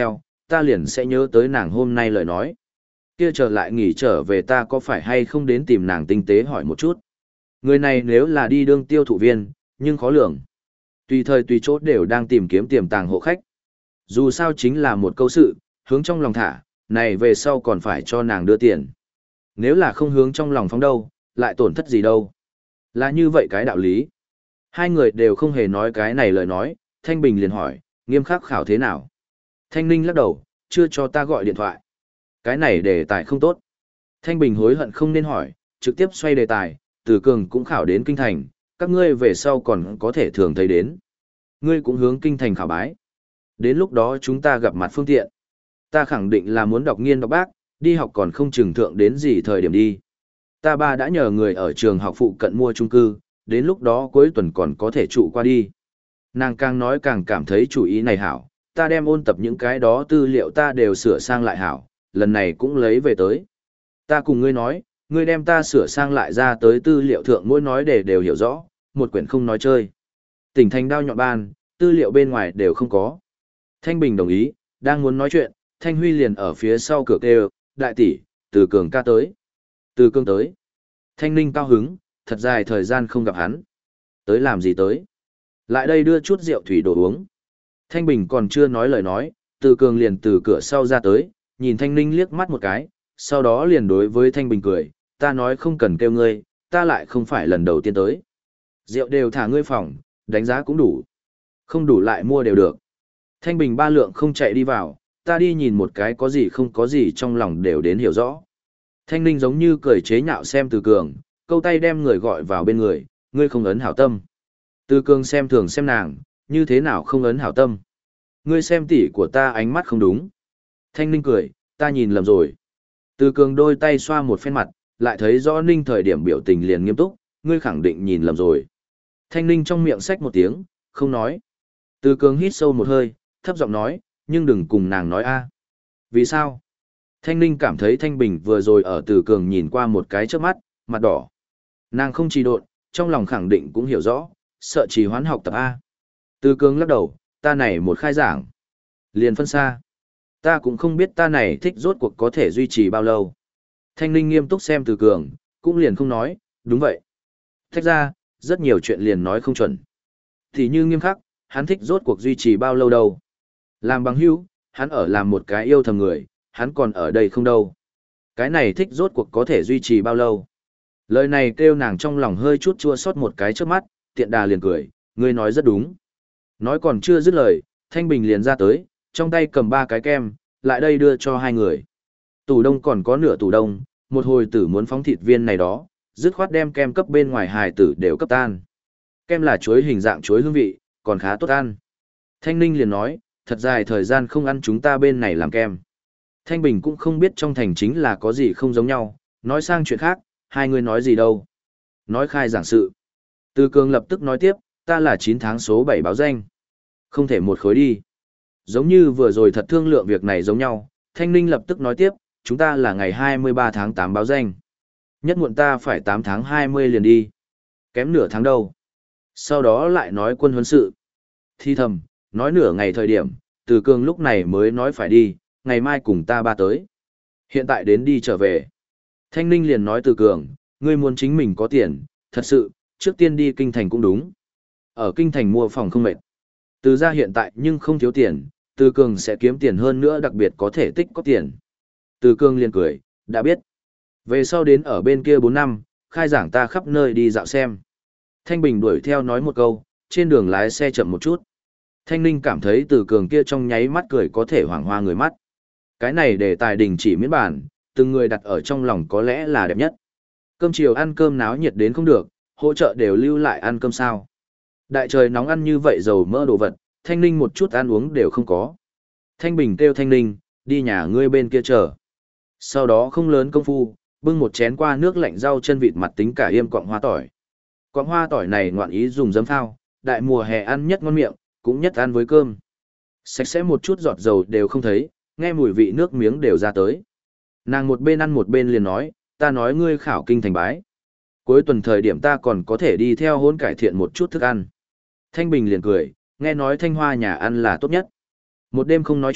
ta liền sẽ nhớ tới nàng hôm nay lời nói. Kia trở lại nghỉ trở về ta có phải hay không đến tìm nàng tinh tế hỏi một chút. Người này nếu là đi đương tiêu thụ viên, nhưng khó lường. Tùy thời tùy chỗ đều đang tìm kiếm tiềm tàng hộ khách. Dù sao chính là một câu sự, hướng trong lòng thả, này về sau còn phải cho nàng đưa tiền. Nếu là không hướng trong lòng phóng đâu, lại tổn thất gì đâu. Là như vậy cái đạo lý. Hai người đều không hề nói cái này lời nói, Thanh Bình liền hỏi, nghiêm khắc khảo thế nào? Thanh Ninh lắc đầu, chưa cho ta gọi điện thoại. Cái này đề tài không tốt. Thanh Bình hối hận không nên hỏi, trực tiếp xoay đề tài, Từ Cường cũng khảo đến kinh thành, các ngươi về sau còn có thể thường thấy đến. Ngươi cũng hướng kinh thành khảo bái. Đến lúc đó chúng ta gặp mặt phương tiện. Ta khẳng định là muốn đọc nghiên đọc bác, đi học còn không chừng thượng đến gì thời điểm đi. Ta ba đã nhờ người ở trường học phụ cận mua chung cư, đến lúc đó cuối tuần còn có thể trụ qua đi. Nàng càng nói càng cảm thấy chủ ý này hảo, ta đem ôn tập những cái đó tư liệu ta đều sửa sang lại hảo, lần này cũng lấy về tới. Ta cùng ngươi nói, ngươi đem ta sửa sang lại ra tới tư liệu thượng mỗi nói để đều hiểu rõ, một quyển không nói chơi. Tỉnh thành đao nhọn ban, tư liệu bên ngoài đều không có. Thanh Bình đồng ý, đang muốn nói chuyện, Thanh Huy liền ở phía sau cửa kêu, đại tỷ, Từ Cường ca tới. Từ Cường tới. Thanh Ninh cao hứng, thật dài thời gian không gặp hắn. Tới làm gì tới? Lại đây đưa chút rượu thủy đồ uống. Thanh Bình còn chưa nói lời nói, Từ Cường liền từ cửa sau ra tới, nhìn Thanh Ninh liếc mắt một cái, sau đó liền đối với Thanh Bình cười, ta nói không cần kêu ngươi, ta lại không phải lần đầu tiên tới. Rượu đều thả ngươi phòng, đánh giá cũng đủ. Không đủ lại mua đều được. Thanh Bình ba lượng không chạy đi vào, ta đi nhìn một cái có gì không có gì trong lòng đều đến hiểu rõ. Thanh Ninh giống như cười chế nhạo xem Từ Cường, câu tay đem người gọi vào bên người, ngươi không ấn hảo tâm. Từ Cường xem thường xem nàng, như thế nào không ấn hảo tâm. Ngươi xem tỷ của ta ánh mắt không đúng. Thanh Ninh cười, ta nhìn lầm rồi. Từ Cường đôi tay xoa một phen mặt, lại thấy rõ Ninh thời điểm biểu tình liền nghiêm túc, ngươi khẳng định nhìn lầm rồi. Thanh Ninh trong miệng xách một tiếng, không nói. Từ Cường hít sâu một hơi, thấp giọng nói, nhưng đừng cùng nàng nói a. Vì sao? Thanh Ninh cảm thấy Thanh Bình vừa rồi ở Từ Cường nhìn qua một cái trước mắt, mặt đỏ. Nàng không trì độn, trong lòng khẳng định cũng hiểu rõ, sợ trì hoãn học tập A. Từ Cường lắc đầu, ta này một khai giảng. Liền phân xa. Ta cũng không biết ta này thích rốt cuộc có thể duy trì bao lâu. Thanh Ninh nghiêm túc xem Từ Cường, cũng liền không nói, đúng vậy. Thách ra, rất nhiều chuyện liền nói không chuẩn. Thì như nghiêm khắc, hắn thích rốt cuộc duy trì bao lâu đâu. Làm bằng hữu, hắn ở làm một cái yêu thầm người, hắn còn ở đây không đâu. Cái này thích rốt cuộc có thể duy trì bao lâu. Lời này kêu nàng trong lòng hơi chút chua xót một cái trước mắt, tiện đà liền cười, ngươi nói rất đúng. Nói còn chưa dứt lời, Thanh Bình liền ra tới, trong tay cầm ba cái kem, lại đây đưa cho hai người. Tủ đông còn có nửa tủ đông, một hồi tử muốn phóng thịt viên này đó, dứt khoát đem kem cấp bên ngoài hài tử đều cấp tan. Kem là chuối hình dạng chuối hương vị, còn khá tốt ăn. Thanh Ninh liền nói, thật dài thời gian không ăn chúng ta bên này làm kem. Thanh Bình cũng không biết trong thành chính là có gì không giống nhau, nói sang chuyện khác, hai người nói gì đâu. Nói khai giảng sự. Từ Cường lập tức nói tiếp, ta là chín tháng số bảy báo danh. Không thể một khối đi. Giống như vừa rồi thật thương lượng việc này giống nhau, Thanh Ninh lập tức nói tiếp, chúng ta là ngày hai mươi ba tháng tám báo danh. Nhất muộn ta phải tám tháng hai mươi liền đi. Kém nửa tháng đâu. Sau đó lại nói quân huấn sự. Thi thầm, nói nửa ngày thời điểm, Từ Cường lúc này mới nói phải đi, ngày mai cùng ta ba tới. Hiện tại đến đi trở về. Thanh Ninh liền nói Từ Cường, ngươi muốn chính mình có tiền, thật sự, trước tiên đi kinh thành cũng đúng. Ở kinh thành mua phòng không mệt. Từ ra hiện tại nhưng không thiếu tiền, Từ Cường sẽ kiếm tiền hơn nữa đặc biệt có thể tích có tiền. Từ Cường liền cười, đã biết. Về sau đến ở bên kia bốn năm, khai giảng ta khắp nơi đi dạo xem. Thanh Bình đuổi theo nói một câu, trên đường lái xe chậm một chút. Thanh Ninh cảm thấy Từ Cường kia trong nháy mắt cười có thể hoảng hoa người mắt. Cái này để tài đình chỉ miễn bản, từng người đặt ở trong lòng có lẽ là đẹp nhất. Cơm chiều ăn cơm náo nhiệt đến không được, hỗ trợ đều lưu lại ăn cơm sao. Đại trời nóng ăn như vậy dầu mỡ đồ vật, Thanh Ninh một chút ăn uống đều không có. Thanh Bình kêu Thanh Ninh, đi nhà ngươi bên kia chờ. Sau đó không lớn công phu, bưng một chén qua nước lạnh rau chân vịt mặt tính cả yêm quặng hoa tỏi. Quặng hoa tỏi này ngoạn ý dùng giấm phao, đại mùa hè ăn nhất ngon miệng, cũng nhất ăn với cơm. Sạch sẽ một chút giọt dầu đều không thấy, nghe mùi vị nước miếng đều ra tới. Nàng một bên ăn một bên liền nói, ta nói ngươi khảo kinh thành bái. Cuối tuần thời điểm ta còn có thể đi theo hôn cải thiện một chút thức ăn. Thanh Bình liền cười, nghe nói Thanh Hoa nhà ăn là tốt nhất. Một đêm không nói chuyện,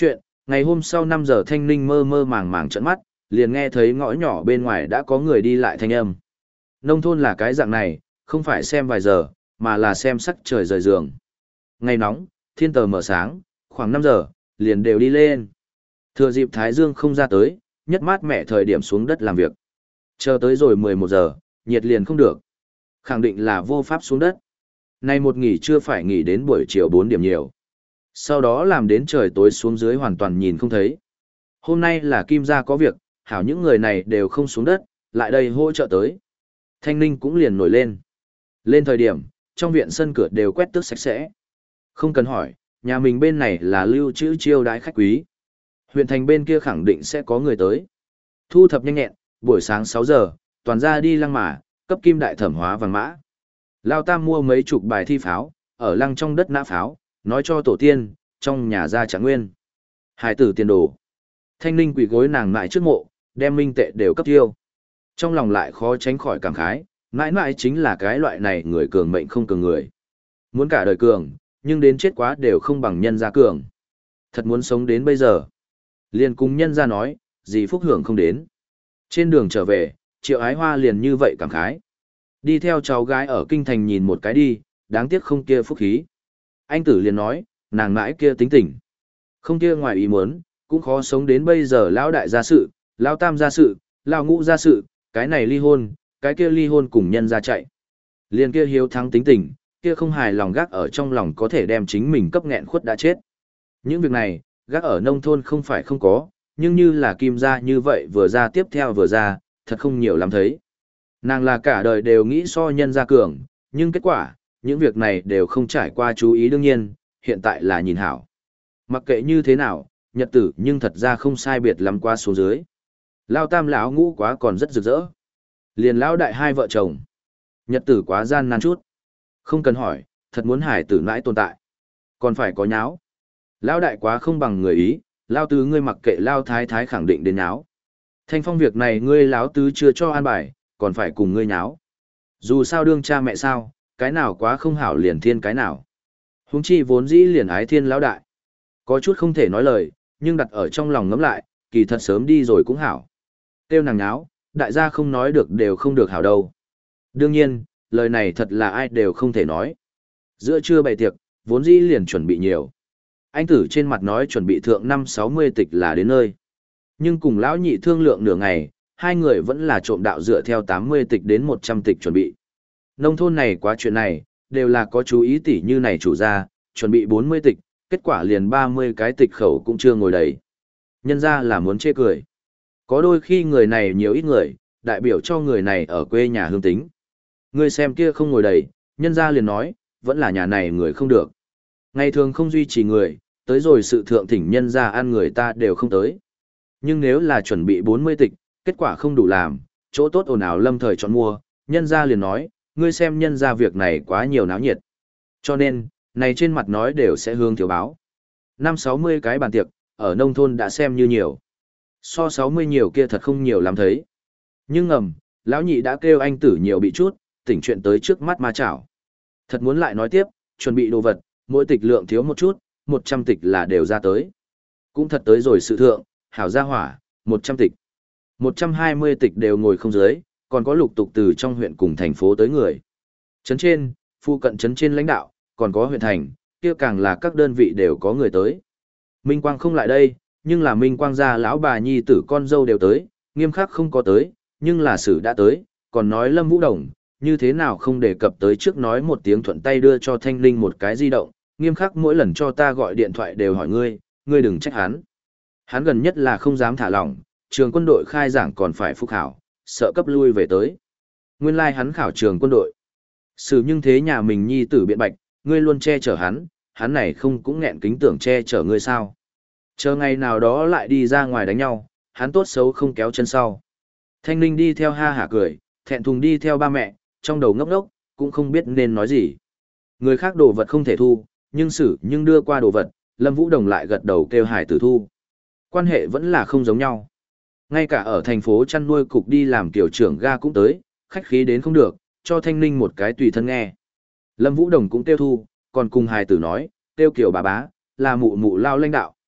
Ngày hôm sau năm giờ Thanh Ninh mơ mơ màng màng trợn mắt, liền nghe thấy ngõ nhỏ bên ngoài đã có người đi lại thanh âm. Nông thôn là cái dạng này, không phải xem vài giờ, mà là xem sắc trời rời giường. Ngày nóng, thiên tờ mở sáng, khoảng năm giờ, liền đều đi lên. Thừa dịp Thái Dương không ra tới, nhất mát mẹ thời điểm xuống đất làm việc. Chờ tới rồi mười một giờ, nhiệt liền không được. Khẳng định là vô pháp xuống đất. Nay một nghỉ chưa phải nghỉ đến buổi chiều bốn điểm nhiều. Sau đó làm đến trời tối xuống dưới hoàn toàn nhìn không thấy. Hôm nay là Kim gia có việc, hảo những người này đều không xuống đất, lại đây hỗ trợ tới. Thanh Ninh cũng liền nổi lên. Lên thời điểm, trong viện sân cửa đều quét tước sạch sẽ. Không cần hỏi, nhà mình bên này là lưu trữ chiêu đãi khách quý. Huyện thành bên kia khẳng định sẽ có người tới. Thu thập nhanh nhẹn, buổi sáng sáu giờ, toàn ra đi lăng mã, cấp kim đại thẩm hóa vàng mã. Lao Tam mua mấy chục bài thi pháo, ở lăng trong đất nã pháo, nói cho tổ tiên, trong nhà ra Trạng Nguyên. Hải tử tiền đồ. Thanh Ninh quỳ gối nàng mại trước mộ, đem minh tệ đều cấp tiêu. Trong lòng lại khó tránh khỏi cảm khái, mãi mãi chính là cái loại này người cường mệnh không cường người. Muốn cả đời cường, nhưng đến chết quá đều không bằng nhân gia cường. Thật muốn sống đến bây giờ. Liền cùng nhân gia nói, gì phúc hưởng không đến. Trên đường trở về, Triệu Ái Hoa liền như vậy cảm khái. Đi theo cháu gái ở kinh thành nhìn một cái đi, đáng tiếc không kia phúc khí. Anh tử liền nói, nàng mãi kia tính tình. Không kia ngoài ý muốn, cũng khó sống đến bây giờ lão đại gia sự, lão tam gia sự, lão ngũ gia sự, cái này ly hôn, cái kia ly hôn cùng nhân ra chạy. Liền kia hiếu thắng tính tình, kia không hài lòng gác ở trong lòng có thể đem chính mình cấp nghẹn khuất đã chết. Những việc này, gác ở nông thôn không phải không có, nhưng như là Kim gia như vậy vừa ra tiếp theo vừa ra, thật không nhiều lắm thấy. Nàng là cả đời đều nghĩ so nhân gia cường, nhưng kết quả, những việc này đều không trải qua chú ý đương nhiên, hiện tại là nhìn hảo. Mặc kệ như thế nào, nhật tử nhưng thật ra không sai biệt lắm qua số dưới. Lao tam lão ngũ quá còn rất rực rỡ. Liền lão đại hai vợ chồng. Nhật tử quá gian nan chút. Không cần hỏi, thật muốn hải tử mãi tồn tại. Còn phải có nháo. Lão đại quá không bằng người ý, lao tứ ngươi mặc kệ lao thái thái khẳng định đến nháo. Thanh phong việc này ngươi lão tứ chưa cho an bài, còn phải cùng ngươi nháo. Dù sao đương cha mẹ sao, cái nào quá không hảo liền thiên cái nào. Huống chi vốn dĩ liền ái thiên lão đại. Có chút không thể nói lời, nhưng đặt ở trong lòng ngẫm lại, kỳ thật sớm đi rồi cũng hảo. Tiêu nàng nháo, đại gia không nói được đều không được hảo đâu. Đương nhiên, lời này thật là ai đều không thể nói. Giữa trưa bày tiệc, vốn dĩ liền chuẩn bị nhiều. Anh tử trên mặt nói chuẩn bị thượng năm sáu mươi tịch là đến nơi. Nhưng cùng lão nhị thương lượng nửa ngày, hai người vẫn là trộm đạo dựa theo tám mươi tịch đến một trăm tịch chuẩn bị. Nông thôn này quá chuyện này, đều là có chú ý tỉ như này chủ gia, chuẩn bị bốn mươi tịch, kết quả liền ba mươi cái tịch khẩu cũng chưa ngồi đầy. Nhân ra là muốn chê cười. Có đôi khi người này nhiều ít người, đại biểu cho người này ở quê nhà hương tính. Người xem kia không ngồi đầy, nhân ra liền nói, vẫn là nhà này người không được. Ngày thường không duy trì người, tới rồi sự thượng thỉnh nhân ra ăn người ta đều không tới. Nhưng nếu là chuẩn bị bốn mươi tịch, kết quả không đủ làm, chỗ tốt ồn ào lâm thời chọn mua, nhân ra liền nói, ngươi xem nhân ra việc này quá nhiều náo nhiệt. Cho nên, này trên mặt nói đều sẽ hướng thiếu báo. Năm sáu mươi cái bàn tiệc, ở nông thôn đã xem như nhiều. So sáu mươi nhiều kia thật không nhiều lắm thấy. Nhưng ngầm, lão nhị đã kêu anh tử nhiều bị chút, tỉnh chuyện tới trước mắt ma chảo. Thật muốn lại nói tiếp, chuẩn bị đồ vật, mỗi tịch lượng thiếu một chút, một trăm tịch là đều ra tới. Cũng thật tới rồi sự thượng, hảo gia hỏa, một trăm tịch. một trăm hai mươi tịch đều ngồi không dưới, còn có lục tục từ trong huyện cùng thành phố tới người. Trấn trên, phụ cận trấn trên lãnh đạo, còn có huyện thành, kia càng là các đơn vị đều có người tới. Minh Quang không lại đây, nhưng là Minh Quang gia lão bà nhi tử con dâu đều tới, Nghiêm Khắc không có tới, nhưng là sử đã tới, còn nói Lâm Vũ Đồng, như thế nào không đề cập tới trước nói một tiếng thuận tay đưa cho Thanh Linh một cái di động, Nghiêm Khắc mỗi lần cho ta gọi điện thoại đều hỏi ngươi, ngươi đừng trách hắn. Hắn gần nhất là không dám thả lỏng, trường quân đội khai giảng còn phải phục khảo, sợ cấp lui về tới. Nguyên lai like hắn khảo trường quân đội. Sử nhưng thế nhà mình nhi tử biện bạch, ngươi luôn che chở hắn, hắn này không cũng nghẹn kính tưởng che chở ngươi sao. Chờ ngày nào đó lại đi ra ngoài đánh nhau, hắn tốt xấu không kéo chân sau. Thanh Linh đi theo ha hả cười, thẹn thùng đi theo ba mẹ, trong đầu ngốc ngốc, cũng không biết nên nói gì. Người khác đồ vật không thể thu, nhưng Sử nhưng đưa qua đồ vật, Lâm Vũ Đồng lại gật đầu kêu hải tử thu. Quan hệ vẫn là không giống nhau. Ngay cả ở thành phố chăn nuôi cục đi làm kiểu trưởng ga cũng tới, khách khí đến không được, cho Thanh Ninh một cái tùy thân nghe. Lâm Vũ Đồng cũng tiêu thu, còn cùng hài tử nói, tiêu kiểu bà bá, là mụ mụ lao lãnh đạo.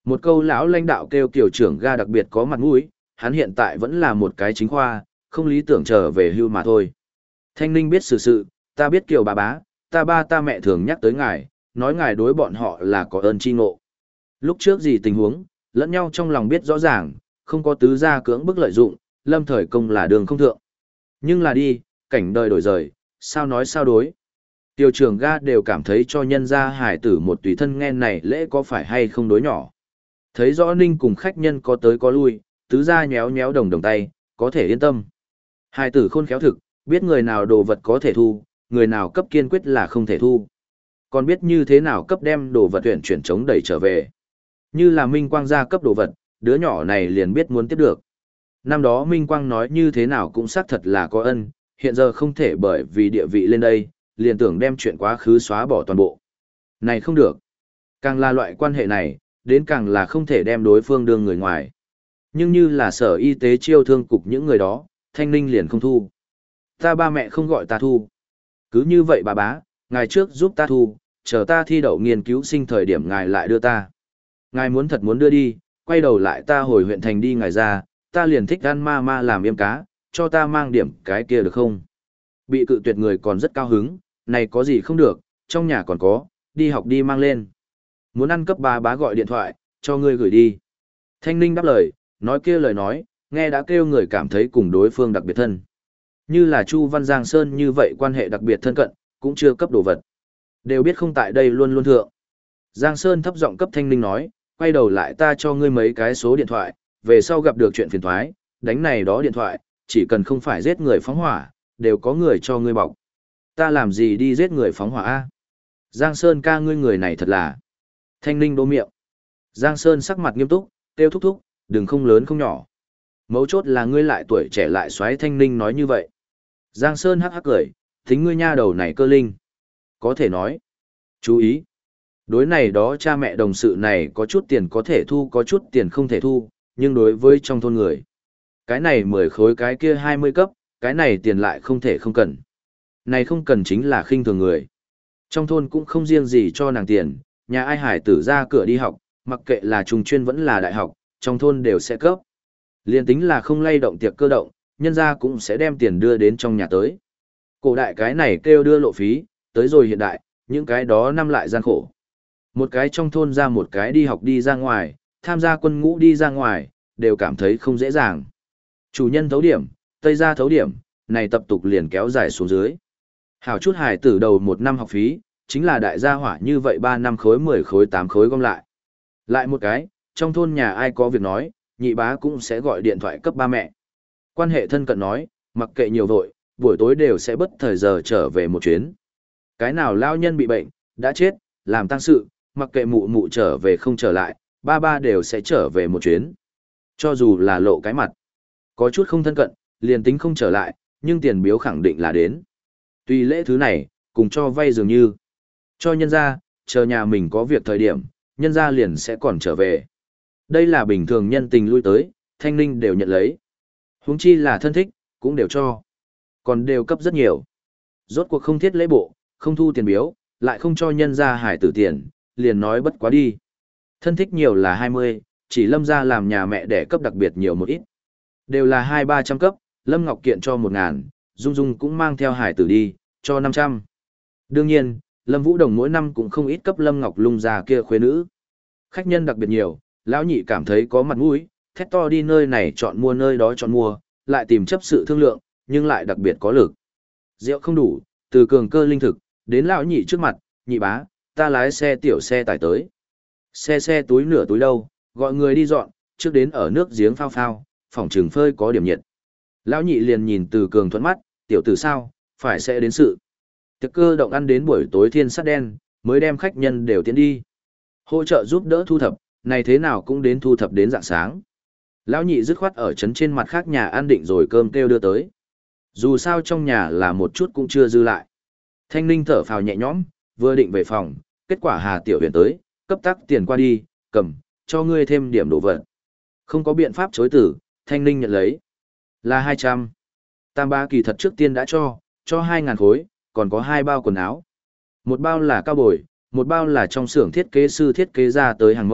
Một câu lão lãnh đạo kêu kiểu trưởng ga đặc biệt có mặt mũi, hắn hiện tại vẫn là một cái chính khoa, không lý tưởng trở về hưu mà thôi. Thanh Ninh biết sự sự, ta biết kiều bà bá, ta ba ta mẹ thường nhắc tới ngài, nói ngài đối bọn họ là có ơn chi ngộ. Lúc trước gì tình huống, lẫn nhau trong lòng biết rõ ràng, không có tứ gia cưỡng bức lợi dụng, lâm thời công là đường không thượng. Nhưng là đi, cảnh đời đổi rời, sao nói sao đối. Tiêu trưởng ga đều cảm thấy cho nhân gia hải tử một tùy thân nghe này lễ có phải hay không đối nhỏ. Thấy rõ Ninh cùng khách nhân có tới có lui, tứ gia nhéo nhéo đồng đồng tay, có thể yên tâm. Hải tử khôn khéo thực, biết người nào đồ vật có thể thu, người nào cấp kiên quyết là không thể thu. Còn biết như thế nào cấp đem đồ vật tuyển chuyển chống đẩy trở về. Như là Minh Quang gia cấp đồ vật, đứa nhỏ này liền biết muốn tiếp được. Năm đó Minh Quang nói như thế nào cũng xác thật là có ân, hiện giờ không thể bởi vì địa vị lên đây, liền tưởng đem chuyện quá khứ xóa bỏ toàn bộ. Này không được. Càng là loại quan hệ này, đến càng là không thể đem đối phương đương người ngoài. Nhưng như là sở y tế chiêu thương cục những người đó, Thanh Ninh liền không thu. Ta ba mẹ không gọi ta thu. Cứ như vậy bà bá, ngài trước giúp ta thu, chờ ta thi đậu nghiên cứu sinh thời điểm ngài lại đưa ta. Ngài muốn thật muốn đưa đi, quay đầu lại ta hồi huyện thành đi ngài ra, ta liền thích ăn ma ma làm yêm cá, cho ta mang điểm cái kia được không? Bị cự tuyệt người còn rất cao hứng, này có gì không được, trong nhà còn có, đi học đi mang lên. Muốn ăn cấp bà bá gọi điện thoại, cho ngươi gửi đi. Thanh Ninh đáp lời, nói kia lời nói, nghe đã kêu người cảm thấy cùng đối phương đặc biệt thân. Như là Chu Văn Giang Sơn như vậy quan hệ đặc biệt thân cận, cũng chưa cấp đồ vật. Đều biết không tại đây luôn luôn thượng. Giang Sơn thấp giọng cấp Thanh Ninh nói, quay đầu lại ta cho ngươi mấy cái số điện thoại, về sau gặp được chuyện phiền thoái, đánh này đó điện thoại, chỉ cần không phải giết người phóng hỏa, đều có người cho ngươi bọc. Ta làm gì đi giết người phóng hỏa a? Giang Sơn ca ngươi người này thật là. Thanh Ninh đố miệng. Giang Sơn sắc mặt nghiêm túc, kêu thúc thúc, đừng không lớn không nhỏ. Mấu chốt là ngươi lại tuổi trẻ lại xoáy. Thanh Ninh nói như vậy. Giang Sơn hắc hắc cười, tính ngươi nha đầu này cơ linh. Có thể nói. Chú ý. Đối này đó cha mẹ đồng sự này có chút tiền có thể thu có chút tiền không thể thu, nhưng đối với trong thôn người. Cái này mười khối cái kia hai mươi cấp, cái này tiền lại không thể không cần. Này không cần chính là khinh thường người. Trong thôn cũng không riêng gì cho nàng tiền, nhà ai hải tử ra cửa đi học, mặc kệ là trung chuyên vẫn là đại học, trong thôn đều sẽ cấp. Liên tính là không lay động tiệc cơ động, nhân gia cũng sẽ đem tiền đưa đến trong nhà tới. Cổ đại cái này kêu đưa lộ phí, tới rồi hiện đại, những cái đó năm lại gian khổ. Một cái trong thôn ra một cái đi học đi ra ngoài, tham gia quân ngũ đi ra ngoài, đều cảm thấy không dễ dàng. Chủ nhân thấu điểm, tây ra thấu điểm, này tập tục liền kéo dài xuống dưới. Hảo chút hài tử đầu một năm học phí, chính là đại gia hỏa như vậy ba năm khối mười khối tám khối gom lại. Lại một cái, trong thôn nhà ai có việc nói, nhị bá cũng sẽ gọi điện thoại cấp ba mẹ. Quan hệ thân cận nói, mặc kệ nhiều vội, buổi tối đều sẽ bất thời giờ trở về một chuyến. Cái nào lao nhân bị bệnh, đã chết, làm tang sự, mặc kệ mụ mụ trở về không trở lại, ba ba đều sẽ trở về một chuyến. Cho dù là lộ cái mặt, có chút không thân cận, liền tính không trở lại, nhưng tiền biếu khẳng định là đến. Tuy lễ thứ này, cùng cho vay dường như, cho nhân ra, chờ nhà mình có việc thời điểm, nhân ra liền sẽ còn trở về. Đây là bình thường nhân tình lui tới, Thanh Ninh đều nhận lấy. Huống chi là thân thích, cũng đều cho. Còn đều cấp rất nhiều. Rốt cuộc không thiết lễ bộ, không thu tiền biếu, lại không cho nhân ra hải tử tiền, liền nói bất quá đi. Thân thích nhiều là hai mươi, chỉ Lâm ra làm nhà mẹ đẻ cấp đặc biệt nhiều một ít. Đều là hai ba trăm cấp, Lâm Ngọc Kiện cho một ngàn, Dung Dung cũng mang theo hải tử đi, cho năm trăm. Đương nhiên, Lâm Vũ Đồng mỗi năm cũng không ít cấp Lâm Ngọc Lung già kia khuê nữ. Khách nhân đặc biệt nhiều, lão nhị cảm thấy có mặt mũi, thét to đi nơi này chọn mua nơi đó chọn mua, lại tìm chấp sự thương lượng, nhưng lại đặc biệt có lực. Rượu không đủ, từ cường cơ linh thực, đến lão nhị trước mặt, nhị bá, ta lái xe tiểu xe tải tới. Xe xe túi nửa túi đâu, gọi người đi dọn, trước đến ở nước giếng phao phao, phòng trường phơi có điểm nhiệt. Lão nhị liền nhìn từ cường thuận mắt, tiểu tử sao, phải sẽ đến sự. Tiệc cơ động ăn đến buổi tối thiên sắt đen, mới đem khách nhân đều tiến đi. Hỗ trợ giúp đỡ thu thập, này thế nào cũng đến thu thập đến rạng sáng. Lão nhị dứt khoát ở trấn trên mặt khác nhà ăn định rồi cơm kêu đưa tới. Dù sao trong nhà là một chút cũng chưa dư lại. Thanh Ninh thở phào nhẹ nhõm, vừa định về phòng, kết quả Hà Tiểu Huyền tới, cấp tắc tiền qua đi, cầm, cho ngươi thêm điểm đồ vật. Không có biện pháp chối tử, Thanh Ninh nhận lấy. Là hai trăm. Tam ba kỳ thật trước tiên đã cho, cho hai ngàn khối, còn có hai bao quần áo. Một bao là cao bồi, một bao là trong xưởng thiết kế sư thiết kế ra tới hàng mẫu,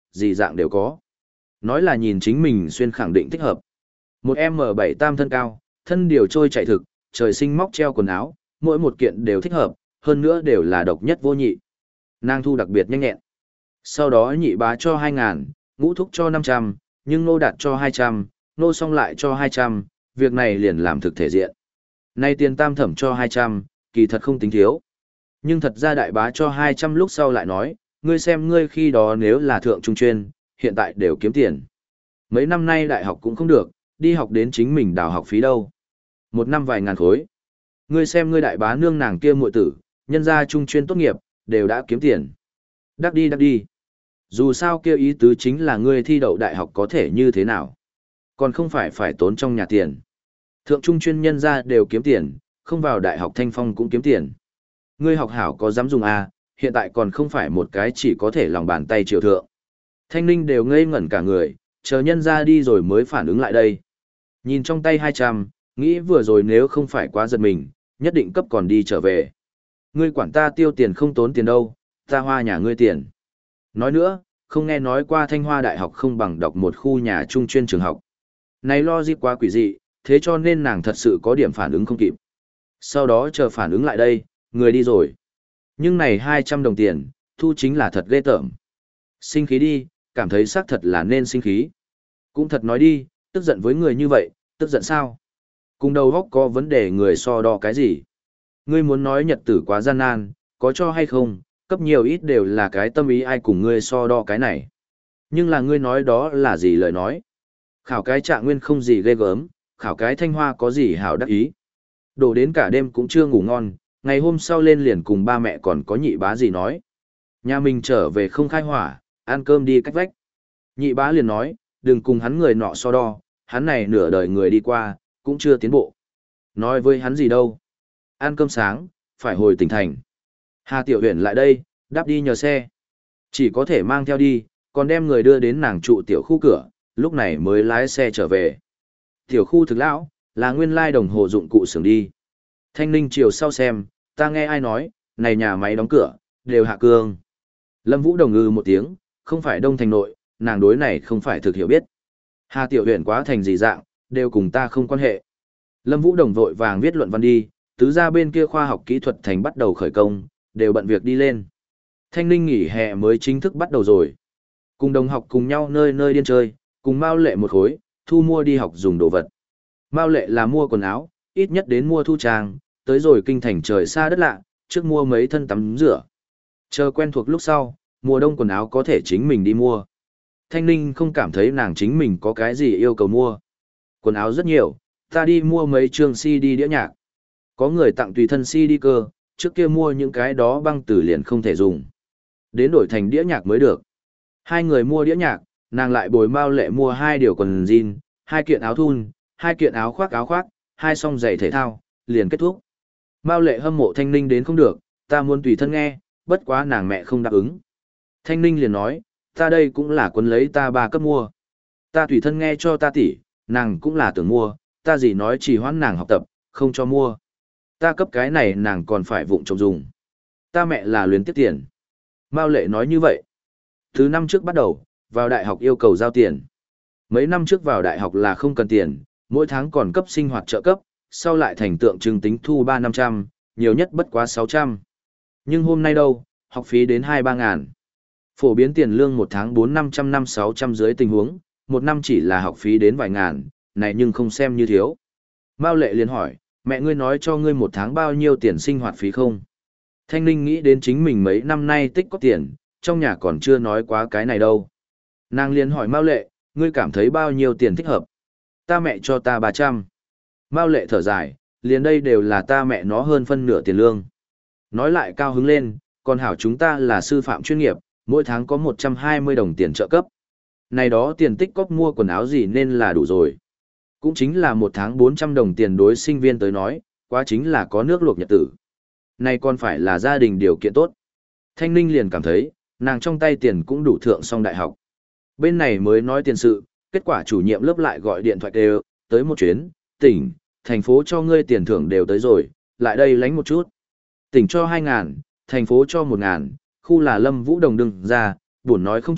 gì dạng đều có. Nói là nhìn chính mình xuyên khẳng định thích hợp. Một m bảy tam thân cao, thân điều trôi chạy thực, trời sinh móc treo quần áo, mỗi một kiện đều thích hợp, hơn nữa đều là độc nhất vô nhị. Nàng thu đặc biệt nhanh nhẹn. Sau đó nhị bá cho hai ngàn, ngũ thúc cho năm trăm, nhưng nô đạt cho hai trăm, nô xong lại cho hai trăm, việc này liền làm thực thể diện. Nay tiền tam thẩm cho hai trăm, kỳ thật không tính thiếu. Nhưng thật ra đại bá cho hai trăm lúc sau lại nói, ngươi xem ngươi khi đó nếu là thượng trung chuyên, hiện tại đều kiếm tiền. Mấy năm nay đại học cũng không được, đi học đến chính mình đào học phí đâu. Một năm vài ngàn khối. Ngươi xem ngươi đại bá nương nàng kia muội tử, nhân gia trung chuyên tốt nghiệp, đều đã kiếm tiền. Đắc đi đắc đi. Dù sao kia ý tứ chính là ngươi thi đậu đại học có thể như thế nào. Còn không phải phải tốn trong nhà tiền. Thượng trung chuyên nhân gia đều kiếm tiền, không vào đại học Thanh Phong cũng kiếm tiền. Ngươi học hảo có dám dùng à, hiện tại còn không phải một cái chỉ có thể lòng bàn tay triều thượng. Thanh Ninh đều ngây ngẩn cả người, chờ nhân ra đi rồi mới phản ứng lại đây. Nhìn trong tay hai trăm, nghĩ vừa rồi nếu không phải quá giật mình, nhất định cấp còn đi trở về. Ngươi quản ta tiêu tiền không tốn tiền đâu, ta hoa nhà ngươi tiền. Nói nữa, không nghe nói qua Thanh Hoa Đại học không bằng đọc một khu nhà trung chuyên trường học. Này lo gì quá quỷ dị, thế cho nên nàng thật sự có điểm phản ứng không kịp. Sau đó chờ phản ứng lại đây, người đi rồi. Nhưng này hai trăm đồng tiền, thu chính là thật ghê tởm. Sinh khí đi, cảm thấy xác thật là nên sinh khí. Cũng thật nói đi, tức giận với người như vậy, tức giận sao? Cùng đầu góc có vấn đề người so đo cái gì? Ngươi muốn nói nhật tử quá gian nan, có cho hay không, cấp nhiều ít đều là cái tâm ý ai cùng ngươi so đo cái này. Nhưng là ngươi nói đó là gì lời nói? Khảo cái trạng nguyên không gì ghê gớm, khảo cái Thanh Hoa có gì hảo đắc ý. Đổ đến cả đêm cũng chưa ngủ ngon, ngày hôm sau lên liền cùng ba mẹ còn có nhị bá gì nói. Nhà mình trở về không khai hỏa, ăn cơm đi cách vách. Nhị bá liền nói, đừng cùng hắn người nọ so đo, hắn này nửa đời người đi qua, cũng chưa tiến bộ. Nói với hắn gì đâu. Ăn cơm sáng, phải hồi tỉnh thành. Hà Tiểu Huyền lại đây, đáp đi nhờ xe. Chỉ có thể mang theo đi, còn đem người đưa đến nàng trụ tiểu khu cửa, lúc này mới lái xe trở về. Tiểu khu thực lão, là nguyên lai đồng hồ dụng cụ xưởng đi. Thanh Ninh chiều sau xem, ta nghe ai nói, này nhà máy đóng cửa, đều hạ cương. Lâm Vũ đồng ngư một tiếng, không phải đông thành nội, nàng đối này không phải thực hiểu biết. Hà Tiểu Huyền quá thành gì dạng, đều cùng ta không quan hệ. Lâm Vũ đồng vội vàng viết luận văn đi, tứ ra bên kia khoa học kỹ thuật thành bắt đầu khởi công, đều bận việc đi lên. Thanh Ninh nghỉ hè mới chính thức bắt đầu rồi. Cùng đồng học cùng nhau nơi nơi điên chơi, cùng Mao Lệ một khối, thu mua đi học dùng đồ vật. Mao Lệ là mua quần áo, ít nhất đến mua thu trang, tới rồi kinh thành trời xa đất lạ, trước mua mấy thân tắm rửa. Chờ quen thuộc lúc sau, mùa đông quần áo có thể chính mình đi mua. Thanh Ninh không cảm thấy nàng chính mình có cái gì yêu cầu mua. Quần áo rất nhiều, ta đi mua mấy chương xê đê đĩa nhạc. Có người tặng tùy thân xê đê cơ, trước kia mua những cái đó băng từ liền không thể dùng. Đến đổi thành đĩa nhạc mới được. Hai người mua đĩa nhạc, nàng lại bồi Mao Lệ mua hai điều quần jean, hai kiện áo thun, hai kiện áo khoác áo khoác, hai song giày thể thao, liền kết thúc. Mao Lệ hâm mộ Thanh Ninh đến không được, ta muốn tùy thân nghe, bất quá nàng mẹ không đáp ứng. Thanh Ninh liền nói, ta đây cũng là quân lấy ta ba cấp mua. Ta tùy thân nghe cho ta tỷ, nàng cũng là tưởng mua, ta gì nói chỉ hoãn nàng học tập, không cho mua. Ta cấp cái này nàng còn phải vụng trộm dùng. Ta mẹ là luyến tiếp tiền. Mao Lệ nói như vậy. Từ năm trước bắt đầu, vào đại học yêu cầu giao tiền. Mấy năm trước vào đại học là không cần tiền, mỗi tháng còn cấp sinh hoạt trợ cấp, sau lại thành tượng trưng tính thu ba năm trăm, nhiều nhất bất quá sáu trăm. Nhưng hôm nay đâu, học phí đến hai ba ngàn. Phổ biến tiền lương một tháng bốn năm trăm năm sáu trăm dưới tình huống, một năm chỉ là học phí đến vài ngàn, này nhưng không xem như thiếu. Mao Lệ liền hỏi, mẹ ngươi nói cho ngươi một tháng bao nhiêu tiền sinh hoạt phí không? Thanh Ninh nghĩ đến chính mình mấy năm nay tích có tiền, trong nhà còn chưa nói quá cái này đâu. Nàng liền hỏi Mao Lệ, ngươi cảm thấy bao nhiêu tiền thích hợp? Ta mẹ cho ta ba trăm. Mao Lệ thở dài, liền đây đều là ta mẹ nó hơn phân nửa tiền lương. Nói lại cao hứng lên, còn hảo chúng ta là sư phạm chuyên nghiệp, mỗi tháng có một trăm hai mươi đồng tiền trợ cấp. Này đó tiền tích cóp mua quần áo gì nên là đủ rồi. Cũng chính là một tháng bốn trăm đồng tiền đối sinh viên tới nói, quá chính là có nước luộc nhật tử. Này còn phải là gia đình điều kiện tốt. Thanh Ninh liền cảm thấy, nàng trong tay tiền cũng đủ thượng xong đại học. Bên này mới nói tiền sự, kết quả chủ nhiệm lớp lại gọi điện thoại kêu, tới một chuyến, tỉnh, thành phố cho ngươi tiền thưởng đều tới rồi, lại đây lánh một chút. Tỉnh cho hai ngàn, thành phố cho một ngàn, khu là Lâm Vũ Đồng đừng ra, buồn nói không cho,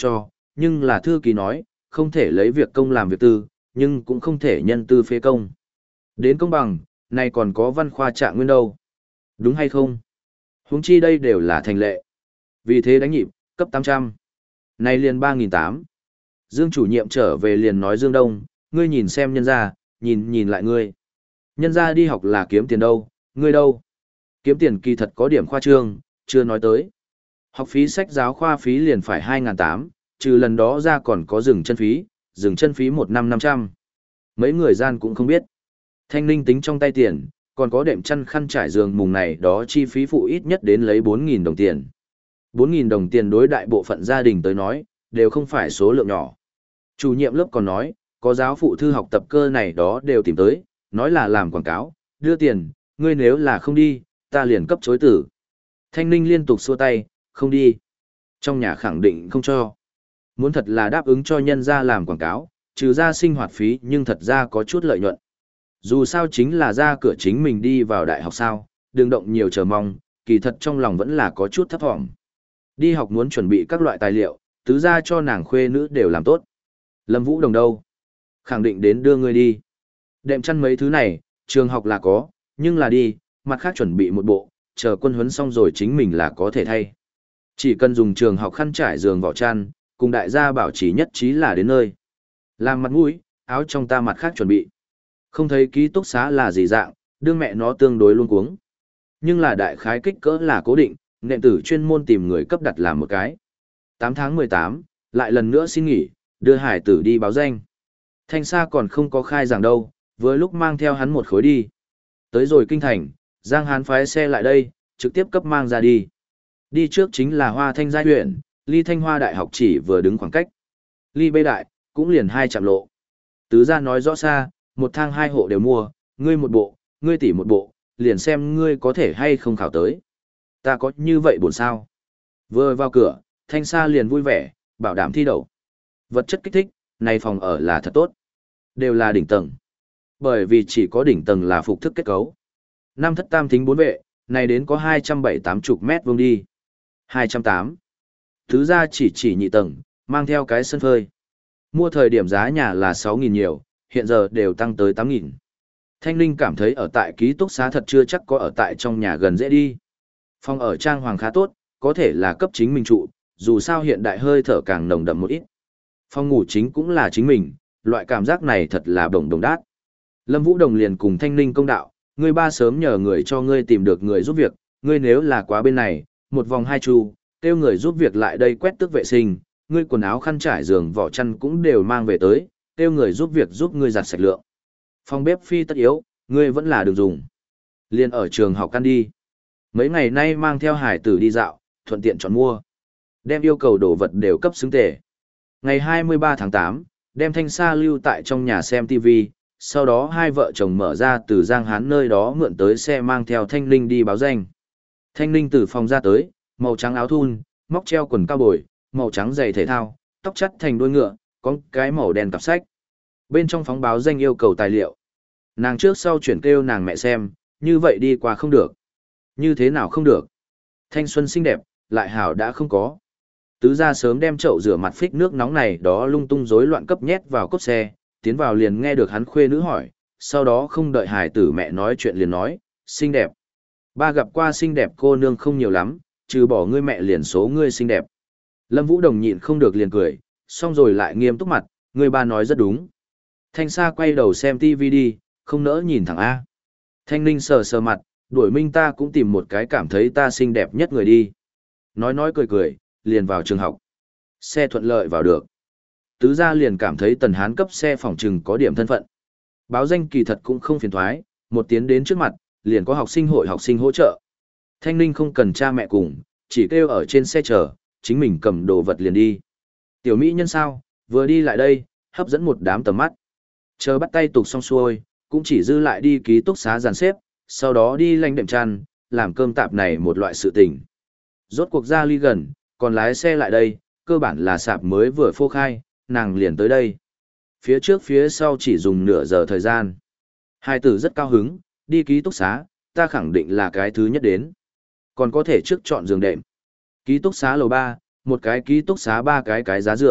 nhưng là thư ký nói, không thể lấy việc công làm việc tư, nhưng cũng không thể nhân tư phế công. Đến công bằng, này còn có văn khoa trạng nguyên đâu. Đúng hay không? Huống chi đây đều là thành lệ. Vì thế đánh nhịp, cấp tám trăm. Này liền ba nghìn tám trăm. Dương chủ nhiệm trở về liền nói Dương Đông, ngươi nhìn xem nhân gia, nhìn nhìn lại ngươi. Nhân gia đi học là kiếm tiền đâu, ngươi đâu? Kiếm tiền kỳ thật có điểm khoa trương, chưa nói tới. Học phí sách giáo khoa phí liền phải hai nghìn tám trăm, trừ lần đó ra còn có dừng chân phí, dừng chân phí một năm năm trăm. Mấy người gian cũng không biết. Thanh Ninh tính trong tay tiền, còn có đệm chăn khăn trải giường mùng này đó chi phí phụ ít nhất đến lấy bốn nghìn đồng tiền. bốn nghìn đồng tiền đối đại bộ phận gia đình tới nói, đều không phải số lượng nhỏ. Chủ nhiệm lớp còn nói, có giáo phụ thư học tập cơ này đó đều tìm tới, nói là làm quảng cáo, đưa tiền, ngươi nếu là không đi, ta liền cấp chối tử. Thanh Ninh liên tục xua tay, không đi. Trong nhà khẳng định không cho. Muốn thật là đáp ứng cho nhân ra làm quảng cáo, trừ ra sinh hoạt phí nhưng thật ra có chút lợi nhuận. Dù sao chính là ra cửa chính mình đi vào đại học sao, đừng động nhiều chờ mong, kỳ thật trong lòng vẫn là có chút thấp thỏm. Đi học muốn chuẩn bị các loại tài liệu, tứ ra cho nàng khuê nữ đều làm tốt. Lâm Vũ Đồng đâu? Khẳng định đến đưa ngươi đi. Đệm chăn mấy thứ này, trường học là có, nhưng là đi, mặt khác chuẩn bị một bộ, chờ quân huấn xong rồi chính mình là có thể thay. Chỉ cần dùng trường học khăn trải giường vỏ chăn, cùng đại gia bảo trì nhất trí là đến nơi. Làm mặt mũi, áo trong ta mặt khác chuẩn bị. Không thấy ký túc xá là gì dạng, đương mẹ nó tương đối luôn cuống. Nhưng là đại khái kích cỡ là cố định, nệm tử chuyên môn tìm người cấp đặt làm một cái. tám tháng mười tám, lại lần nữa xin nghỉ, đưa hải tử đi báo danh. Thanh Sa còn không có khai giảng đâu, với lúc mang theo hắn một khối đi. Tới rồi kinh thành, Giang Hán phái xe lại đây, trực tiếp cấp mang ra đi. Đi trước chính là Hoa Thanh Giai huyện, ly Thanh Hoa Đại học chỉ vừa đứng khoảng cách. Ly Bê Đại, cũng liền hai chạm lộ. Tứ gia nói rõ xa, một thang hai hộ đều mua, ngươi một bộ, ngươi tỷ một bộ, liền xem ngươi có thể hay không khảo tới. Ta có như vậy buồn sao? Vừa vào cửa, Thanh Sa liền vui vẻ, bảo đảm thi đậu. Vật chất kích thích, này phòng ở là thật tốt. Đều là đỉnh tầng. Bởi vì chỉ có đỉnh tầng là phục thức kết cấu. Năm thất tam thính bốn vệ, này đến có hai trăm bảy mươi tám mét vuông đi. hai trăm tám. Thứ ra chỉ chỉ nhị tầng, mang theo cái sân phơi. Mua thời điểm giá nhà là sáu nghìn nhiều, hiện giờ đều tăng tới tám nghìn. Thanh Linh cảm thấy ở tại ký túc xá thật chưa chắc có ở tại trong nhà gần dễ đi. Phòng ở trang hoàng khá tốt, có thể là cấp chính mình trụ, dù sao hiện đại hơi thở càng nồng đậm một ít. Phòng ngủ chính cũng là chính mình, loại cảm giác này thật là đồng đồng đát. Lâm Vũ Đồng liền cùng Thanh Linh công đạo, ngươi ba sớm nhờ người cho ngươi tìm được người giúp việc, ngươi nếu là quá bên này, một vòng hai chu, kêu người giúp việc lại đây quét tước vệ sinh, ngươi quần áo khăn trải giường vỏ chăn cũng đều mang về tới, kêu người giúp việc giúp ngươi giặt sạch lượng. Phòng bếp phi tất yếu, ngươi vẫn là đừng dùng. Liên ở trường học ăn đi. Mấy ngày nay mang theo hải tử đi dạo, thuận tiện chọn mua. Đem yêu cầu đồ vật đều cấp xứng tề. Ngày hai mươi ba tháng tám, đem Thanh Sa lưu tại trong nhà xem ti vi, sau đó hai vợ chồng mở ra từ Giang Hán nơi đó mượn tới xe mang theo Thanh Linh đi báo danh. Thanh Linh từ phòng ra tới, màu trắng áo thun, móc treo quần cao bồi, màu trắng giày thể thao, tóc chắt thành đuôi ngựa, có cái màu đen cặp sách. Bên trong phóng báo danh yêu cầu tài liệu. Nàng trước sau chuyển kêu nàng mẹ xem, như vậy đi qua không được. Như thế nào không được? Thanh xuân xinh đẹp, lại hảo đã không có. Tứ gia sớm đem chậu rửa mặt phích nước nóng này đó lung tung rối loạn cấp nhét vào cốp xe, tiến vào liền nghe được hắn khuê nữ hỏi, sau đó không đợi hài tử mẹ nói chuyện liền nói, xinh đẹp. Ba gặp qua xinh đẹp cô nương không nhiều lắm, trừ bỏ ngươi mẹ liền số ngươi xinh đẹp. Lâm Vũ Đồng nhịn không được liền cười, xong rồi lại nghiêm túc mặt, ngươi ba nói rất đúng. Thanh Sa quay đầu xem tivi đi, không nỡ nhìn thẳng A. Thanh Ninh sờ sờ mặt, đuổi minh ta cũng tìm một cái cảm thấy ta xinh đẹp nhất người đi. Nói nói cười cười, liền vào trường học. Xe thuận lợi vào được. Tứ gia liền cảm thấy Tần Hán cấp xe phòng trừng có điểm thân phận. Báo danh kỳ thật cũng không phiền thoái, một tiến đến trước mặt, liền có học sinh hội học sinh hỗ trợ. Thanh Ninh không cần cha mẹ cùng, chỉ kêu ở trên xe chờ, chính mình cầm đồ vật liền đi. Tiểu Mỹ nhân sao, vừa đi lại đây, hấp dẫn một đám tầm mắt. Chờ bắt tay tục xong xuôi, cũng chỉ dư lại đi ký túc xá dàn xếp, sau đó đi lanh đệm chăn, làm cơm tạp này một loại sự tình. Rốt cuộc ra ly gần, còn lái xe lại đây, cơ bản là sạp mới vừa phô khai, nàng liền tới đây. Phía trước phía sau chỉ dùng nửa giờ thời gian. Hai tử rất cao hứng, đi ký túc xá, ta khẳng định là cái thứ nhất đến. Còn có thể trước chọn giường đệm. Ký túc xá lầu ba, một cái ký túc xá ba cái cái giá giường,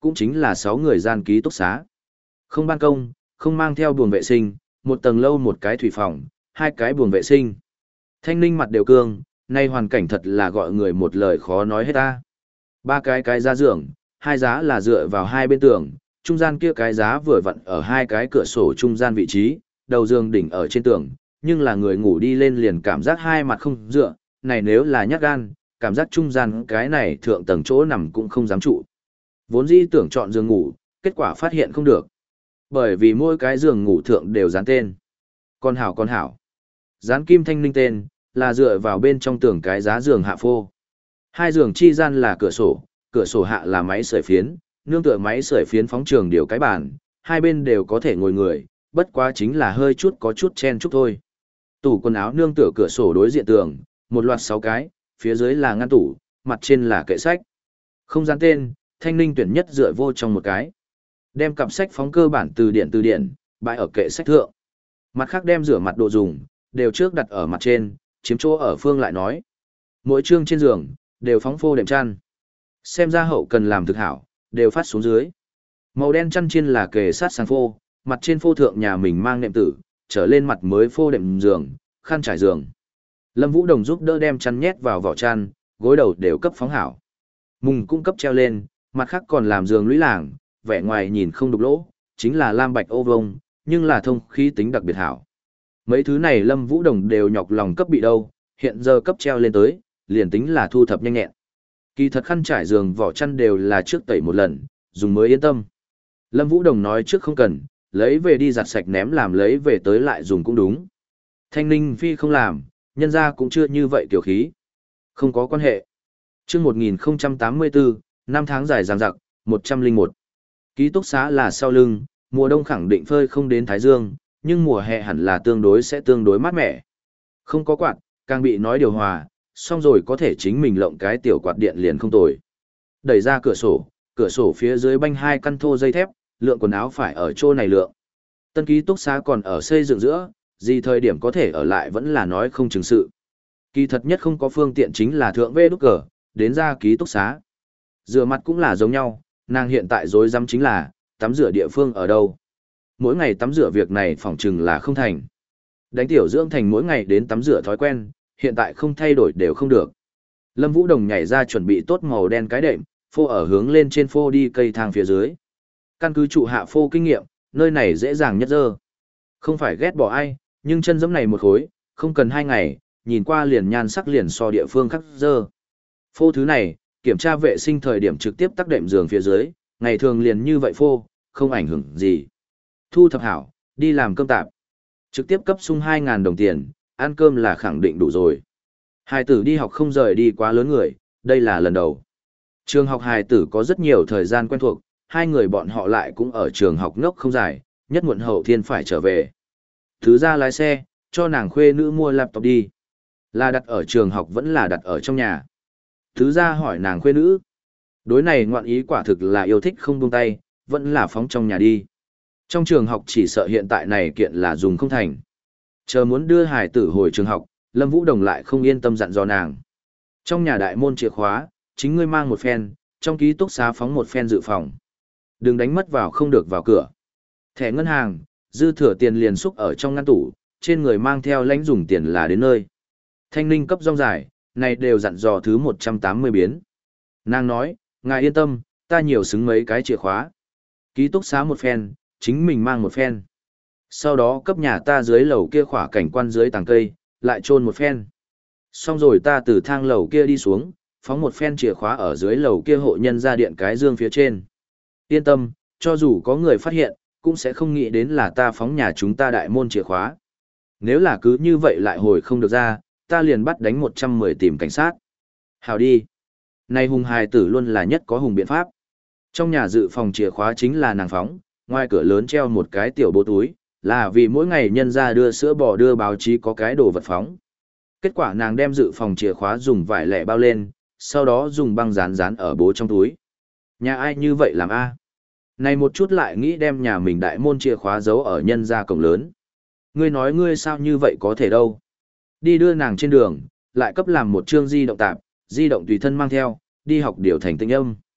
cũng chính là sáu người gian ký túc xá. Không ban công, không mang theo buồng vệ sinh, một tầng lâu một cái thủy phòng, hai cái buồng vệ sinh. Thanh Ninh mặt đều cương, nay hoàn cảnh thật là gọi người một lời khó nói hết ta. Ba cái cái giá giường, hai giá là dựa vào hai bên tường, trung gian kia cái giá vừa vặn ở hai cái cửa sổ trung gian vị trí, đầu giường đỉnh ở trên tường, nhưng là người ngủ đi lên liền cảm giác hai mặt không dựa, này nếu là nhát gan, cảm giác trung gian cái này thượng tầng chỗ nằm cũng không dám trụ. Vốn dĩ tưởng chọn giường ngủ, kết quả phát hiện không được. Bởi vì mỗi cái giường ngủ thượng đều dán tên. Con hảo con hảo. Dán Kim Thanh Ninh tên, là dựa vào bên trong tường cái giá giường hạ phô. Hai giường chi gian là cửa sổ, cửa sổ hạ là máy sưởi phiến, nương tựa máy sưởi phiến phóng trường điều cái bàn, hai bên đều có thể ngồi người, bất quá chính là hơi chút có chút chen chúc thôi. Tủ quần áo nương tựa cửa sổ đối diện tường, một loạt sáu cái, phía dưới là ngăn tủ, mặt trên là kệ sách. Không dán tên, Thanh Ninh tuyển nhất dựa vô trong một cái. Đem cặp sách phóng cơ bản từ điển từ điển, bãi ở kệ sách thượng. Mặt khác đem rửa mặt đồ dùng, đều trước đặt ở mặt trên, chiếm chỗ ở phương lại nói. Mỗi chương trên giường, đều phóng phô đệm chăn. Xem ra hậu cần làm thực hảo, đều phát xuống dưới. Màu đen chăn chiên là kề sát sang phô, mặt trên phô thượng nhà mình mang nệm tử, trở lên mặt mới phô đệm giường, khăn trải giường. Lâm Vũ Đồng giúp đỡ đem chăn nhét vào vỏ chăn, gối đầu đều cấp phóng hảo. Mùng cũng cấp treo lên, mặt khác còn làm giường lũy làng, vẻ ngoài nhìn không đục lỗ, chính là lam bạch ô vông, nhưng là thông khí tính đặc biệt hảo. Mấy thứ này Lâm Vũ Đồng đều nhọc lòng cấp bị đâu, hiện giờ cấp treo lên tới, liền tính là thu thập nhanh nhẹn. Kỳ thật khăn trải giường vỏ chăn đều là trước tẩy một lần, dùng mới yên tâm. Lâm Vũ Đồng nói trước không cần, lấy về đi giặt sạch ném làm lấy về tới lại dùng cũng đúng. Thanh Ninh Phi không làm, nhân ra cũng chưa như vậy tiểu khí. Không có quan hệ. Chương một nghìn không trăm tám mươi bốn, năm tháng dài dằng dặc, một trăm lẻ một. Ký túc xá là sau lưng, mùa đông khẳng định phơi không đến thái dương, nhưng mùa hè hẳn là tương đối sẽ tương đối mát mẻ. Không có quạt, càng bị nói điều hòa, xong rồi có thể chính mình lộng cái tiểu quạt điện liền không tồi. Đẩy ra cửa sổ, cửa sổ phía dưới banh hai căn thô dây thép, lượng quần áo phải ở chỗ này lượng. Tân ký túc xá còn ở xây dựng giữa, gì thời điểm có thể ở lại vẫn là nói không chừng sự. Kỳ thật nhất không có phương tiện chính là thượng vê đúc cờ, đến ra ký túc xá. Rửa mặt cũng là giống nhau, nàng hiện tại rối rắm chính là, tắm rửa địa phương ở đâu. Mỗi ngày tắm rửa việc này phỏng chừng là không thành. Đánh tiểu dưỡng thành mỗi ngày đến tắm rửa thói quen, hiện tại không thay đổi đều không được. Lâm Vũ Đồng nhảy ra chuẩn bị tốt màu đen cái đệm, phô ở hướng lên trên phô đi cây thang phía dưới. Căn cứ trụ hạ phô kinh nghiệm, nơi này dễ dàng nhất dơ. Không phải ghét bỏ ai, nhưng chân giẫm này một khối, không cần hai ngày, nhìn qua liền nhan sắc liền so địa phương khác dơ. Phô thứ này, kiểm tra vệ sinh thời điểm trực tiếp tắc đệm giường phía dưới, ngày thường liền như vậy phô, không ảnh hưởng gì. Thu thập hảo, đi làm cơm tạp. Trực tiếp cấp sung hai nghìn đồng tiền, ăn cơm là khẳng định đủ rồi. Hài tử đi học không rời đi quá lớn người, đây là lần đầu. Trường học hài tử có rất nhiều thời gian quen thuộc, hai người bọn họ lại cũng ở trường học ngốc không dài, nhất muộn hậu thiên phải trở về. Thứ ra lái xe, cho nàng khuê nữ mua laptop đi. Là đặt ở trường học vẫn là đặt ở trong nhà. Thứ ra hỏi nàng khuê nữ. Đối này ngoạn ý quả thực là yêu thích không buông tay, vẫn là phóng trong nhà đi. Trong trường học chỉ sợ hiện tại này kiện là dùng không thành. Chờ muốn đưa hài tử hồi trường học, Lâm Vũ Đồng lại không yên tâm dặn dò nàng. Trong nhà đại môn chìa khóa, chính ngươi mang một phen, trong ký túc xá phóng một phen dự phòng. Đừng đánh mất vào không được vào cửa. Thẻ ngân hàng, dư thừa tiền liền xúc ở trong ngăn tủ, trên người mang theo lãnh dùng tiền là đến nơi. Thanh Ninh cấp rong dài, này đều dặn dò thứ một trăm tám mươi biến. Nàng nói, ngài yên tâm, ta nhiều xứng mấy cái chìa khóa. Ký túc xá một phen, chính mình mang một phen. Sau đó cấp nhà ta dưới lầu kia khỏa cảnh quan dưới tàng cây, lại chôn một phen. Xong rồi ta từ thang lầu kia đi xuống, phóng một phen chìa khóa ở dưới lầu kia hộ nhân ra điện cái dương phía trên. Yên tâm, cho dù có người phát hiện, cũng sẽ không nghĩ đến là ta phóng nhà chúng ta đại môn chìa khóa. Nếu là cứ như vậy lại hồi không được ra, ta liền bắt đánh một trăm mười tìm cảnh sát. Hào đi. Này hùng hài tử luôn là nhất có hùng biện pháp. Trong nhà dự phòng chìa khóa chính là nàng phóng, ngoài cửa lớn treo một cái tiểu bố túi, là vì mỗi ngày nhân ra đưa sữa bò đưa báo chí có cái đồ vật phóng. Kết quả nàng đem dự phòng chìa khóa dùng vải lẻ bao lên, sau đó dùng băng dán dán ở bố trong túi. Nhà ai như vậy làm a? Này một chút lại nghĩ đem nhà mình đại môn chìa khóa giấu ở nhân gia cổng lớn. Ngươi nói ngươi sao như vậy có thể đâu. Đi đưa nàng trên đường, lại cấp làm một chương di động tạp, di động tùy thân mang theo, đi học điều thành tinh âm.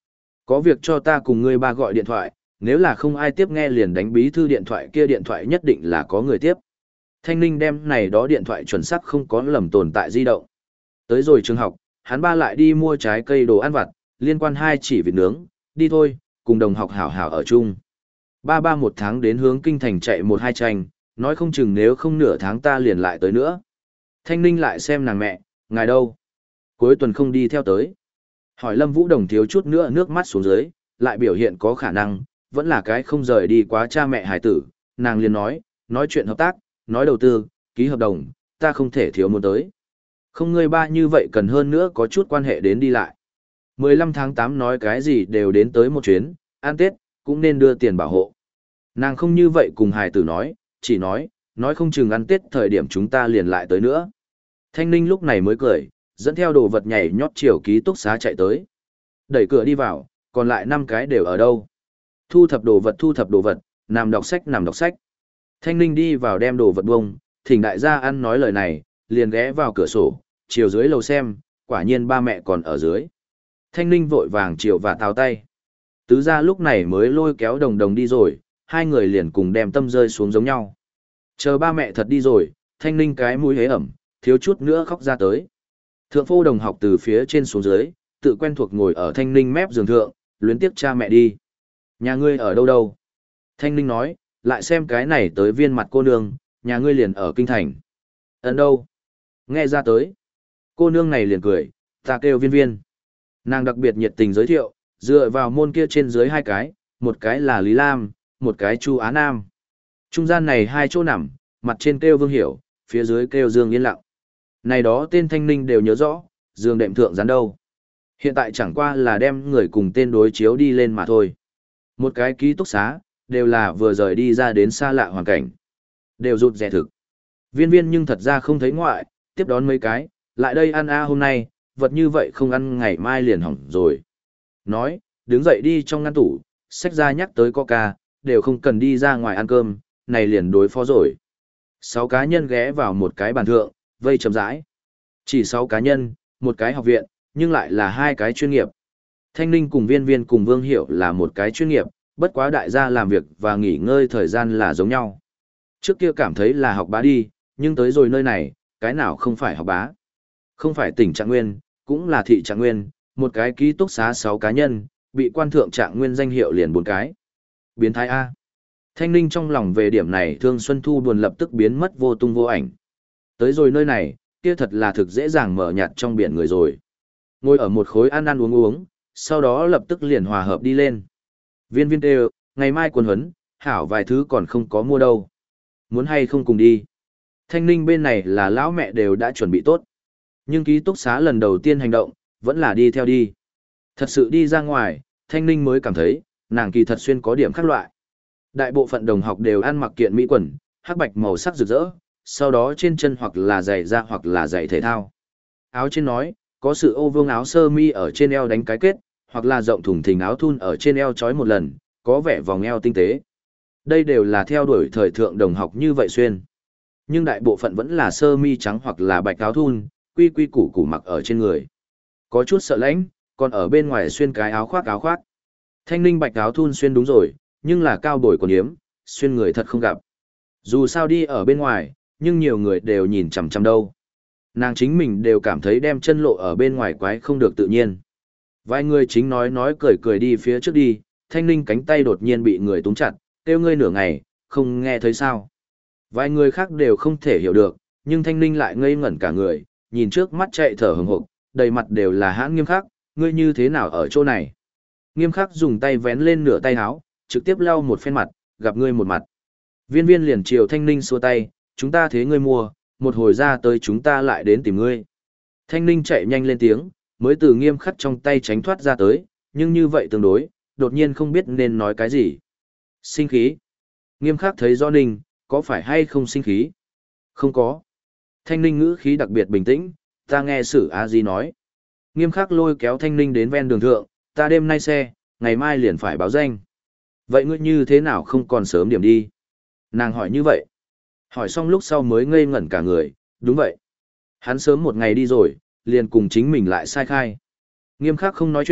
Có việc cho ta cùng ngươi ba gọi điện thoại, nếu là không ai tiếp nghe liền đánh bí thư điện thoại kia, điện thoại nhất định là có người tiếp. Thanh Ninh đem này đó điện thoại chuẩn xác không có lầm tồn tại di động. Tới rồi trường học, hắn ba lại đi mua trái cây đồ ăn vặt, liên quan hai chỉ vịt nướng, đi thôi, cùng đồng học hảo hảo ở chung. Ba ba một tháng đến hướng kinh thành chạy một hai tranh, nói không chừng nếu không nửa tháng ta liền lại tới nữa. Thanh Ninh lại xem nàng mẹ, ngài đâu? Cuối tuần không đi theo tới. Hỏi Lâm Vũ Đồng thiếu chút nữa nước mắt xuống dưới, lại biểu hiện có khả năng, vẫn là cái không rời đi quá cha mẹ hải tử, nàng liền nói, nói chuyện hợp tác, nói đầu tư, ký hợp đồng, ta không thể thiếu muốn tới. Không ngươi ba như vậy cần hơn nữa có chút quan hệ đến đi lại. mười lăm tháng tám nói cái gì đều đến tới một chuyến, ăn Tết, cũng nên đưa tiền bảo hộ. Nàng không như vậy cùng hải tử nói, chỉ nói, nói không chừng ăn Tết thời điểm chúng ta liền lại tới nữa. Thanh Ninh lúc này mới cười, dẫn theo đồ vật nhảy nhót chiều ký túc xá chạy tới. Đẩy cửa đi vào, còn lại năm cái đều ở đâu. Thu thập đồ vật thu thập đồ vật, nằm đọc sách nằm đọc sách. Thanh Ninh đi vào đem đồ vật bông, thỉnh đại gia ăn nói lời này, liền ghé vào cửa sổ, chiều dưới lầu xem, quả nhiên ba mẹ còn ở dưới. Thanh Ninh vội vàng chiều và tào tay. Tứ gia lúc này mới lôi kéo đồng đồng đi rồi, hai người liền cùng đem tâm rơi xuống giống nhau. Chờ ba mẹ thật đi rồi, Thanh Ninh cái mũi hế ẩm, thiếu chút nữa khóc ra tới. Thượng phô đồng học từ phía trên xuống dưới, tự quen thuộc ngồi ở Thanh Ninh mép giường thượng, luyến tiếc cha mẹ đi. Nhà ngươi ở đâu đâu? Thanh Ninh nói, lại xem cái này tới viên mặt cô nương, nhà ngươi liền ở kinh thành. Ấn đâu? Nghe ra tới. Cô nương này liền cười, ta kêu viên viên. Nàng đặc biệt nhiệt tình giới thiệu, dựa vào môn kia trên dưới hai cái, một cái là Lý Lam, một cái Chu Á Nam. Trung gian này hai chỗ nằm, mặt trên kêu Vương Hiểu, phía dưới kêu Dương Yên Lặng. Này đó tên Thanh Ninh đều nhớ rõ, giường đệm thượng dán đâu. Hiện tại chẳng qua là đem người cùng tên đối chiếu đi lên mà thôi. Một cái ký túc xá, đều là vừa rời đi ra đến xa lạ hoàn cảnh. Đều rụt rẻ thực. Viên viên nhưng thật ra không thấy ngoại, tiếp đón mấy cái, lại đây ăn a hôm nay, vật như vậy không ăn ngày mai liền hỏng rồi. Nói, đứng dậy đi trong ngăn tủ, xách ra nhắc tới coca, đều không cần đi ra ngoài ăn cơm, này liền đối phó rồi. Sáu cá nhân ghé vào một cái bàn thượng, vây chấm rãi. Chỉ sáu cá nhân, một cái học viện, nhưng lại là hai cái chuyên nghiệp. Thanh Ninh cùng viên viên cùng Vương Hiểu là một cái chuyên nghiệp, bất quá đại gia làm việc và nghỉ ngơi thời gian là giống nhau. Trước kia cảm thấy là học bá đi, nhưng tới rồi nơi này, cái nào không phải học bá. Không phải tỉnh Trạng Nguyên, cũng là thị Trạng Nguyên, một cái ký túc xá sáu cá nhân, bị quan thượng Trạng Nguyên danh hiệu liền bốn cái. Biến thái A. Thanh Ninh trong lòng về điểm này Thương Xuân Thu buồn lập tức biến mất vô tung vô ảnh. Tới rồi nơi này, kia thật là thực dễ dàng mở nhạt trong biển người rồi. Ngồi ở một khối ăn ăn uống uống, sau đó lập tức liền hòa hợp đi lên. Viên viên đều, ngày mai quần huấn, hảo vài thứ còn không có mua đâu. Muốn hay không cùng đi. Thanh Ninh bên này là lão mẹ đều đã chuẩn bị tốt. Nhưng ký túc xá lần đầu tiên hành động, vẫn là đi theo đi. Thật sự đi ra ngoài, Thanh Ninh mới cảm thấy, nàng kỳ thật xuyên có điểm khác loại. Đại bộ phận đồng học đều ăn mặc kiện mỹ quần, hắc bạch màu sắc rực rỡ, sau đó trên chân hoặc là giày da hoặc là giày thể thao. Áo trên nói, có sự ô vương áo sơ mi ở trên eo đánh cái kết, hoặc là rộng thùng thình áo thun ở trên eo trói một lần, có vẻ vòng eo tinh tế. Đây đều là theo đuổi thời thượng đồng học như vậy xuyên. Nhưng đại bộ phận vẫn là sơ mi trắng hoặc là bạch áo thun, quy quy củ củ mặc ở trên người. Có chút sợ lãnh, còn ở bên ngoài xuyên cái áo khoác áo khoác. Thanh Ninh bạch áo thun xuyên đúng rồi, nhưng là cao bồi còn hiếm, xuyên người thật không gặp. Dù sao đi ở bên ngoài, nhưng nhiều người đều nhìn chằm chằm đâu. Nàng chính mình đều cảm thấy đem chân lộ ở bên ngoài quái không được tự nhiên. Vài người chính nói nói cười cười đi phía trước đi, Thanh Ninh cánh tay đột nhiên bị người túm chặt, kêu ngươi nửa ngày, không nghe thấy sao. Vài người khác đều không thể hiểu được, nhưng Thanh Ninh lại ngây ngẩn cả người, nhìn trước mắt chạy thở hừng hực, đầy mặt đều là hãn Nghiêm Khắc, ngươi như thế nào ở chỗ này. Nghiêm Khắc dùng tay vén lên nửa tay áo, trực tiếp lau một phen mặt, gặp ngươi một mặt. Viên viên liền chiều Thanh Ninh xua tay, chúng ta thế ngươi mua, một hồi ra tới chúng ta lại đến tìm ngươi. Thanh Ninh chạy nhanh lên tiếng, mới từ Nghiêm Khắc trong tay tránh thoát ra tới, nhưng như vậy tương đối, đột nhiên không biết nên nói cái gì. Sinh khí. Nghiêm Khắc thấy do Ninh, có phải hay không sinh khí? Không có. Thanh Ninh ngữ khí đặc biệt bình tĩnh, ta nghe Sử A Di nói. Nghiêm Khắc lôi kéo Thanh Ninh đến ven đường thượng, ta đêm nay xe, ngày mai liền phải báo danh. Vậy ngươi như thế nào không còn sớm điểm đi? Nàng hỏi như vậy. Hỏi xong lúc sau mới ngây ngẩn cả người, đúng vậy. Hắn sớm một ngày đi rồi, liền cùng chính mình lại sai khai. Nghiêm Khắc không nói chuyện,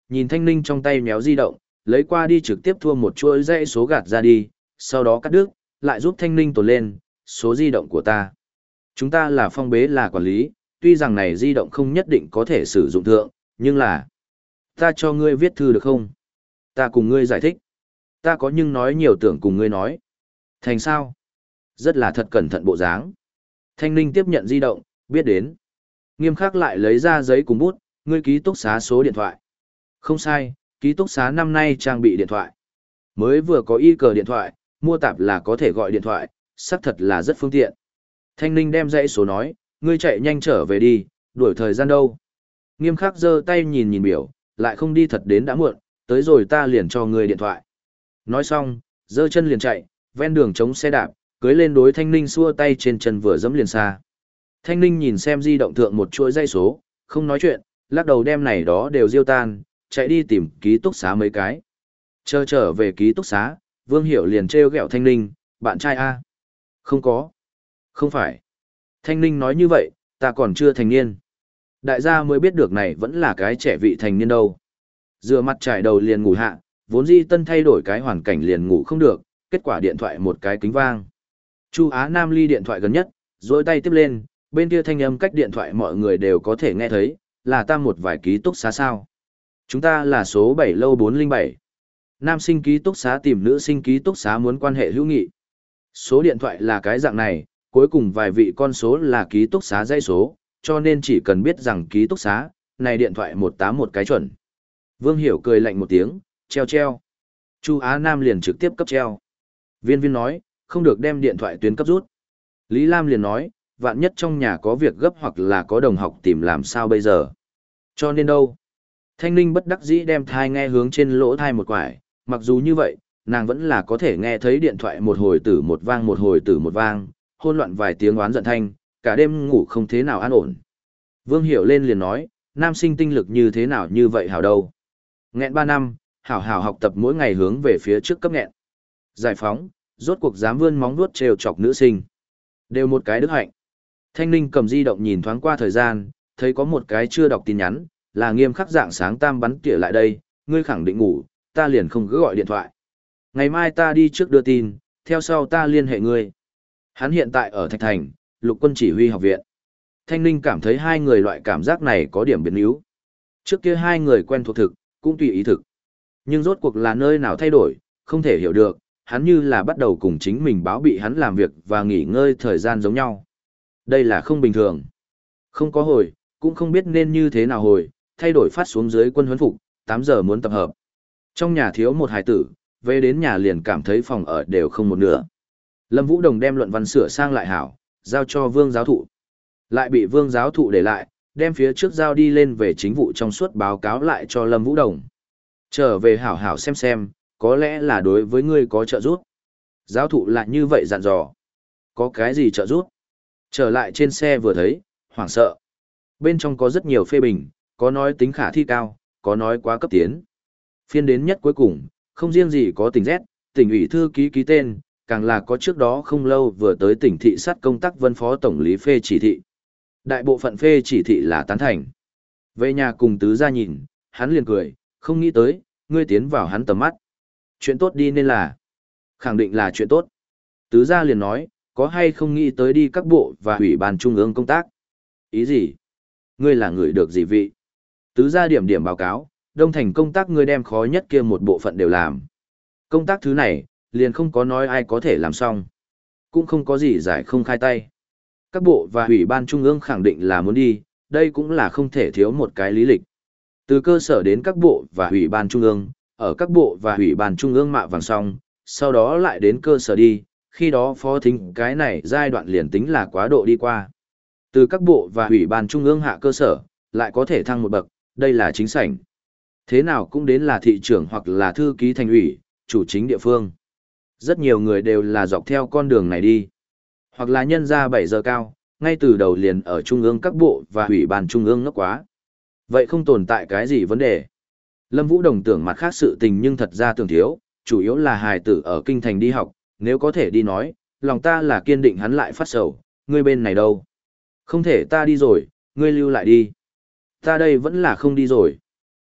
nhìn Thanh Ninh trong tay méo di động, lấy qua đi trực tiếp thua một chuỗi dãy số gạt ra đi, sau đó cắt đứt, lại giúp Thanh Ninh tồn lên, số di động của ta. Chúng ta là phong bế là quản lý, tuy rằng này di động không nhất định có thể sử dụng thượng, nhưng là... Ta cho ngươi viết thư được không? Ta cùng ngươi giải thích. Ta có nhưng nói nhiều tưởng cùng ngươi nói. Thành sao? Rất là thật cẩn thận bộ dáng. Thanh Ninh tiếp nhận di động, biết đến. Nghiêm khắc lại lấy ra giấy cùng bút, ngươi ký túc xá số điện thoại. Không sai, ký túc xá năm nay trang bị điện thoại. Mới vừa có y cờ điện thoại, mua tạp là có thể gọi điện thoại, xác thật là rất phương tiện. Thanh Ninh đem dãy số nói, ngươi chạy nhanh trở về đi, đuổi thời gian đâu. Nghiêm khắc giơ tay nhìn nhìn biểu, lại không đi thật đến đã muộn, tới rồi ta liền cho ngươi điện thoại. Nói xong, giơ chân liền chạy, ven đường chống xe đạp, cưới lên đối Thanh Ninh xua tay trên chân vừa dẫm liền xa. Thanh Ninh nhìn xem di động thượng một chuỗi dây số, không nói chuyện, lắc đầu đem này đó đều diêu tan, chạy đi tìm ký túc xá mấy cái. Chờ trở về ký túc xá, Vương Hiểu liền trêu ghẹo Thanh Ninh, bạn trai A. Không có. Không phải. Thanh Ninh nói như vậy, ta còn chưa thành niên. Đại gia mới biết được này vẫn là cái trẻ vị thành niên đâu. Dựa mặt trải đầu liền ngủ hạ, vốn di tân thay đổi cái hoàn cảnh liền ngủ không được, kết quả điện thoại một cái kính vang. Chu Á Nam ly điện thoại gần nhất, dối tay tiếp lên, bên kia thanh âm cách điện thoại mọi người đều có thể nghe thấy, là ta một vài ký túc xá sao. Chúng ta là số bảy lâu bốn không bảy. Nam sinh ký túc xá tìm nữ sinh ký túc xá muốn quan hệ hữu nghị. Số điện thoại là cái dạng này, cuối cùng vài vị con số là ký túc xá dãy số, cho nên chỉ cần biết rằng ký túc xá, này điện thoại một tám một cái chuẩn. Vương Hiểu cười lạnh một tiếng, treo treo. Chu Á Nam liền trực tiếp cấp treo. Viên viên nói, không được đem điện thoại tuyến cấp rút. Lý Lam liền nói, vạn nhất trong nhà có việc gấp hoặc là có đồng học tìm làm sao bây giờ. Cho nên đâu? Thanh Ninh bất đắc dĩ đem thai nghe hướng trên lỗ thai một quải, mặc dù như vậy, nàng vẫn là có thể nghe thấy điện thoại một hồi tử một vang một hồi tử một vang, hôn loạn vài tiếng oán giận thanh, cả đêm ngủ không thế nào an ổn. Vương Hiểu lên liền nói, nam sinh tinh lực như thế nào như vậy hảo đâu. Nghẹn ba năm, hảo hảo học tập mỗi ngày hướng về phía trước cấp nghẹn. Giải phóng, rốt cuộc dám vươn móng vuốt trêu chọc nữ sinh. Đều một cái đức hạnh. Thanh Ninh cầm di động nhìn thoáng qua thời gian, thấy có một cái chưa đọc tin nhắn, là Nghiêm Khắc dạng sáng tam bắn tỉa lại đây, ngươi khẳng định ngủ, ta liền không cứ gọi điện thoại. Ngày mai ta đi trước đưa tin, theo sau ta liên hệ ngươi. Hắn hiện tại ở Thạch Thành, Lục Quân Chỉ huy học viện. Thanh Ninh cảm thấy hai người loại cảm giác này có điểm biến yếu. Trước kia hai người quen thuộc thực, cũng tùy ý thực. Nhưng rốt cuộc là nơi nào thay đổi, không thể hiểu được, hắn như là bắt đầu cùng chính mình báo bị hắn làm việc và nghỉ ngơi thời gian giống nhau. Đây là không bình thường. Không có hồi, cũng không biết nên như thế nào hồi, thay đổi phát xuống dưới quân huấn phục, tám giờ muốn tập hợp. Trong nhà thiếu một hài tử, về đến nhà liền cảm thấy phòng ở đều không một nửa. Lâm Vũ Đồng đem luận văn sửa sang lại hảo, giao cho Vương giáo thụ. Lại bị Vương giáo thụ để lại, đem phía trước giao đi lên về chính vụ trong suốt báo cáo lại cho Lâm Vũ Đồng. Trở về hảo hảo xem xem, có lẽ là đối với ngươi có trợ giúp. Giáo thụ lại như vậy dặn dò. Có cái gì trợ giúp? Trở lại trên xe vừa thấy, hoảng sợ. Bên trong có rất nhiều phê bình, có nói tính khả thi cao, có nói quá cấp tiến. Phiên đến nhất cuối cùng, không riêng gì có tỉnh Z, tỉnh ủy thư ký ký tên, càng là có trước đó không lâu vừa tới tỉnh thị sát công tác vân phó tổng lý phê chỉ thị. Đại bộ phận phê chỉ thị là tán thành. Về nhà cùng tứ ra nhìn, hắn liền cười, không nghĩ tới, ngươi tiến vào hắn tầm mắt. Chuyện tốt đi nên là, khẳng định là chuyện tốt. Tứ gia liền nói, có hay không nghĩ tới đi các bộ và ủy ban trung ương công tác. Ý gì? Ngươi là người được gì vị? Tứ gia điểm điểm báo cáo, đông thành công tác ngươi đem khó nhất kia một bộ phận đều làm. Công tác thứ này, liền không có nói ai có thể làm xong. Cũng không có gì giải không khai tay. Các bộ và ủy ban trung ương khẳng định là muốn đi, đây cũng là không thể thiếu một cái lý lịch. Từ cơ sở đến các bộ và ủy ban trung ương, ở các bộ và ủy ban trung ương mạ vàng xong, sau đó lại đến cơ sở đi, khi đó phó thính cái này giai đoạn liền tính là quá độ đi qua. Từ các bộ và ủy ban trung ương hạ cơ sở, lại có thể thăng một bậc, đây là chính sảnh. Thế nào cũng đến là thị trưởng hoặc là thư ký thành ủy, chủ chính địa phương. Rất nhiều người đều là dọc theo con đường này đi. Hoặc là nhân ra bảy giờ cao, ngay từ đầu liền ở trung ương các bộ và ủy ban trung ương ngốc quá. Vậy không tồn tại cái gì vấn đề. Lâm Vũ Đồng tưởng mặt khác sự tình nhưng thật ra tưởng thiếu, chủ yếu là hài tử ở kinh thành đi học, nếu có thể đi nói, lòng ta là kiên định hắn lại phát sầu, ngươi bên này đâu? Không thể ta đi rồi, ngươi lưu lại đi. Ta đây vẫn là không đi rồi.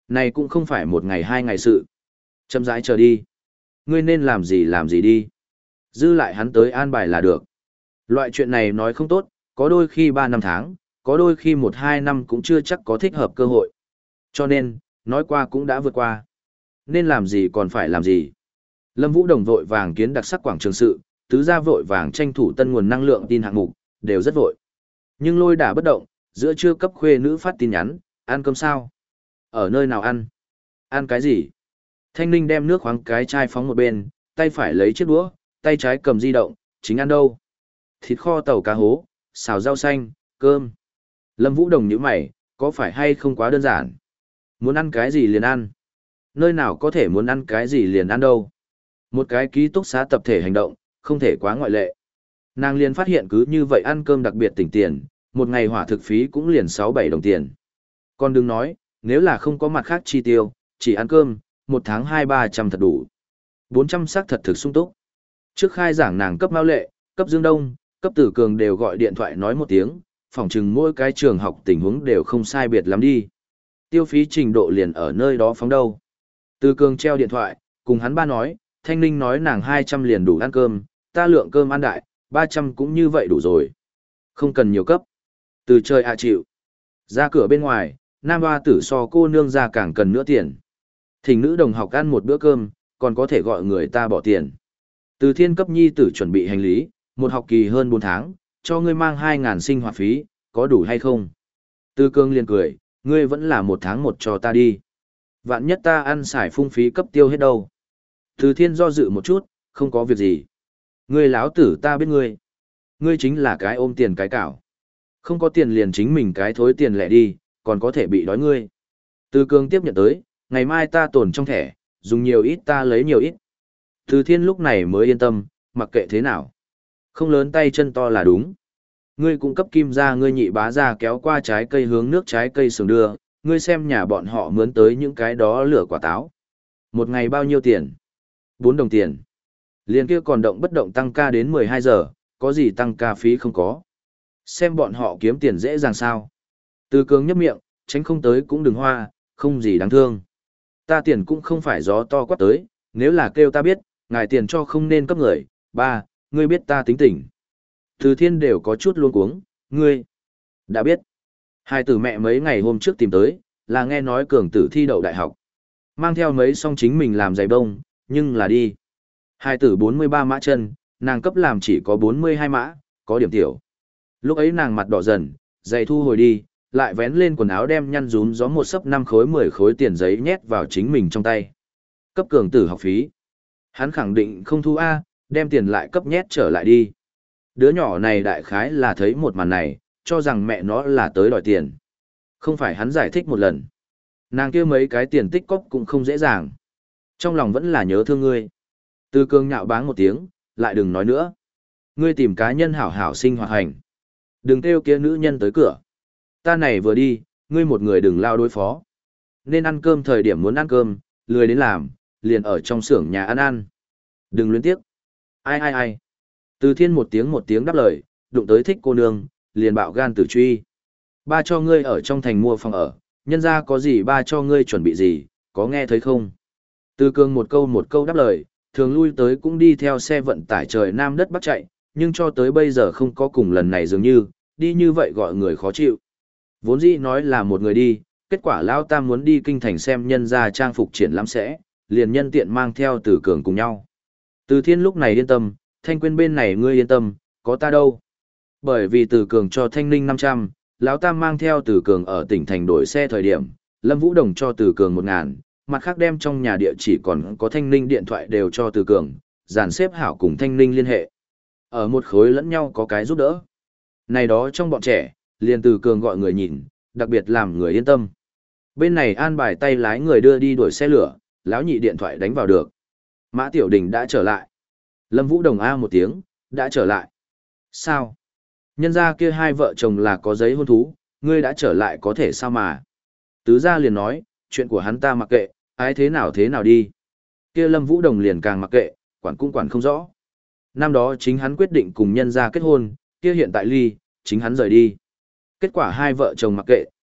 Này cũng không phải một ngày hai ngày sự. Chậm rãi chờ đi. Ngươi nên làm gì làm gì đi. Dư lại hắn tới an bài là được. Loại chuyện này nói không tốt, có đôi khi ba năm tháng, có đôi khi một hai năm cũng chưa chắc có thích hợp cơ hội. Cho nên, nói qua cũng đã vượt qua. Nên làm gì còn phải làm gì. Lâm Vũ Đồng vội vàng kiến đặc sắc quảng trường sự, tứ gia vội vàng tranh thủ tân nguồn năng lượng tin hạng mục, đều rất vội. Nhưng lôi đả bất động, giữa trưa cấp khuê nữ phát tin nhắn, ăn cơm sao? Ở nơi nào ăn? Ăn cái gì? Thanh Ninh đem nước khoáng cái chai phóng một bên, tay phải lấy chiếc đũa, tay trái cầm di động, chính ăn đâu? Thịt kho tàu cá hố, xào rau xanh, cơm. Lâm Vũ Đồng nhíu mày, có phải hay không quá đơn giản? Muốn ăn cái gì liền ăn? Nơi nào có thể muốn ăn cái gì liền ăn đâu? Một cái ký túc xá tập thể hành động, không thể quá ngoại lệ. Nàng liền phát hiện cứ như vậy ăn cơm đặc biệt tỉnh tiền, một ngày hỏa thực phí cũng liền sáu bảy đồng tiền. Còn đừng nói, nếu là không có mặt khác chi tiêu, chỉ ăn cơm, một tháng hai ba trăm thật đủ. Bốn trăm xác thật thực sung túc. Trước khai giảng nàng cấp Mao Lệ, cấp Dương Đông, cấp Tử Cường đều gọi điện thoại nói một tiếng, phỏng chừng mỗi cái trường học tình huống đều không sai biệt lắm đi. Tiêu phí trình độ liền ở nơi đó phóng đâu. Tử Cường treo điện thoại, cùng hắn ba nói, Thanh Ninh nói nàng hai trăm liền đủ ăn cơm, ta lượng cơm ăn đại, ba trăm cũng như vậy đủ rồi. Không cần nhiều cấp. Từ trời hạ chịu. Ra cửa bên ngoài, nam hoa tử so cô nương ra càng cần nữa tiền. Thỉnh nữ đồng học ăn một bữa cơm, còn có thể gọi người ta bỏ tiền. Từ thiên cấp nhi tử chuẩn bị hành lý, một học kỳ hơn bốn tháng, cho ngươi mang hai ngàn sinh hoạt phí, có đủ hay không? Tư cương liền cười, ngươi vẫn là một tháng một cho ta đi. Vạn nhất ta ăn xài phung phí cấp tiêu hết đâu. Từ thiên do dự một chút, không có việc gì. Ngươi láo tử ta biết ngươi. Ngươi chính là cái ôm tiền cái cảo. Không có tiền liền chính mình cái thối tiền lẻ đi, còn có thể bị đói ngươi. Tư cương tiếp nhận tới, ngày mai ta tồn trong thẻ, dùng nhiều ít ta lấy nhiều ít. Từ thiên lúc này mới yên tâm, mặc kệ thế nào. Không lớn tay chân to là đúng. Ngươi cũng cấp kim ra ngươi nhị bá ra kéo qua trái cây hướng nước trái cây sườn đưa, ngươi xem nhà bọn họ mướn tới những cái đó lửa quả táo. Một ngày bao nhiêu tiền? Bốn đồng tiền. Liền kia còn động bất động tăng ca đến mười hai giờ, có gì tăng ca phí không có. Xem bọn họ kiếm tiền dễ dàng sao. Từ cường nhấp miệng, tránh không tới cũng đừng hoa, không gì đáng thương. Ta tiền cũng không phải gió to quát tới, nếu là kêu ta biết, ngài tiền cho không nên cấp người. Ba, ngươi biết ta tính tình. Từ thiên đều có chút luống cuống, ngươi. Đã biết. Hai tử mẹ mấy ngày hôm trước tìm tới, là nghe nói cường tử thi đậu đại học. Mang theo mấy song chính mình làm giày bông, nhưng là đi. Hai tử bốn mươi ba mã chân, nàng cấp làm chỉ có bốn mươi hai mã, có điểm tiểu. Lúc ấy nàng mặt đỏ dần, giày thu hồi đi, lại vén lên quần áo đem nhăn rúm gió một sấp năm khối mười khối tiền giấy nhét vào chính mình trong tay. Cấp cường tử học phí. Hắn khẳng định không thu A, đem tiền lại cấp nhét trở lại đi. Đứa nhỏ này đại khái là thấy một màn này, cho rằng mẹ nó là tới đòi tiền. Không phải hắn giải thích một lần. Nàng kia mấy cái tiền tích cóp cũng không dễ dàng. Trong lòng vẫn là nhớ thương ngươi. Tư cương nhạo báng một tiếng, lại đừng nói nữa. Ngươi tìm cá nhân hảo hảo sinh hoạt hành. Đừng kêu kia nữ nhân tới cửa. Ta này vừa đi, ngươi một người đừng lao đối phó. Nên ăn cơm thời điểm muốn ăn cơm, lười đến làm, liền ở trong xưởng nhà ăn ăn. Đừng luyến tiếc. Ai ai ai. Từ thiên một tiếng một tiếng đáp lời, đụng tới thích cô nương, liền bạo gan tử truy. Ba cho ngươi ở trong thành mua phòng ở, nhân ra có gì ba cho ngươi chuẩn bị gì, có nghe thấy không? Từ cường một câu một câu đáp lời, thường lui tới cũng đi theo xe vận tải trời nam đất bắc chạy, nhưng cho tới bây giờ không có cùng lần này dường như, đi như vậy gọi người khó chịu. Vốn dĩ nói là một người đi, kết quả Lao Tam muốn đi kinh thành xem nhân ra trang phục triển lãm sẽ, liền nhân tiện mang theo Từ Cường cùng nhau. Từ Thiên lúc này yên tâm, Thanh Quyên bên này ngươi yên tâm, có ta đâu. Bởi vì Từ Cường cho Thanh Ninh năm trăm, Lão Tam mang theo Từ Cường ở tỉnh thành đổi xe thời điểm, Lâm Vũ Đồng cho Từ Cường một ngàn, mặt khác đem trong nhà địa chỉ còn có Thanh Ninh điện thoại đều cho Từ Cường, dàn xếp hảo cùng Thanh Ninh liên hệ. Ở một khối lẫn nhau có cái giúp đỡ. Này đó trong bọn trẻ, liền Từ Cường gọi người nhìn, đặc biệt làm người yên tâm. Bên này an bài tay lái người đưa đi đuổi xe lửa, lão nhị điện thoại đánh vào được. Mã Tiểu Đình đã trở lại. Lâm Vũ Đồng a một tiếng, đã trở lại. Sao? Nhân ra kia hai vợ chồng là có giấy hôn thú, ngươi đã trở lại có thể sao mà? Tứ gia liền nói, chuyện của hắn ta mặc kệ, ai thế nào thế nào đi. Kia Lâm Vũ Đồng liền càng mặc kệ, quản cũng quản không rõ. Năm đó chính hắn quyết định cùng nhân ra kết hôn, kia hiện tại ly, chính hắn rời đi. Kết quả hai vợ chồng mặc kệ,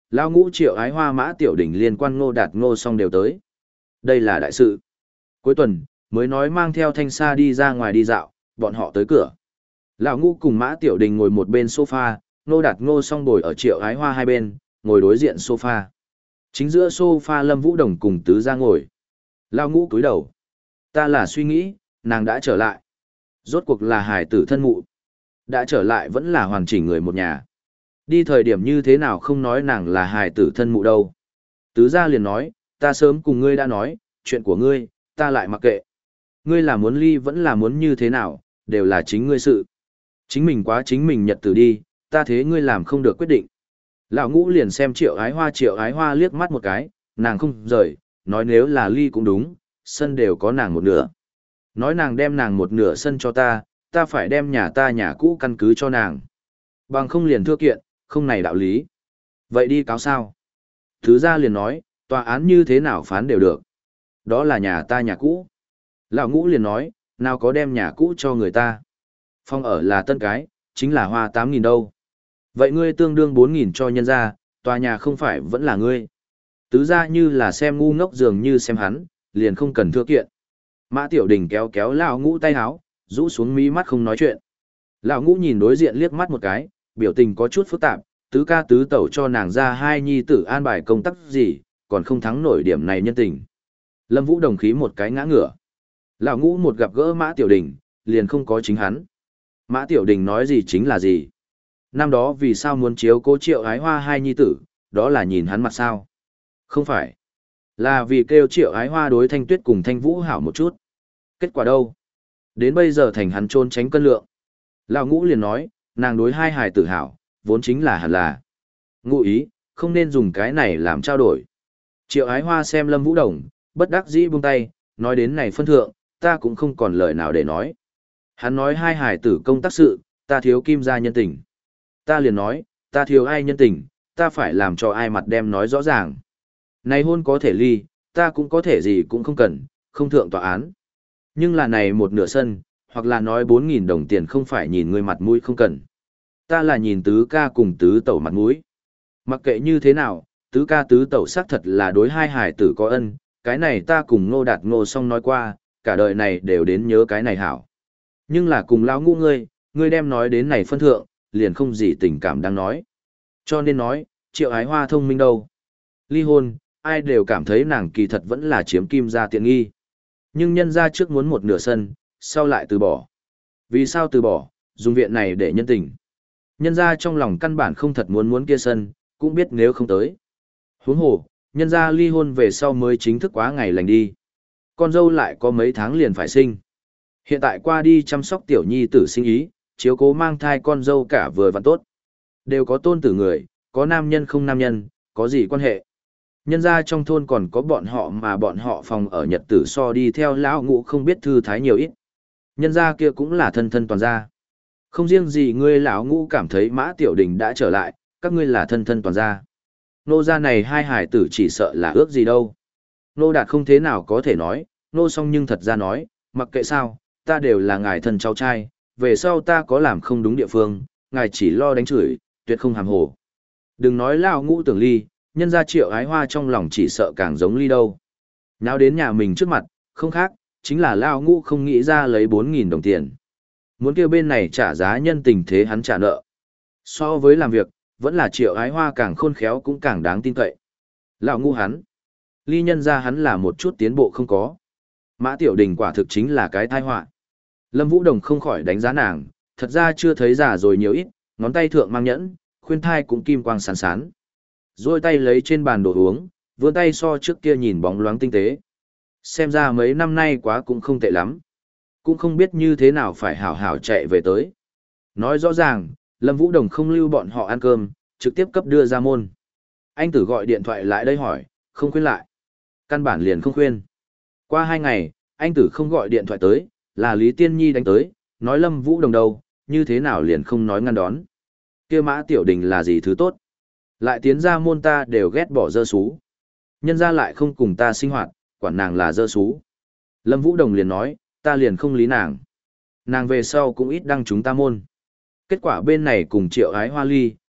Lao Ngũ, Triệu Ái Hoa, Mã Tiểu Đình liên quan Ngô Đạt Ngô Song đều tới. Đây là đại sự. Cuối tuần, mới nói mang theo Thanh Sa đi ra ngoài đi dạo, bọn họ tới cửa. Lão Ngũ cùng Mã Tiểu Đình ngồi một bên sofa, Ngô Đạt Ngô Song ngồi ở Triệu Ái Hoa hai bên, ngồi đối diện sofa. Chính giữa sofa Lâm Vũ Đồng cùng Tứ Gia ngồi. Lão Ngũ cúi đầu. Ta là suy nghĩ, nàng đã trở lại. Rốt cuộc là hài tử thân mụ. Đã trở lại vẫn là hoàn chỉnh người một nhà. Đi thời điểm như thế nào không nói nàng là hài tử thân mụ đâu. Tứ Gia liền nói, ta sớm cùng ngươi đã nói, chuyện của ngươi, ta lại mặc kệ. Ngươi là muốn ly vẫn là muốn như thế nào, đều là chính ngươi sự. Chính mình quá chính mình nhật tử đi, ta thế ngươi làm không được quyết định. Lão Ngũ liền xem Triệu Ái Hoa Triệu Ái Hoa liếc mắt một cái, nàng không rời, nói nếu là ly cũng đúng, sân đều có nàng một nửa. Nói nàng đem nàng một nửa sân cho ta, ta phải đem nhà ta nhà cũ căn cứ cho nàng. Bằng không liền thưa kiện, không này đạo lý. Vậy đi cáo sao? Thứ Gia liền nói, tòa án như thế nào phán đều được. Đó là nhà ta nhà cũ. Lão Ngũ liền nói, nào có đem nhà cũ cho người ta. Phòng ở là tân cái, chính là hoa tám nghìn đâu. Vậy ngươi tương đương bốn nghìn cho nhân ra, tòa nhà không phải vẫn là ngươi. Tứ Gia như là xem ngu ngốc dường như xem hắn, liền không cần thưa kiện. Mã Tiểu Đình kéo kéo Lão Ngũ tay áo, rũ xuống mí mắt không nói chuyện. Lão Ngũ nhìn đối diện liếc mắt một cái, biểu tình có chút phức tạp, tứ ca tứ tẩu cho nàng ra hai nhi tử an bài công tác gì, còn không thắng nổi điểm này nhân tình. Lâm Vũ đồng khí một cái ngã ngửa. Lão Ngũ một gặp gỡ Mã Tiểu Đình, liền không có chính hắn. Mã Tiểu Đình nói gì chính là gì. Năm đó vì sao muốn chiếu cố Triệu Ái Hoa hai nhi tử, đó là nhìn hắn mặt sao? Không phải. Là vì kêu Triệu Ái Hoa đối Thanh Tuyết cùng Thanh Vũ hảo một chút. Kết quả đâu? Đến bây giờ thành hắn trôn tránh cân lượng. Lão Ngũ liền nói, nàng đối hai hài tử hảo, vốn chính là hẳn là. Ngụ ý, không nên dùng cái này làm trao đổi. Triệu Ái Hoa xem Lâm Vũ Đồng, bất đắc dĩ buông tay, nói đến này phân thượng, ta cũng không còn lời nào để nói. Hắn nói hai hài tử công tác sự, ta thiếu kim gia nhân tình. Ta liền nói, ta thiếu ai nhân tình, ta phải làm cho ai mặt đem nói rõ ràng. Này hôn có thể ly, ta cũng có thể gì cũng không cần, không thượng tòa án. Nhưng là này một nửa sân, hoặc là nói bốn nghìn đồng tiền không phải nhìn người mặt mũi không cần. Ta là nhìn tứ ca cùng tứ tẩu mặt mũi. Mặc kệ như thế nào, tứ ca tứ tẩu xác thật là đối hai hài tử có ân, cái này ta cùng Ngô Đạt Ngô Song nói qua, cả đời này đều đến nhớ cái này hảo. Nhưng là cùng Lão Ngũ ngươi, ngươi đem nói đến này phân thượng, liền không gì tình cảm đang nói. Cho nên nói, Triệu Ái Hoa thông minh đâu. Ly hôn, ai đều cảm thấy nàng kỳ thật vẫn là chiếm kim gia tiện nghi. Nhưng nhân gia trước muốn một nửa sân, sau lại từ bỏ. Vì sao từ bỏ, dùng viện này để nhân tình. Nhân gia trong lòng căn bản không thật muốn muốn kia sân, cũng biết nếu không tới. Huống hồ, nhân gia ly hôn về sau mới chính thức quá ngày lành đi. Con dâu lại có mấy tháng liền phải sinh. Hiện tại qua đi chăm sóc tiểu nhi tử sinh ý, chiếu cố mang thai con dâu cả vừa vặn tốt. Đều có tôn tử người, có nam nhân không nam nhân, có gì quan hệ. Nhân ra trong thôn còn có bọn họ mà bọn họ phòng ở Nhật tử so đi theo lão Ngũ không biết thư thái nhiều ít. Nhân ra kia cũng là thân thân toàn gia. Không riêng gì ngươi lão Ngũ cảm thấy Mã Tiểu Đình đã trở lại, các ngươi là thân thân toàn gia. Nô gia này hai hải tử chỉ sợ là ước gì đâu. Nô Đạt không thế nào có thể nói, nô song nhưng thật ra nói, mặc kệ sao, ta đều là ngài thân cháu trai, về sau ta có làm không đúng địa phương, ngài chỉ lo đánh chửi, tuyệt không hàm hồ. Đừng nói lão Ngũ tưởng ly, nhân gia Triệu Ái Hoa trong lòng chỉ sợ càng giống ly đâu. Nháo đến nhà mình trước mặt, không khác, chính là lão Ngũ không nghĩ ra lấy bốn nghìn đồng tiền. Muốn kêu bên này trả giá nhân tình thế hắn trả nợ. So với làm việc, vẫn là Triệu Ái Hoa càng khôn khéo cũng càng đáng tin cậy. Lão Ngũ hắn, ly nhân gia hắn là một chút tiến bộ không có. Mã Tiểu Đình quả thực chính là cái tai họa. Lâm Vũ Đồng không khỏi đánh giá nàng, thật ra chưa thấy già rồi nhiều ít, ngón tay thượng mang nhẫn, khuyên thai cũng kim quang sán sán. Rồi tay lấy trên bàn đồ uống, vươn tay so trước kia nhìn bóng loáng tinh tế. Xem ra mấy năm nay quá cũng không tệ lắm. Cũng không biết như thế nào phải hảo hảo chạy về tới. Nói rõ ràng, Lâm Vũ Đồng không lưu bọn họ ăn cơm, trực tiếp cấp đưa ra môn. Anh Tử gọi điện thoại lại đây hỏi, không khuyên lại. Căn bản liền không khuyên. Qua hai ngày, anh Tử không gọi điện thoại tới, là Lý Tiên Nhi đánh tới, nói Lâm Vũ Đồng đâu, như thế nào liền không nói ngăn đón. Kia Mã Tiểu Đình là gì thứ tốt. Lại tiến ra môn ta đều ghét bỏ dơ xú. Nhân ra lại không cùng ta sinh hoạt, quản nàng là dơ xú. Lâm Vũ Đồng liền nói, ta liền không lý nàng. Nàng về sau cũng ít đăng chúng ta môn. Kết quả bên này cùng Triệu Ái Hoa ly,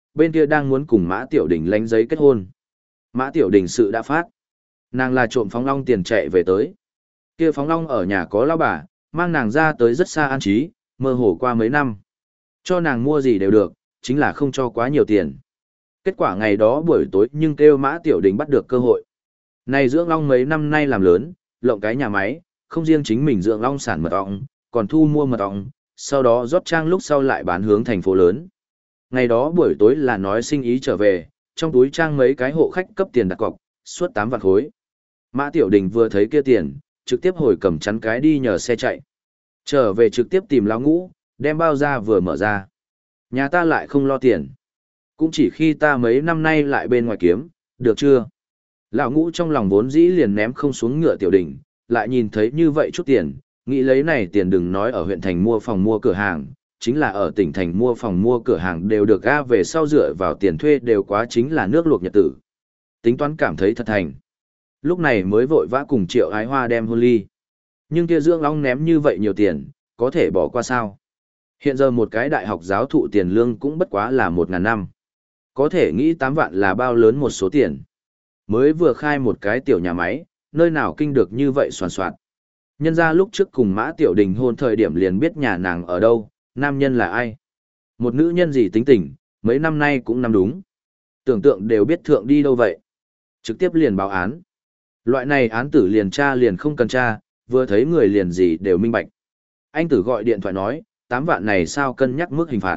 bên kia đang muốn cùng Mã Tiểu Đình lánh giấy kết hôn. Mã Tiểu Đình sự đã phát. Nàng là trộm phóng long tiền chạy về tới. Kia phóng long ở nhà có lão bà, mang nàng ra tới rất xa an trí, mơ hồ qua mấy năm. Cho nàng mua gì đều được, chính là không cho quá nhiều tiền. Kết quả ngày đó buổi tối nhưng kêu Mã Tiểu Đình bắt được cơ hội. Này dưỡng long mấy năm nay làm lớn, lộng cái nhà máy, không riêng chính mình dưỡng long sản mật ong, còn thu mua mật ong, sau đó rót trang lúc sau lại bán hướng thành phố lớn. Ngày đó buổi tối là nói sinh ý trở về, trong túi trang mấy cái hộ khách cấp tiền đặt cọc, suốt tám vạn khối. Mã Tiểu Đình vừa thấy kia tiền, trực tiếp hồi cầm chắn cái đi nhờ xe chạy. Trở về trực tiếp tìm lão ngũ, đem bao ra vừa mở ra. Nhà ta lại không lo tiền. Cũng chỉ khi ta mấy năm nay lại bên ngoài kiếm, được chưa? Lão ngũ trong lòng vốn dĩ liền ném không xuống ngựa Tiểu Đình, lại nhìn thấy như vậy chút tiền, nghĩ lấy này tiền đừng nói ở huyện thành mua phòng mua cửa hàng, chính là ở tỉnh thành mua phòng mua cửa hàng đều được ga về sau dựa vào tiền thuê đều quá chính là nước luộc nhật tử. Tính toán cảm thấy thật thành. Lúc này mới vội vã cùng Triệu Ái Hoa đem hôn ly. Nhưng kia dưỡng long ném như vậy nhiều tiền, có thể bỏ qua sao? Hiện giờ một cái đại học giáo thụ tiền lương cũng bất quá là một ngàn năm. Có thể nghĩ tám vạn là bao lớn một số tiền. Mới vừa khai một cái tiểu nhà máy, nơi nào kinh được như vậy soàn soạt. Nhân ra lúc trước cùng Mã Tiểu Đình hôn thời điểm liền biết nhà nàng ở đâu, nam nhân là ai. Một nữ nhân gì tính tình, mấy năm nay cũng nắm đúng. Tưởng tượng đều biết thượng đi đâu vậy. Trực tiếp liền báo án. Loại này án tử liền tra liền không cần tra, vừa thấy người liền gì đều minh bạch. Anh tử gọi điện thoại nói, tám vạn này sao cân nhắc mức hình phạt.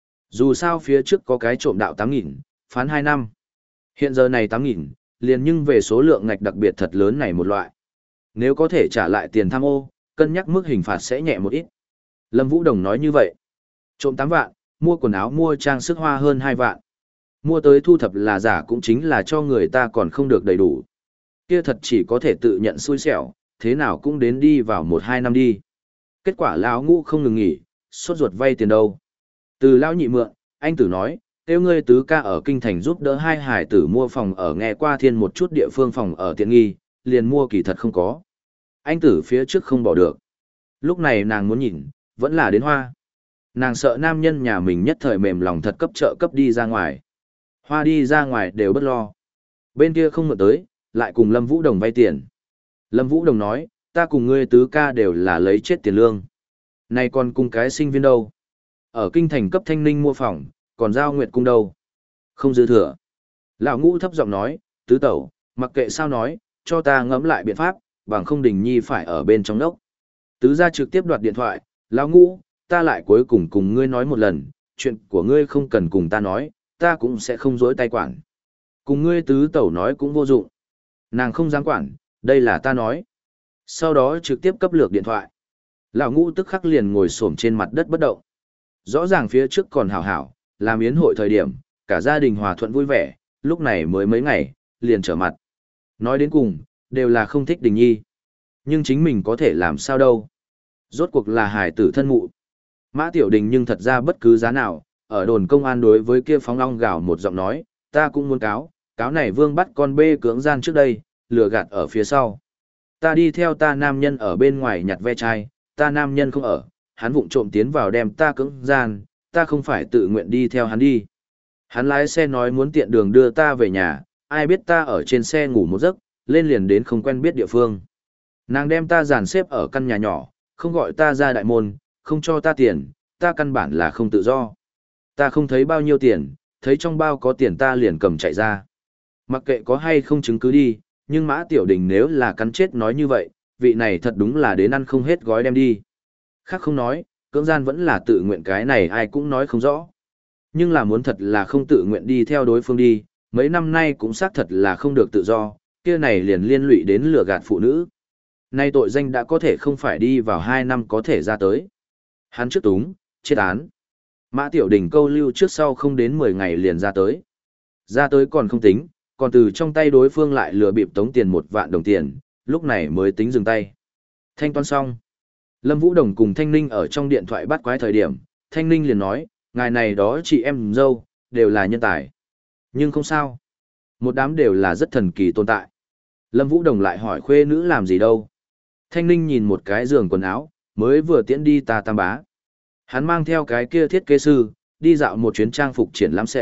Dù sao phía trước có cái trộm đạo tám nghìn, phán hai năm. Hiện giờ này tám nghìn, liền nhưng về số lượng ngạch đặc biệt thật lớn này một loại. Nếu có thể trả lại tiền tham ô, cân nhắc mức hình phạt sẽ nhẹ một ít. Lâm Vũ Đồng nói như vậy. Trộm tám vạn, mua quần áo mua trang sức hoa hơn hai vạn. Mua tới thu thập là giả cũng chính là cho người ta còn không được đầy đủ. Kia thật chỉ có thể tự nhận xui xẻo, thế nào cũng đến đi vào một hai năm đi. Kết quả lão ngũ không ngừng nghỉ, sốt ruột vay tiền đâu. Từ lão nhị mượn, anh tử nói, tiêu ngươi tứ ca ở kinh thành giúp đỡ hai hải tử mua phòng ở nghe qua thiên một chút địa phương phòng ở tiện nghi, liền mua kỳ thật không có. Anh tử phía trước không bỏ được. Lúc này nàng muốn nhìn, vẫn là đến hoa. Nàng sợ nam nhân nhà mình nhất thời mềm lòng thật cấp trợ cấp đi ra ngoài. Hoa đi ra ngoài đều bất lo. Bên kia không mượn tới, lại cùng Lâm Vũ Đồng vay tiền. Lâm Vũ Đồng nói, ta cùng ngươi tứ ca đều là lấy chết tiền lương. Này còn cùng cái sinh viên đâu? Ở kinh thành cấp thanh ninh mua phòng, còn giao nguyệt cung đâu? Không dư thừa. Lão ngũ thấp giọng nói, tứ tẩu, mặc kệ sao nói, cho ta ngẫm lại biện pháp, bằng không Đình Nhi phải ở bên trong đốc. Tứ gia trực tiếp đoạt điện thoại, lão ngũ, ta lại cuối cùng cùng ngươi nói một lần, chuyện của ngươi không cần cùng ta nói, ta cũng sẽ không dối tay quản. Cùng ngươi tứ tẩu nói cũng vô dụng. Nàng không dám quản, đây là ta nói. Sau đó trực tiếp cấp lược điện thoại. Lão ngũ tức khắc liền ngồi xổm trên mặt đất bất động. Rõ ràng phía trước còn hảo hảo, làm yến hội thời điểm, cả gia đình hòa thuận vui vẻ, lúc này mới mấy ngày, liền trở mặt. Nói đến cùng, đều là không thích Đình Nhi. Nhưng chính mình có thể làm sao đâu. Rốt cuộc là hài tử thân mụ. Mã Tiểu Đình nhưng thật ra bất cứ giá nào, ở đồn công an đối với kia phóng long gào một giọng nói, ta cũng muốn cáo, cáo này vương bắt con bê cưỡng gian trước đây, lừa gạt ở phía sau. Ta đi theo ta nam nhân ở bên ngoài nhặt ve chai, ta nam nhân không ở, hắn vụng trộm tiến vào đem ta cưỡng gian, ta không phải tự nguyện đi theo hắn đi. Hắn lái xe nói muốn tiện đường đưa ta về nhà, ai biết ta ở trên xe ngủ một giấc, lên liền đến không quen biết địa phương. Nàng đem ta dàn xếp ở căn nhà nhỏ, không gọi ta ra đại môn, không cho ta tiền, ta căn bản là không tự do. Ta không thấy bao nhiêu tiền, thấy trong bao có tiền ta liền cầm chạy ra. Mặc kệ có hay không chứng cứ đi, nhưng Mã Tiểu Đình nếu là cắn chết nói như vậy, vị này thật đúng là đến ăn không hết gói đem đi. Khác không nói, cưỡng gian vẫn là tự nguyện, cái này ai cũng nói không rõ. Nhưng là muốn thật là không tự nguyện đi theo đối phương đi, mấy năm nay cũng xác thật là không được tự do, kia này liền liên lụy đến lừa gạt phụ nữ. Nay tội danh đã có thể không phải đi vào hai năm có thể ra tới. Hắn trước túng, chết án. Mã Tiểu Đình câu lưu trước sau không đến mười ngày liền ra tới. Ra tới còn không tính, còn từ trong tay đối phương lại lừa bịp tống tiền một vạn đồng tiền, lúc này mới tính dừng tay. Thanh toán xong. Lâm Vũ Đồng cùng Thanh Ninh ở trong điện thoại bắt quái thời điểm, Thanh Ninh liền nói, ngài này đó chị em dâu, đều là nhân tài. Nhưng không sao. Một đám đều là rất thần kỳ tồn tại. Lâm Vũ Đồng lại hỏi khuê nữ làm gì đâu. Thanh Ninh nhìn một cái giường quần áo, mới vừa tiễn đi ta tam bá. Hắn mang theo cái kia thiết kế sư, đi dạo một chuyến trang phục triển lãm sẽ,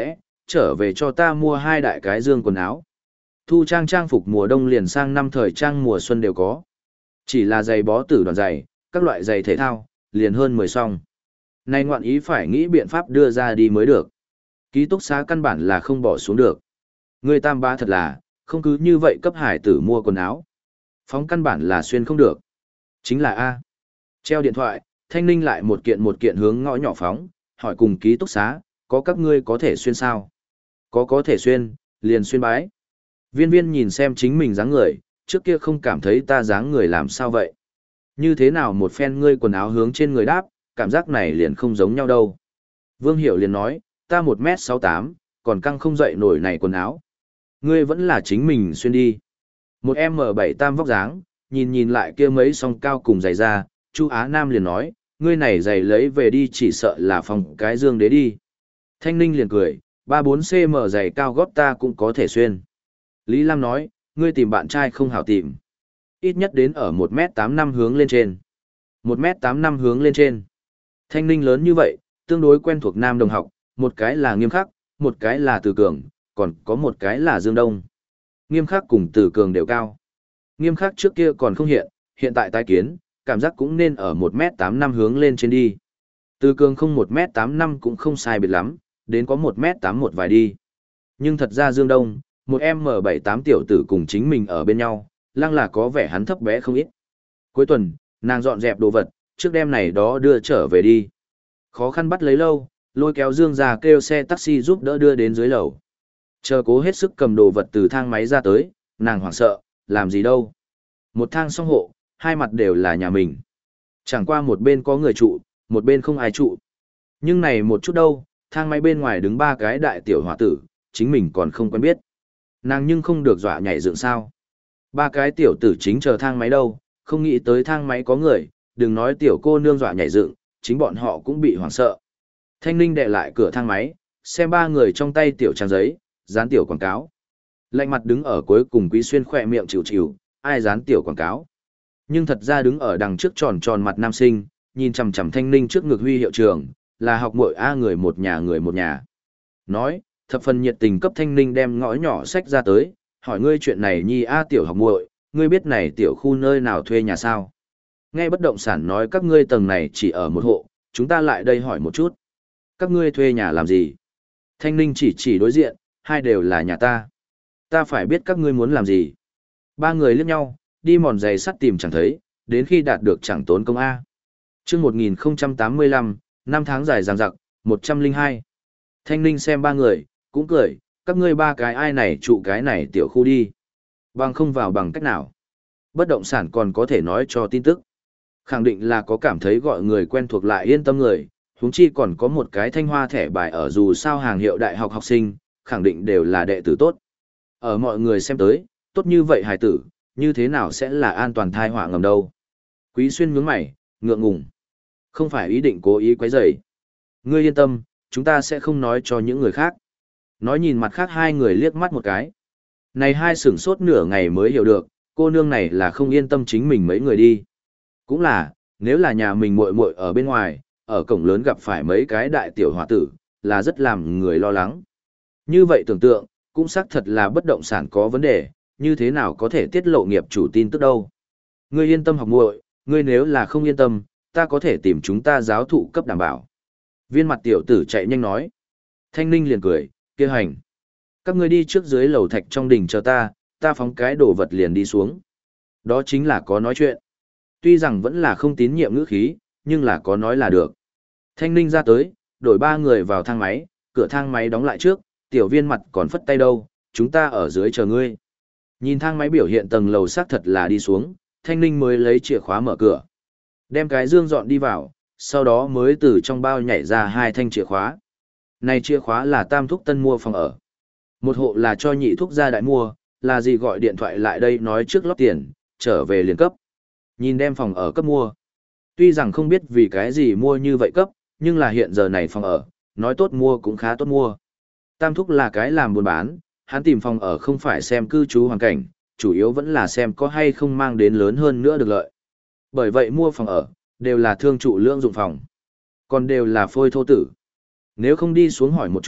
trở về cho ta mua hai đại cái dương quần áo. Thu trang trang phục mùa đông liền sang năm thời trang mùa xuân đều có. Chỉ là giày bó tử đoàn giày, các loại giày thể thao, liền hơn mười song. Nay ngoạn ý phải nghĩ biện pháp đưa ra đi mới được. Ký túc xá căn bản là không bỏ xuống được. Người tam ba thật là, không cứ như vậy cấp hải tử mua quần áo. Phóng căn bản là xuyên không được. Chính là A. Treo điện thoại, Thanh Ninh lại một kiện một kiện hướng ngõ nhỏ phóng, hỏi cùng ký túc xá, có các ngươi có thể xuyên sao? Có có thể xuyên, liền xuyên bái. Viên viên nhìn xem chính mình dáng người, trước kia không cảm thấy ta dáng người làm sao vậy. Như thế nào một phen ngươi quần áo hướng trên người đáp, cảm giác này liền không giống nhau đâu. Vương Hiểu liền nói, ta một mét sáu tám, còn căng không dậy nổi này quần áo. Ngươi vẫn là chính mình xuyên đi. Một em M bảy tam vóc dáng, nhìn nhìn lại kia mấy song cao cùng giày ra, Chu Á Nam liền nói, ngươi này giày lấy về đi chỉ sợ là phòng cái dương đế đi. Thanh Ninh liền cười, ba bốn cm giày cao gót ta cũng có thể xuyên. Lý Lam nói, ngươi tìm bạn trai không hảo tìm. Ít nhất đến ở một mét tám năm hướng lên trên. một mét tám năm hướng lên trên. Thanh Ninh lớn như vậy, tương đối quen thuộc nam đồng học, một cái là Nghiêm Khắc, một cái là Từ Cường, còn có một cái là Dương Đông. Nghiêm Khắc cùng Từ Cường đều cao. Nghiêm Khắc trước kia còn không hiện, hiện tại tái kiến, cảm giác cũng nên ở một mét tám năm hướng lên trên đi. Từ Cường không một mét tám năm cũng không sai biệt lắm, đến có một mét tám một vài đi. Nhưng thật ra Dương Đông, một em M bảy tám tiểu tử cùng chính mình ở bên nhau, lăng là có vẻ hắn thấp bé không ít. Cuối tuần, nàng dọn dẹp đồ vật, trước đêm này đó đưa trở về đi. Khó khăn bắt lấy lâu, lôi kéo Dương ra kêu xe taxi giúp đỡ đưa đến dưới lầu. Chờ cố hết sức cầm đồ vật từ thang máy ra tới, nàng hoảng sợ, làm gì đâu. Một thang song hộ, hai mặt đều là nhà mình. Chẳng qua một bên có người trụ, một bên không ai trụ. Nhưng này một chút đâu, thang máy bên ngoài đứng ba cái đại tiểu hòa tử, chính mình còn không quen biết. Nàng nhưng không được dọa nhảy dựng sao. Ba cái tiểu tử chính chờ thang máy đâu, không nghĩ tới thang máy có người, đừng nói tiểu cô nương dọa nhảy dựng, chính bọn họ cũng bị hoảng sợ. Thanh Ninh đệ lại cửa thang máy, xem ba người trong tay tiểu trang giấy, dán tiểu quảng cáo. Lạnh mặt đứng ở cuối cùng Quý Xuyên khỏe miệng chịu chịu, ai dán tiểu quảng cáo. Nhưng thật ra đứng ở đằng trước tròn tròn mặt nam sinh, nhìn chằm chằm Thanh Ninh trước ngực huy hiệu trường, là học muội A người một nhà người một nhà. Nói, thập phần nhiệt tình cấp Thanh Ninh đem ngõ nhỏ sách ra tới, hỏi ngươi chuyện này nhi A tiểu học muội, ngươi biết này tiểu khu nơi nào thuê nhà sao? Nghe bất động sản nói các ngươi tầng này chỉ ở một hộ, chúng ta lại đây hỏi một chút. Các ngươi thuê nhà làm gì? Thanh Ninh chỉ chỉ đối diện, hai đều là nhà ta. Ta phải biết các ngươi muốn làm gì. Ba người liếc nhau, đi mòn giày sắt tìm chẳng thấy, đến khi đạt được chẳng tốn công A. chương một nghìn tám mươi lăm, năm tháng dài dằng dặc, một trăm lẻ hai. Thanh Ninh xem ba người, cũng cười, các ngươi ba cái ai này trụ cái này tiểu khu đi. Bằng không vào bằng cách nào. Bất động sản còn có thể nói cho tin tức. Khẳng định là có cảm thấy gọi người quen thuộc lại yên tâm người, huống chi còn có một cái thanh hoa thẻ bài ở dù sao hàng hiệu đại học học sinh, khẳng định đều là đệ tử tốt. Ở mọi người xem tới, tốt như vậy hài tử, như thế nào sẽ là an toàn thai họa ngầm đâu. Quý Xuyên nhướng mày, ngượng ngùng. Không phải ý định cố ý quấy rầy. Ngươi yên tâm, chúng ta sẽ không nói cho những người khác. Nói nhìn mặt khác hai người liếc mắt một cái. Này hai sửng sốt nửa ngày mới hiểu được, cô nương này là không yên tâm chính mình mấy người đi. Cũng là, nếu là nhà mình muội muội ở bên ngoài, ở cổng lớn gặp phải mấy cái đại tiểu hòa tử, là rất làm người lo lắng. Như vậy tưởng tượng, cũng xác thật là bất động sản có vấn đề, như thế nào có thể tiết lộ nghiệp chủ tin tức đâu. Ngươi yên tâm học muội, ngươi nếu là không yên tâm, ta có thể tìm chúng ta giáo thụ cấp đảm bảo. Viên mặt tiểu tử chạy nhanh nói. Thanh Ninh liền cười, kia hành. Các ngươi đi trước dưới lầu thạch trong đình chờ ta, ta phóng cái đồ vật liền đi xuống. Đó chính là có nói chuyện. Tuy rằng vẫn là không tín nhiệm ngữ khí, nhưng là có nói là được. Thanh Ninh ra tới, đổi ba người vào thang máy, cửa thang máy đóng lại trước, tiểu viên mặt còn phất tay đâu, chúng ta ở dưới chờ ngươi. Nhìn thang máy biểu hiện tầng lầu xác thật là đi xuống, Thanh Ninh mới lấy chìa khóa mở cửa. Đem cái dương dọn đi vào, sau đó mới từ trong bao nhảy ra hai thanh chìa khóa. Này chìa khóa là tam thúc tân mua phòng ở. Một hộ là cho nhị thúc gia đại mua, là gì gọi điện thoại lại đây nói trước lót tiền, trở về liền cấp. Nhìn đem phòng ở cấp mua. Tuy rằng không biết vì cái gì mua như vậy cấp, nhưng là hiện giờ này phòng ở, nói tốt mua cũng khá tốt mua. Tam thúc là cái làm buôn bán, hắn tìm phòng ở không phải xem cư trú hoàn cảnh, chủ yếu vẫn là xem có hay không mang đến lớn hơn nữa được lợi. Bởi vậy mua phòng ở, đều là thương trụ lương dụng phòng. Còn đều là phôi thô tử. Nếu không đi xuống hỏi một chút,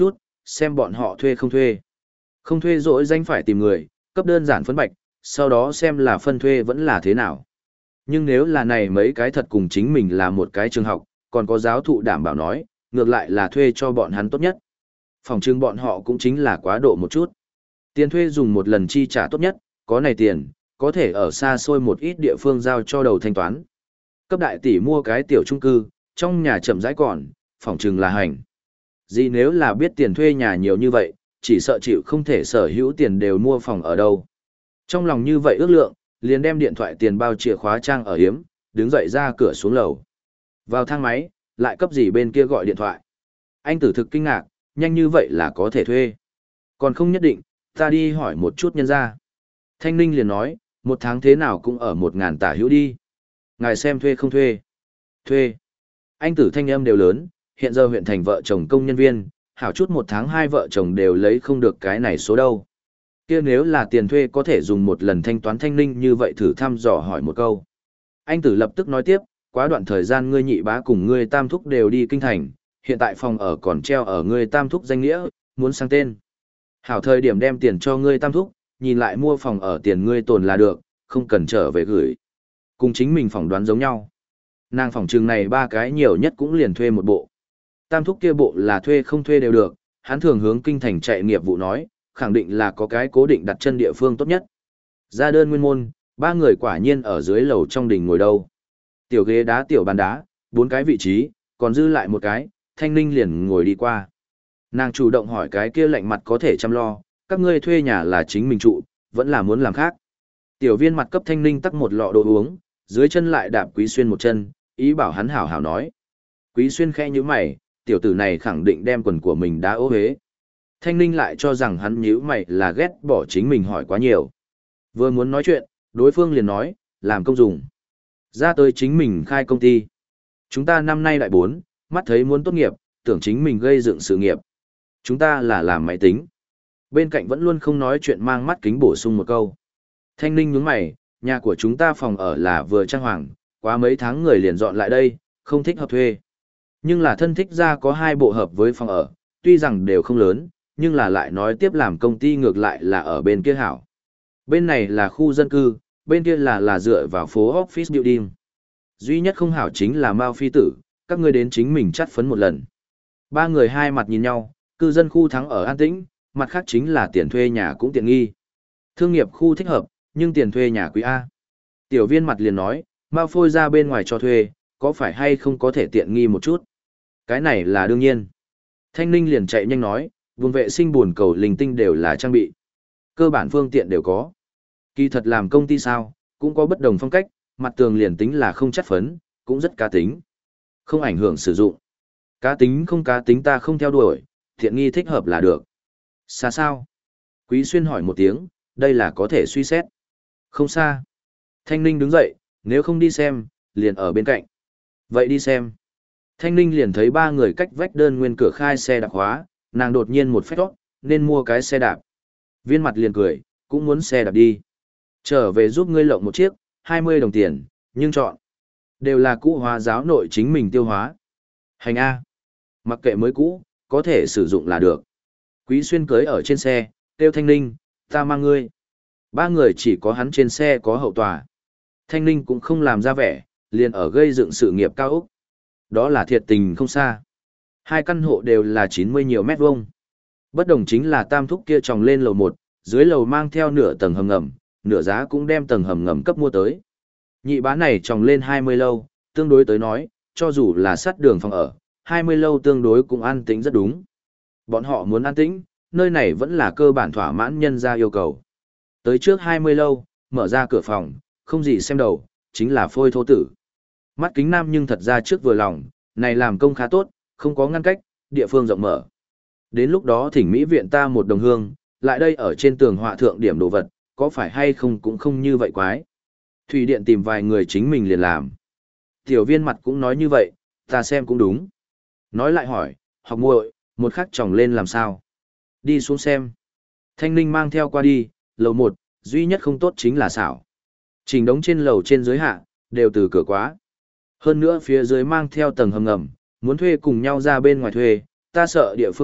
xem bọn họ thuê không thuê. Không thuê dỗi danh phải tìm người, cấp đơn giản phấn bạch, sau đó xem là phân thuê vẫn là thế nào. Nhưng nếu là này mấy cái thật cùng chính mình là một cái trường học, còn có giáo thụ đảm bảo nói, ngược lại là thuê cho bọn hắn tốt nhất. Phòng trưng bọn họ cũng chính là quá độ một chút. Tiền thuê dùng một lần chi trả tốt nhất, có này tiền, có thể ở xa xôi một ít địa phương giao cho đầu thanh toán. Cấp đại tỷ mua cái tiểu trung cư, trong nhà chậm rãi còn, phòng trừng là hành. Gì nếu là biết tiền thuê nhà nhiều như vậy, chỉ sợ chịu không thể sở hữu tiền đều mua phòng ở đâu. Trong lòng như vậy ước lượng, liền đem điện thoại tiền bao chìa khóa trang ở hiếm, đứng dậy ra cửa xuống lầu. Vào thang máy, lại cấp gì bên kia gọi điện thoại. Anh tử thực kinh ngạc, nhanh như vậy là có thể thuê. Còn không nhất định, ta đi hỏi một chút nhân ra. Thanh Ninh liền nói, một tháng thế nào cũng ở một ngàn tả hữu đi. Ngài xem thuê không thuê. Thuê. Anh tử thanh âm đều lớn, hiện giờ huyện thành vợ chồng công nhân viên, hảo chút một tháng hai vợ chồng đều lấy không được cái này số đâu. Kia nếu là tiền thuê có thể dùng một lần thanh toán. Thanh Ninh như vậy thử thăm dò hỏi một câu. Anh tử lập tức nói tiếp, quá đoạn thời gian ngươi nhị bá cùng ngươi tam thúc đều đi kinh thành, hiện tại phòng ở còn treo ở ngươi tam thúc danh nghĩa, muốn sang tên. Hảo thời điểm đem tiền cho ngươi tam thúc, nhìn lại mua phòng ở tiền ngươi tồn là được, không cần trở về gửi. Cùng chính mình phỏng đoán giống nhau. Nàng phòng trường này ba cái nhiều nhất cũng liền thuê một bộ. Tam thúc kia bộ là thuê không thuê đều được, hắn thường hướng kinh thành chạy nghiệp vụ nói, khẳng định là có cái cố định đặt chân địa phương tốt nhất. Ra đơn nguyên môn, ba người quả nhiên ở dưới lầu trong đình ngồi đâu. Tiểu ghế đá tiểu bàn đá, bốn cái vị trí, còn dư lại một cái, Thanh Ninh liền ngồi đi qua. Nàng chủ động hỏi cái kia lạnh mặt có thể chăm lo, các ngươi thuê nhà là chính mình trụ, vẫn là muốn làm khác. Tiểu viên mặt cấp Thanh Ninh tắc một lọ đồ uống, dưới chân lại đạp Quý Xuyên một chân, ý bảo hắn hảo hảo nói. Quý Xuyên khẽ nhíu mày, tiểu tử này khẳng định đem quần của mình đá ố hế. Thanh Ninh lại cho rằng hắn nhíu mày là ghét bỏ chính mình hỏi quá nhiều. Vừa muốn nói chuyện, đối phương liền nói, làm công dùng. Ra tới chính mình khai công ty. Chúng ta năm nay đại bốn, mắt thấy muốn tốt nghiệp, tưởng chính mình gây dựng sự nghiệp. Chúng ta là làm máy tính. Bên cạnh vẫn luôn không nói chuyện mang mắt kính bổ sung một câu. Thanh Ninh nhướng mày, nhà của chúng ta phòng ở là vừa trang hoàng, quá mấy tháng người liền dọn lại đây, không thích hợp thuê. Nhưng là thân thích ra có hai bộ hợp với phòng ở, tuy rằng đều không lớn, nhưng là lại nói tiếp làm công ty ngược lại là ở bên kia hảo. Bên này là khu dân cư, bên kia là là dựa vào phố office building. Duy nhất không hảo chính là Mao Phi tử, các ngươi đến chính mình chắt phấn một lần. Ba người hai mặt nhìn nhau, cư dân khu thắng ở an tĩnh, mặt khác chính là tiền thuê nhà cũng tiện nghi. Thương nghiệp khu thích hợp, nhưng tiền thuê nhà quý A. Tiểu viên mặt liền nói, Mao phôi ra bên ngoài cho thuê, có phải hay không có thể tiện nghi một chút? Cái này là đương nhiên. Thanh Ninh liền chạy nhanh nói, vùng vệ sinh buồn cầu linh tinh đều là trang bị. Cơ bản phương tiện đều có. Kỳ thật làm công ty sao, cũng có bất đồng phong cách, mặt tường liền tính là không chất phấn, cũng rất cá tính. Không ảnh hưởng sử dụng. Cá tính không cá tính ta không theo đuổi, thiện nghi thích hợp là được. Xa sao? Quý Xuyên hỏi một tiếng, đây là có thể suy xét. Không xa. Thanh Ninh đứng dậy, nếu không đi xem, liền ở bên cạnh. Vậy đi xem. Thanh Ninh liền thấy ba người cách vách đơn nguyên cửa khai xe đạp hóa, nàng đột nhiên một phách óc, nên mua cái xe đạp. Viên mặt liền cười, cũng muốn xe đạp đi. Trở về giúp ngươi lộng một chiếc, hai mươi đồng tiền, nhưng chọn. Đều là cũ hóa giáo nội chính mình tiêu hóa. Hành A. Mặc kệ mới cũ, có thể sử dụng là được. Quý Xuyên cưới ở trên xe, kêu Thanh Ninh, ta mang ngươi. Ba người chỉ có hắn trên xe có hậu tòa. Thanh Ninh cũng không làm ra vẻ, liền ở gây dựng sự nghiệp cao ốc. Đó là thiệt tình không xa. Hai căn hộ đều là chín mươi nhiều mét vuông. Bất đồng chính là tam thúc kia tròng lên lầu một, dưới lầu mang theo nửa tầng hầm ngầm, nửa giá cũng đem tầng hầm ngầm cấp mua tới. Nhị bá này tròng lên hai mươi lâu, tương đối tới nói, cho dù là sát đường phòng ở, hai mươi lâu tương đối cũng an tĩnh rất đúng. Bọn họ muốn an tĩnh, nơi này vẫn là cơ bản thỏa mãn nhân ra yêu cầu. Tới trước hai mươi lâu, mở ra cửa phòng, không gì xem đầu, chính là phôi thô tử. Mắt kính nam nhưng thật ra trước vừa lòng, này làm công khá tốt, không có ngăn cách, địa phương rộng mở. Đến lúc đó thỉnh Mỹ viện ta một đồng hương, lại đây ở trên tường họa thượng điểm đồ vật, có phải hay không cũng không như vậy quái. Thủy điện tìm vài người chính mình liền làm. Tiểu viên mặt cũng nói như vậy, ta xem cũng đúng. Nói lại hỏi, học muội, một khắc chồng lên làm sao? Đi xuống xem. Thanh Ninh mang theo qua đi, lầu một, duy nhất không tốt chính là xảo. Trình đống trên lầu trên dưới hạ, đều từ cửa quá. Hơn nữa phía dưới mang theo tầng hầm ngầm, muốn thuê cùng nhau ra bên ngoài thuê, ta sợ địa phương đại,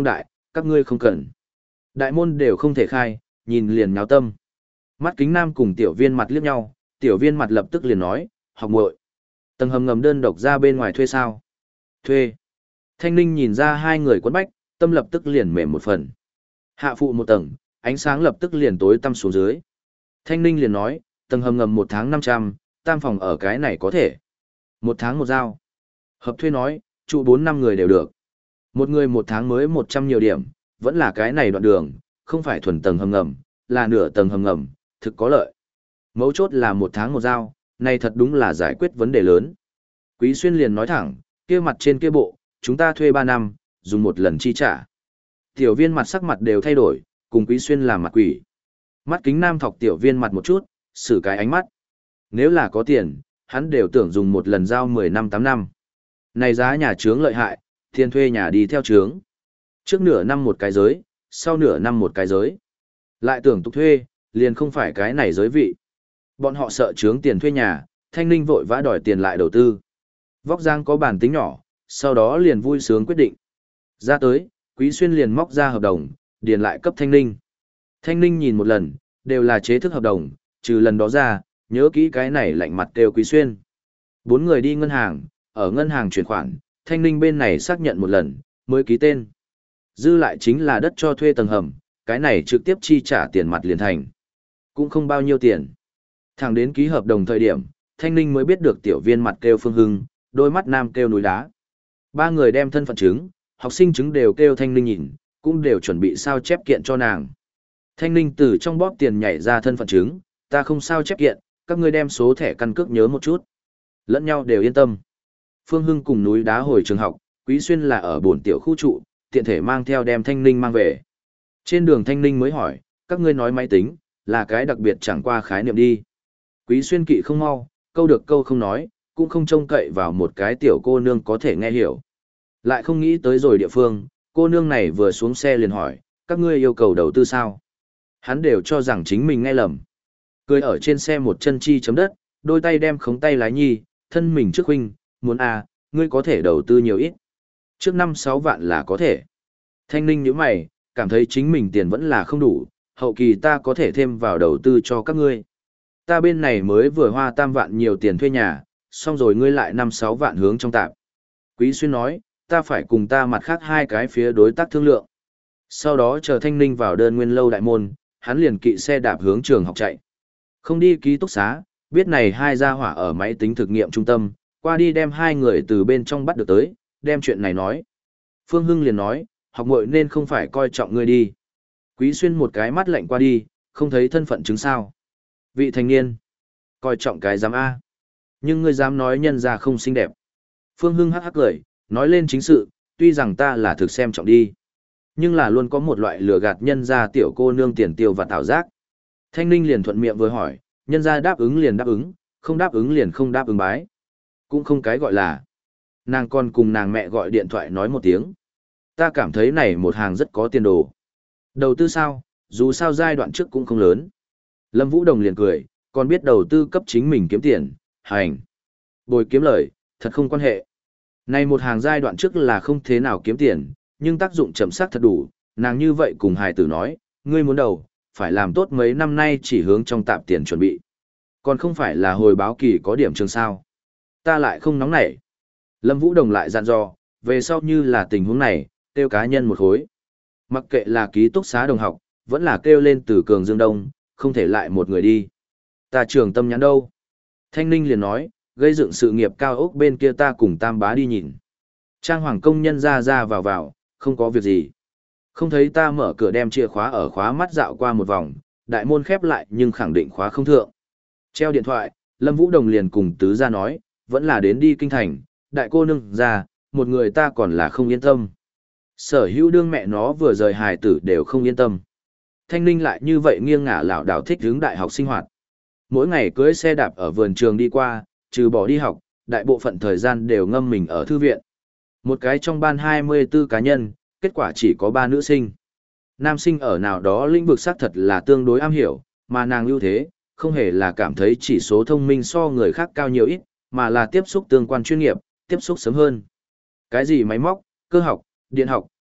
các ngươi không cần. Đại môn đều không thể khai, nhìn liền nháo tâm. Mắt kính nam cùng tiểu viên mặt liếc nhau, tiểu viên mặt lập tức liền nói, học muội, tầng hầm ngầm đơn độc ra bên ngoài thuê sao? Thuê. Thanh Ninh nhìn ra hai người quấn bách, tâm lập tức liền mềm một phần. Hạ phụ một tầng, ánh sáng lập tức liền tối tăm xuống dưới. Thanh Ninh liền nói, tầng hầm ngầm một tháng năm trăm, tam phòng ở cái này có thể. Một tháng một giao. Hợp thuê nói, trụ bốn năm người đều được. Một người một tháng mới một trăm nhiều điểm, vẫn là cái này đoạn đường, không phải thuần tầng hầm ngầm, là nửa tầng hầm ngầm, thực có lợi. Mấu chốt là một tháng một giao, này thật đúng là giải quyết vấn đề lớn. Quý Xuyên liền nói thẳng, kia mặt trên kia bộ, chúng ta thuê ba năm, dùng một lần chi trả. Tiểu viên mặt sắc mặt đều thay đổi, cùng Quý Xuyên làm mặt quỷ. Mắt kính nam thọc tiểu viên mặt một chút, xử cái ánh mắt. Nếu là có tiền, hắn đều tưởng dùng một lần giao mười năm tám năm. Này giá nhà trướng lợi hại, tiền thuê nhà đi theo trướng. Trước nửa năm một cái giới, sau nửa năm một cái giới. Lại tưởng tục thuê, liền không phải cái này giới vị. Bọn họ sợ trướng tiền thuê nhà, Thanh Ninh vội vã đòi tiền lại đầu tư. Vóc Giang có bản tính nhỏ, sau đó liền vui sướng quyết định. Ra tới, Quý Xuyên liền móc ra hợp đồng, điền lại cấp Thanh Ninh. Thanh Ninh nhìn một lần, đều là chế thức hợp đồng, trừ lần đó ra, nhớ kỹ cái này lạnh mặt kêu Quý Xuyên. Bốn người đi ngân hàng, ở ngân hàng chuyển khoản, Thanh Ninh bên này xác nhận một lần, mới ký tên. Dư lại chính là đất cho thuê tầng hầm, cái này trực tiếp chi trả tiền mặt liền thành. Cũng không bao nhiêu tiền. Thẳng đến ký hợp đồng thời điểm, Thanh Ninh mới biết được tiểu viên mặt kêu Phương Hưng, đôi mắt nam kêu núi đá. Ba người đem thân phận chứng, học sinh chứng đều kêu Thanh Ninh nhìn, cũng đều chuẩn bị sao chép kiện cho nàng. Thanh Ninh từ trong bóp tiền nhảy ra thân phận chứng, ta không sao chép kiện, các ngươi đem số thẻ căn cước nhớ một chút. Lẫn nhau đều yên tâm. Phương Hưng cùng núi đá hồi trường học, Quý Xuyên là ở bổn tiểu khu trụ, tiện thể mang theo đem Thanh Ninh mang về. Trên đường Thanh Ninh mới hỏi, các ngươi nói máy tính, là cái đặc biệt chẳng qua khái niệm đi. Quý Xuyên kỵ không mau, câu được câu không nói, cũng không trông cậy vào một cái tiểu cô nương có thể nghe hiểu. Lại không nghĩ tới rồi địa phương, cô nương này vừa xuống xe liền hỏi, các ngươi yêu cầu đầu tư sao? Hắn đều cho rằng chính mình nghe lầm. Cười ở trên xe một chân chi chấm đất, đôi tay đem khống tay lái nhi, thân mình trước huynh, muốn à, ngươi có thể đầu tư nhiều ít. Trước năm sáu vạn là có thể. Thanh Ninh nhíu mày, cảm thấy chính mình tiền vẫn là không đủ, hậu kỳ ta có thể thêm vào đầu tư cho các ngươi. Ta bên này mới vừa hoa tam vạn nhiều tiền thuê nhà, xong rồi ngươi lại năm sáu vạn hướng trong tạp. Quý Xuyên nói, ta phải cùng ta mặt khác hai cái phía đối tác thương lượng. Sau đó chờ Thanh Ninh vào đơn nguyên lâu đại môn, hắn liền kỵ xe đạp hướng trường học chạy. Không đi ký túc xá, biết này hai gia hỏa ở máy tính thực nghiệm trung tâm, qua đi đem hai người từ bên trong bắt được tới, đem chuyện này nói. Phương Hưng liền nói, học muội nên không phải coi trọng ngươi đi. Quý Xuyên một cái mắt lạnh qua đi, không thấy thân phận chứng sao. Vị thanh niên, coi trọng cái dám A. Nhưng ngươi dám nói nhân ra không xinh đẹp. Phương Hưng hắc hắc cười, nói lên chính sự, tuy rằng ta là thực xem trọng đi. Nhưng là luôn có một loại lừa gạt nhân ra tiểu cô nương tiền tiêu và tạo giác. Thanh Ninh liền thuận miệng vừa hỏi, nhân ra đáp ứng liền đáp ứng, không đáp ứng liền không đáp ứng bái. Cũng không cái gọi là. Nàng còn cùng nàng mẹ gọi điện thoại nói một tiếng. Ta cảm thấy này một hàng rất có tiền đồ. Đầu tư sao, dù sao giai đoạn trước cũng không lớn. Lâm Vũ Đồng liền cười, còn biết đầu tư cấp chính mình kiếm tiền, hành. Bồi kiếm lời, thật không quan hệ. Này một hàng giai đoạn trước là không thế nào kiếm tiền, nhưng tác dụng chậm sắc thật đủ, nàng như vậy cùng hài tử nói, ngươi muốn đầu, phải làm tốt mấy năm nay chỉ hướng trong tạp tiền chuẩn bị. Còn không phải là hồi báo kỳ có điểm trường sao. Ta lại không nóng nảy. Lâm Vũ Đồng lại dặn dò, về sau như là tình huống này, kêu cá nhân một khối. Mặc kệ là ký túc xá đồng học, vẫn là kêu lên từ Cường Dương Đông, không thể lại một người đi. Ta trường tâm nhãn đâu? Thanh Ninh liền nói, gây dựng sự nghiệp cao ốc bên kia ta cùng Tam Bá đi nhìn. Trang hoàng công nhân ra ra vào vào, không có việc gì. Không thấy ta mở cửa đem chìa khóa ở khóa mắt dạo qua một vòng, đại môn khép lại nhưng khẳng định khóa không thượng. Treo điện thoại, Lâm Vũ Đồng liền cùng tứ gia nói, vẫn là đến đi kinh thành, đại cô nương ra, một người ta còn là không yên tâm. Sở hữu đương mẹ nó vừa rời hài tử đều không yên tâm. Thanh Ninh lại như vậy nghiêng ngả lảo đảo thích hướng đại học sinh hoạt. Mỗi ngày cưới xe đạp ở vườn trường đi qua, trừ bỏ đi học, đại bộ phận thời gian đều ngâm mình ở thư viện. Một cái trong ban hai mươi tư cá nhân, kết quả chỉ có ba nữ sinh. Nam sinh ở nào đó lĩnh vực xác thật là tương đối am hiểu, mà nàng ưu thế, không hề là cảm thấy chỉ số thông minh so người khác cao nhiều ít, mà là tiếp xúc tương quan chuyên nghiệp, tiếp xúc sớm hơn. Cái gì máy móc, cơ học, điện học,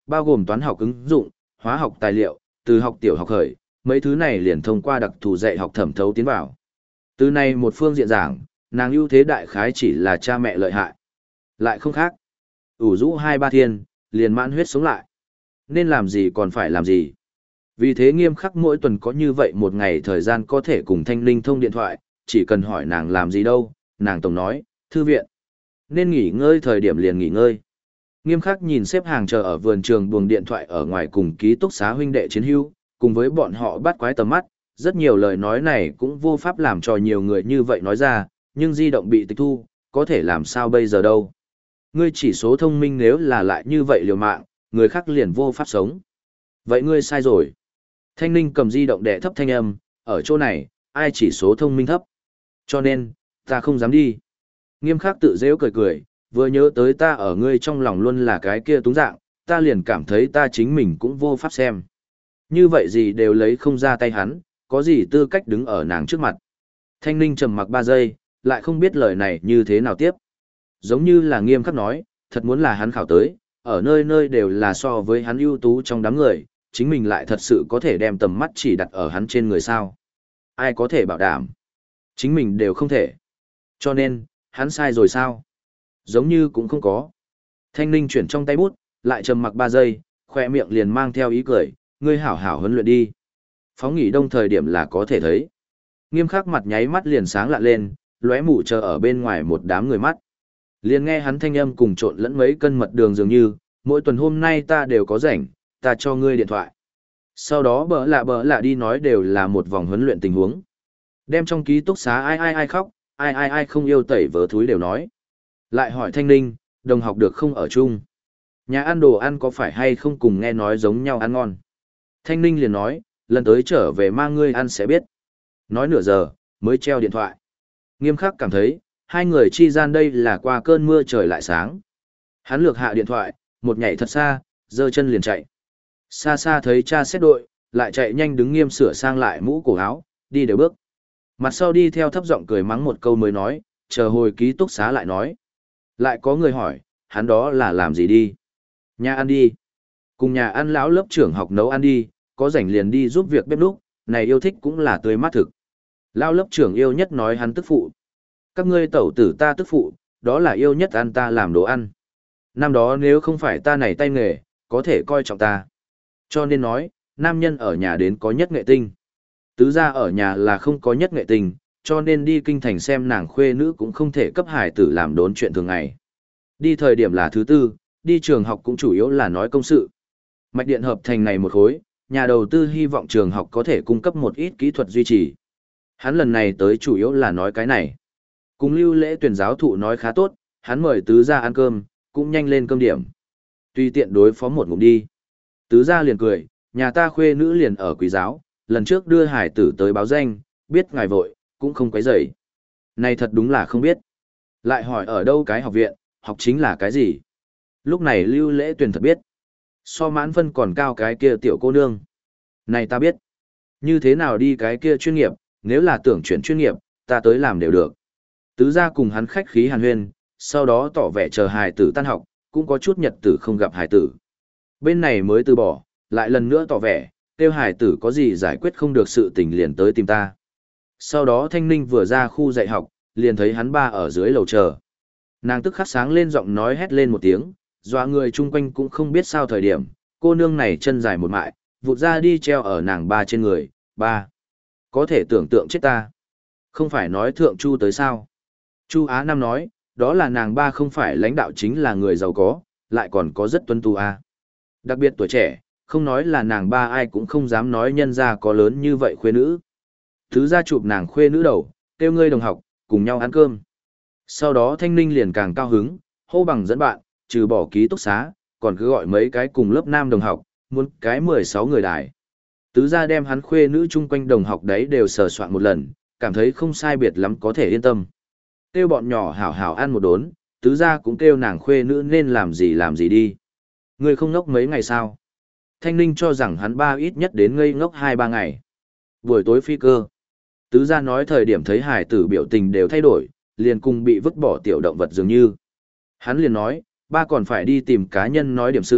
bao gồm toán học ứng dụng, hóa học tài liệu, từ học tiểu học khởi, mấy thứ này liền thông qua đặc thù dạy học thẩm thấu tiến vào. Từ này một phương diện giảng, nàng ưu thế đại khái chỉ là cha mẹ lợi hại. Lại không khác. ủ rũ hai ba thiên, liền mãn huyết sống lại. Nên làm gì còn phải làm gì. Vì thế nghiêm khắc mỗi tuần có như vậy một ngày thời gian có thể cùng Thanh Linh thông điện thoại, chỉ cần hỏi nàng làm gì đâu, nàng tổng nói, thư viện. Nên nghỉ ngơi thời điểm liền nghỉ ngơi. Nghiêm khắc nhìn xếp hàng chờ ở vườn trường buồng điện thoại ở ngoài cùng ký túc xá huynh đệ chiến hữu, cùng với bọn họ bắt quái tầm mắt, rất nhiều lời nói này cũng vô pháp làm cho nhiều người như vậy nói ra, nhưng di động bị tịch thu, có thể làm sao bây giờ đâu. Ngươi chỉ số thông minh nếu là lại như vậy liều mạng, người khác liền vô pháp sống. Vậy ngươi sai rồi. Thanh Ninh cầm di động đè thấp thanh âm, ở chỗ này, ai chỉ số thông minh thấp. Cho nên, ta không dám đi. Nghiêm khắc tự dễu cười cười, vừa nhớ tới ta ở ngươi trong lòng luôn là cái kia túng dạng, ta liền cảm thấy ta chính mình cũng vô pháp xem. Như vậy gì đều lấy không ra tay hắn, có gì tư cách đứng ở nàng trước mặt. Thanh Ninh trầm mặc ba giây, lại không biết lời này như thế nào tiếp. Giống như là nghiêm khắc nói, thật muốn là hắn khảo tới, ở nơi nơi đều là so với hắn ưu tú trong đám người, chính mình lại thật sự có thể đem tầm mắt chỉ đặt ở hắn trên người sao. Ai có thể bảo đảm? Chính mình đều không thể. Cho nên, hắn sai rồi sao? Giống như cũng không có. Thanh Ninh chuyển trong tay bút, lại trầm mặc ba giây, khoe miệng liền mang theo ý cười, ngươi hảo hảo huấn luyện đi. Phóng nghỉ đông thời điểm là có thể thấy. Nghiêm khắc mặt nháy mắt liền sáng lạ lên, lóe mù chờ ở bên ngoài một đám người mắt. Liền nghe hắn thanh âm cùng trộn lẫn mấy cân mật đường dường như, mỗi tuần hôm nay ta đều có rảnh, ta cho ngươi điện thoại. Sau đó bỡ lạ bỡ lạ đi nói đều là một vòng huấn luyện tình huống. Đem trong ký túc xá ai ai ai khóc, ai ai ai không yêu tẩy vớ thúi đều nói. Lại hỏi Thanh Ninh, đồng học được không ở chung? Nhà ăn đồ ăn có phải hay không cùng nghe nói giống nhau ăn ngon? Thanh Ninh liền nói, lần tới trở về mang ngươi ăn sẽ biết. Nói nửa giờ, mới treo điện thoại. Nghiêm khắc cảm thấy, hai người chi gian đây là qua cơn mưa trời lại sáng. Hắn lược hạ điện thoại, một nhảy thật xa, giơ chân liền chạy. Xa xa thấy cha xét đội, lại chạy nhanh đứng nghiêm sửa sang lại mũ cổ áo, đi đều bước. Mặt sau đi theo thấp giọng cười mắng một câu mới nói, chờ hồi ký túc xá lại nói. Lại có người hỏi, hắn đó là làm gì đi? Nhà ăn đi. Cùng nhà ăn lão lớp trưởng học nấu ăn đi, có rảnh liền đi giúp việc bếp núc, này yêu thích cũng là tươi mát thực. Lão lớp trưởng yêu nhất nói hắn tức phụ. Các ngươi tẩu tử ta tức phụ, đó là yêu nhất ăn ta làm đồ ăn. Năm đó nếu không phải ta này tay nghề, có thể coi trọng ta. Cho nên nói, nam nhân ở nhà đến có nhất nghệ tinh. Tứ gia ở nhà là không có nhất nghệ tinh, cho nên đi kinh thành xem nàng khuê nữ cũng không thể cấp hải tử làm đốn chuyện thường ngày. Đi thời điểm là thứ tư, đi trường học cũng chủ yếu là nói công sự. Mạch điện hợp thành này một khối, nhà đầu tư hy vọng trường học có thể cung cấp một ít kỹ thuật duy trì. Hắn lần này tới chủ yếu là nói cái này. Cùng lưu lễ tuyển giáo thụ nói khá tốt, hắn mời tứ gia ăn cơm, cũng nhanh lên cơm điểm. Tùy tiện đối phó một ngụm đi. Tứ gia liền cười, nhà ta khuê nữ liền ở quý giáo, lần trước đưa hải tử tới báo danh, biết ngài vội, cũng không quấy rầy. Này thật đúng là không biết. Lại hỏi ở đâu cái học viện, học chính là cái gì. Lúc này lưu lễ tuyển thật biết. So mãn phân còn cao cái kia tiểu cô nương. Này ta biết. Như thế nào đi cái kia chuyên nghiệp, nếu là tưởng chuyển chuyên nghiệp, ta tới làm đều được. Tứ gia cùng hắn khách khí hàn huyên, sau đó tỏ vẻ chờ hài tử tan học, cũng có chút nhật tử không gặp hài tử. Bên này mới từ bỏ, lại lần nữa tỏ vẻ, kêu hài tử có gì giải quyết không được sự tình liền tới tìm ta. Sau đó Thanh Ninh vừa ra khu dạy học, liền thấy hắn ba ở dưới lầu chờ. Nàng tức khắc sáng lên giọng nói hét lên một tiếng, dọa người chung quanh cũng không biết sao thời điểm, cô nương này chân dài một mại, vụt ra đi treo ở nàng ba trên người, ba. Có thể tưởng tượng chết ta. Không phải nói thượng Chu tới sao. Chu Á Nam nói, đó là nàng ba không phải lãnh đạo chính là người giàu có, lại còn có rất tuân tu a. Đặc biệt tuổi trẻ, không nói là nàng ba ai cũng không dám nói nhân ra có lớn như vậy khuê nữ. Thứ ra chụp nàng khuê nữ đầu, kêu ngươi đồng học, cùng nhau ăn cơm. Sau đó Thanh Ninh liền càng cao hứng, hô bằng dẫn bạn, trừ bỏ ký túc xá, còn cứ gọi mấy cái cùng lớp nam đồng học, muốn cái mười sáu người đài. Tứ ra đem hắn khuê nữ chung quanh đồng học đấy đều sờ soạn một lần, cảm thấy không sai biệt lắm có thể yên tâm. Kêu bọn nhỏ hảo hảo ăn một đốn, tứ ra cũng kêu nàng khuê nữ nên làm gì làm gì đi. Người không ngốc mấy ngày sao? Thanh Ninh cho rằng hắn ba ít nhất đến ngây ngốc hai ba ngày. Buổi tối phi cơ. Tứ ra nói thời điểm thấy hải tử biểu tình đều thay đổi, liền cùng bị vứt bỏ tiểu động vật dường như. Hắn liền nói, ba còn phải đi tìm cá nhân nói điểm sự,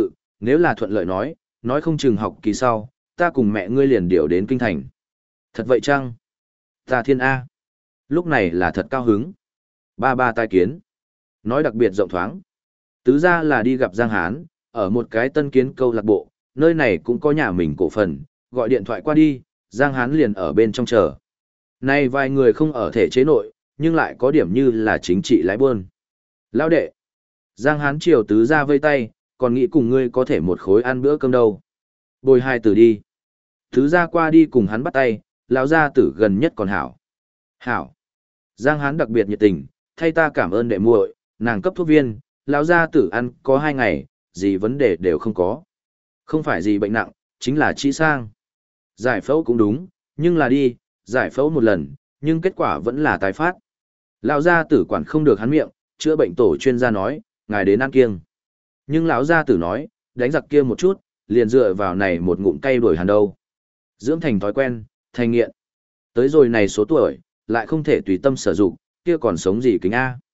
Nếu là thuận lợi nói, nói không chừng học kỳ sau, ta cùng mẹ ngươi liền điều đến kinh thành. Thật vậy chăng? Ta thiên A. Lúc này là thật cao hứng. Ba ba tai kiến. Nói đặc biệt rộng thoáng. Tứ ra là đi gặp Giang Hán, ở một cái tân kiến câu lạc bộ, nơi này cũng có nhà mình cổ phần, gọi điện thoại qua đi, Giang Hán liền ở bên trong chờ. Nay vài người không ở thể chế nội, nhưng lại có điểm như là chính trị lái buôn. Lão đệ. Giang Hán chiều tứ ra vây tay, còn nghĩ cùng ngươi có thể một khối ăn bữa cơm đâu. Bồi hai tử đi. Tứ ra qua đi cùng hắn bắt tay, lão gia tử gần nhất còn hảo. Hảo. Giang Hán đặc biệt nhiệt tình, thay ta cảm ơn đệ muội, nàng cấp thuốc viên, lão gia tử ăn có hai ngày, gì vấn đề đều không có. Không phải gì bệnh nặng, chính là trĩ sang. Giải phẫu cũng đúng, nhưng là đi, giải phẫu một lần, nhưng kết quả vẫn là tái phát. Lão gia tử quản không được hắn miệng, chữa bệnh tổ chuyên gia nói, ngài đến ăn kiêng. Nhưng lão gia tử nói, đánh giặc kia một chút, liền dựa vào này một ngụm cay đuổi hàn đâu. Dưỡng thành thói quen, thành nghiện. Tới rồi này số tuổi, lại không thể tùy tâm sử dụng, kia còn sống gì kính A.